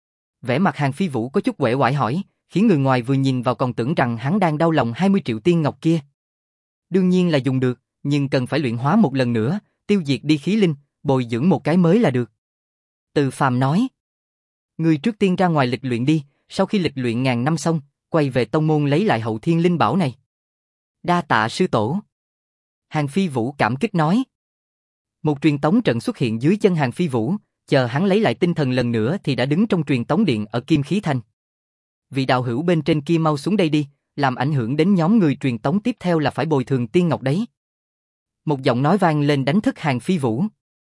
Vẻ mặt Hàn Phi Vũ có chút uể oải hỏi, khiến người ngoài vừa nhìn vào còn tưởng rằng hắn đang đau lòng hai mươi triệu tiên ngọc kia. Đương nhiên là dùng được, nhưng cần phải luyện hóa một lần nữa, tiêu diệt đi khí linh, bồi dưỡng một cái mới là được. Từ Phàm nói. Ngươi trước tiên ra ngoài lịch luyện đi, sau khi lịch luyện ngàn năm xong, quay về tông môn lấy lại hậu thiên linh bảo này. Đa tạ sư tổ. Hàn Phi Vũ cảm kích nói. Một truyền tống trận xuất hiện dưới chân Hàn Phi Vũ, chờ hắn lấy lại tinh thần lần nữa thì đã đứng trong truyền tống điện ở Kim Khí Thành. Vị đạo hữu bên trên kia mau xuống đây đi, làm ảnh hưởng đến nhóm người truyền tống tiếp theo là phải bồi thường tiên ngọc đấy. Một giọng nói vang lên đánh thức Hàn Phi Vũ.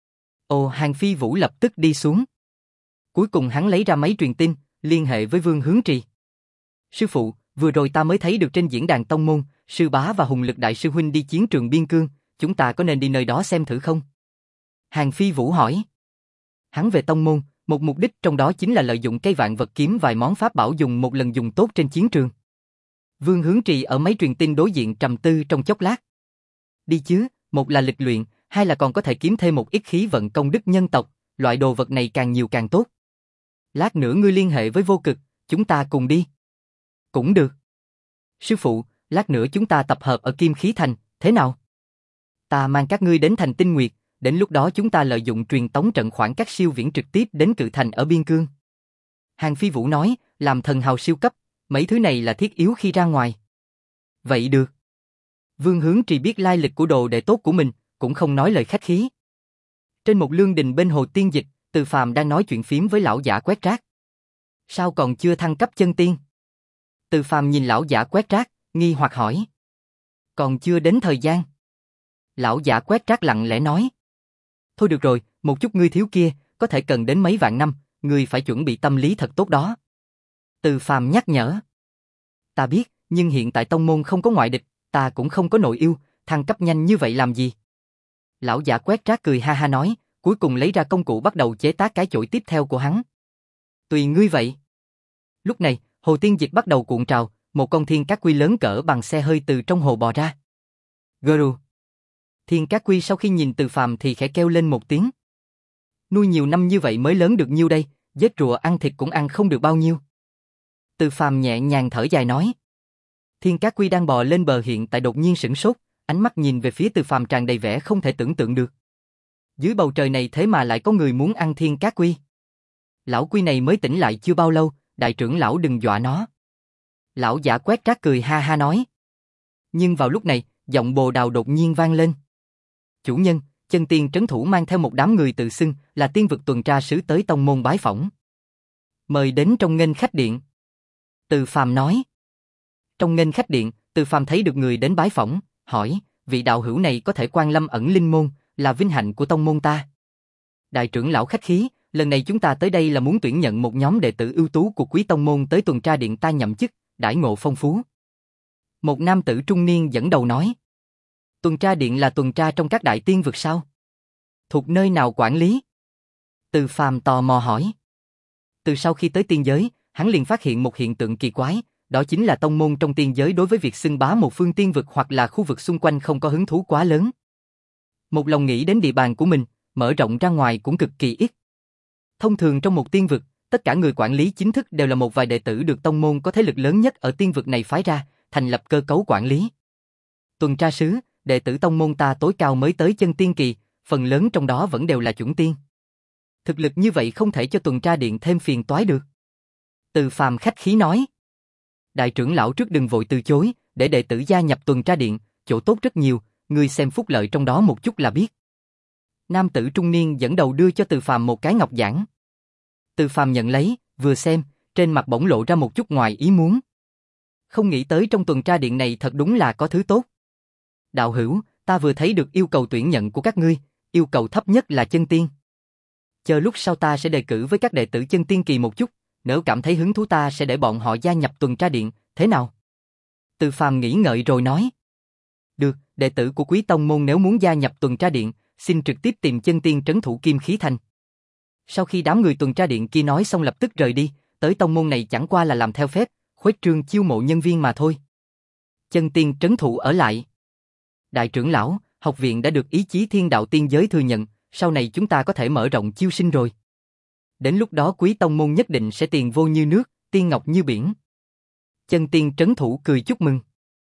Ồ, Hàn Phi Vũ lập tức đi xuống. Cuối cùng hắn lấy ra máy truyền tin, liên hệ với Vương Hướng Trì. Sư phụ, vừa rồi ta mới thấy được trên diễn đàn tông môn, sư bá và Hùng Lực đại sư huynh đi chiến trường biên cương, chúng ta có nên đi nơi đó xem thử không? Hàn Phi Vũ hỏi. Hắn về tông môn, một mục đích trong đó chính là lợi dụng cây vạn vật kiếm vài món pháp bảo dùng một lần dùng tốt trên chiến trường. Vương Hướng Trì ở máy truyền tin đối diện trầm tư trong chốc lát. Đi chứ, một là lịch luyện, hai là còn có thể kiếm thêm một ít khí vận công đức nhân tộc, loại đồ vật này càng nhiều càng tốt. Lát nữa ngươi liên hệ với Vô Cực, chúng ta cùng đi. Cũng được. Sư phụ, lát nữa chúng ta tập hợp ở Kim Khí Thành, thế nào? Ta mang các ngươi đến thành Tinh Nguyệt, đến lúc đó chúng ta lợi dụng truyền tống trận khoảng cách siêu viễn trực tiếp đến Cự Thành ở biên cương. Hàn Phi Vũ nói, làm thần hào siêu cấp, mấy thứ này là thiết yếu khi ra ngoài. Vậy được. Vương Hướng Trì biết lai lịch của đồ đệ tốt của mình, cũng không nói lời khách khí. Trên một lương đình bên hồ Tiên Dịch, Từ Phàm đang nói chuyện phím với lão giả Quét Rác. Sao còn chưa thăng cấp chân tiên? Từ Phàm nhìn lão giả Quét Rác, nghi hoặc hỏi. Còn chưa đến thời gian. Lão giả Quét Rác lặng lẽ nói. Thôi được rồi, một chút ngươi thiếu kia, có thể cần đến mấy vạn năm, ngươi phải chuẩn bị tâm lý thật tốt đó. Từ Phàm nhắc nhở. Ta biết, nhưng hiện tại tông môn không có ngoại địch, ta cũng không có nội yêu, thăng cấp nhanh như vậy làm gì? Lão giả quét rác cười ha ha nói, cuối cùng lấy ra công cụ bắt đầu chế tác cái chổi tiếp theo của hắn. Tùy ngươi vậy. Lúc này, hồ tiên dịch bắt đầu cuộn trào, một con thiên cát quy lớn cỡ bằng xe hơi từ trong hồ bò ra. Guru. Thiên cát quy sau khi nhìn Từ Phàm thì khẽ kêu lên một tiếng. Nuôi nhiều năm như vậy mới lớn được nhiêu đây, giết rùa ăn thịt cũng ăn không được bao nhiêu. Từ Phàm nhẹ nhàng thở dài nói. Thiên cát quy đang bò lên bờ hiện tại đột nhiên sửng sốt, ánh mắt nhìn về phía Từ Phàm tràn đầy vẻ không thể tưởng tượng được. Dưới bầu trời này thế mà lại có người muốn ăn thiên cát quy. Lão quy này mới tỉnh lại chưa bao lâu, đại trưởng lão đừng dọa nó. Lão giả quét rác cười ha ha nói. Nhưng vào lúc này, giọng Bồ Đào đột nhiên vang lên. Chủ nhân, chân tiên trấn thủ mang theo một đám người tự xưng là tiên vực tuần tra sứ tới tông môn bái phỏng. Mời đến trong nghênh khách điện. Từ Phàm nói. Trong nghênh khách điện, Từ Phàm thấy được người đến bái phỏng, hỏi, vị đạo hữu này có thể quan lâm ẩn linh môn, là vinh hạnh của tông môn ta. Đại trưởng lão khách khí, lần này chúng ta tới đây là muốn tuyển nhận một nhóm đệ tử ưu tú của quý tông môn tới tuần tra điện ta nhậm chức, đãi ngộ phong phú. Một nam tử trung niên dẫn đầu nói. Tuần tra điện là tuần tra trong các đại tiên vực sao? Thuộc nơi nào quản lý? Từ Phàm tò mò hỏi. Từ sau khi tới tiên giới, hắn liền phát hiện một hiện tượng kỳ quái, đó chính là tông môn trong tiên giới đối với việc xưng bá một phương tiên vực hoặc là khu vực xung quanh không có hứng thú quá lớn. Một lòng nghĩ đến địa bàn của mình, mở rộng ra ngoài cũng cực kỳ ít. Thông thường trong một tiên vực, tất cả người quản lý chính thức đều là một vài đệ tử được tông môn có thế lực lớn nhất ở tiên vực này phái ra, thành lập cơ cấu quản lý. Tuần tra sứ, đệ tử tông môn ta tối cao mới tới chân tiên kỳ, phần lớn trong đó vẫn đều là chuẩn tiên. Thực lực như vậy không thể cho tuần tra điện thêm phiền toái được. Từ Phàm khách khí nói. Đại trưởng lão trước đừng vội từ chối, để đệ tử gia nhập tuần tra điện, chỗ tốt rất nhiều, ngươi xem phúc lợi trong đó một chút là biết. Nam tử trung niên dẫn đầu đưa cho Từ Phàm một cái ngọc giản. Từ Phàm nhận lấy, vừa xem, trên mặt bỗng lộ ra một chút ngoài ý muốn. Không nghĩ tới trong tuần tra điện này thật đúng là có thứ tốt. Đạo hữu, ta vừa thấy được yêu cầu tuyển nhận của các ngươi, yêu cầu thấp nhất là chân tiên. Chờ lúc sau ta sẽ đề cử với các đệ tử chân tiên kỳ một chút, nếu cảm thấy hứng thú ta sẽ để bọn họ gia nhập tuần tra điện, thế nào? Từ Phàm nghĩ ngợi rồi nói. Được, đệ tử của quý tông môn nếu muốn gia nhập tuần tra điện, xin trực tiếp tìm chân tiên trấn thủ Kim Khí Thành. Sau khi đám người tuần tra điện kia nói xong lập tức rời đi, tới tông môn này chẳng qua là làm theo phép, khuếch trương chiêu mộ nhân viên mà thôi. Chân tiên trấn thủ ở lại. Đại trưởng lão, học viện đã được ý chí thiên đạo tiên giới thừa nhận, sau này chúng ta có thể mở rộng chiêu sinh rồi. Đến lúc đó quý tông môn nhất định sẽ tiền vô như nước, tiên ngọc như biển. Chân tiên trấn thủ cười chúc mừng.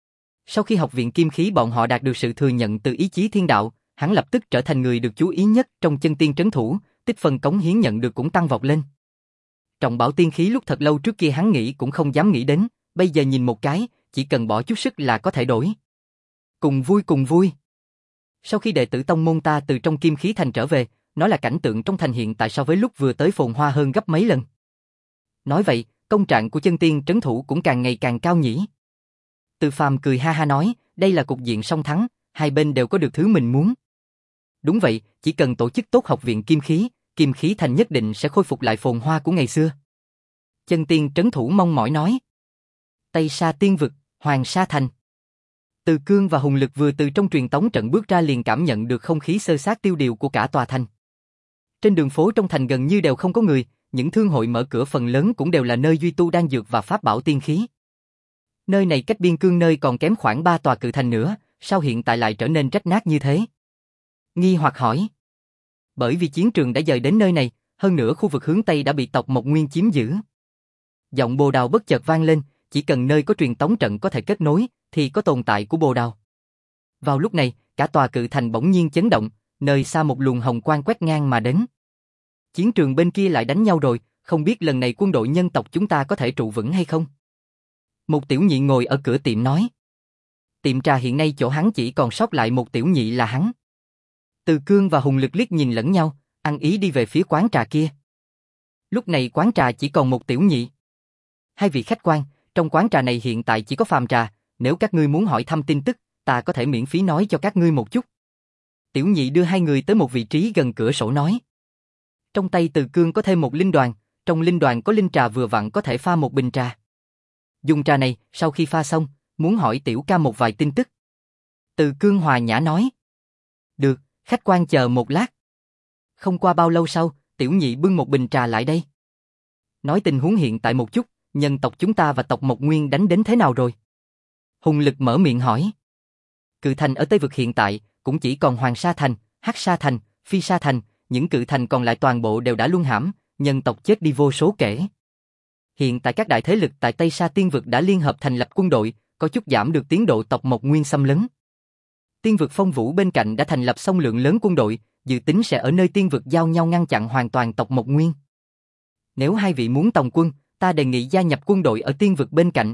Sau khi học viện kim khí bọn họ đạt được sự thừa nhận từ ý chí thiên đạo, hắn lập tức trở thành người được chú ý nhất trong chân tiên trấn thủ, tích phần cống hiến nhận được cũng tăng vọt lên. Trọng bảo tiên khí lúc thật lâu trước kia hắn nghĩ cũng không dám nghĩ đến, bây giờ nhìn một cái, chỉ cần bỏ chút sức là có thể đổi. Cùng vui cùng vui. Sau khi đệ tử tông môn ta từ trong Kim Khí Thành trở về, nó là cảnh tượng trong thành hiện tại so với lúc vừa tới phồn hoa hơn gấp mấy lần. Nói vậy, công trạng của chân tiên trấn thủ cũng càng ngày càng cao nhỉ. Từ Phàm cười ha ha nói, đây là cục diện song thắng, hai bên đều có được thứ mình muốn. Đúng vậy, chỉ cần tổ chức tốt học viện Kim Khí, Kim Khí Thành nhất định sẽ khôi phục lại phồn hoa của ngày xưa. Chân tiên trấn thủ mong mỏi nói. Tây Sa Tiên Vực, Hoàng Sa Thành. Từ Cương và Hùng Lực vừa từ trong truyền tống trận bước ra liền cảm nhận được không khí xơ xát tiêu điều của cả tòa thành. Trên đường phố trong thành gần như đều không có người, những thương hội mở cửa phần lớn cũng đều là nơi duy tu đan dược và pháp bảo tiên khí. Nơi này cách biên cương nơi còn kém khoảng ba tòa cự thành nữa, sao hiện tại lại trở nên rách nát như thế? Nghi hoặc hỏi. Bởi vì chiến trường đã dời đến nơi này, hơn nữa khu vực hướng Tây đã bị tộc Mộc Nguyên chiếm giữ. Giọng Bồ Đào bất chợt vang lên, chỉ cần nơi có truyền tống trận có thể kết nối, thì có tồn tại của Bồ Đào. Vào lúc này, cả tòa cự thành bỗng nhiên chấn động, nơi xa một luồng hồng quang quét ngang mà đến. Chiến trường bên kia lại đánh nhau rồi, không biết lần này quân đội nhân tộc chúng ta có thể trụ vững hay không? Một tiểu nhị ngồi ở cửa tiệm nói. Tiệm trà hiện nay chỗ hắn chỉ còn sót lại một tiểu nhị là hắn. Từ Cương và Hùng Lực liếc nhìn lẫn nhau, ăn ý đi về phía quán trà kia. Lúc này quán trà chỉ còn một tiểu nhị. Hai vị khách quan, trong quán trà này hiện tại chỉ có phàm trà, nếu các ngươi muốn hỏi thăm tin tức, ta có thể miễn phí nói cho các ngươi một chút. Tiểu nhị đưa hai người tới một vị trí gần cửa sổ nói. Trong tay Từ Cương có thêm một linh đoàn, trong linh đoàn có linh trà vừa vặn có thể pha một bình trà. Dùng trà này, sau khi pha xong, muốn hỏi tiểu ca một vài tin tức. Từ Cương hòa nhã nói. Được, khách quan chờ một lát. Không qua bao lâu sau, tiểu nhị bưng một bình trà lại đây. Nói tình huống hiện tại một chút, nhân tộc chúng ta và tộc Mộc Nguyên đánh đến thế nào rồi? Hùng Lực mở miệng hỏi. Cự thành ở Tây Vực hiện tại, cũng chỉ còn Hoàng Sa Thành, Hắc Sa Thành, Phi Sa Thành, những cự thành còn lại toàn bộ đều đã luân hãm, nhân tộc chết đi vô số kể. Hiện tại các đại thế lực tại Tây Sa Tiên Vực đã liên hợp thành lập quân đội, có chút giảm được tiến độ tộc Mộc Nguyên xâm lấn. Tiên Vực Phong Vũ bên cạnh đã thành lập xong lượng lớn quân đội, dự tính sẽ ở nơi Tiên Vực giao nhau ngăn chặn hoàn toàn tộc Mộc Nguyên. Nếu hai vị muốn tòng quân, ta đề nghị gia nhập quân đội ở Tiên Vực bên cạnh.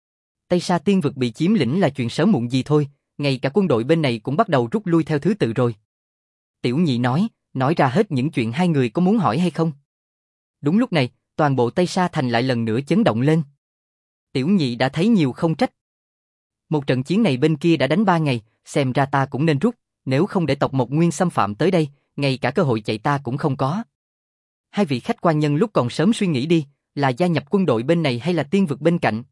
Tây Sa Tiên Vực bị chiếm lĩnh là chuyện sớm muộn gì thôi, ngay cả quân đội bên này cũng bắt đầu rút lui theo thứ tự rồi. Tiểu nhị nói, nói ra hết những chuyện hai người có muốn hỏi hay không. Đúng lúc này, toàn bộ Tây Sa Thành lại lần nữa chấn động lên. Tiểu nhị đã thấy nhiều không trách. Một trận chiến này bên kia đã đánh ba ngày, xem ra ta cũng nên rút, nếu không để tộc Mộc Nguyên xâm phạm tới đây, ngay cả cơ hội chạy ta cũng không có. Hai vị khách quan nhân lúc còn sớm suy nghĩ đi, là gia nhập quân đội bên này hay là Tiên Vực bên cạnh.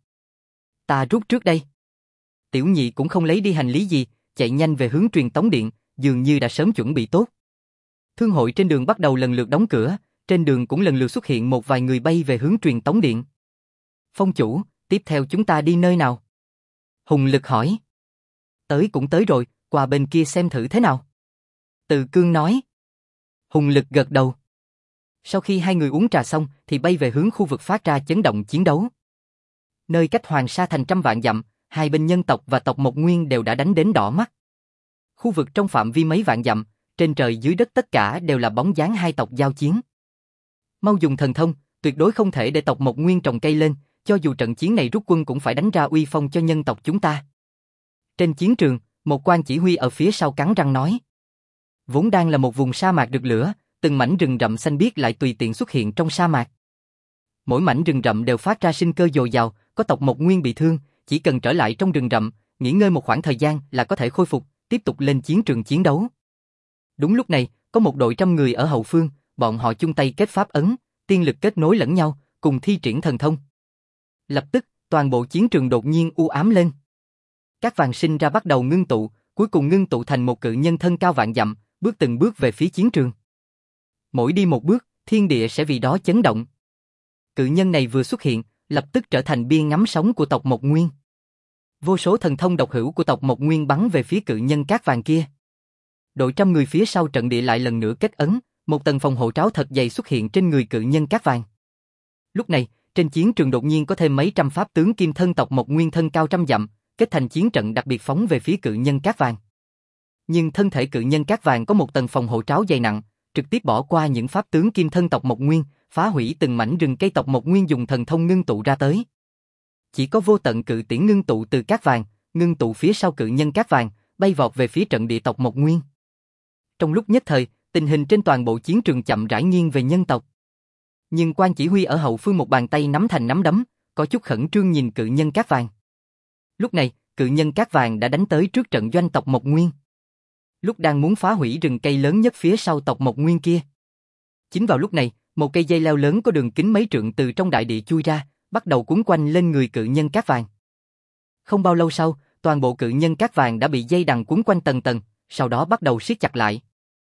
Ta rút trước đây. Tiểu nhị cũng không lấy đi hành lý gì, chạy nhanh về hướng truyền tống điện, dường như đã sớm chuẩn bị tốt. Thương hội trên đường bắt đầu lần lượt đóng cửa, trên đường cũng lần lượt xuất hiện một vài người bay về hướng truyền tống điện. Phong chủ, tiếp theo chúng ta đi nơi nào? Hùng Lực hỏi. Tới cũng tới rồi, qua bên kia xem thử thế nào. Từ Cương nói. Hùng Lực gật đầu. Sau khi hai người uống trà xong thì bay về hướng khu vực phát ra chấn động chiến đấu. Nơi cách Hoàng Sa Thành trăm vạn dặm, hai bên nhân tộc và tộc Mộc Nguyên đều đã đánh đến đỏ mắt. Khu vực trong phạm vi mấy vạn dặm, trên trời dưới đất tất cả đều là bóng dáng hai tộc giao chiến. Mau dùng thần thông, tuyệt đối không thể để tộc Mộc Nguyên trồng cây lên, cho dù trận chiến này rút quân cũng phải đánh ra uy phong cho nhân tộc chúng ta. Trên chiến trường, một quan chỉ huy ở phía sau cắn răng nói. Vốn đang là một vùng sa mạc rực lửa, từng mảnh rừng rậm xanh biếc lại tùy tiện xuất hiện trong sa mạc. Mỗi mảnh rừng rậm đều phát ra sinh cơ dồi dào, có tộc Mộc Nguyên bị thương, chỉ cần trở lại trong rừng rậm, nghỉ ngơi một khoảng thời gian là có thể khôi phục, tiếp tục lên chiến trường chiến đấu. Đúng lúc này, có một đội trăm người ở hậu phương, bọn họ chung tay kết pháp ấn, tiên lực kết nối lẫn nhau, cùng thi triển thần thông. Lập tức, toàn bộ chiến trường đột nhiên u ám lên. Các vàng sinh ra bắt đầu ngưng tụ, cuối cùng ngưng tụ thành một cự nhân thân cao vạn dặm, bước từng bước về phía chiến trường. Mỗi đi một bước, thiên địa sẽ vì đó chấn động. Cự nhân này vừa xuất hiện, lập tức trở thành bia ngắm sóng của tộc Mộc Nguyên. Vô số thần thông độc hữu của tộc Mộc Nguyên bắn về phía cự nhân cát vàng kia. Đội trăm người phía sau trận địa lại lần nữa kết ấn, một tầng phòng hộ tráo thật dày xuất hiện trên người cự nhân cát vàng. Lúc này, trên chiến trường đột nhiên có thêm mấy trăm pháp tướng kim thân tộc Mộc Nguyên thân cao trăm dặm, kết thành chiến trận đặc biệt phóng về phía cự nhân cát vàng. Nhưng thân thể cự nhân cát vàng có một tầng phòng hộ tráo dày nặng, trực tiếp bỏ qua những pháp tướng kim thân tộc Mộc Nguyên, phá hủy từng mảnh rừng cây tộc Mộc Nguyên dùng thần thông ngưng tụ ra tới. Chỉ có vô tận cự tiễn ngưng tụ từ cát vàng, ngưng tụ phía sau cự nhân cát vàng, bay vọt về phía trận địa tộc Mộc Nguyên. Trong lúc nhất thời, tình hình trên toàn bộ chiến trường chậm rãi nghiêng về nhân tộc. Nhưng quan chỉ huy ở hậu phương một bàn tay nắm thành nắm đấm, có chút khẩn trương nhìn cự nhân cát vàng. Lúc này, cự nhân cát vàng đã đánh tới trước trận doanh tộc Mộc Nguyên. Lúc đang muốn phá hủy rừng cây lớn nhất phía sau tộc Mộc Nguyên kia. Chính vào lúc này, một cây dây leo lớn có đường kính mấy trượng từ trong đại địa chui ra, bắt đầu cuốn quanh lên người cự nhân cát vàng. Không bao lâu sau, toàn bộ cự nhân cát vàng đã bị dây đằng cuốn quanh tầng tầng, sau đó bắt đầu siết chặt lại.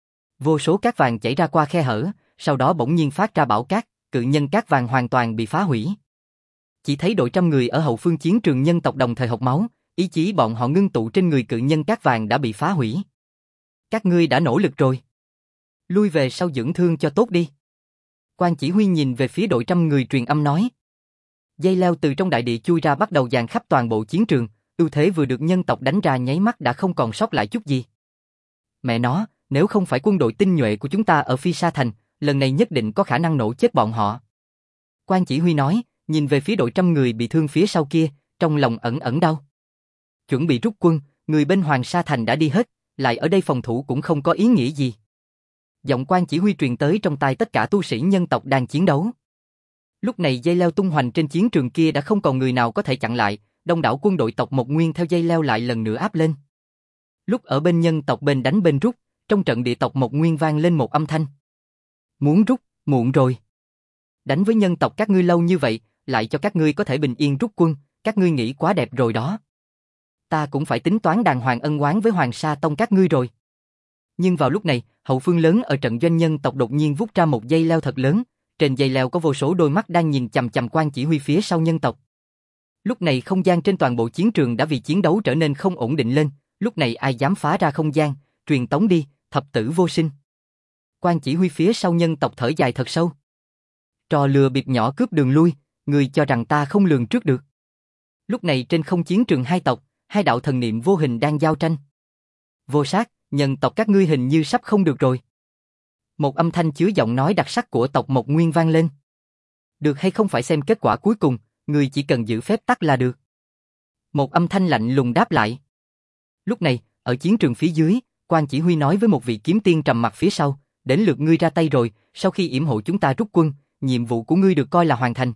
Vô số cát vàng chảy ra qua khe hở, sau đó bỗng nhiên phát ra bão cát, cự nhân cát vàng hoàn toàn bị phá hủy. Chỉ thấy đội trăm người ở hậu phương chiến trường nhân tộc đồng thời hộc máu, ý chí bọn họ ngưng tụ trên người cự nhân cát vàng đã bị phá hủy. Các ngươi đã nỗ lực rồi. Lui về sau dưỡng thương cho tốt đi. Quan chỉ huy nhìn về phía đội trăm người truyền âm nói. Dây leo từ trong đại địa chui ra bắt đầu dàn khắp toàn bộ chiến trường, ưu thế vừa được nhân tộc đánh ra nháy mắt đã không còn sót lại chút gì. Mẹ nó, nếu không phải quân đội tinh nhuệ của chúng ta ở Phi Sa Thành, lần này nhất định có khả năng nổ chết bọn họ. Quan chỉ huy nói, nhìn về phía đội trăm người bị thương phía sau kia, trong lòng ẩn ẩn đau. Chuẩn bị rút quân, người bên Hoàng Sa Thành đã đi hết, lại ở đây phòng thủ cũng không có ý nghĩa gì. Giọng quan chỉ huy truyền tới trong tai tất cả tu sĩ nhân tộc đang chiến đấu. Lúc này dây leo tung hoành trên chiến trường kia đã không còn người nào có thể chặn lại, đông đảo quân đội tộc Mộc Nguyên theo dây leo lại lần nữa áp lên. Lúc ở bên nhân tộc bên đánh bên rút, trong trận địa tộc Mộc Nguyên vang lên một âm thanh. Muốn rút, muộn rồi. Đánh với nhân tộc các ngươi lâu như vậy, lại cho các ngươi có thể bình yên rút quân, các ngươi nghĩ quá đẹp rồi đó. Ta cũng phải tính toán đàng hoàng ân oán với Hoàng Sa Tông các ngươi rồi. Nhưng vào lúc này, hậu phương lớn ở trận doanh nhân tộc đột nhiên vút ra một dây leo thật lớn, trên dây leo có vô số đôi mắt đang nhìn chằm chằm quan chỉ huy phía sau nhân tộc. Lúc này không gian trên toàn bộ chiến trường đã vì chiến đấu trở nên không ổn định lên, lúc này ai dám phá ra không gian, truyền tống đi, thập tử vô sinh. Quan chỉ huy phía sau nhân tộc thở dài thật sâu. Trò lừa bịp nhỏ cướp đường lui, người cho rằng ta không lường trước được. Lúc này trên không chiến trường hai tộc, hai đạo thần niệm vô hình đang giao tranh. Vô Sát, nhân tộc các ngươi hình như sắp không được rồi. Một âm thanh chứa giọng nói đặc sắc của tộc Mộc Nguyên vang lên. Được hay không phải xem kết quả cuối cùng, người chỉ cần giữ phép tắc là được. Một âm thanh lạnh lùng đáp lại. Lúc này, ở chiến trường phía dưới, quan chỉ huy nói với một vị kiếm tiên trầm mặt phía sau, đến lượt ngươi ra tay rồi, sau khi yểm hộ chúng ta rút quân, nhiệm vụ của ngươi được coi là hoàn thành.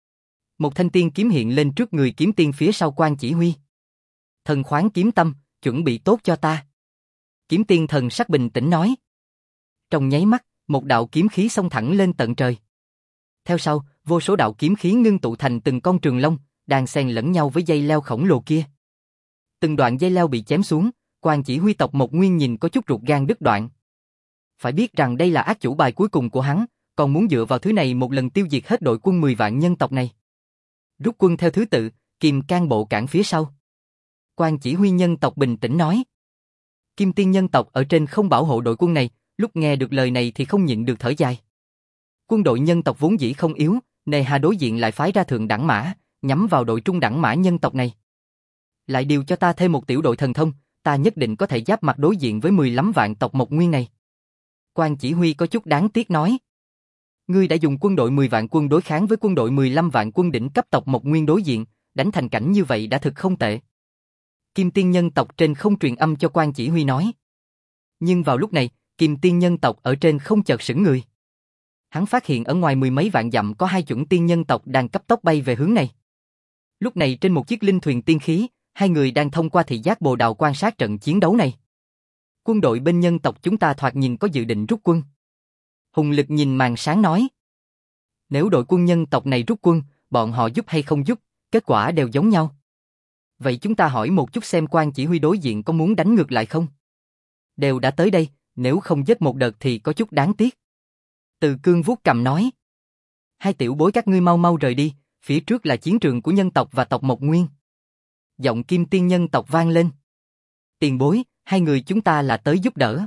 Một thanh tiên kiếm hiện lên trước người kiếm tiên phía sau quan chỉ huy. Thần khoáng kiếm tâm, chuẩn bị tốt cho ta. Kiếm tiên thần sắc bình tĩnh nói. Trong nháy mắt, một đạo kiếm khí xông thẳng lên tận trời. Theo sau, vô số đạo kiếm khí ngưng tụ thành từng con trường long, đang xen lẫn nhau với dây leo khổng lồ kia. Từng đoạn dây leo bị chém xuống, quan chỉ huy tộc Mộc Nguyên nhìn có chút ruột gan đứt đoạn. Phải biết rằng đây là ác chủ bài cuối cùng của hắn, còn muốn dựa vào thứ này một lần tiêu diệt hết đội quân mười vạn nhân tộc này. Rút quân theo thứ tự, Kim Cang bộ cản phía sau. Quan chỉ huy nhân tộc bình tĩnh nói. Kim Tiên nhân tộc ở trên không bảo hộ đội quân này, lúc nghe được lời này thì không nhịn được thở dài. Quân đội nhân tộc vốn dĩ không yếu, nề hà đối diện lại phái ra thượng đẳng mã, nhắm vào đội trung đẳng mã nhân tộc này. Lại điều cho ta thêm một tiểu đội thần thông, ta nhất định có thể giáp mặt đối diện với mười lăm vạn tộc Mộc Nguyên này. Quan chỉ huy có chút đáng tiếc nói. Ngươi đã dùng quân đội mười vạn quân đối kháng với quân đội mười lăm vạn quân đỉnh cấp tộc Mộc Nguyên đối diện, đánh thành cảnh như vậy đã thực không tệ. Kim Tiên nhân tộc trên không truyền âm cho quan chỉ huy nói. Nhưng vào lúc này, Kim Tiên nhân tộc ở trên không chợt sững người. Hắn phát hiện ở ngoài mười mấy vạn dặm có hai chuẩn tiên nhân tộc đang cấp tốc bay về hướng này. Lúc này trên một chiếc linh thuyền tiên khí, hai người đang thông qua thị giác bồ đào quan sát trận chiến đấu này. Quân đội bên nhân tộc chúng ta thoạt nhìn có dự định rút quân. Hùng Lực nhìn màn sáng nói. Nếu đội quân nhân tộc này rút quân, bọn họ giúp hay không giúp, kết quả đều giống nhau. Vậy chúng ta hỏi một chút xem quan chỉ huy đối diện có muốn đánh ngược lại không? Đều đã tới đây, nếu không giết một đợt thì có chút đáng tiếc. Từ Cương vuốt cầm nói. Hai tiểu bối các ngươi mau mau rời đi, phía trước là chiến trường của nhân tộc và tộc Mộc Nguyên. Giọng Kim Tiên nhân tộc vang lên. Tiền bối, hai người chúng ta là tới giúp đỡ.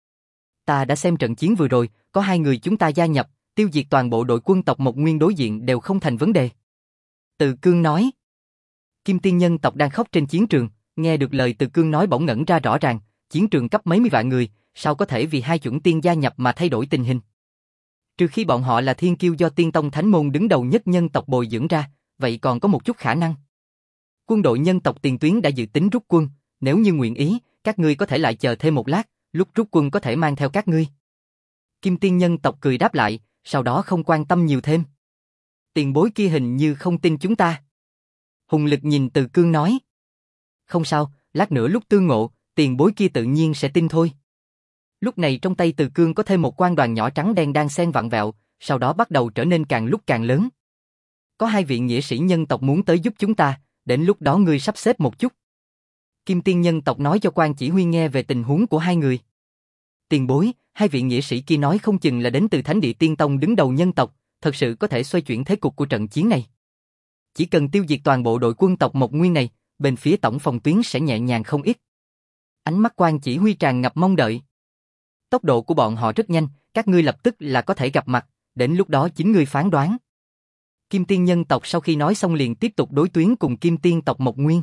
Ta đã xem trận chiến vừa rồi, có hai người chúng ta gia nhập, tiêu diệt toàn bộ đội quân tộc Mộc Nguyên đối diện đều không thành vấn đề. Từ Cương nói. Kim Tiên nhân tộc đang khóc trên chiến trường, nghe được lời Từ Cương nói bỗng ngẩn ra rõ ràng, chiến trường cấp mấy mươi vạn người, sao có thể vì hai chuẩn tiên gia nhập mà thay đổi tình hình. Trừ khi bọn họ là thiên kiêu do tiên tông thánh môn đứng đầu nhất nhân tộc bồi dưỡng ra, vậy còn có một chút khả năng. Quân đội nhân tộc tiền tuyến đã dự tính rút quân, nếu như nguyện ý, các ngươi có thể lại chờ thêm một lát, lúc rút quân có thể mang theo các ngươi. Kim Tiên nhân tộc cười đáp lại, sau đó không quan tâm nhiều thêm. Tiền bối kia hình như không tin chúng ta. Hùng Lực nhìn Từ Cương nói. Không sao, lát nữa lúc tương ngộ, tiền bối kia tự nhiên sẽ tin thôi. Lúc này trong tay Từ Cương có thêm một quan đoàn nhỏ trắng đen đang xen vặn vẹo, sau đó bắt đầu trở nên càng lúc càng lớn. Có hai vị nghĩa sĩ nhân tộc muốn tới giúp chúng ta, đến lúc đó ngươi sắp xếp một chút. Kim Tiên nhân tộc nói cho quan chỉ huy nghe về tình huống của hai người. Tiền bối, hai vị nghĩa sĩ kia nói không chừng là đến từ Thánh Địa Tiên Tông đứng đầu nhân tộc, thật sự có thể xoay chuyển thế cục của trận chiến này. Chỉ cần tiêu diệt toàn bộ đội quân tộc Mộc Nguyên này, bên phía tổng phòng tuyến sẽ nhẹ nhàng không ít. Ánh mắt quan chỉ huy tràn ngập mong đợi. Tốc độ của bọn họ rất nhanh, các ngươi lập tức là có thể gặp mặt, đến lúc đó chính ngươi phán đoán. Kim Tiên nhân tộc sau khi nói xong liền tiếp tục đối tuyến cùng Kim Tiên tộc Mộc Nguyên.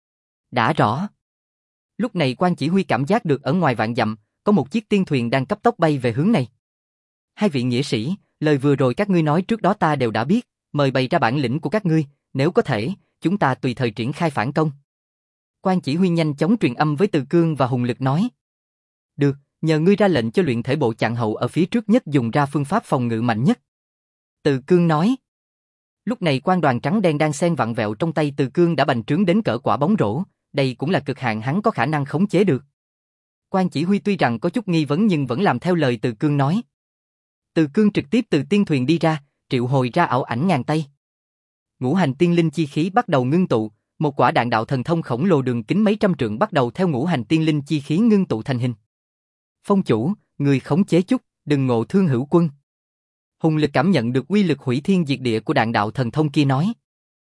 Đã rõ. Lúc này quan chỉ huy cảm giác được ở ngoài vạn dặm, có một chiếc tiên thuyền đang cấp tốc bay về hướng này. Hai vị nghĩa sĩ, lời vừa rồi các ngươi nói trước đó ta đều đã biết, mời bày ra bản lĩnh của các ngươi, nếu có thể, chúng ta tùy thời triển khai phản công. Quan chỉ huy nhanh chóng truyền âm với Từ Cương và Hùng Lực nói. Được, nhờ ngươi ra lệnh cho luyện thể bộ chặn hậu ở phía trước nhất dùng ra phương pháp phòng ngự mạnh nhất. Từ Cương nói. Lúc này quan đoàn trắng đen đang xen vặn vẹo trong tay Từ Cương đã bành trướng đến cỡ quả bóng rổ, đây cũng là cực hạn hắn có khả năng khống chế được. Quan chỉ huy tuy rằng có chút nghi vấn nhưng vẫn làm theo lời Từ Cương nói. Từ Cương trực tiếp từ tiên thuyền đi ra, triệu hồi ra ảo ảnh ngàn tay. Ngũ hành tiên linh chi khí bắt đầu ngưng tụ, một quả đạn đạo thần thông khổng lồ đường kính mấy trăm trượng bắt đầu theo ngũ hành tiên linh chi khí ngưng tụ thành hình. Phong chủ, người khống chế chút, đừng ngộ thương hữu quân. Hùng Lực cảm nhận được uy lực hủy thiên diệt địa của đạn đạo thần thông kia nói.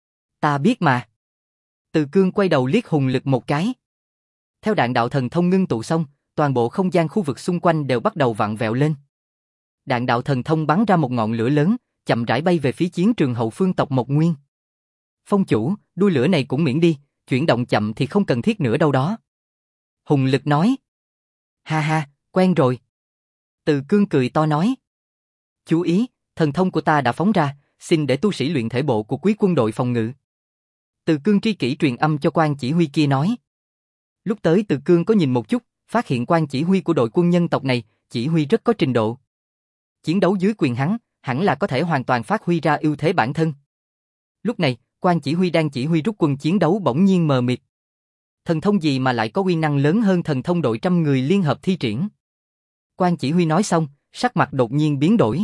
Ta biết mà. Từ Cương quay đầu liếc Hùng Lực một cái. Theo đạn đạo thần thông ngưng tụ xong, toàn bộ không gian khu vực xung quanh đều bắt đầu vặn vẹo lên. Đạn đạo thần thông bắn ra một ngọn lửa lớn, chậm rãi bay về phía chiến trường hậu phương tộc Mộc Nguyên. Phong chủ, đuôi lửa này cũng miễn đi, chuyển động chậm thì không cần thiết nữa đâu đó. Hùng Lực nói. Ha ha, quen rồi. Từ Cương cười to nói. Chú ý, thần thông của ta đã phóng ra, xin để tu sĩ luyện thể bộ của quý quân đội phòng ngự. Từ Cương tri kỷ truyền âm cho quan chỉ huy kia nói. Lúc tới Từ Cương có nhìn một chút, phát hiện quan chỉ huy của đội quân nhân tộc này, chỉ huy rất có trình độ. Chiến đấu dưới quyền hắn, hẳn là có thể hoàn toàn phát huy ra ưu thế bản thân. Lúc này, quan chỉ huy đang chỉ huy rút quân chiến đấu bỗng nhiên mờ mịt. Thần thông gì mà lại có uy năng lớn hơn thần thông đội trăm người liên hợp thi triển? Quan chỉ huy nói xong, sắc mặt đột nhiên biến đổi.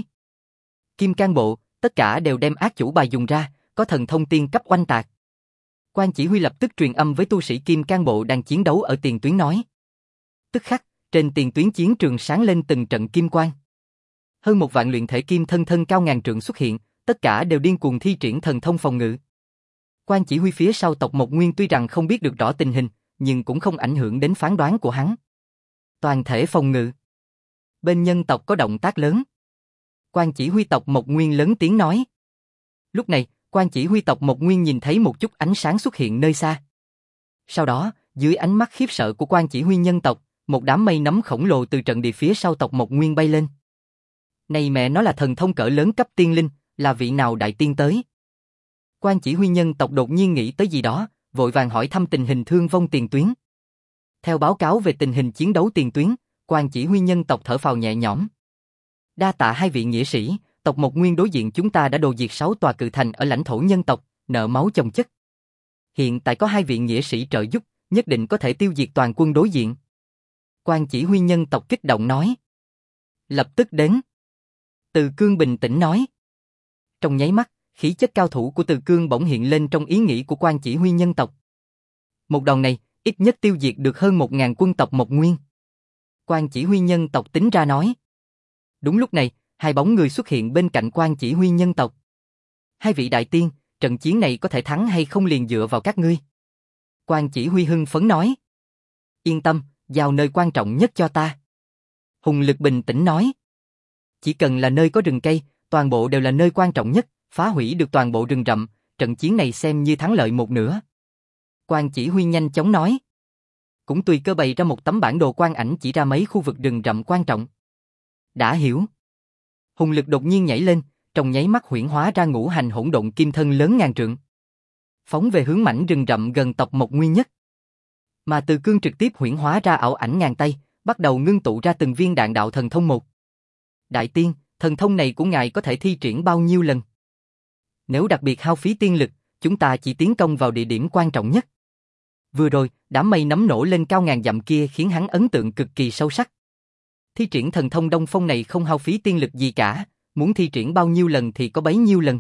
Kim Cang Bộ, tất cả đều đem ác chủ bài dùng ra, có thần thông tiên cấp oanh tạc. Quan chỉ huy lập tức truyền âm với tu sĩ Kim Cang Bộ đang chiến đấu ở tiền tuyến nói. Tức khắc, trên tiền tuyến chiến trường sáng lên từng trận kim quang. Hơn một vạn luyện thể kim thân thân cao ngàn trượng xuất hiện, tất cả đều điên cuồng thi triển thần thông phòng ngự. Quan chỉ huy phía sau tộc Mộc Nguyên tuy rằng không biết được rõ tình hình, nhưng cũng không ảnh hưởng đến phán đoán của hắn. Toàn thể phòng ngự. Bên nhân tộc có động tác lớn. Quan chỉ huy tộc Mộc Nguyên lớn tiếng nói. Lúc này, quan chỉ huy tộc Mộc Nguyên nhìn thấy một chút ánh sáng xuất hiện nơi xa. Sau đó, dưới ánh mắt khiếp sợ của quan chỉ huy nhân tộc, một đám mây nấm khổng lồ từ trận địa phía sau tộc Mộc Nguyên bay lên. Này mẹ nó là thần thông cỡ lớn cấp tiên linh, là vị nào đại tiên tới? Quan chỉ huy nhân tộc đột nhiên nghĩ tới gì đó, vội vàng hỏi thăm tình hình thương vong tiền tuyến. Theo báo cáo về tình hình chiến đấu tiền tuyến, quan chỉ huy nhân tộc thở phào nhẹ nhõm. Đa tạ hai vị nghĩa sĩ, tộc Mộc Nguyên đối diện chúng ta đã đồ diệt sáu tòa cự thành ở lãnh thổ nhân tộc, nợ máu chồng chất. Hiện tại có hai vị nghĩa sĩ trợ giúp, nhất định có thể tiêu diệt toàn quân đối diện. Quan chỉ huy nhân tộc kích động nói. Lập tức đến. Từ Cương bình tĩnh nói. Trong nháy mắt, khí chất cao thủ của Từ Cương bỗng hiện lên trong ý nghĩ của quan chỉ huy nhân tộc. Một đòn này, ít nhất tiêu diệt được hơn một ngàn quân tộc Mộc Nguyên. Quan chỉ huy nhân tộc tính ra nói. Đúng lúc này, hai bóng người xuất hiện bên cạnh quan chỉ huy nhân tộc. Hai vị đại tiên, trận chiến này có thể thắng hay không liền dựa vào các ngươi. Quan chỉ huy hưng phấn nói. Yên tâm, giao nơi quan trọng nhất cho ta. Hùng Lực bình tĩnh nói. Chỉ cần là nơi có rừng cây, toàn bộ đều là nơi quan trọng nhất, phá hủy được toàn bộ rừng rậm, trận chiến này xem như thắng lợi một nửa. Quan chỉ huy nhanh chóng nói. Cũng tùy cơ bày ra một tấm bản đồ quang ảnh chỉ ra mấy khu vực rừng rậm quan trọng. Đã hiểu. Hùng Lực đột nhiên nhảy lên, trong nháy mắt huyễn hóa ra ngũ hành hỗn độn kim thân lớn ngàn trượng. Phóng về hướng mảnh rừng rậm gần tộc Mộc Nguyên nhất. Mà Từ Cương trực tiếp huyễn hóa ra ảo ảnh ngàn tay, bắt đầu ngưng tụ ra từng viên đạn đạo thần thông một. Đại tiên, thần thông này của ngài có thể thi triển bao nhiêu lần? Nếu đặc biệt hao phí tiên lực, chúng ta chỉ tiến công vào địa điểm quan trọng nhất. Vừa rồi, đám mây nấm nổ lên cao ngàn dặm kia khiến hắn ấn tượng cực kỳ sâu sắc. Thi triển thần thông Đông Phong này không hao phí tiên lực gì cả, muốn thi triển bao nhiêu lần thì có bấy nhiêu lần.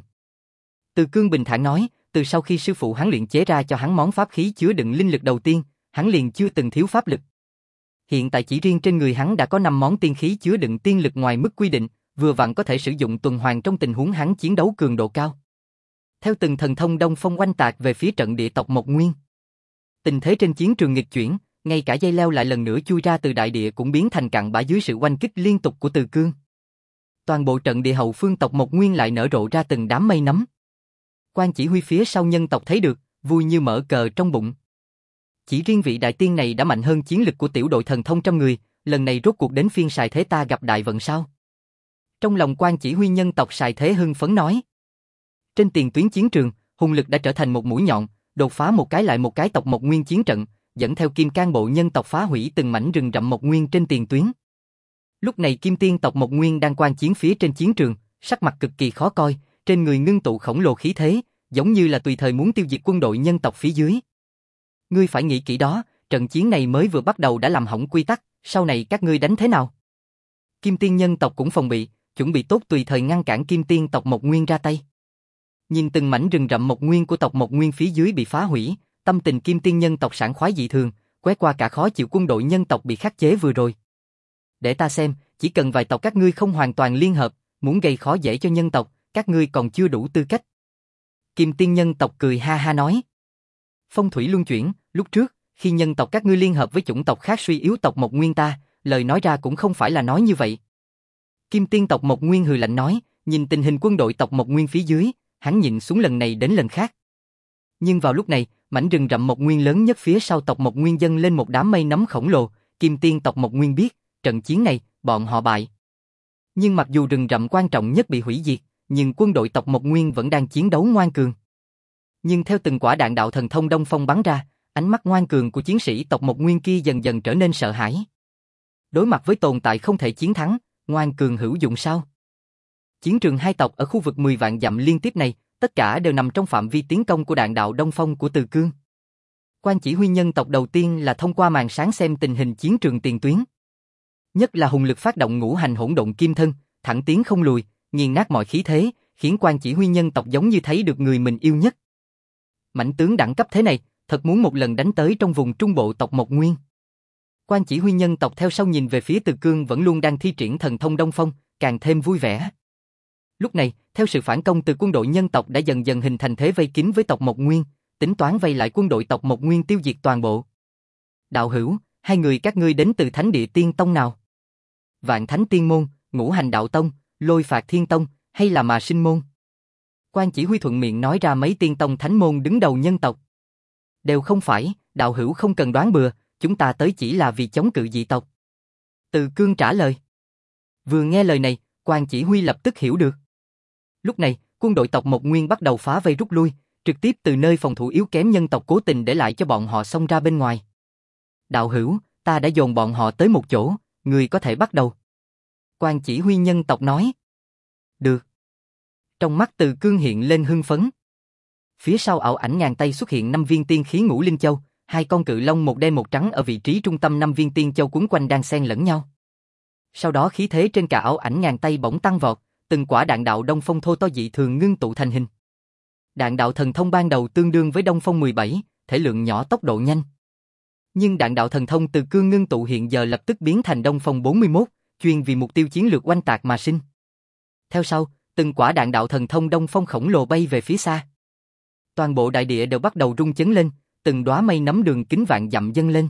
Từ Cương bình thản nói, từ sau khi sư phụ hắn luyện chế ra cho hắn món pháp khí chứa đựng linh lực đầu tiên, hắn liền chưa từng thiếu pháp lực. Hiện tại chỉ riêng trên người hắn đã có năm món tiên khí chứa đựng tiên lực ngoài mức quy định, vừa vặn có thể sử dụng tuần hoàn trong tình huống hắn chiến đấu cường độ cao. Theo từng thần thông Đông Phong oanh tạc về phía trận địa tộc Mộc Nguyên. Tình thế trên chiến trường nghịch chuyển, ngay cả dây leo lại lần nữa chui ra từ đại địa cũng biến thành cặn bã dưới sự oanh kích liên tục của Từ Cương. Toàn bộ trận địa hậu phương tộc Mộc Nguyên lại nở rộ ra từng đám mây nấm. Quan chỉ huy phía sau nhân tộc thấy được, vui như mở cờ trong bụng. Chỉ riêng vị đại tiên này đã mạnh hơn chiến lực của tiểu đội thần thông trăm người, lần này rốt cuộc đến phiên Sài Thế ta gặp đại vận sao? Trong lòng quan chỉ huy nhân tộc Sài Thế hưng phấn nói. Trên tiền tuyến chiến trường, Hùng Lực đã trở thành một mũi nhọn, đột phá một cái lại một cái tộc Mộc Nguyên chiến trận, dẫn theo Kim Cang Bộ nhân tộc phá hủy từng mảnh rừng rậm Mộc Nguyên trên tiền tuyến. Lúc này Kim Tiên tộc Mộc Nguyên đang quan chiến phía trên chiến trường, sắc mặt cực kỳ khó coi, trên người ngưng tụ khổng lồ khí thế, giống như là tùy thời muốn tiêu diệt quân đội nhân tộc phía dưới. Ngươi phải nghĩ kỹ đó, trận chiến này mới vừa bắt đầu đã làm hỏng quy tắc, sau này các ngươi đánh thế nào? Kim Tiên nhân tộc cũng phòng bị, chuẩn bị tốt tùy thời ngăn cản Kim Tiên tộc Mộc Nguyên ra tay. Nhìn từng mảnh rừng rậm Mộc Nguyên của tộc Mộc Nguyên phía dưới bị phá hủy, tâm tình Kim Tiên nhân tộc sảng khoái dị thường, quét qua cả khó chịu quân đội nhân tộc bị khắc chế vừa rồi. Để ta xem, chỉ cần vài tộc các ngươi không hoàn toàn liên hợp, muốn gây khó dễ cho nhân tộc, các ngươi còn chưa đủ tư cách. Kim Tiên nhân tộc cười ha ha nói. Phong thủy luân chuyển, lúc trước, khi nhân tộc các ngươi liên hợp với chủng tộc khác suy yếu tộc Mộc Nguyên ta, lời nói ra cũng không phải là nói như vậy. Kim Tiên tộc Mộc Nguyên hừ lạnh nói, nhìn tình hình quân đội tộc Mộc Nguyên phía dưới, hắn nhìn xuống lần này đến lần khác. Nhưng vào lúc này, mảnh rừng rậm Mộc Nguyên lớn nhất phía sau tộc Mộc Nguyên dâng lên một đám mây nấm khổng lồ, Kim Tiên tộc Mộc Nguyên biết, trận chiến này, bọn họ bại. Nhưng mặc dù rừng rậm quan trọng nhất bị hủy diệt, nhưng quân đội tộc Mộc Nguyên vẫn đang chiến đấu ngoan cường. Nhưng theo từng quả đạn đạo thần thông Đông Phong bắn ra, ánh mắt ngoan cường của chiến sĩ tộc Mộc Nguyên kia dần dần trở nên sợ hãi. Đối mặt với tồn tại không thể chiến thắng, ngoan cường hữu dụng sao? Chiến trường hai tộc ở khu vực mười vạn dặm liên tiếp này, tất cả đều nằm trong phạm vi tiến công của đạn đạo Đông Phong của Từ Cương. Quan chỉ huy nhân tộc đầu tiên là thông qua màn sáng xem tình hình chiến trường tiền tuyến. Nhất là hùng lực phát động ngũ hành hỗn độn kim thân, thẳng tiến không lùi, nghiền nát mọi khí thế, khiến quan chỉ huy nhân tộc giống như thấy được người mình yêu nhất. Mãnh tướng đẳng cấp thế này, thật muốn một lần đánh tới trong vùng trung bộ tộc Mộc Nguyên. Quan chỉ huy nhân tộc theo sau nhìn về phía Từ Cương vẫn luôn đang thi triển thần thông Đông Phong, càng thêm vui vẻ. Lúc này, theo sự phản công từ quân đội nhân tộc đã dần dần hình thành thế vây kín với tộc Mộc Nguyên, tính toán vây lại quân đội tộc Mộc Nguyên tiêu diệt toàn bộ. Đạo hữu, hai người các ngươi đến từ Thánh Địa Tiên Tông nào? Vạn Thánh Tiên Môn, Ngũ Hành Đạo Tông, Lôi Phạt Thiên Tông, hay là Mà Sinh Môn? Quan chỉ huy thuận miệng nói ra mấy tiên tông thánh môn đứng đầu nhân tộc. Đều không phải, đạo hữu không cần đoán bừa, chúng ta tới chỉ là vì chống cự dị tộc. Từ Cương trả lời. Vừa nghe lời này, quan chỉ huy lập tức hiểu được. Lúc này, quân đội tộc Mộc Nguyên bắt đầu phá vây rút lui, trực tiếp từ nơi phòng thủ yếu kém nhân tộc cố tình để lại cho bọn họ xông ra bên ngoài. Đạo hữu, ta đã dồn bọn họ tới một chỗ, người có thể bắt đầu. Quan chỉ huy nhân tộc nói. Được. Trong mắt Từ Cương hiện lên hưng phấn. Phía sau ảo ảnh ngàn tay xuất hiện năm viên tiên khí ngũ linh châu, hai con cự long một đen một trắng ở vị trí trung tâm năm viên tiên châu quấn quanh đang xen lẫn nhau. Sau đó khí thế trên cả ảo ảnh ngàn tay bỗng tăng vọt, từng quả đạn đạo Đông Phong thô to dị thường ngưng tụ thành hình. Đạn đạo thần thông ban đầu tương đương với Đông Phong mười bảy, thể lượng nhỏ tốc độ nhanh. Nhưng đạn đạo thần thông Từ Cương ngưng tụ hiện giờ lập tức biến thành Đông Phong bốn mươi mốt, chuyên vì mục tiêu chiến lược oanh tạc mà sinh. Theo sau, từng quả đạn đạo thần thông Đông Phong khổng lồ bay về phía xa. Toàn bộ đại địa đều bắt đầu rung chấn lên, từng đóa mây nấm đường kính vạn dặm dâng lên.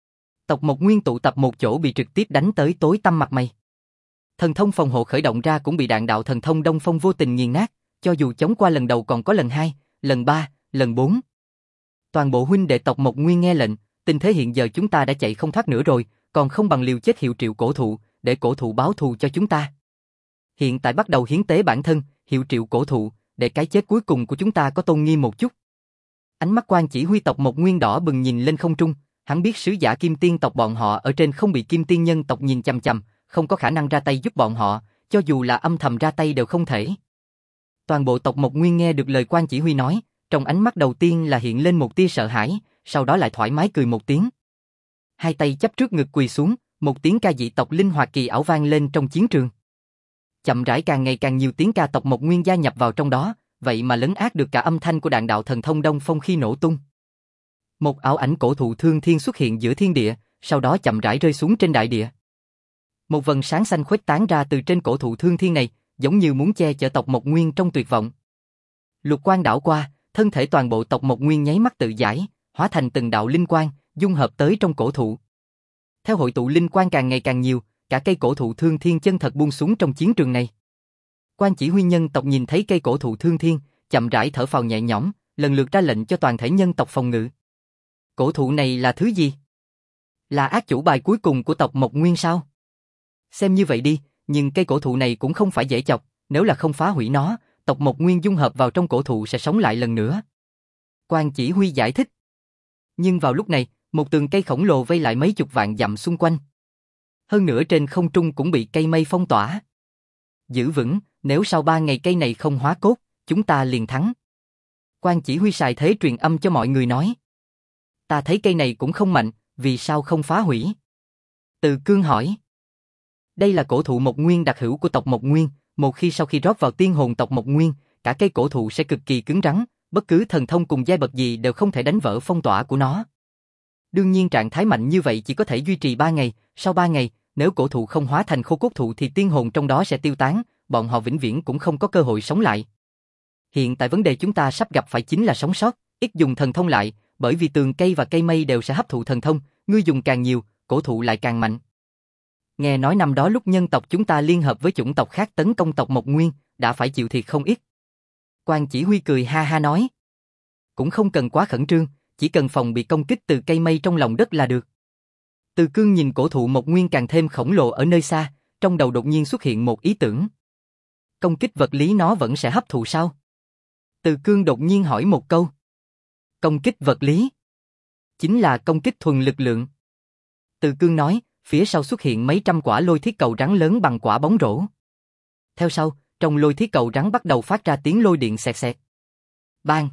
Tộc Mộc Nguyên tụ tập một chỗ bị trực tiếp đánh tới tối tăm mặt mày. Thần thông phòng hộ khởi động ra cũng bị đạn đạo thần thông Đông Phong vô tình nghiền nát, cho dù chống qua lần đầu còn có lần hai, lần ba, lần bốn. Toàn bộ huynh đệ tộc Mộc Nguyên nghe lệnh, tình thế hiện giờ chúng ta đã chạy không thoát nữa rồi, còn không bằng liều chết hiệu triệu cổ thụ, để cổ thụ báo thù cho chúng ta. Hiện tại bắt đầu hiến tế bản thân, hiệu triệu cổ thụ, để cái chết cuối cùng của chúng ta có tôn nghiêm một chút. Ánh mắt quan chỉ huy tộc Mộc Nguyên đỏ bừng nhìn lên không trung, hắn biết sứ giả Kim Tiên tộc bọn họ ở trên không bị Kim Tiên nhân tộc nhìn chằm chằm, không có khả năng ra tay giúp bọn họ, cho dù là âm thầm ra tay đều không thể. Toàn bộ tộc Mộc Nguyên nghe được lời quan chỉ huy nói, trong ánh mắt đầu tiên là hiện lên một tia sợ hãi, sau đó lại thoải mái cười một tiếng. Hai tay chắp trước ngực quỳ xuống, một tiếng ca dị tộc linh hoạt kỳ ảo vang lên trong chiến trường. Chậm rãi càng ngày càng nhiều tiếng ca tộc Mộc Nguyên gia nhập vào trong đó, vậy mà lấn át được cả âm thanh của đạn đạo thần thông Đông Phong khi nổ tung. Một ảo ảnh cổ thụ thương thiên xuất hiện giữa thiên địa, sau đó chậm rãi rơi xuống trên đại địa. Một vầng sáng xanh khuếch tán ra từ trên cổ thụ thương thiên này, giống như muốn che chở tộc Mộc Nguyên trong tuyệt vọng. Lục quang đảo qua, thân thể toàn bộ tộc Mộc Nguyên nháy mắt tự giải, hóa thành từng đạo linh quang, dung hợp tới trong cổ thụ. Theo hội tụ linh quang càng ngày càng nhiều, cả cây cổ thụ thương thiên chân thật buông xuống trong chiến trường này. Quan chỉ huy nhân tộc nhìn thấy cây cổ thụ thương thiên, chậm rãi thở phào nhẹ nhõm, lần lượt ra lệnh cho toàn thể nhân tộc phòng ngự. Cổ thụ này là thứ gì? Là ác chủ bài cuối cùng của tộc Mộc Nguyên sao? Xem như vậy đi, nhưng cây cổ thụ này cũng không phải dễ chọc, nếu là không phá hủy nó, tộc Mộc Nguyên dung hợp vào trong cổ thụ sẽ sống lại lần nữa. Quan chỉ huy giải thích. Nhưng vào lúc này, một tường cây khổng lồ vây lại mấy chục vạn dặm xung quanh. Hơn nữa trên không trung cũng bị cây mây phong tỏa. Giữ vững, nếu sau ba ngày cây này không hóa cốt, chúng ta liền thắng. Quan chỉ huy xài thế truyền âm cho mọi người nói. Ta thấy cây này cũng không mạnh, vì sao không phá hủy? Từ Cương hỏi. Đây là cổ thụ Mộc Nguyên đặc hữu của tộc Mộc Nguyên, một khi sau khi rót vào tiên hồn tộc Mộc Nguyên, cả cây cổ thụ sẽ cực kỳ cứng rắn, bất cứ thần thông cùng giai bậc gì đều không thể đánh vỡ phong tỏa của nó. Đương nhiên trạng thái mạnh như vậy chỉ có thể duy trì ba ngày, sau ba ngày, nếu cổ thụ không hóa thành khô cốt thụ thì tiên hồn trong đó sẽ tiêu tán, bọn họ vĩnh viễn cũng không có cơ hội sống lại. Hiện tại vấn đề chúng ta sắp gặp phải chính là sống sót, ít dùng thần thông lại, bởi vì tường cây và cây mây đều sẽ hấp thụ thần thông, ngươi dùng càng nhiều, cổ thụ lại càng mạnh. Nghe nói năm đó lúc nhân tộc chúng ta liên hợp với chủng tộc khác tấn công tộc Mộc Nguyên, đã phải chịu thiệt không ít. Quan chỉ huy cười ha ha nói. Cũng không cần quá khẩn trương, chỉ cần phòng bị công kích từ cây mây trong lòng đất là được. Từ Cương nhìn cổ thụ Mộc Nguyên càng thêm khổng lồ ở nơi xa, trong đầu đột nhiên xuất hiện một ý tưởng. Công kích vật lý nó vẫn sẽ hấp thụ sao? Từ Cương đột nhiên hỏi một câu. Công kích vật lý? Chính là công kích thuần lực lượng. Từ Cương nói, phía sau xuất hiện mấy trăm quả lôi thiết cầu rắn lớn bằng quả bóng rổ. Theo sau, trong lôi thiết cầu rắn bắt đầu phát ra tiếng lôi điện xẹt xẹt. Bang!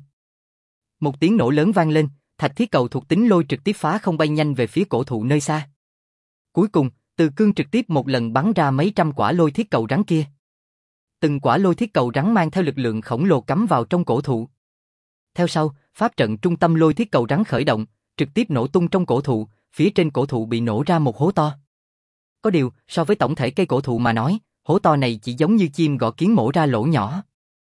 Một tiếng nổ lớn vang lên, thạch thiết cầu thuộc tính lôi trực tiếp phá không bay nhanh về phía cổ thụ nơi xa. Cuối cùng, Từ Cương trực tiếp một lần bắn ra mấy trăm quả lôi thiết cầu rắn kia. Từng quả lôi thiết cầu rắn mang theo lực lượng khổng lồ cắm vào trong cổ thụ. Theo sau, pháp trận trung tâm lôi thiết cầu rắn khởi động, trực tiếp nổ tung trong cổ thụ, phía trên cổ thụ bị nổ ra một hố to. Có điều, so với tổng thể cây cổ thụ mà nói, hố to này chỉ giống như chim gõ kiến mổ ra lỗ nhỏ.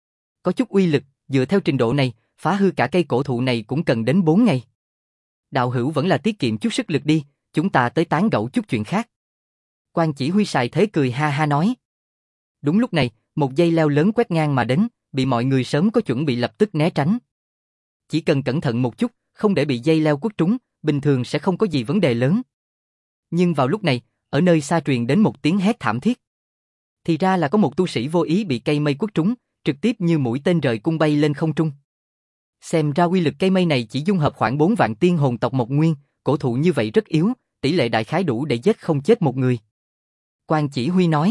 Có chút uy lực, dựa theo trình độ này, phá hư cả cây cổ thụ này cũng cần đến bốn ngày. Đạo hữu vẫn là tiết kiệm chút sức lực đi, chúng ta tới tán gẫu chút chuyện khác. Quan chỉ huy Sài Thế cười ha ha nói. Đúng lúc này, một dây leo lớn quét ngang mà đến, bị mọi người sớm có chuẩn bị lập tức né tránh. Chỉ cần cẩn thận một chút, không để bị dây leo quất trúng, bình thường sẽ không có gì vấn đề lớn. Nhưng vào lúc này, ở nơi xa truyền đến một tiếng hét thảm thiết. Thì ra là có một tu sĩ vô ý bị cây mây quất trúng, trực tiếp như mũi tên rời cung bay lên không trung. Xem ra uy lực cây mây này chỉ dung hợp khoảng bốn vạn tiên hồn tộc Mộc Nguyên, cổ thụ như vậy rất yếu, tỷ lệ đại khái đủ để giết không chết một người. Quan chỉ huy nói.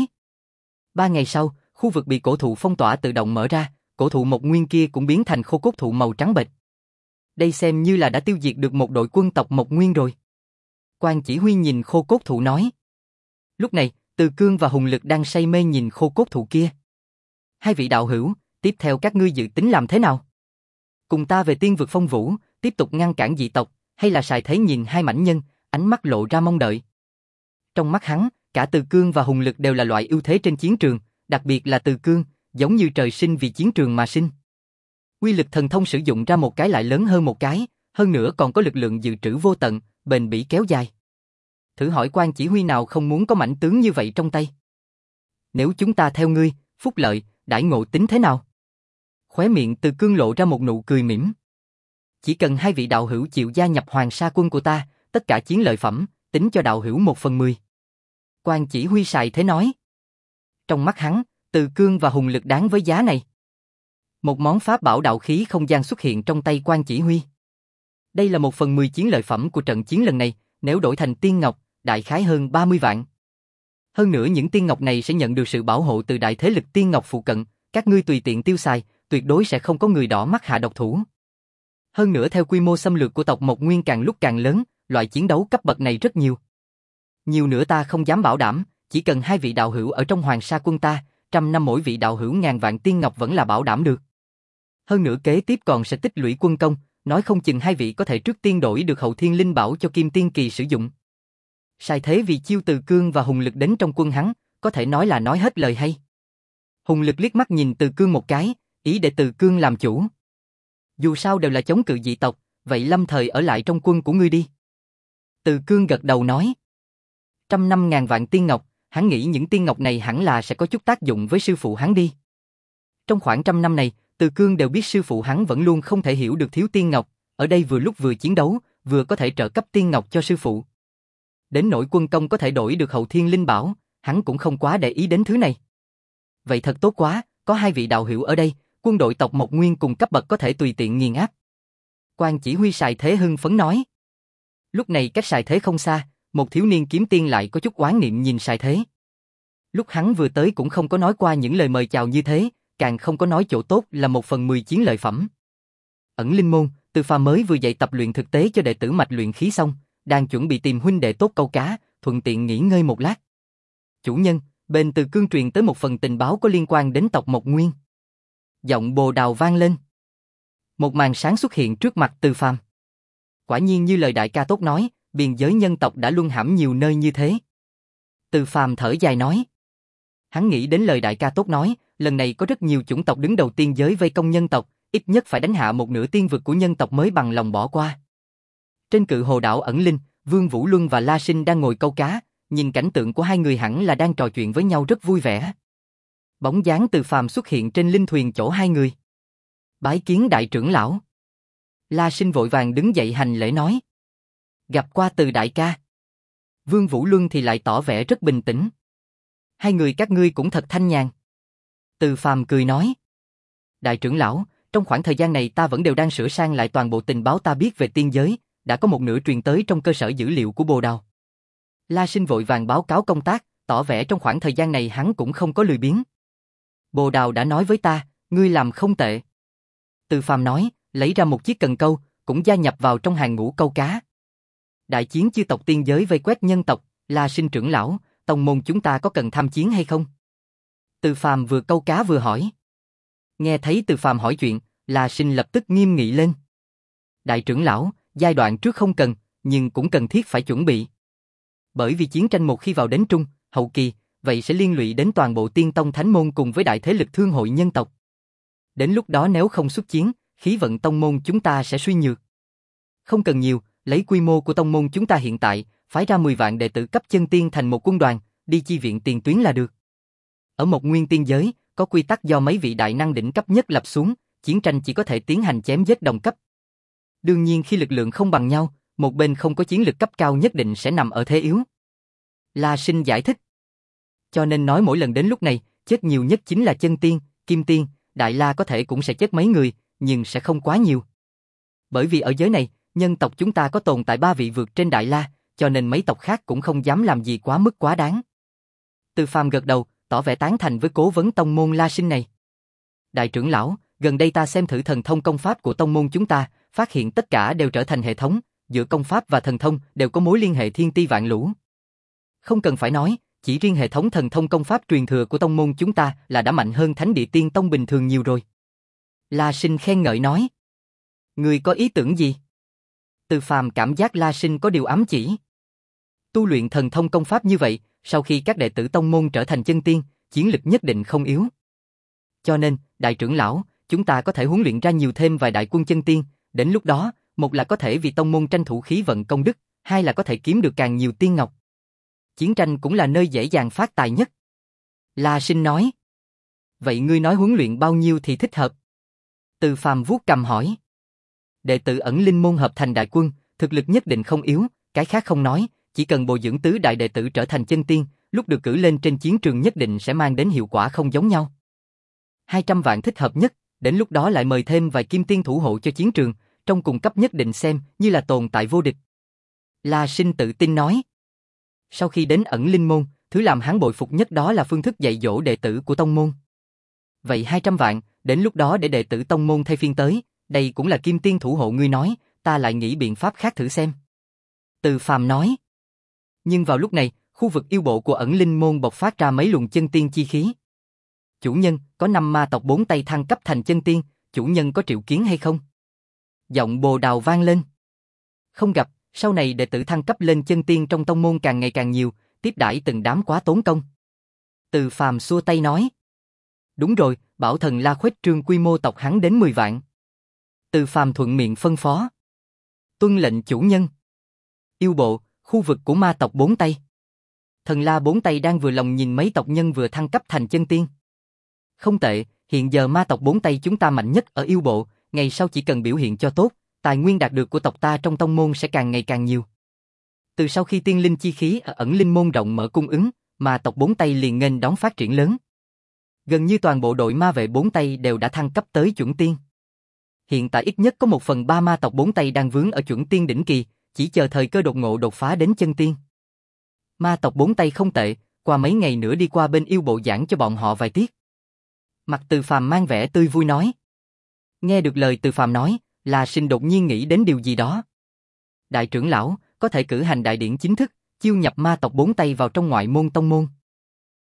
Ba ngày sau, khu vực bị cổ thụ phong tỏa tự động mở ra, cổ thụ Mộc Nguyên kia cũng biến thành khô cốt thụ màu trắng bệch. Đây xem như là đã tiêu diệt được một đội quân tộc Mộc Nguyên rồi. Quan chỉ huy nhìn khô cốt thụ nói. Lúc này, Từ Cương và Hùng Lực đang say mê nhìn khô cốt thụ kia. Hai vị đạo hữu, tiếp theo các ngươi dự tính làm thế nào? Cùng ta về tiên vực phong vũ, tiếp tục ngăn cản dị tộc, hay là Sài Thế nhìn hai mãnh nhân, ánh mắt lộ ra mong đợi. Trong mắt hắn, cả Từ Cương và Hùng Lực đều là loại ưu thế trên chiến trường, đặc biệt là Từ Cương, giống như trời sinh vì chiến trường mà sinh. Quy lực thần thông sử dụng ra một cái lại lớn hơn một cái, hơn nữa còn có lực lượng dự trữ vô tận, bền bỉ kéo dài. Thử hỏi quan chỉ huy nào không muốn có mãnh tướng như vậy trong tay? Nếu chúng ta theo ngươi, phúc lợi, đãi ngộ tính thế nào? Khóe miệng Từ Cương lộ ra một nụ cười mỉm. Chỉ cần hai vị đạo hữu chịu gia nhập Hoàng Sa quân của ta, tất cả chiến lợi phẩm, tính cho đạo hữu một phần mười. Quan chỉ huy Sài Thế nói. Trong mắt hắn, Từ Cương và Hùng Lực đáng với giá này. Một món pháp bảo đạo khí không gian xuất hiện trong tay quan chỉ huy. Đây là một phần mười chiến lợi phẩm của trận chiến lần này, nếu đổi thành tiên ngọc, đại khái hơn ba mươi vạn. Hơn nữa những tiên ngọc này sẽ nhận được sự bảo hộ từ đại thế lực tiên ngọc phụ cận, các ngươi tùy tiện tiêu xài, tuyệt đối sẽ không có người đỏ mắt hạ độc thủ. Hơn nữa theo quy mô xâm lược của tộc Mộc Nguyên càng lúc càng lớn, loại chiến đấu cấp bậc này rất nhiều. Nhiều nữa ta không dám bảo đảm, chỉ cần hai vị đạo hữu ở trong Hoàng Sa quân ta, trăm năm mỗi vị đạo hữu ngàn vạn tiên ngọc vẫn là bảo đảm được. Hơn nữa kế tiếp còn sẽ tích lũy quân công, nói không chừng hai vị có thể trước tiên đổi được hậu thiên linh bảo cho Kim Tiên Kỳ sử dụng. Sai Thế vì chiêu Từ Cương và Hùng Lực đến trong quân hắn, có thể nói là nói hết lời hay. Hùng Lực liếc mắt nhìn Từ Cương một cái, ý để Từ Cương làm chủ. Dù sao đều là chống cự dị tộc, vậy lâm thời ở lại trong quân của ngươi đi. Từ Cương gật đầu nói. Trăm năm ngàn vạn tiên ngọc, hắn nghĩ những tiên ngọc này hẳn là sẽ có chút tác dụng với sư phụ hắn đi. Trong khoảng trăm năm này, Từ Cương đều biết sư phụ hắn vẫn luôn không thể hiểu được thiếu tiên ngọc, ở đây vừa lúc vừa chiến đấu, vừa có thể trợ cấp tiên ngọc cho sư phụ. Đến nỗi quân công có thể đổi được hậu thiên linh bảo, hắn cũng không quá để ý đến thứ này. Vậy thật tốt quá, có hai vị đạo hữu ở đây, quân đội tộc Mộc Nguyên cùng cấp bậc có thể tùy tiện nghiền áp. Quan chỉ huy Sài Thế hưng phấn nói. Lúc này cách Sài Thế không xa, một thiếu niên kiếm tiên lại có chút oán niệm nhìn Sài Thế. Lúc hắn vừa tới cũng không có nói qua những lời mời chào như thế, càng không có nói chỗ tốt là một phần mười chiến lợi phẩm. Ẩn linh môn, Từ Pha mới vừa dạy tập luyện thực tế cho đệ tử mạch luyện khí xong, đang chuẩn bị tìm huynh đệ tốt câu cá, thuận tiện nghỉ ngơi một lát. Chủ nhân, bên Từ Cương truyền tới một phần tình báo có liên quan đến tộc Mộc Nguyên. Giọng Bồ Đào vang lên. Một màn sáng xuất hiện trước mặt Từ Phàm. Quả nhiên như lời đại ca tốt nói, biên giới nhân tộc đã luân hãm nhiều nơi như thế. Từ Phàm thở dài nói. Hắn nghĩ đến lời đại ca tốt nói, lần này có rất nhiều chủng tộc đứng đầu tiên giới vây công nhân tộc, ít nhất phải đánh hạ một nửa tiên vực của nhân tộc mới bằng lòng bỏ qua. Trên cự hồ đảo ẩn linh, Vương Vũ Luân và La Sinh đang ngồi câu cá, nhìn cảnh tượng của hai người hẳn là đang trò chuyện với nhau rất vui vẻ. Bóng dáng Từ Phàm xuất hiện trên linh thuyền chỗ hai người. Bái kiến đại trưởng lão. La Sinh vội vàng đứng dậy hành lễ nói. Gặp qua Từ đại ca. Vương Vũ Luân thì lại tỏ vẻ rất bình tĩnh. Hai người các ngươi cũng thật thanh nhàn. Từ Phàm cười nói. Đại trưởng lão, trong khoảng thời gian này ta vẫn đều đang sửa sang lại toàn bộ tình báo ta biết về tiên giới, đã có một nửa truyền tới trong cơ sở dữ liệu của Bồ Đào. La Sinh vội vàng báo cáo công tác, tỏ vẻ trong khoảng thời gian này hắn cũng không có lười biếng. Bồ Đào đã nói với ta, ngươi làm không tệ. Từ Phàm nói, lấy ra một chiếc cần câu, cũng gia nhập vào trong hàng ngũ câu cá. Đại chiến chư tộc tiên giới vây quét nhân tộc, La Sinh trưởng lão, tông môn chúng ta có cần tham chiến hay không? Từ Phàm vừa câu cá vừa hỏi. Nghe thấy Từ Phàm hỏi chuyện, La Sinh lập tức nghiêm nghị lên. Đại trưởng lão, giai đoạn trước không cần, nhưng cũng cần thiết phải chuẩn bị. Bởi vì chiến tranh một khi vào đến trung, hậu kỳ, vậy sẽ liên lụy đến toàn bộ tiên tông thánh môn cùng với đại thế lực thương hội nhân tộc. Đến lúc đó nếu không xuất chiến, khí vận tông môn chúng ta sẽ suy nhược. Không cần nhiều, lấy quy mô của tông môn chúng ta hiện tại, phái ra mười vạn đệ tử cấp chân tiên thành một quân đoàn, đi chi viện tiền tuyến là được. Ở một nguyên tiên giới, có quy tắc do mấy vị đại năng đỉnh cấp nhất lập xuống, chiến tranh chỉ có thể tiến hành chém giết đồng cấp. Đương nhiên khi lực lượng không bằng nhau, một bên không có chiến lực cấp cao nhất định sẽ nằm ở thế yếu. La Sinh giải thích. Cho nên nói mỗi lần đến lúc này, chết nhiều nhất chính là chân tiên, kim tiên, đại la có thể cũng sẽ chết mấy người, nhưng sẽ không quá nhiều. Bởi vì ở giới này, nhân tộc chúng ta có tồn tại ba vị vượt trên đại la, cho nên mấy tộc khác cũng không dám làm gì quá mức quá đáng. Từ Phàm gật đầu, tỏ vẻ tán thành với cố vấn tông môn La Sinh này. Đại trưởng lão, gần đây ta xem thử thần thông công pháp của tông môn chúng ta, phát hiện tất cả đều trở thành hệ thống, giữa công pháp và thần thông đều có mối liên hệ thiên ti vạn lũ. Không cần phải nói, chỉ riêng hệ thống thần thông công pháp truyền thừa của tông môn chúng ta là đã mạnh hơn Thánh Địa Tiên Tông bình thường nhiều rồi. La Sinh khen ngợi nói. Ngươi có ý tưởng gì? Từ Phàm cảm giác La Sinh có điều ám chỉ. Tu luyện thần thông công pháp như vậy, sau khi các đệ tử tông môn trở thành chân tiên, chiến lực nhất định không yếu. Cho nên, đại trưởng lão, chúng ta có thể huấn luyện ra nhiều thêm vài đại quân chân tiên, đến lúc đó, một là có thể vì tông môn tranh thủ khí vận công đức, hai là có thể kiếm được càng nhiều tiên ngọc. Chiến tranh cũng là nơi dễ dàng phát tài nhất. La Sinh nói. Vậy ngươi nói huấn luyện bao nhiêu thì thích hợp? Từ Phàm vuốt cầm hỏi. Đệ tử ẩn linh môn hợp thành đại quân, thực lực nhất định không yếu, cái khác không nói, chỉ cần bồi dưỡng tứ đại đệ tử trở thành chân tiên, lúc được cử lên trên chiến trường nhất định sẽ mang đến hiệu quả không giống nhau. hai trăm vạn thích hợp nhất, đến lúc đó lại mời thêm vài kim tiên thủ hộ cho chiến trường, trong cùng cấp nhất định xem như là tồn tại vô địch. La Sinh tự tin nói. Sau khi đến ẩn linh môn, thứ làm hắn bội phục nhất đó là phương thức dạy dỗ đệ tử của tông môn. Vậy hai trăm vạn, đến lúc đó để đệ tử tông môn thay phiên tới, đây cũng là kim tiên thủ hộ ngươi nói, ta lại nghĩ biện pháp khác thử xem. Từ Phàm nói. Nhưng vào lúc này, khu vực yêu bộ của ẩn linh môn bộc phát ra mấy luồng chân tiên chi khí. Chủ nhân, có năm ma tộc bốn tay thăng cấp thành chân tiên, chủ nhân có triệu kiến hay không? Giọng Bồ Đào vang lên. Không gặp, sau này đệ tử thăng cấp lên chân tiên trong tông môn càng ngày càng nhiều, tiếp đãi từng đám quá tốn công. Từ Phàm xua tay nói. Đúng rồi, bảo thần La khuếch trương quy mô tộc hắn đến mười vạn. Từ Phàm thuận miệng phân phó. Tuân lệnh chủ nhân. Yêu bộ, khu vực của ma tộc bốn tay. Thần La bốn tay đang vừa lòng nhìn mấy tộc nhân vừa thăng cấp thành chân tiên. Không tệ, hiện giờ ma tộc bốn tay chúng ta mạnh nhất ở yêu bộ, ngày sau chỉ cần biểu hiện cho tốt, tài nguyên đạt được của tộc ta trong tông môn sẽ càng ngày càng nhiều. Từ sau khi tiên linh chi khí ở ẩn linh môn rộng mở cung ứng, ma tộc bốn tay liền nghênh đón phát triển lớn. Gần như toàn bộ đội ma vệ bốn tay đều đã thăng cấp tới chuẩn tiên. Hiện tại ít nhất có một phần ba ma tộc bốn tay đang vướng ở chuẩn tiên đỉnh kỳ, chỉ chờ thời cơ đột ngộ đột phá đến chân tiên. Ma tộc bốn tay không tệ, qua mấy ngày nữa đi qua bên yêu bộ giảng cho bọn họ vài tiết. Mặt Từ Phàm mang vẻ tươi vui nói. Nghe được lời Từ Phàm nói, La Sinh đột nhiên nghĩ đến điều gì đó. Đại trưởng lão, có thể cử hành đại điển chính thức, chiêu nhập ma tộc bốn tay vào trong ngoại môn tông môn.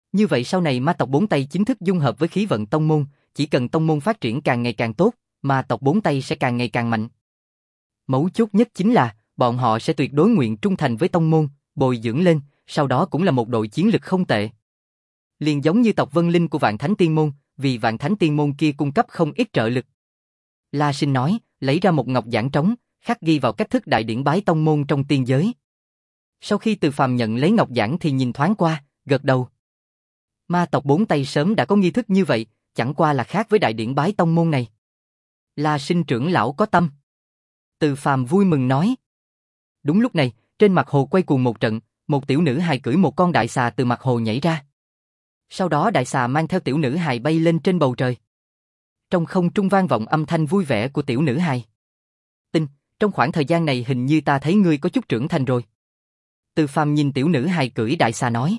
Như vậy sau này ma tộc bốn tay chính thức dung hợp với khí vận tông môn, chỉ cần tông môn phát triển càng ngày càng tốt, ma tộc bốn tay sẽ càng ngày càng mạnh. Mấu chốt nhất chính là, bọn họ sẽ tuyệt đối nguyện trung thành với tông môn, bồi dưỡng lên, sau đó cũng là một đội chiến lực không tệ. Liền giống như tộc Vân Linh của Vạn Thánh Tiên Môn, vì Vạn Thánh Tiên Môn kia cung cấp không ít trợ lực. La Sinh nói, lấy ra một ngọc giản trống, khắc ghi vào cách thức đại điển bái tông môn trong tiên giới. Sau khi Từ Phàm nhận lấy ngọc giản thì nhìn thoáng qua, gật đầu. Ma tộc bốn tay sớm đã có nghi thức như vậy, chẳng qua là khác với đại điển bái tông môn này. La Sinh trưởng lão có tâm. Từ Phàm vui mừng nói. Đúng lúc này, trên mặt hồ quay cuồng một trận, một tiểu nữ hài cưỡi một con đại xà từ mặt hồ nhảy ra. Sau đó đại xà mang theo tiểu nữ hài bay lên trên bầu trời. Trong không trung vang vọng âm thanh vui vẻ của tiểu nữ hài. Tinh, trong khoảng thời gian này hình như ta thấy ngươi có chút trưởng thành rồi. Từ Phàm nhìn tiểu nữ hài cưỡi đại xà nói.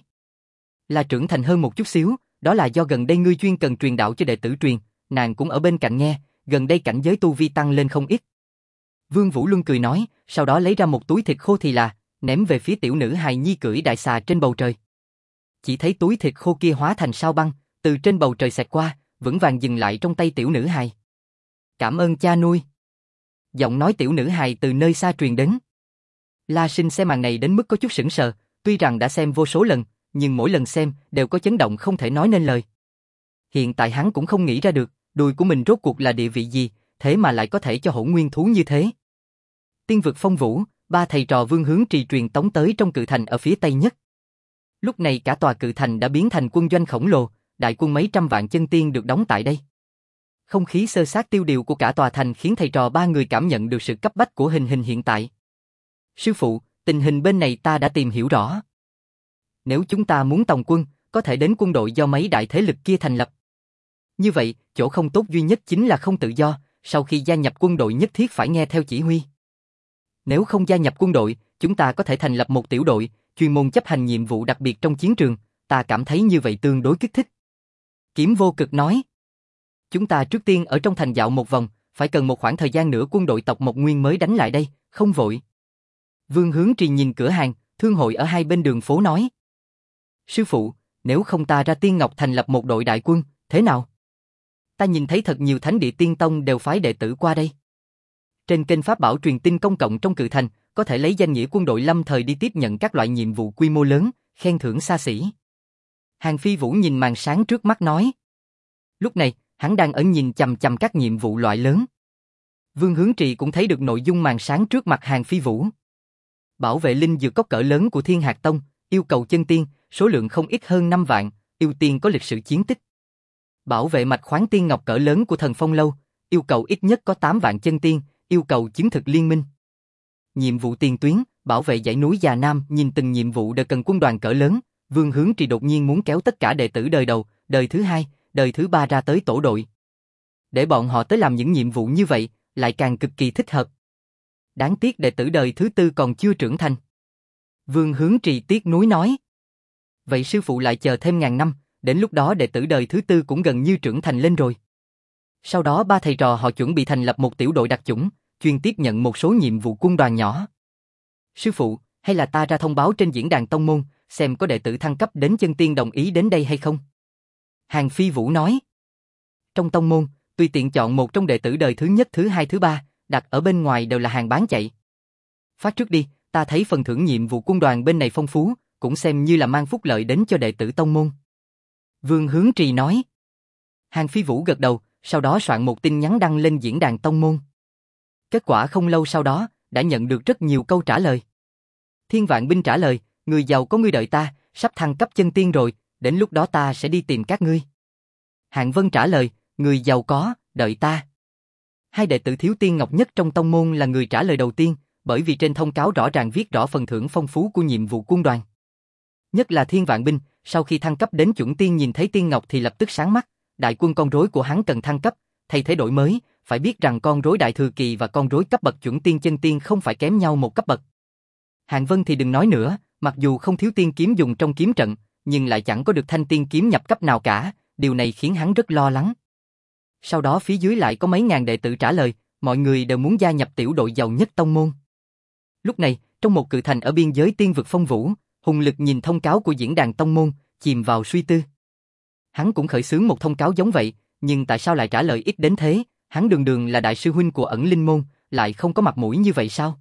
Là trưởng thành hơn một chút xíu, đó là do gần đây ngươi chuyên cần truyền đạo cho đệ tử truyền, nàng cũng ở bên cạnh nghe, gần đây cảnh giới tu vi tăng lên không ít. Vương Vũ Luân cười nói, sau đó lấy ra một túi thịt khô thì là, ném về phía tiểu nữ hài nhi cưỡi đại xà trên bầu trời. Chỉ thấy túi thịt khô kia hóa thành sao băng, từ trên bầu trời xẹt qua, vững vàng dừng lại trong tay tiểu nữ hài. Cảm ơn cha nuôi. Giọng nói tiểu nữ hài từ nơi xa truyền đến. La Sinh xem màn này đến mức có chút sững sờ, tuy rằng đã xem vô số lần, nhưng mỗi lần xem đều có chấn động không thể nói nên lời. Hiện tại hắn cũng không nghĩ ra được, đùi của mình rốt cuộc là địa vị gì, thế mà lại có thể cho hỗn nguyên thú như thế. Tiên vực Phong Vũ, ba thầy trò Vương Hướng Trì truyền tống tới trong cự thành ở phía tây nhất. Lúc này cả tòa cự thành đã biến thành quân doanh khổng lồ, đại quân mấy trăm vạn chân tiên được đóng tại đây. Không khí xơ xát tiêu điều của cả tòa thành khiến thầy trò ba người cảm nhận được sự cấp bách của hình hình hiện tại. Sư phụ, tình hình bên này ta đã tìm hiểu rõ. Nếu chúng ta muốn tòng quân, có thể đến quân đội do mấy đại thế lực kia thành lập. Như vậy, chỗ không tốt duy nhất chính là không tự do, sau khi gia nhập quân đội nhất thiết phải nghe theo chỉ huy. Nếu không gia nhập quân đội, chúng ta có thể thành lập một tiểu đội, chuyên môn chấp hành nhiệm vụ đặc biệt trong chiến trường, ta cảm thấy như vậy tương đối kích thích. Kiếm Vô Cực nói, chúng ta trước tiên ở trong thành dạo một vòng, phải cần một khoảng thời gian nữa quân đội tộc Mộc Nguyên mới đánh lại đây, không vội. Vương Hướng Trì nhìn cửa hàng, thương hội ở hai bên đường phố nói. Sư phụ, nếu không ta ra Tiên Ngọc thành lập một đội đại quân, thế nào? Ta nhìn thấy thật nhiều thánh địa tiên tông đều phái đệ tử qua đây. Trên kênh pháp bảo truyền tin công cộng trong cự thành, có thể lấy danh nghĩa quân đội lâm thời đi tiếp nhận các loại nhiệm vụ quy mô lớn, khen thưởng xa xỉ. Hàng Phi Vũ nhìn màn sáng trước mắt nói. Lúc này, hắn đang ở nhìn chằm chằm các nhiệm vụ loại lớn. Vương Hướng Trì cũng thấy được nội dung màn sáng trước mặt Hàng Phi Vũ. Bảo vệ linh dược cốc cỡ lớn của Thiên Hạt Tông, yêu cầu chân tiên, số lượng không ít hơn năm vạn, ưu tiên có lịch sử chiến tích. Bảo vệ mạch khoáng tiên ngọc cỡ lớn của Thần Phong Lâu, yêu cầu ít nhất có tám vạn chân tiên, yêu cầu chứng thực liên minh. Nhiệm vụ tiền tuyến, bảo vệ dãy núi Già Nam, nhìn từng nhiệm vụ đều cần quân đoàn cỡ lớn, Vương Hướng Trì đột nhiên muốn kéo tất cả đệ tử đời đầu, đời thứ hai, đời thứ ba ra tới tổ đội. Để bọn họ tới làm những nhiệm vụ như vậy, lại càng cực kỳ thích hợp. Đáng tiếc đệ tử đời thứ tư còn chưa trưởng thành. Vương Hướng Trì tiếc nuối nói. Vậy sư phụ lại chờ thêm ngàn năm, đến lúc đó đệ tử đời thứ tư cũng gần như trưởng thành lên rồi. Sau đó ba thầy trò họ chuẩn bị thành lập một tiểu đội đặc chủng, chuyên tiếp nhận một số nhiệm vụ quân đoàn nhỏ. Sư phụ, hay là ta ra thông báo trên diễn đàn tông môn, xem có đệ tử thăng cấp đến chân tiên đồng ý đến đây hay không? Hàng Phi Vũ nói. Trong tông môn, tùy tiện chọn một trong đệ tử đời thứ nhất, thứ hai, thứ ba, đặt ở bên ngoài đều là hàng bán chạy. Phát trước đi, ta thấy phần thưởng nhiệm vụ quân đoàn bên này phong phú, cũng xem như là mang phúc lợi đến cho đệ tử tông môn. Vương Hướng Trì nói. Hàng Phi Vũ gật đầu, sau đó soạn một tin nhắn đăng lên diễn đàn tông môn. Kết quả không lâu sau đó, đã nhận được rất nhiều câu trả lời. Thiên Vạn Binh trả lời, người giàu có ngươi đợi ta, sắp thăng cấp chân tiên rồi, đến lúc đó ta sẽ đi tìm các ngươi. Hạng Vân trả lời, người giàu có, đợi ta. Hai đệ tử thiếu tiên ngọc nhất trong tông môn là người trả lời đầu tiên, bởi vì trên thông cáo rõ ràng viết rõ phần thưởng phong phú của nhiệm vụ quân đoàn. Nhất là Thiên Vạn Binh, sau khi thăng cấp đến chuẩn tiên nhìn thấy tiên ngọc thì lập tức sáng mắt, đại quân con rối của hắn cần thăng cấp, thay thế đổi mới, phải biết rằng con rối đại thừa kỳ và con rối cấp bậc chuẩn tiên chân tiên không phải kém nhau một cấp bậc. Hạng Vân thì đừng nói nữa, mặc dù không thiếu tiên kiếm dùng trong kiếm trận, nhưng lại chẳng có được thanh tiên kiếm nhập cấp nào cả, điều này khiến hắn rất lo lắng. Sau đó phía dưới lại có mấy ngàn đệ tử trả lời, mọi người đều muốn gia nhập tiểu đội giàu nhất tông môn. Lúc này, trong một cự thành ở biên giới tiên vực Phong Vũ, Hùng Lực nhìn thông cáo của diễn đàn tông môn, chìm vào suy tư. Hắn cũng khởi xướng một thông cáo giống vậy, nhưng tại sao lại trả lời ít đến thế? Hắn đường đường là đại sư huynh của ẩn linh môn, lại không có mặt mũi như vậy sao?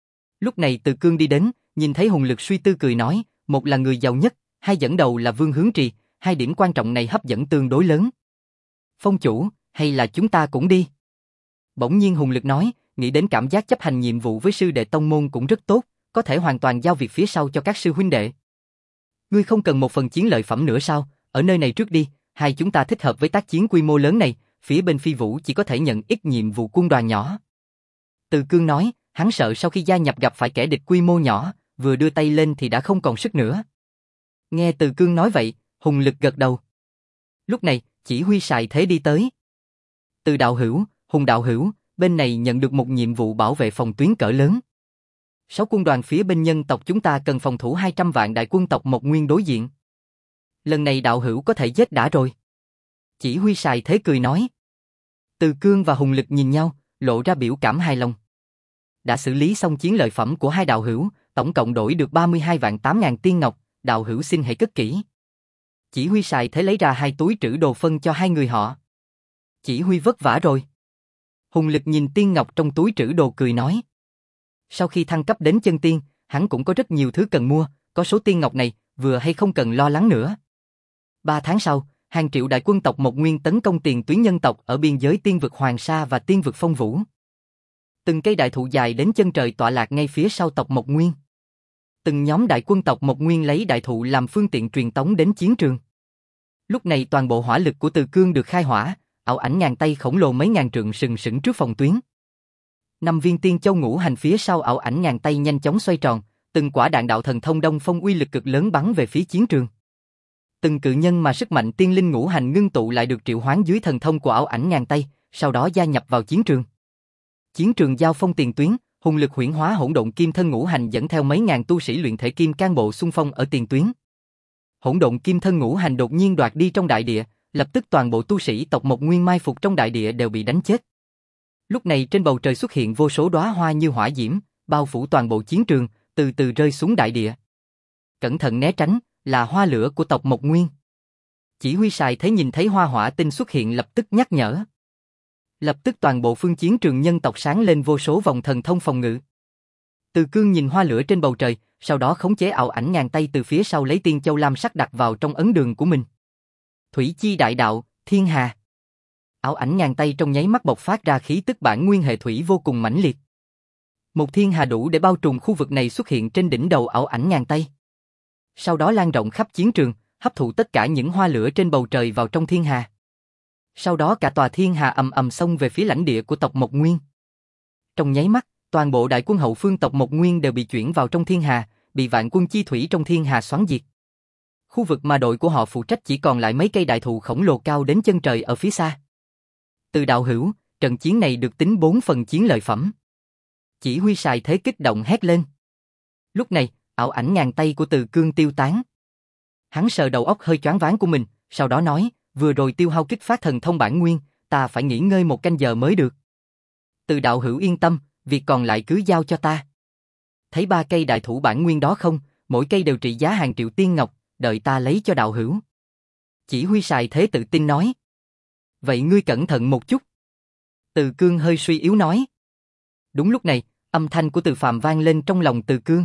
Lúc này Từ Cương đi đến, nhìn thấy Hùng Lực suy tư cười nói, một là người giàu nhất, hai dẫn đầu là Vương Hướng Trì, hai điểm quan trọng này hấp dẫn tương đối lớn. Phong chủ, hay là chúng ta cũng đi? Bỗng nhiên Hùng Lực nói, nghĩ đến cảm giác chấp hành nhiệm vụ với sư đệ tông môn cũng rất tốt, có thể hoàn toàn giao việc phía sau cho các sư huynh đệ. Ngươi không cần một phần chiến lợi phẩm nữa sao? Ở nơi này trước đi, hai chúng ta thích hợp với tác chiến quy mô lớn này, phía bên Phi Vũ chỉ có thể nhận ít nhiệm vụ quân đoàn nhỏ. Từ Cương nói, hắn sợ sau khi gia nhập gặp phải kẻ địch quy mô nhỏ, vừa đưa tay lên thì đã không còn sức nữa. Nghe Từ Cương nói vậy, Hùng Lực gật đầu. Lúc này, chỉ huy Sài Thế đi tới. Từ đạo hữu, Hùng đạo hữu, bên này nhận được một nhiệm vụ bảo vệ phòng tuyến cỡ lớn. Sáu quân đoàn phía bên nhân tộc chúng ta cần phòng thủ hai trăm vạn đại quân tộc Mộc Nguyên đối diện. Lần này đạo hữu có thể giết đã rồi. Chỉ huy Sài Thế cười nói. Từ Cương và Hùng Lực nhìn nhau, lộ ra biểu cảm hài lòng. Đã xử lý xong chiến lợi phẩm của hai đạo hữu, tổng cộng đổi được ba mươi hai vạn tám ngàn tiên ngọc, đạo hữu xin hãy cất kỹ. Chỉ huy Sài Thế lấy ra hai túi trữ đồ phân cho hai người họ. Chỉ huy vất vả rồi. Hùng Lực nhìn tiên ngọc trong túi trữ đồ cười nói. Sau khi thăng cấp đến chân tiên, hắn cũng có rất nhiều thứ cần mua, có số tiên ngọc này, vừa hay không cần lo lắng nữa. Ba tháng sau, hàng triệu đại quân tộc Mộc Nguyên tấn công tiền tuyến nhân tộc ở biên giới tiên vực Hoàng Sa và tiên vực Phong Vũ. Từng cây đại thụ dài đến chân trời tọa lạc ngay phía sau tộc Mộc Nguyên. Từng nhóm đại quân tộc Mộc Nguyên lấy đại thụ làm phương tiện truyền tống đến chiến trường. Lúc này toàn bộ hỏa lực của Từ Cương được khai hỏa, ảo ảnh ngàn tay khổng lồ mấy ngàn trượng sừng sững trước phòng tuyến. Năm viên tiên châu ngũ hành phía sau ảo ảnh ngàn tay nhanh chóng xoay tròn, từng quả đạn đạo thần thông đông phong uy lực cực lớn bắn về phía chiến trường. Từng cự nhân mà sức mạnh tiên linh ngũ hành ngưng tụ lại được triệu hoán dưới thần thông của ảo ảnh ngàn tay, sau đó gia nhập vào chiến trường. Chiến trường giao phong tiền tuyến, Hùng Lực huyễn hóa hỗn độn kim thân ngũ hành dẫn theo mấy ngàn tu sĩ luyện thể kim can bộ xung phong ở tiền tuyến. Hỗn độn kim thân ngũ hành đột nhiên đoạt đi trong đại địa, lập tức toàn bộ tu sĩ tộc Mộc Nguyên mai phục trong đại địa đều bị đánh chết. Lúc này trên bầu trời xuất hiện vô số đóa hoa như hỏa diễm, bao phủ toàn bộ chiến trường, từ từ rơi xuống đại địa. Cẩn thận né tránh, là hoa lửa của tộc Mộc Nguyên. Chỉ huy Sài Thế nhìn thấy hoa hỏa tinh xuất hiện lập tức nhắc nhở. Lập tức toàn bộ phương chiến trường nhân tộc sáng lên vô số vòng thần thông phòng ngự. Từ Cương nhìn hoa lửa trên bầu trời, sau đó khống chế ảo ảnh ngàn tay từ phía sau lấy tiên châu lam sắc đặt vào trong ấn đường của mình. Thủy chi đại đạo, thiên hà. Ảo ảnh ngàn tay trong nháy mắt bộc phát ra khí tức bản nguyên hệ thủy vô cùng mãnh liệt. Một thiên hà đủ để bao trùm khu vực này xuất hiện trên đỉnh đầu ảo ảnh ngàn tay. Sau đó lan rộng khắp chiến trường, hấp thụ tất cả những hoa lửa trên bầu trời vào trong thiên hà. Sau đó cả tòa thiên hà ầm ầm xông về phía lãnh địa của tộc Mộc Nguyên. Trong nháy mắt, toàn bộ đại quân hậu phương tộc Mộc Nguyên đều bị chuyển vào trong thiên hà, bị vạn quân chi thủy trong thiên hà xoắn diệt. Khu vực mà đội của họ phụ trách chỉ còn lại mấy cây đại thụ khổng lồ cao đến chân trời ở phía xa. Từ đạo hữu, trận chiến này được tính bốn phần chiến lợi phẩm. Chỉ huy Sài Thế kích động hét lên. Lúc này, ảo ảnh ngàn tay của Từ Cương tiêu tán. Hắn sờ đầu óc hơi choáng váng của mình, sau đó nói, vừa rồi tiêu hao kích phát thần thông bản nguyên, ta phải nghỉ ngơi một canh giờ mới được. Từ đạo hữu yên tâm, việc còn lại cứ giao cho ta. Thấy ba cây đại thụ bản nguyên đó không, mỗi cây đều trị giá hàng triệu tiên ngọc, đợi ta lấy cho đạo hữu. Chỉ huy Sài Thế tự tin nói. Vậy ngươi cẩn thận một chút. Từ Cương hơi suy yếu nói. Đúng lúc này, âm thanh của Từ Phàm vang lên trong lòng Từ Cương.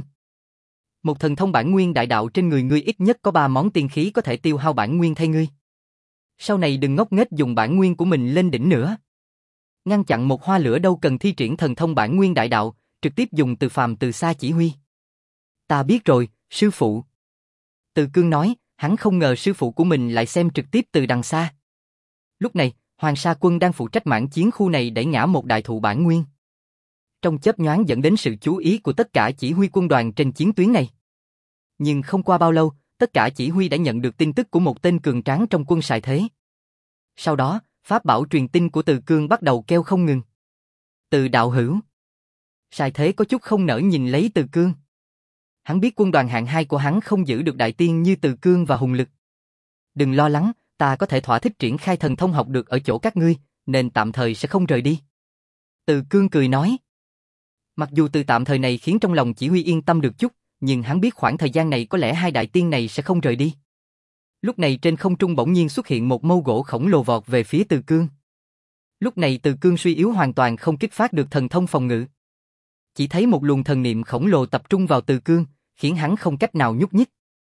Một thần thông bản nguyên đại đạo trên người ngươi ít nhất có ba món tiên khí có thể tiêu hao bản nguyên thay ngươi. Sau này đừng ngốc nghếch dùng bản nguyên của mình lên đỉnh nữa. Ngăn chặn một hoa lửa đâu cần thi triển thần thông bản nguyên đại đạo, trực tiếp dùng Từ Phàm từ xa chỉ huy. Ta biết rồi, sư phụ. Từ Cương nói, hắn không ngờ sư phụ của mình lại xem trực tiếp từ đằng xa. Lúc này, Hoàng Sa quân đang phụ trách mãn chiến khu này đẩy ngã một đại thụ bản nguyên. Trong chớp nhoáng dẫn đến sự chú ý của tất cả chỉ huy quân đoàn trên chiến tuyến này. Nhưng không qua bao lâu, tất cả chỉ huy đã nhận được tin tức của một tên cường tráng trong quân Sài Thế. Sau đó, pháp bảo truyền tin của Từ Cương bắt đầu kêu không ngừng. Từ đạo hữu. Sài Thế có chút không nỡ nhìn lấy Từ Cương. Hắn biết quân đoàn hạng hai của hắn không giữ được đại tiên như Từ Cương và Hùng Lực. Đừng lo lắng, ta có thể thỏa thích triển khai thần thông học được ở chỗ các ngươi, nên tạm thời sẽ không rời đi. Từ Cương cười nói. Mặc dù từ tạm thời này khiến trong lòng chỉ huy yên tâm được chút, nhưng hắn biết khoảng thời gian này có lẽ hai đại tiên này sẽ không rời đi. Lúc này trên không trung bỗng nhiên xuất hiện một mâu gỗ khổng lồ vọt về phía Từ Cương. Lúc này Từ Cương suy yếu hoàn toàn không kích phát được thần thông phòng ngự. Chỉ thấy một luồng thần niệm khổng lồ tập trung vào Từ Cương, khiến hắn không cách nào nhúc nhích.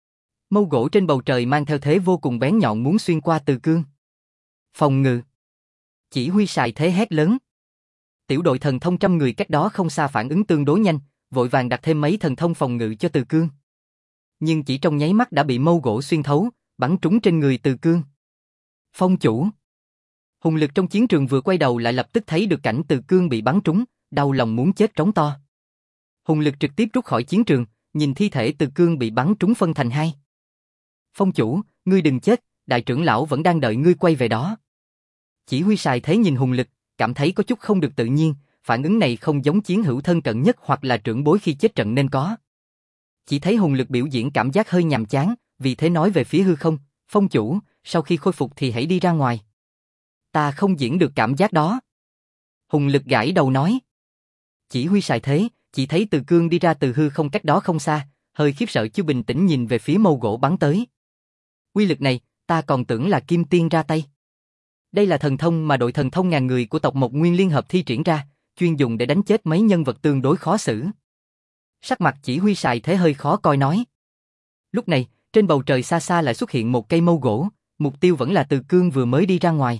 Mâu gỗ trên bầu trời mang theo thế vô cùng bén nhọn muốn xuyên qua Từ Cương. Phòng ngự. Chỉ huy xài thế hét lớn. Tiểu đội thần thông trăm người cách đó không xa phản ứng tương đối nhanh, vội vàng đặt thêm mấy thần thông phòng ngự cho Từ Cương. Nhưng chỉ trong nháy mắt đã bị mâu gỗ xuyên thấu, bắn trúng trên người Từ Cương. Phong chủ. Hùng Lực trong chiến trường vừa quay đầu lại lập tức thấy được cảnh Từ Cương bị bắn trúng, đau lòng muốn chết trống to. Hùng Lực trực tiếp rút khỏi chiến trường, nhìn thi thể Từ Cương bị bắn trúng phân thành hai. Phong chủ, ngươi đừng chết, đại trưởng lão vẫn đang đợi ngươi quay về đó. Chỉ huy xài thế nhìn Hùng Lực, cảm thấy có chút không được tự nhiên, phản ứng này không giống chiến hữu thân cận nhất hoặc là trưởng bối khi chết trận nên có. Chỉ thấy Hùng Lực biểu diễn cảm giác hơi nhàm chán, vì thế nói về phía hư không, phong chủ, sau khi khôi phục thì hãy đi ra ngoài. Ta không diễn được cảm giác đó. Hùng Lực gãi đầu nói. Chỉ huy xài thế, chỉ thấy Từ Cương đi ra từ hư không cách đó không xa, hơi khiếp sợ chưa bình tĩnh nhìn về phía mâu gỗ bắn tới. Uy lực này, ta còn tưởng là Kim Tiên ra tay. Đây là thần thông mà đội thần thông ngàn người của tộc Mộc Nguyên liên hợp thi triển ra, chuyên dùng để đánh chết mấy nhân vật tương đối khó xử. Sắc mặt chỉ huy xài thế hơi khó coi nói. Lúc này, trên bầu trời xa xa lại xuất hiện một cây mâu gỗ, mục tiêu vẫn là Từ Cương vừa mới đi ra ngoài.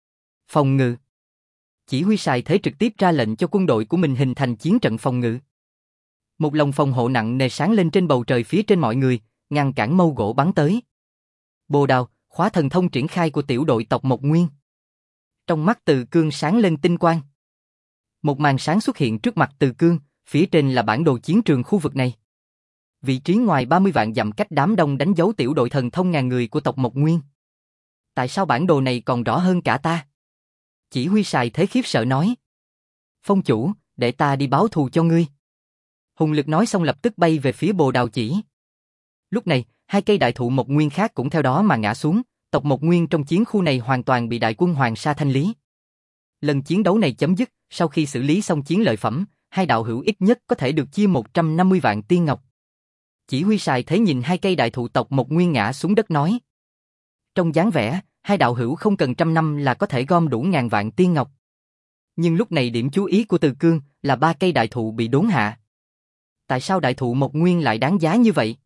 Phòng ngự. Chỉ huy xài thế trực tiếp ra lệnh cho quân đội của mình hình thành chiến trận phòng ngự. Một lồng phòng hộ nặng nề sáng lên trên bầu trời phía trên mọi người, ngăn cản mâu gỗ bắn tới. Bồ Đào, khóa thần thông triển khai của tiểu đội tộc Mộc Nguyên. Trong mắt Từ Cương sáng lên tinh quang. Một màn sáng xuất hiện trước mặt Từ Cương, phía trên là bản đồ chiến trường khu vực này. Vị trí ngoài ba mươi vạn dặm cách đám đông đánh dấu tiểu đội thần thông ngàn người của tộc Mộc Nguyên. Tại sao bản đồ này còn rõ hơn cả ta? Chỉ huy xài thế khiếp sợ nói. Phong chủ, để ta đi báo thù cho ngươi. Hùng Lực nói xong lập tức bay về phía Bồ Đào chỉ. Lúc này, hai cây đại thụ Mộc Nguyên khác cũng theo đó mà ngã xuống, tộc Mộc Nguyên trong chiến khu này hoàn toàn bị đại quân Hoàng Sa thanh lý. Lần chiến đấu này chấm dứt, sau khi xử lý xong chiến lợi phẩm, hai đạo hữu ít nhất có thể được chia một trăm năm mươi vạn tiên ngọc. Chỉ huy xài thế nhìn hai cây đại thụ tộc Mộc Nguyên ngã xuống đất nói. Trong dáng vẻ, hai đạo hữu không cần trăm năm là có thể gom đủ ngàn vạn tiên ngọc. Nhưng lúc này điểm chú ý của Từ Cương là ba cây đại thụ bị đốn hạ. Tại sao đại thụ Mộc Nguyên lại đáng giá như vậy?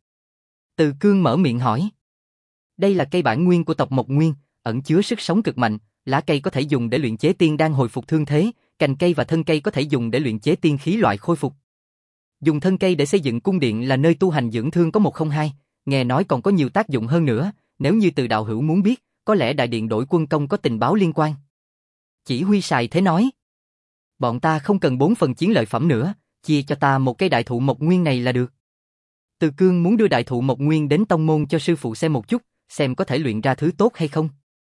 Từ Cương mở miệng hỏi. Đây là cây bản nguyên của tộc Mộc Nguyên, ẩn chứa sức sống cực mạnh, lá cây có thể dùng để luyện chế tiên đan hồi phục thương thế, cành cây và thân cây có thể dùng để luyện chế tiên khí loại khôi phục. Dùng thân cây để xây dựng cung điện là nơi tu hành dưỡng thương có một không hai, nghe nói còn có nhiều tác dụng hơn nữa, nếu như Từ đạo hữu muốn biết, có lẽ đại điện đổi quân công có tình báo liên quan. Chỉ huy xài thế nói. Bọn ta không cần bốn phần chiến lợi phẩm nữa, chia cho ta một cây đại thụ Mộc Nguyên này là được. Từ Cương muốn đưa đại thụ Mộc Nguyên đến tông môn cho sư phụ xem một chút, xem có thể luyện ra thứ tốt hay không.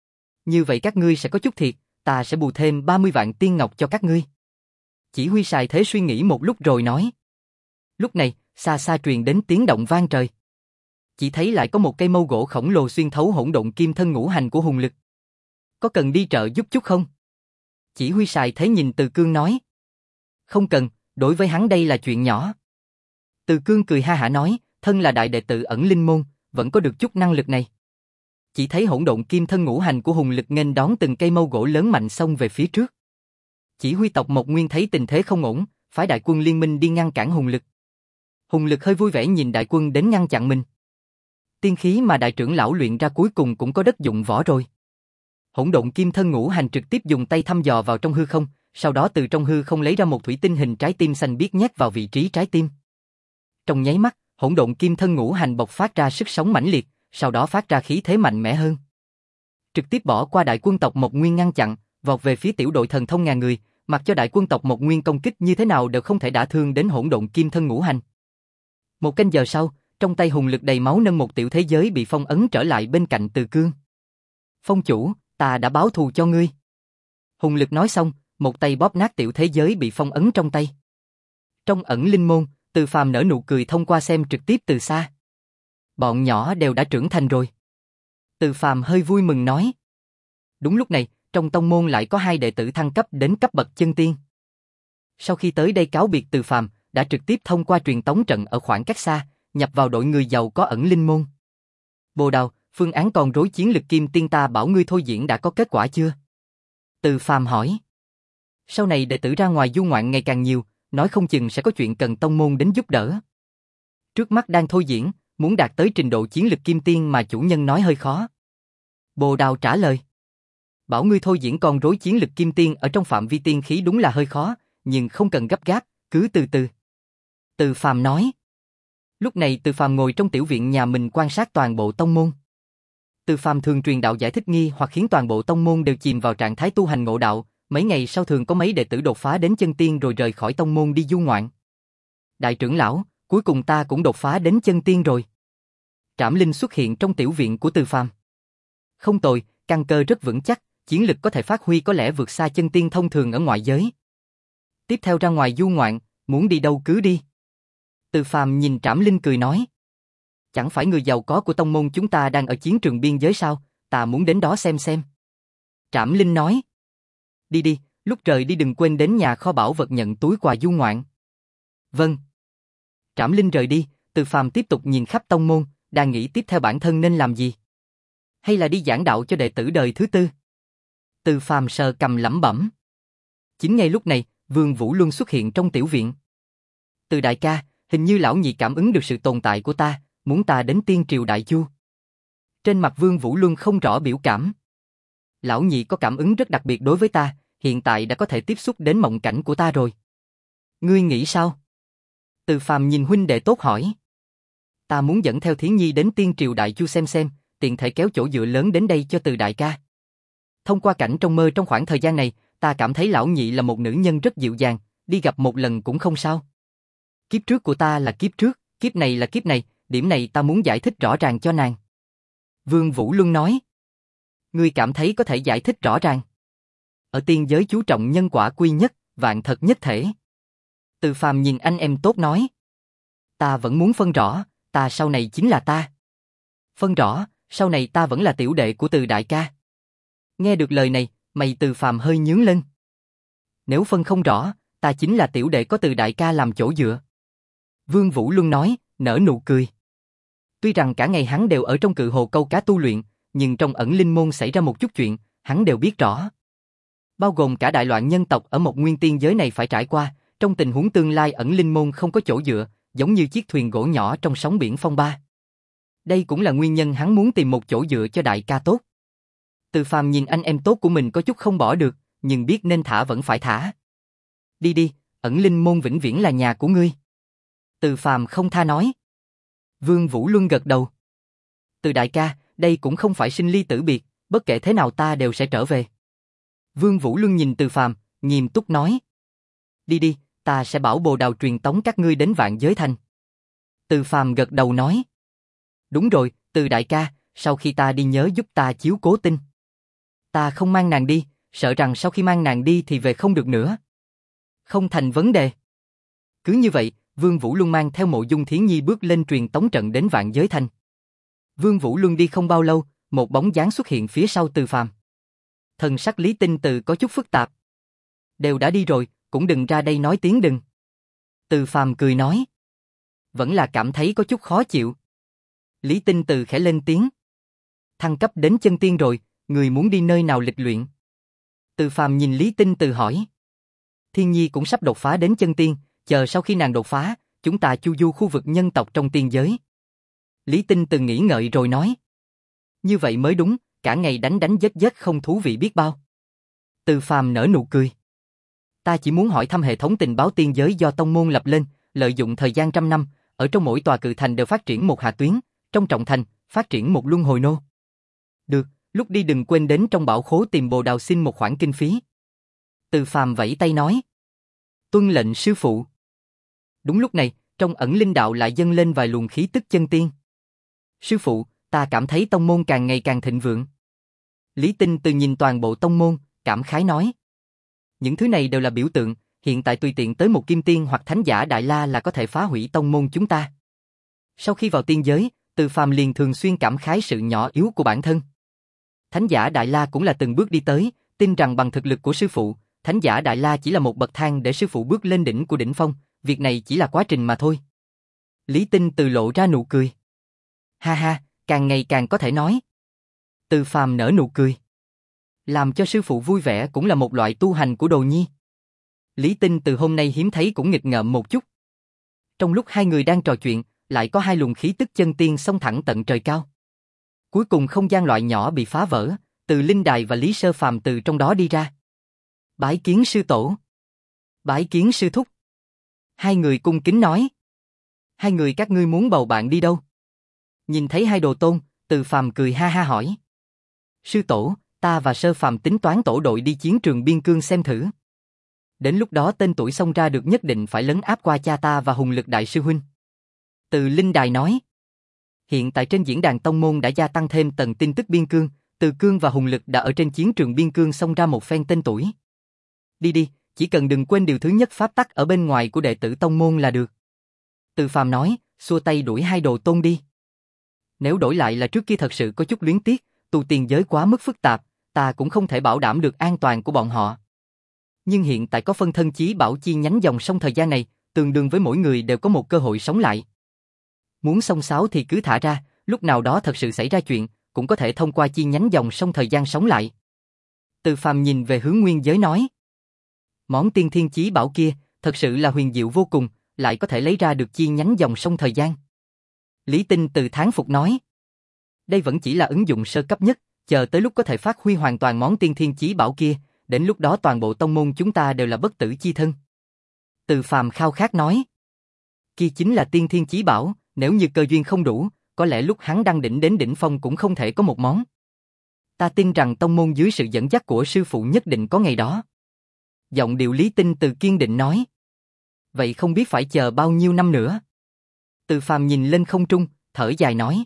Như vậy các ngươi sẽ có chút thiệt, ta sẽ bù thêm ba mươi vạn tiên ngọc cho các ngươi. Chỉ huy xài thế suy nghĩ một lúc rồi nói. Lúc này, xa xa truyền đến tiếng động vang trời. Chỉ thấy lại có một cây mâu gỗ khổng lồ xuyên thấu hỗn độn kim thân ngũ hành của Hùng Lực. Có cần đi trợ giúp chút không? Chỉ huy xài thế nhìn Từ Cương nói. Không cần, đối với hắn đây là chuyện nhỏ. Từ Cương cười ha hả nói, thân là đại đệ tử ẩn linh môn, vẫn có được chút năng lực này. Chỉ thấy hỗn độn kim thân ngũ hành của Hùng Lực nghênh đón từng cây mâu gỗ lớn mạnh xông về phía trước. Chỉ huy tộc Mộc Nguyên thấy tình thế không ổn, phái đại quân liên minh đi ngăn cản Hùng Lực. Hùng Lực hơi vui vẻ nhìn đại quân đến ngăn chặn mình. Tiên khí mà đại trưởng lão luyện ra cuối cùng cũng có đất dụng võ rồi. Hỗn độn kim thân ngũ hành trực tiếp dùng tay thăm dò vào trong hư không, sau đó từ trong hư không lấy ra một thủy tinh hình trái tim xanh biếc nhét vào vị trí trái tim. Trong nháy mắt, hỗn độn kim thân ngũ hành bộc phát ra sức sống mãnh liệt, sau đó phát ra khí thế mạnh mẽ hơn. Trực tiếp bỏ qua đại quân tộc Mộc Nguyên ngăn chặn, vọt về phía tiểu đội thần thông ngàn người, mặc cho đại quân tộc Mộc Nguyên công kích như thế nào đều không thể đả thương đến hỗn độn kim thân ngũ hành. Một canh giờ sau, trong tay Hùng Lực đầy máu nâng một tiểu thế giới bị phong ấn trở lại bên cạnh Từ Cương. Phong chủ, ta đã báo thù cho ngươi. Hùng Lực nói xong, một tay bóp nát tiểu thế giới bị phong ấn trong tay. Trong ẩn linh môn, Từ Phàm nở nụ cười thông qua xem trực tiếp từ xa. Bọn nhỏ đều đã trưởng thành rồi. Từ Phàm hơi vui mừng nói. Đúng lúc này, trong tông môn lại có hai đệ tử thăng cấp đến cấp bậc chân tiên. Sau khi tới đây cáo biệt Từ Phàm, đã trực tiếp thông qua truyền tống trận ở khoảng cách xa, nhập vào đội người giàu có ẩn linh môn. Bồ Đào, phương án con rối chiến lực kim tiên ta bảo ngươi thôi diễn đã có kết quả chưa? Từ Phàm hỏi. Sau này đệ tử ra ngoài du ngoạn ngày càng nhiều, nói không chừng sẽ có chuyện cần tông môn đến giúp đỡ. Trước mắt đang thôi diễn, muốn đạt tới trình độ chiến lực kim tiên mà chủ nhân nói hơi khó. Bồ Đào trả lời. Bảo ngươi thôi diễn con rối chiến lực kim tiên ở trong phạm vi tiên khí đúng là hơi khó, nhưng không cần gấp gáp, cứ từ từ. Từ Phàm nói. Lúc này Từ Phàm ngồi trong tiểu viện nhà mình quan sát toàn bộ tông môn. Từ Phàm thường truyền đạo giải thích nghi hoặc khiến toàn bộ tông môn đều chìm vào trạng thái tu hành ngộ đạo, mấy ngày sau thường có mấy đệ tử đột phá đến chân tiên rồi rời khỏi tông môn đi du ngoạn. Đại trưởng lão, cuối cùng ta cũng đột phá đến chân tiên rồi. Trảm Linh xuất hiện trong tiểu viện của Từ Phàm. Không tồi, căn cơ rất vững chắc, chiến lực có thể phát huy có lẽ vượt xa chân tiên thông thường ở ngoại giới. Tiếp theo ra ngoài du ngoạn, muốn đi đâu cứ đi. Từ Phàm nhìn Trảm Linh cười nói. Chẳng phải người giàu có của tông môn chúng ta đang ở chiến trường biên giới sao, ta muốn đến đó xem xem. Trảm Linh nói. Đi đi, lúc trời đi đừng quên đến nhà kho bảo vật nhận túi quà du ngoạn. Vâng. Trảm Linh rời đi, Từ Phàm tiếp tục nhìn khắp tông môn, đang nghĩ tiếp theo bản thân nên làm gì. Hay là đi giảng đạo cho đệ tử đời thứ tư. Từ Phàm sờ cầm lẩm bẩm. Chính ngay lúc này, Vương Vũ Luân xuất hiện trong tiểu viện. Từ đại ca, hình như lão nhị cảm ứng được sự tồn tại của ta, muốn ta đến Tiên Triều Đại Chu. Trên mặt Vương Vũ Luân không rõ biểu cảm. Lão nhị có cảm ứng rất đặc biệt đối với ta, hiện tại đã có thể tiếp xúc đến mộng cảnh của ta rồi. Ngươi nghĩ sao? Từ Phàm nhìn huynh đệ tốt hỏi. Ta muốn dẫn theo Thiến Nhi đến Tiên Triều Đại Chu xem xem, tiện thể kéo chỗ dựa lớn đến đây cho Từ đại ca. Thông qua cảnh trong mơ trong khoảng thời gian này, ta cảm thấy lão nhị là một nữ nhân rất dịu dàng, đi gặp một lần cũng không sao. Kiếp trước của ta là kiếp trước, kiếp này là kiếp này, điểm này ta muốn giải thích rõ ràng cho nàng. Vương Vũ Luân nói. Ngươi cảm thấy có thể giải thích rõ ràng. Ở tiên giới chú trọng nhân quả quy nhất, vạn thật nhất thể. Từ Phàm nhìn anh em tốt nói. Ta vẫn muốn phân rõ, ta sau này chính là ta. Phân rõ, sau này ta vẫn là tiểu đệ của Từ đại ca. Nghe được lời này, mày Từ Phàm hơi nhướng lên. Nếu phân không rõ, ta chính là tiểu đệ có Từ đại ca làm chỗ dựa. Vương Vũ Luân nói, nở nụ cười. Tuy rằng cả ngày hắn đều ở trong Cự Hồ câu cá tu luyện, nhưng trong Ẩn Linh môn xảy ra một chút chuyện, hắn đều biết rõ. Bao gồm cả đại loạn nhân tộc ở một nguyên tiên giới này phải trải qua, trong tình huống tương lai Ẩn Linh môn không có chỗ dựa, giống như chiếc thuyền gỗ nhỏ trong sóng biển phong ba. Đây cũng là nguyên nhân hắn muốn tìm một chỗ dựa cho đại ca tốt. Từ Phàm nhìn anh em tốt của mình có chút không bỏ được, nhưng biết nên thả vẫn phải thả. Đi đi, Ẩn Linh môn vĩnh viễn là nhà của ngươi. Từ Phàm không tha nói. Vương Vũ Luân gật đầu. Từ đại ca, đây cũng không phải sinh ly tử biệt, bất kể thế nào ta đều sẽ trở về. Vương Vũ Luân nhìn Từ Phàm, nghiêm túc nói. Đi đi, ta sẽ bảo Bồ Đào truyền tống các ngươi đến Vạn Giới Thành. Từ Phàm gật đầu nói. Đúng rồi, Từ đại ca, sau khi ta đi nhớ giúp ta chiếu cố Tinh. Ta không mang nàng đi, sợ rằng sau khi mang nàng đi thì về không được nữa. Không thành vấn đề. Cứ như vậy, Vương Vũ Luân mang theo Mộ Dung Thiến Nhi bước lên truyền tống trận đến Vạn Giới Thành. Vương Vũ Luân đi không bao lâu, một bóng dáng xuất hiện phía sau Từ Phàm. Thần sắc Lý Tinh Từ có chút phức tạp. Đều đã đi rồi, cũng đừng ra đây nói tiếng đừng. Từ Phàm cười nói. Vẫn là cảm thấy có chút khó chịu. Lý Tinh Từ khẽ lên tiếng. Thăng cấp đến chân tiên rồi, người muốn đi nơi nào lịch luyện? Từ Phàm nhìn Lý Tinh Từ hỏi. Thiên Nhi cũng sắp đột phá đến chân tiên, chờ sau khi nàng đột phá, chúng ta chu du khu vực nhân tộc trong tiên giới. Lý Tinh Từ nghĩ ngợi rồi nói. Như vậy mới đúng, cả ngày đánh đánh giết giết không thú vị biết bao. Từ Phàm nở nụ cười. Ta chỉ muốn hỏi thăm hệ thống tình báo tiên giới do tông môn lập lên, lợi dụng thời gian trăm năm, ở trong mỗi tòa cự thành đều phát triển một hạ tuyến, trong trọng thành, phát triển một luân hồi nô. Được, lúc đi đừng quên đến trong bảo khố tìm Bồ Đào xin một khoản kinh phí. Từ Phàm vẫy tay nói. Tuân lệnh sư phụ. Đúng lúc này, trong Ẩn Linh đạo lại dâng lên vài luồng khí tức chân tiên. Sư phụ, ta cảm thấy tông môn càng ngày càng thịnh vượng. Lý Tinh Từ nhìn toàn bộ tông môn, cảm khái nói. Những thứ này đều là biểu tượng, hiện tại tùy tiện tới một kim tiên hoặc thánh giả đại la là có thể phá hủy tông môn chúng ta. Sau khi vào tiên giới, Từ Phàm liền thường xuyên cảm khái sự nhỏ yếu của bản thân. Thánh giả đại la cũng là từng bước đi tới, tin rằng bằng thực lực của sư phụ, thánh giả đại la chỉ là một bậc thang để sư phụ bước lên đỉnh của đỉnh phong, việc này chỉ là quá trình mà thôi. Lý Tinh Từ lộ ra nụ cười. Ha ha, càng ngày càng có thể nói. Từ Phàm nở nụ cười. Làm cho sư phụ vui vẻ cũng là một loại tu hành của Đồ Nhi. Lý Tinh từ hôm nay hiếm thấy cũng nghịch ngợm một chút. Trong lúc hai người đang trò chuyện, lại có hai luồng khí tức chân tiên xông thẳng tận trời cao. Cuối cùng không gian loại nhỏ bị phá vỡ, Từ Linh Đài và Lý Sơ Phàm từ trong đó đi ra. Bái kiến sư tổ. Bái kiến sư thúc. Hai người cung kính nói. Hai người các ngươi muốn bầu bạn đi đâu? Nhìn thấy hai đồ tôn, Từ Phàm cười ha ha hỏi. Sư tổ, ta và Sơ Phàm tính toán tổ đội đi chiến trường biên cương xem thử. Đến lúc đó tên tuổi xông ra được nhất định phải lấn áp qua cha ta và hùng lực đại sư huynh. Từ Linh Đài nói. Hiện tại trên diễn đàn tông môn đã gia tăng thêm tầng tin tức biên cương, Từ Cương và hùng lực đã ở trên chiến trường biên cương xông ra một phen tên tuổi. Đi đi, chỉ cần đừng quên điều thứ nhất pháp tắc ở bên ngoài của đệ tử tông môn là được. Từ Phàm nói, xua tay đuổi hai đồ tôn đi. Nếu đổi lại là trước kia thật sự có chút luyến tiếc, tu tiên giới quá mức phức tạp, ta cũng không thể bảo đảm được an toàn của bọn họ. Nhưng hiện tại có phân thân chí bảo chi nhánh dòng sông thời gian này, tương đương với mỗi người đều có một cơ hội sống lại. Muốn xông xáo thì cứ thả ra, lúc nào đó thật sự xảy ra chuyện, cũng có thể thông qua chi nhánh dòng sông thời gian sống lại. Từ Phàm nhìn về hướng nguyên giới nói. Món tiên thiên chí bảo kia, thật sự là huyền diệu vô cùng, lại có thể lấy ra được chi nhánh dòng sông thời gian. Lý Tinh từ thán phục nói. Đây vẫn chỉ là ứng dụng sơ cấp nhất, chờ tới lúc có thể phát huy hoàn toàn món tiên thiên chí bảo kia, đến lúc đó toàn bộ tông môn chúng ta đều là bất tử chi thân. Từ Phàm khao khát nói. Kia chính là tiên thiên chí bảo, nếu như cơ duyên không đủ, có lẽ lúc hắn đăng đỉnh đến đỉnh phong cũng không thể có một món. Ta tin rằng tông môn dưới sự dẫn dắt của sư phụ nhất định có ngày đó. Giọng điệu Lý Tinh từ kiên định nói. Vậy không biết phải chờ bao nhiêu năm nữa? Từ Phàm nhìn lên không trung, thở dài nói.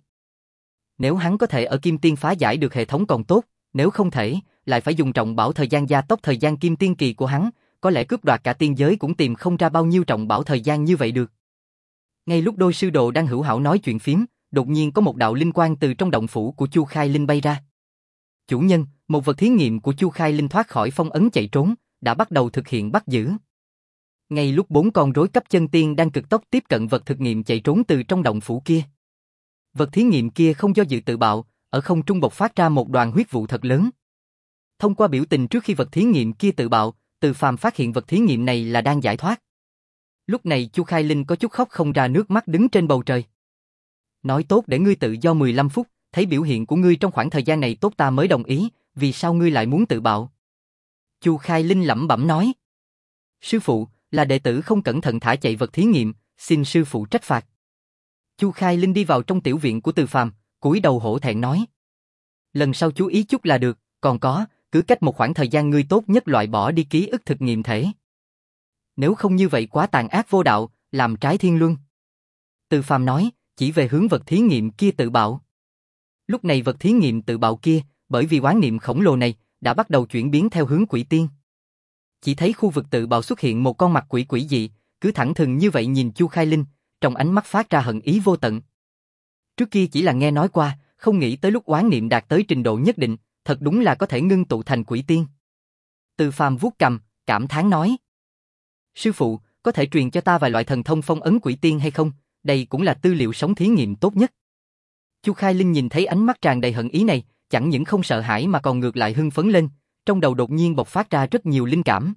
Nếu hắn có thể ở Kim Tiên phá giải được hệ thống còn tốt, nếu không thể, lại phải dùng trọng bảo thời gian gia tốc thời gian Kim Tiên kỳ của hắn, có lẽ cướp đoạt cả tiên giới cũng tìm không ra bao nhiêu trọng bảo thời gian như vậy được. Ngay lúc đôi sư đồ đang hữu hảo nói chuyện phím, đột nhiên có một đạo linh quang từ trong động phủ của Chu Khai Linh bay ra. Chủ nhân, một vật thí nghiệm của Chu Khai Linh thoát khỏi phong ấn chạy trốn, đã bắt đầu thực hiện bắt giữ. Ngay lúc bốn con rối cấp chân tiên đang cực tốc tiếp cận vật thực nghiệm chạy trốn từ trong động phủ kia. Vật thí nghiệm kia không do dự tự bạo, ở không trung bộc phát ra một đoàn huyết vụ thật lớn. Thông qua biểu tình trước khi vật thí nghiệm kia tự bạo, Từ Phàm phát hiện vật thí nghiệm này là đang giải thoát. Lúc này Chu Khai Linh có chút khóc không ra nước mắt đứng trên bầu trời. Nói tốt để ngươi tự do mười lăm phút, thấy biểu hiện của ngươi trong khoảng thời gian này tốt ta mới đồng ý, vì sao ngươi lại muốn tự bạo? Chu Khai Linh lẩm bẩm nói. Sư phụ, là đệ tử không cẩn thận thả chạy vật thí nghiệm, xin sư phụ trách phạt. Chu Khai Linh đi vào trong tiểu viện của Từ Phàm, cúi đầu hổ thẹn nói. Lần sau chú ý chút là được, còn có, cứ cách một khoảng thời gian ngươi tốt nhất loại bỏ đi ký ức thực nghiệm thể. Nếu không như vậy quá tàn ác vô đạo, làm trái thiên luân. Từ Phàm nói, chỉ về hướng vật thí nghiệm kia tự bạo. Lúc này vật thí nghiệm tự bạo kia, bởi vì oán niệm khổng lồ này, đã bắt đầu chuyển biến theo hướng quỷ tiên. Chỉ thấy khu vực tự bạo xuất hiện một con mặt quỷ quỷ dị, cứ thẳng thừng như vậy nhìn Chu Khai Linh, trong ánh mắt phát ra hận ý vô tận. Trước kia chỉ là nghe nói qua, không nghĩ tới lúc oán niệm đạt tới trình độ nhất định, thật đúng là có thể ngưng tụ thành quỷ tiên. Từ Phàm vuốt cầm, cảm thán nói. Sư phụ, có thể truyền cho ta vài loại thần thông phong ấn quỷ tiên hay không? Đây cũng là tư liệu sống thí nghiệm tốt nhất. Chu Khai Linh nhìn thấy ánh mắt tràn đầy hận ý này, chẳng những không sợ hãi mà còn ngược lại hưng phấn lên, trong đầu đột nhiên bộc phát ra rất nhiều linh cảm.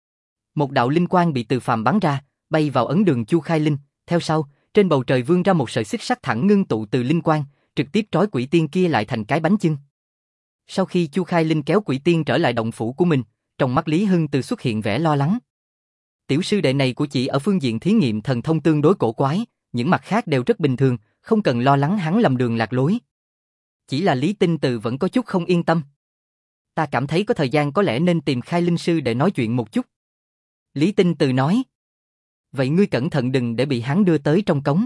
Một đạo linh quang bị Từ Phàm bắn ra, bay vào ấn đường Chu Khai Linh, theo sau, trên bầu trời vươn ra một sợi xích sắt thẳng ngưng tụ từ linh quang, trực tiếp trói quỷ tiên kia lại thành cái bánh chưng. Sau khi Chu Khai Linh kéo quỷ tiên trở lại động phủ của mình, trong mắt Lý Hưng Từ xuất hiện vẻ lo lắng. Tiểu sư đệ này của chị ở phương diện thí nghiệm thần thông tương đối cổ quái, những mặt khác đều rất bình thường, không cần lo lắng hắn lầm đường lạc lối. Chỉ là Lý Tinh Từ vẫn có chút không yên tâm. Ta cảm thấy có thời gian có lẽ nên tìm Khai Linh sư để nói chuyện một chút. Lý Tinh Từ nói. Vậy ngươi cẩn thận đừng để bị hắn đưa tới trong cống.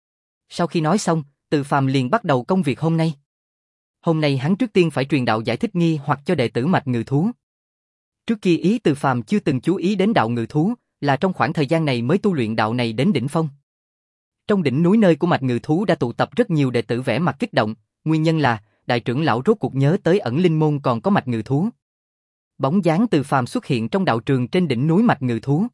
Sau khi nói xong, Từ Phàm liền bắt đầu công việc hôm nay. Hôm nay hắn trước tiên phải truyền đạo giải thích nghi hoặc cho đệ tử mạch ngự thú. Trước kia ý Từ Phàm chưa từng chú ý đến đạo ngự thú, là trong khoảng thời gian này mới tu luyện đạo này đến đỉnh phong. Trong đỉnh núi nơi của mạch ngự thú đã tụ tập rất nhiều đệ tử vẻ mặt kích động, nguyên nhân là đại trưởng lão rốt cuộc nhớ tới ẩn linh môn còn có mạch ngự thú. Bóng dáng Từ Phàm xuất hiện trong đạo trường trên đỉnh núi mạch ngự thú.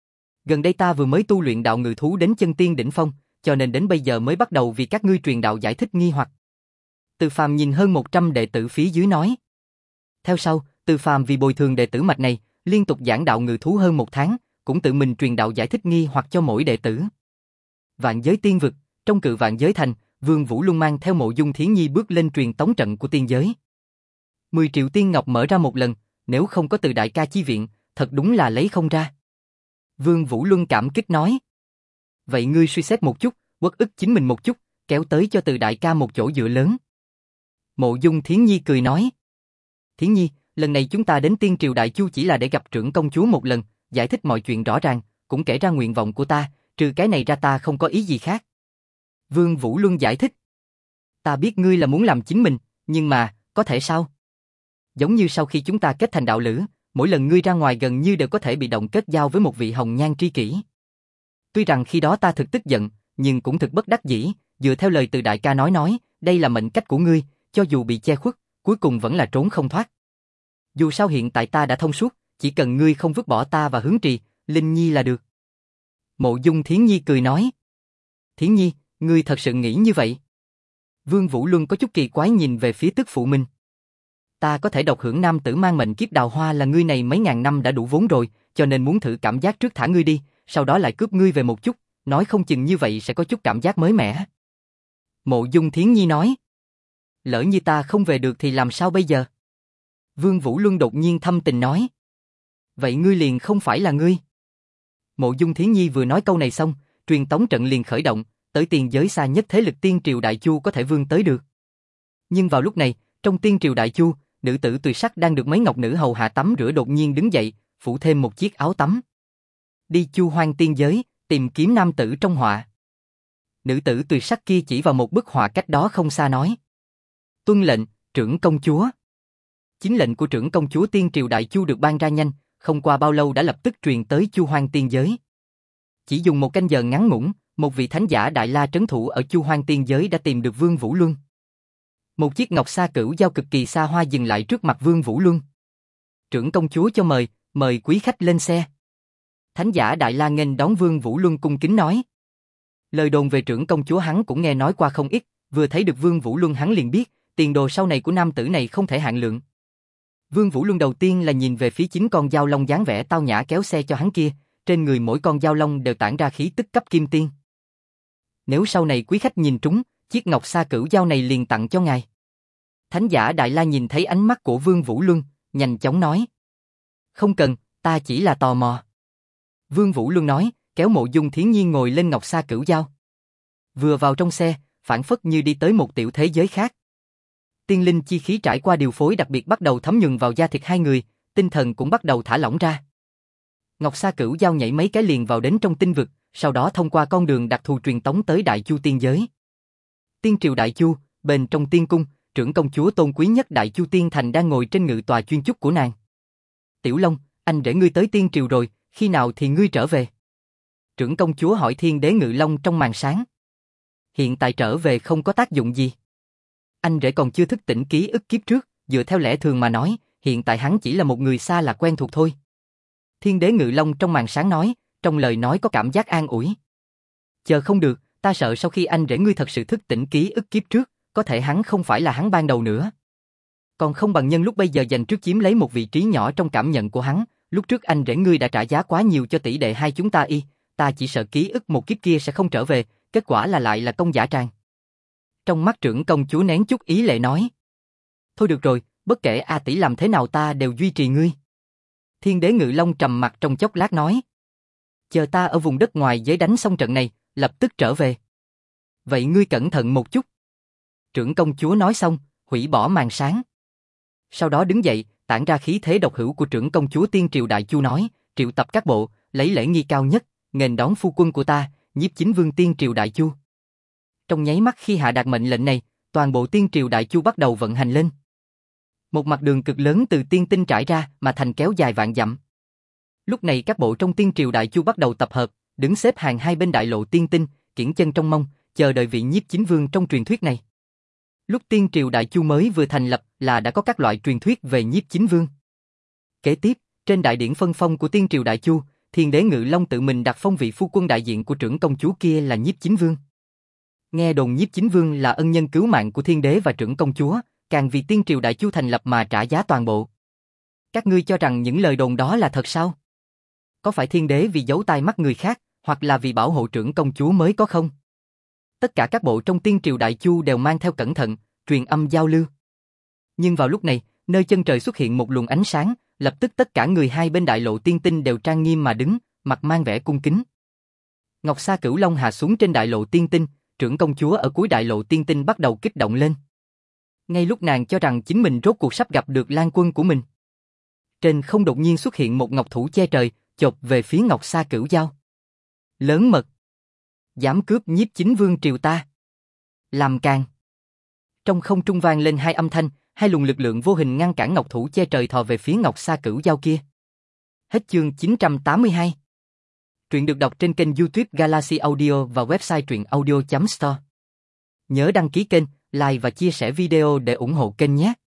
Gần đây ta vừa mới tu luyện đạo ngự thú đến chân tiên đỉnh phong, cho nên đến bây giờ mới bắt đầu vì các ngươi truyền đạo giải thích nghi hoặc. Từ Phàm nhìn hơn một trăm đệ tử phía dưới nói. Theo sau, Từ Phàm vì bồi thường đệ tử mạch này, liên tục giảng đạo ngự thú hơn một tháng, cũng tự mình truyền đạo giải thích nghi hoặc cho mỗi đệ tử. Vạn giới tiên vực, trong cự vạn giới thành, Vương Vũ Luân mang theo Mộ Dung Thiến Nhi bước lên truyền tống trận của tiên giới. mười triệu tiên ngọc mở ra một lần, nếu không có Từ đại ca chi viện, thật đúng là lấy không ra. Vương Vũ Luân cảm kích nói. Vậy ngươi suy xét một chút, uất ức chính mình một chút, kéo tới cho Từ đại ca một chỗ dựa lớn. Mộ Dung Thiến Nhi cười nói. Thiến Nhi, lần này chúng ta đến Tiên Triều Đại Chu chỉ là để gặp trưởng công chúa một lần, giải thích mọi chuyện rõ ràng, cũng kể ra nguyện vọng của ta, trừ cái này ra ta không có ý gì khác. Vương Vũ Luân giải thích. Ta biết ngươi là muốn làm chính mình, nhưng mà, có thể sao? Giống như sau khi chúng ta kết thành đạo lữ, mỗi lần ngươi ra ngoài gần như đều có thể bị động kết giao với một vị hồng nhan tri kỷ. Tuy rằng khi đó ta thực tức giận, nhưng cũng thực bất đắc dĩ, dựa theo lời Từ đại ca nói nói, đây là mệnh cách của ngươi, cho dù bị che khuất, cuối cùng vẫn là trốn không thoát. Dù sao hiện tại ta đã thông suốt, chỉ cần ngươi không vứt bỏ ta và Hướng Trì, Linh Nhi là được. Mộ Dung Thiến Nhi cười nói. Thiến Nhi, ngươi thật sự nghĩ như vậy? Vương Vũ Luân có chút kỳ quái nhìn về phía tức phụ mình. Ta có thể độc hưởng nam tử mang mệnh kiếp đào hoa là ngươi này mấy ngàn năm đã đủ vốn rồi, cho nên muốn thử cảm giác trước thả ngươi đi, sau đó lại cướp ngươi về một chút, nói không chừng như vậy sẽ có chút cảm giác mới mẻ. Mộ Dung Thiến Nhi nói. Lỡ như ta không về được thì làm sao bây giờ? Vương Vũ Luân đột nhiên thâm tình nói. Vậy ngươi liền không phải là ngươi. Mộ Dung Thiến Nhi vừa nói câu này xong, truyền tống trận liền khởi động, tới tiền giới xa nhất thế lực Tiên Triều Đại Chu có thể vươn tới được. Nhưng vào lúc này, trong Tiên Triều Đại Chu, nữ tử tuyệt sắc đang được mấy ngọc nữ hầu hạ tắm rửa đột nhiên đứng dậy, phủ thêm một chiếc áo tắm. Đi Chu Hoang tiên giới, tìm kiếm nam tử trong họa. Nữ tử tuyệt sắc kia chỉ vào một bức họa cách đó không xa nói. Tuân lệnh, trưởng công chúa. Chính lệnh của trưởng công chúa Tiên Triều Đại Chu được ban ra nhanh, không qua bao lâu đã lập tức truyền tới Chu Hoang tiên giới. Chỉ dùng một canh giờ ngắn ngủn, một vị thánh giả Đại La trấn thủ ở Chu Hoang tiên giới đã tìm được Vương Vũ Luân. Một chiếc ngọc sa cửu giao cực kỳ xa hoa dừng lại trước mặt Vương Vũ Luân. Trưởng công chúa cho mời, mời quý khách lên xe. Thánh giả Đại La nghênh đón Vương Vũ Luân cung kính nói. Lời đồn về trưởng công chúa hắn cũng nghe nói qua không ít, vừa thấy được Vương Vũ Luân hắn liền biết, tiền đồ sau này của nam tử này không thể hạn lượng. Vương Vũ Luân đầu tiên là nhìn về phía chính con dao long dáng vẻ tao nhã kéo xe cho hắn kia, trên người mỗi con dao long đều tản ra khí tức cấp kim tiên. Nếu sau này quý khách nhìn trúng, chiếc ngọc sa cửu dao này liền tặng cho ngài. Thánh giả Đại La nhìn thấy ánh mắt của Vương Vũ Luân, nhanh chóng nói. Không cần, ta chỉ là tò mò. Vương Vũ Luân nói, kéo Mộ Dung Thiến Nhi ngồi lên ngọc sa cửu dao. Vừa vào trong xe, phảng phất như đi tới một tiểu thế giới khác. Tiên linh chi khí trải qua điều phối đặc biệt bắt đầu thấm nhuần vào da thịt hai người, tinh thần cũng bắt đầu thả lỏng ra. Ngọc sa cửu dao nhảy mấy cái liền vào đến trong tinh vực, sau đó thông qua con đường đặc thù truyền tống tới Đại Chu tiên giới. Tiên Triều Đại Chu, bên trong tiên cung, trưởng công chúa tôn quý nhất Đại Chu tiên thành đang ngồi trên ngự tòa chuyên chúc của nàng. Tiểu Long, anh để ngươi tới tiên triều rồi, khi nào thì ngươi trở về? Trưởng công chúa hỏi Thiên Đế Ngự Long trong màn sáng. Hiện tại trở về không có tác dụng gì. Anh rể còn chưa thức tỉnh ký ức kiếp trước, dựa theo lẽ thường mà nói, hiện tại hắn chỉ là một người xa lạ quen thuộc thôi. Thiên Đế Ngự Long trong màn sáng nói, trong lời nói có cảm giác an ủi. Chờ không được, ta sợ sau khi anh rể ngươi thật sự thức tỉnh ký ức kiếp trước, có thể hắn không phải là hắn ban đầu nữa. Còn không bằng nhân lúc bây giờ dành trước chiếm lấy một vị trí nhỏ trong cảm nhận của hắn, lúc trước anh rể ngươi đã trả giá quá nhiều cho tỷ đệ hai chúng ta y, ta chỉ sợ ký ức một kiếp kia sẽ không trở về, kết quả là lại là công giả tràng. Trong mắt trưởng công chúa nén chút ý lệ nói. Thôi được rồi, bất kể A tỷ làm thế nào ta đều duy trì ngươi. Thiên Đế Ngự Long trầm mặt trong chốc lát nói. Chờ ta ở vùng đất ngoài giới đánh xong trận này, lập tức trở về. Vậy ngươi cẩn thận một chút. Trưởng công chúa nói xong, hủy bỏ màn sáng. Sau đó đứng dậy, tản ra khí thế độc hữu của trưởng công chúa Tiên Triều Đại Chu nói, triệu tập các bộ, lấy lễ nghi cao nhất, nghênh đón phu quân của ta, Nhiếp Chính Vương Tiên Triều Đại Chu. Trong nháy mắt khi hạ đạt mệnh lệnh này, toàn bộ Tiên Triều Đại Chu bắt đầu vận hành lên. Một mặt đường cực lớn từ tiên tinh trải ra mà thành kéo dài vạn dặm. Lúc này các bộ trong Tiên Triều Đại Chu bắt đầu tập hợp, đứng xếp hàng hai bên đại lộ tiên tinh, kiễng chân trong mông, chờ đợi vị Nhiếp Chính Vương trong truyền thuyết này. Lúc Tiên Triều Đại Chu mới vừa thành lập là đã có các loại truyền thuyết về Nhiếp Chính Vương. Kế tiếp, trên đại điển phân phong của Tiên Triều Đại Chu, Thiên Đế Ngự Long tự mình đặt phong vị phu quân đại diện của trưởng công chúa kia là Nhiếp Chính Vương. Nghe đồn Nhiếp Chính Vương là ân nhân cứu mạng của thiên đế và trưởng công chúa, càng vì tiên triều Đại Chu thành lập mà trả giá toàn bộ. Các ngươi cho rằng những lời đồn đó là thật sao? Có phải thiên đế vì giấu tai mắt người khác, hoặc là vì bảo hộ trưởng công chúa mới có không? Tất cả các bộ trong tiên triều Đại Chu đều mang theo cẩn thận, truyền âm giao lưu. Nhưng vào lúc này, nơi chân trời xuất hiện một luồng ánh sáng, lập tức tất cả người hai bên đại lộ tiên tinh đều trang nghiêm mà đứng, mặt mang vẻ cung kính. Ngọc Sa Cửu Long hạ xuống trên đại lộ tiên tinh, trưởng công chúa ở cuối đại lộ tiên tinh bắt đầu kích động lên. Ngay lúc nàng cho rằng chính mình rốt cuộc sắp gặp được Lan Quân của mình, trên không đột nhiên xuất hiện một ngọc thủ che trời, chộp về phía Ngọc Sa Cửu Giao. Lớn mật! Dám cướp Nhiếp Chính Vương triều ta! Làm càn! Trong không trung vang lên hai âm thanh, hai luồng lực lượng vô hình ngăn cản ngọc thủ che trời thò về phía Ngọc Sa Cửu Giao kia. Hết chương chín trăm tám mươi hai. Truyện được đọc trên kênh YouTube Galaxy Audio và website truyện audio chấm store. Nhớ đăng ký kênh, like và chia sẻ video để ủng hộ kênh nhé.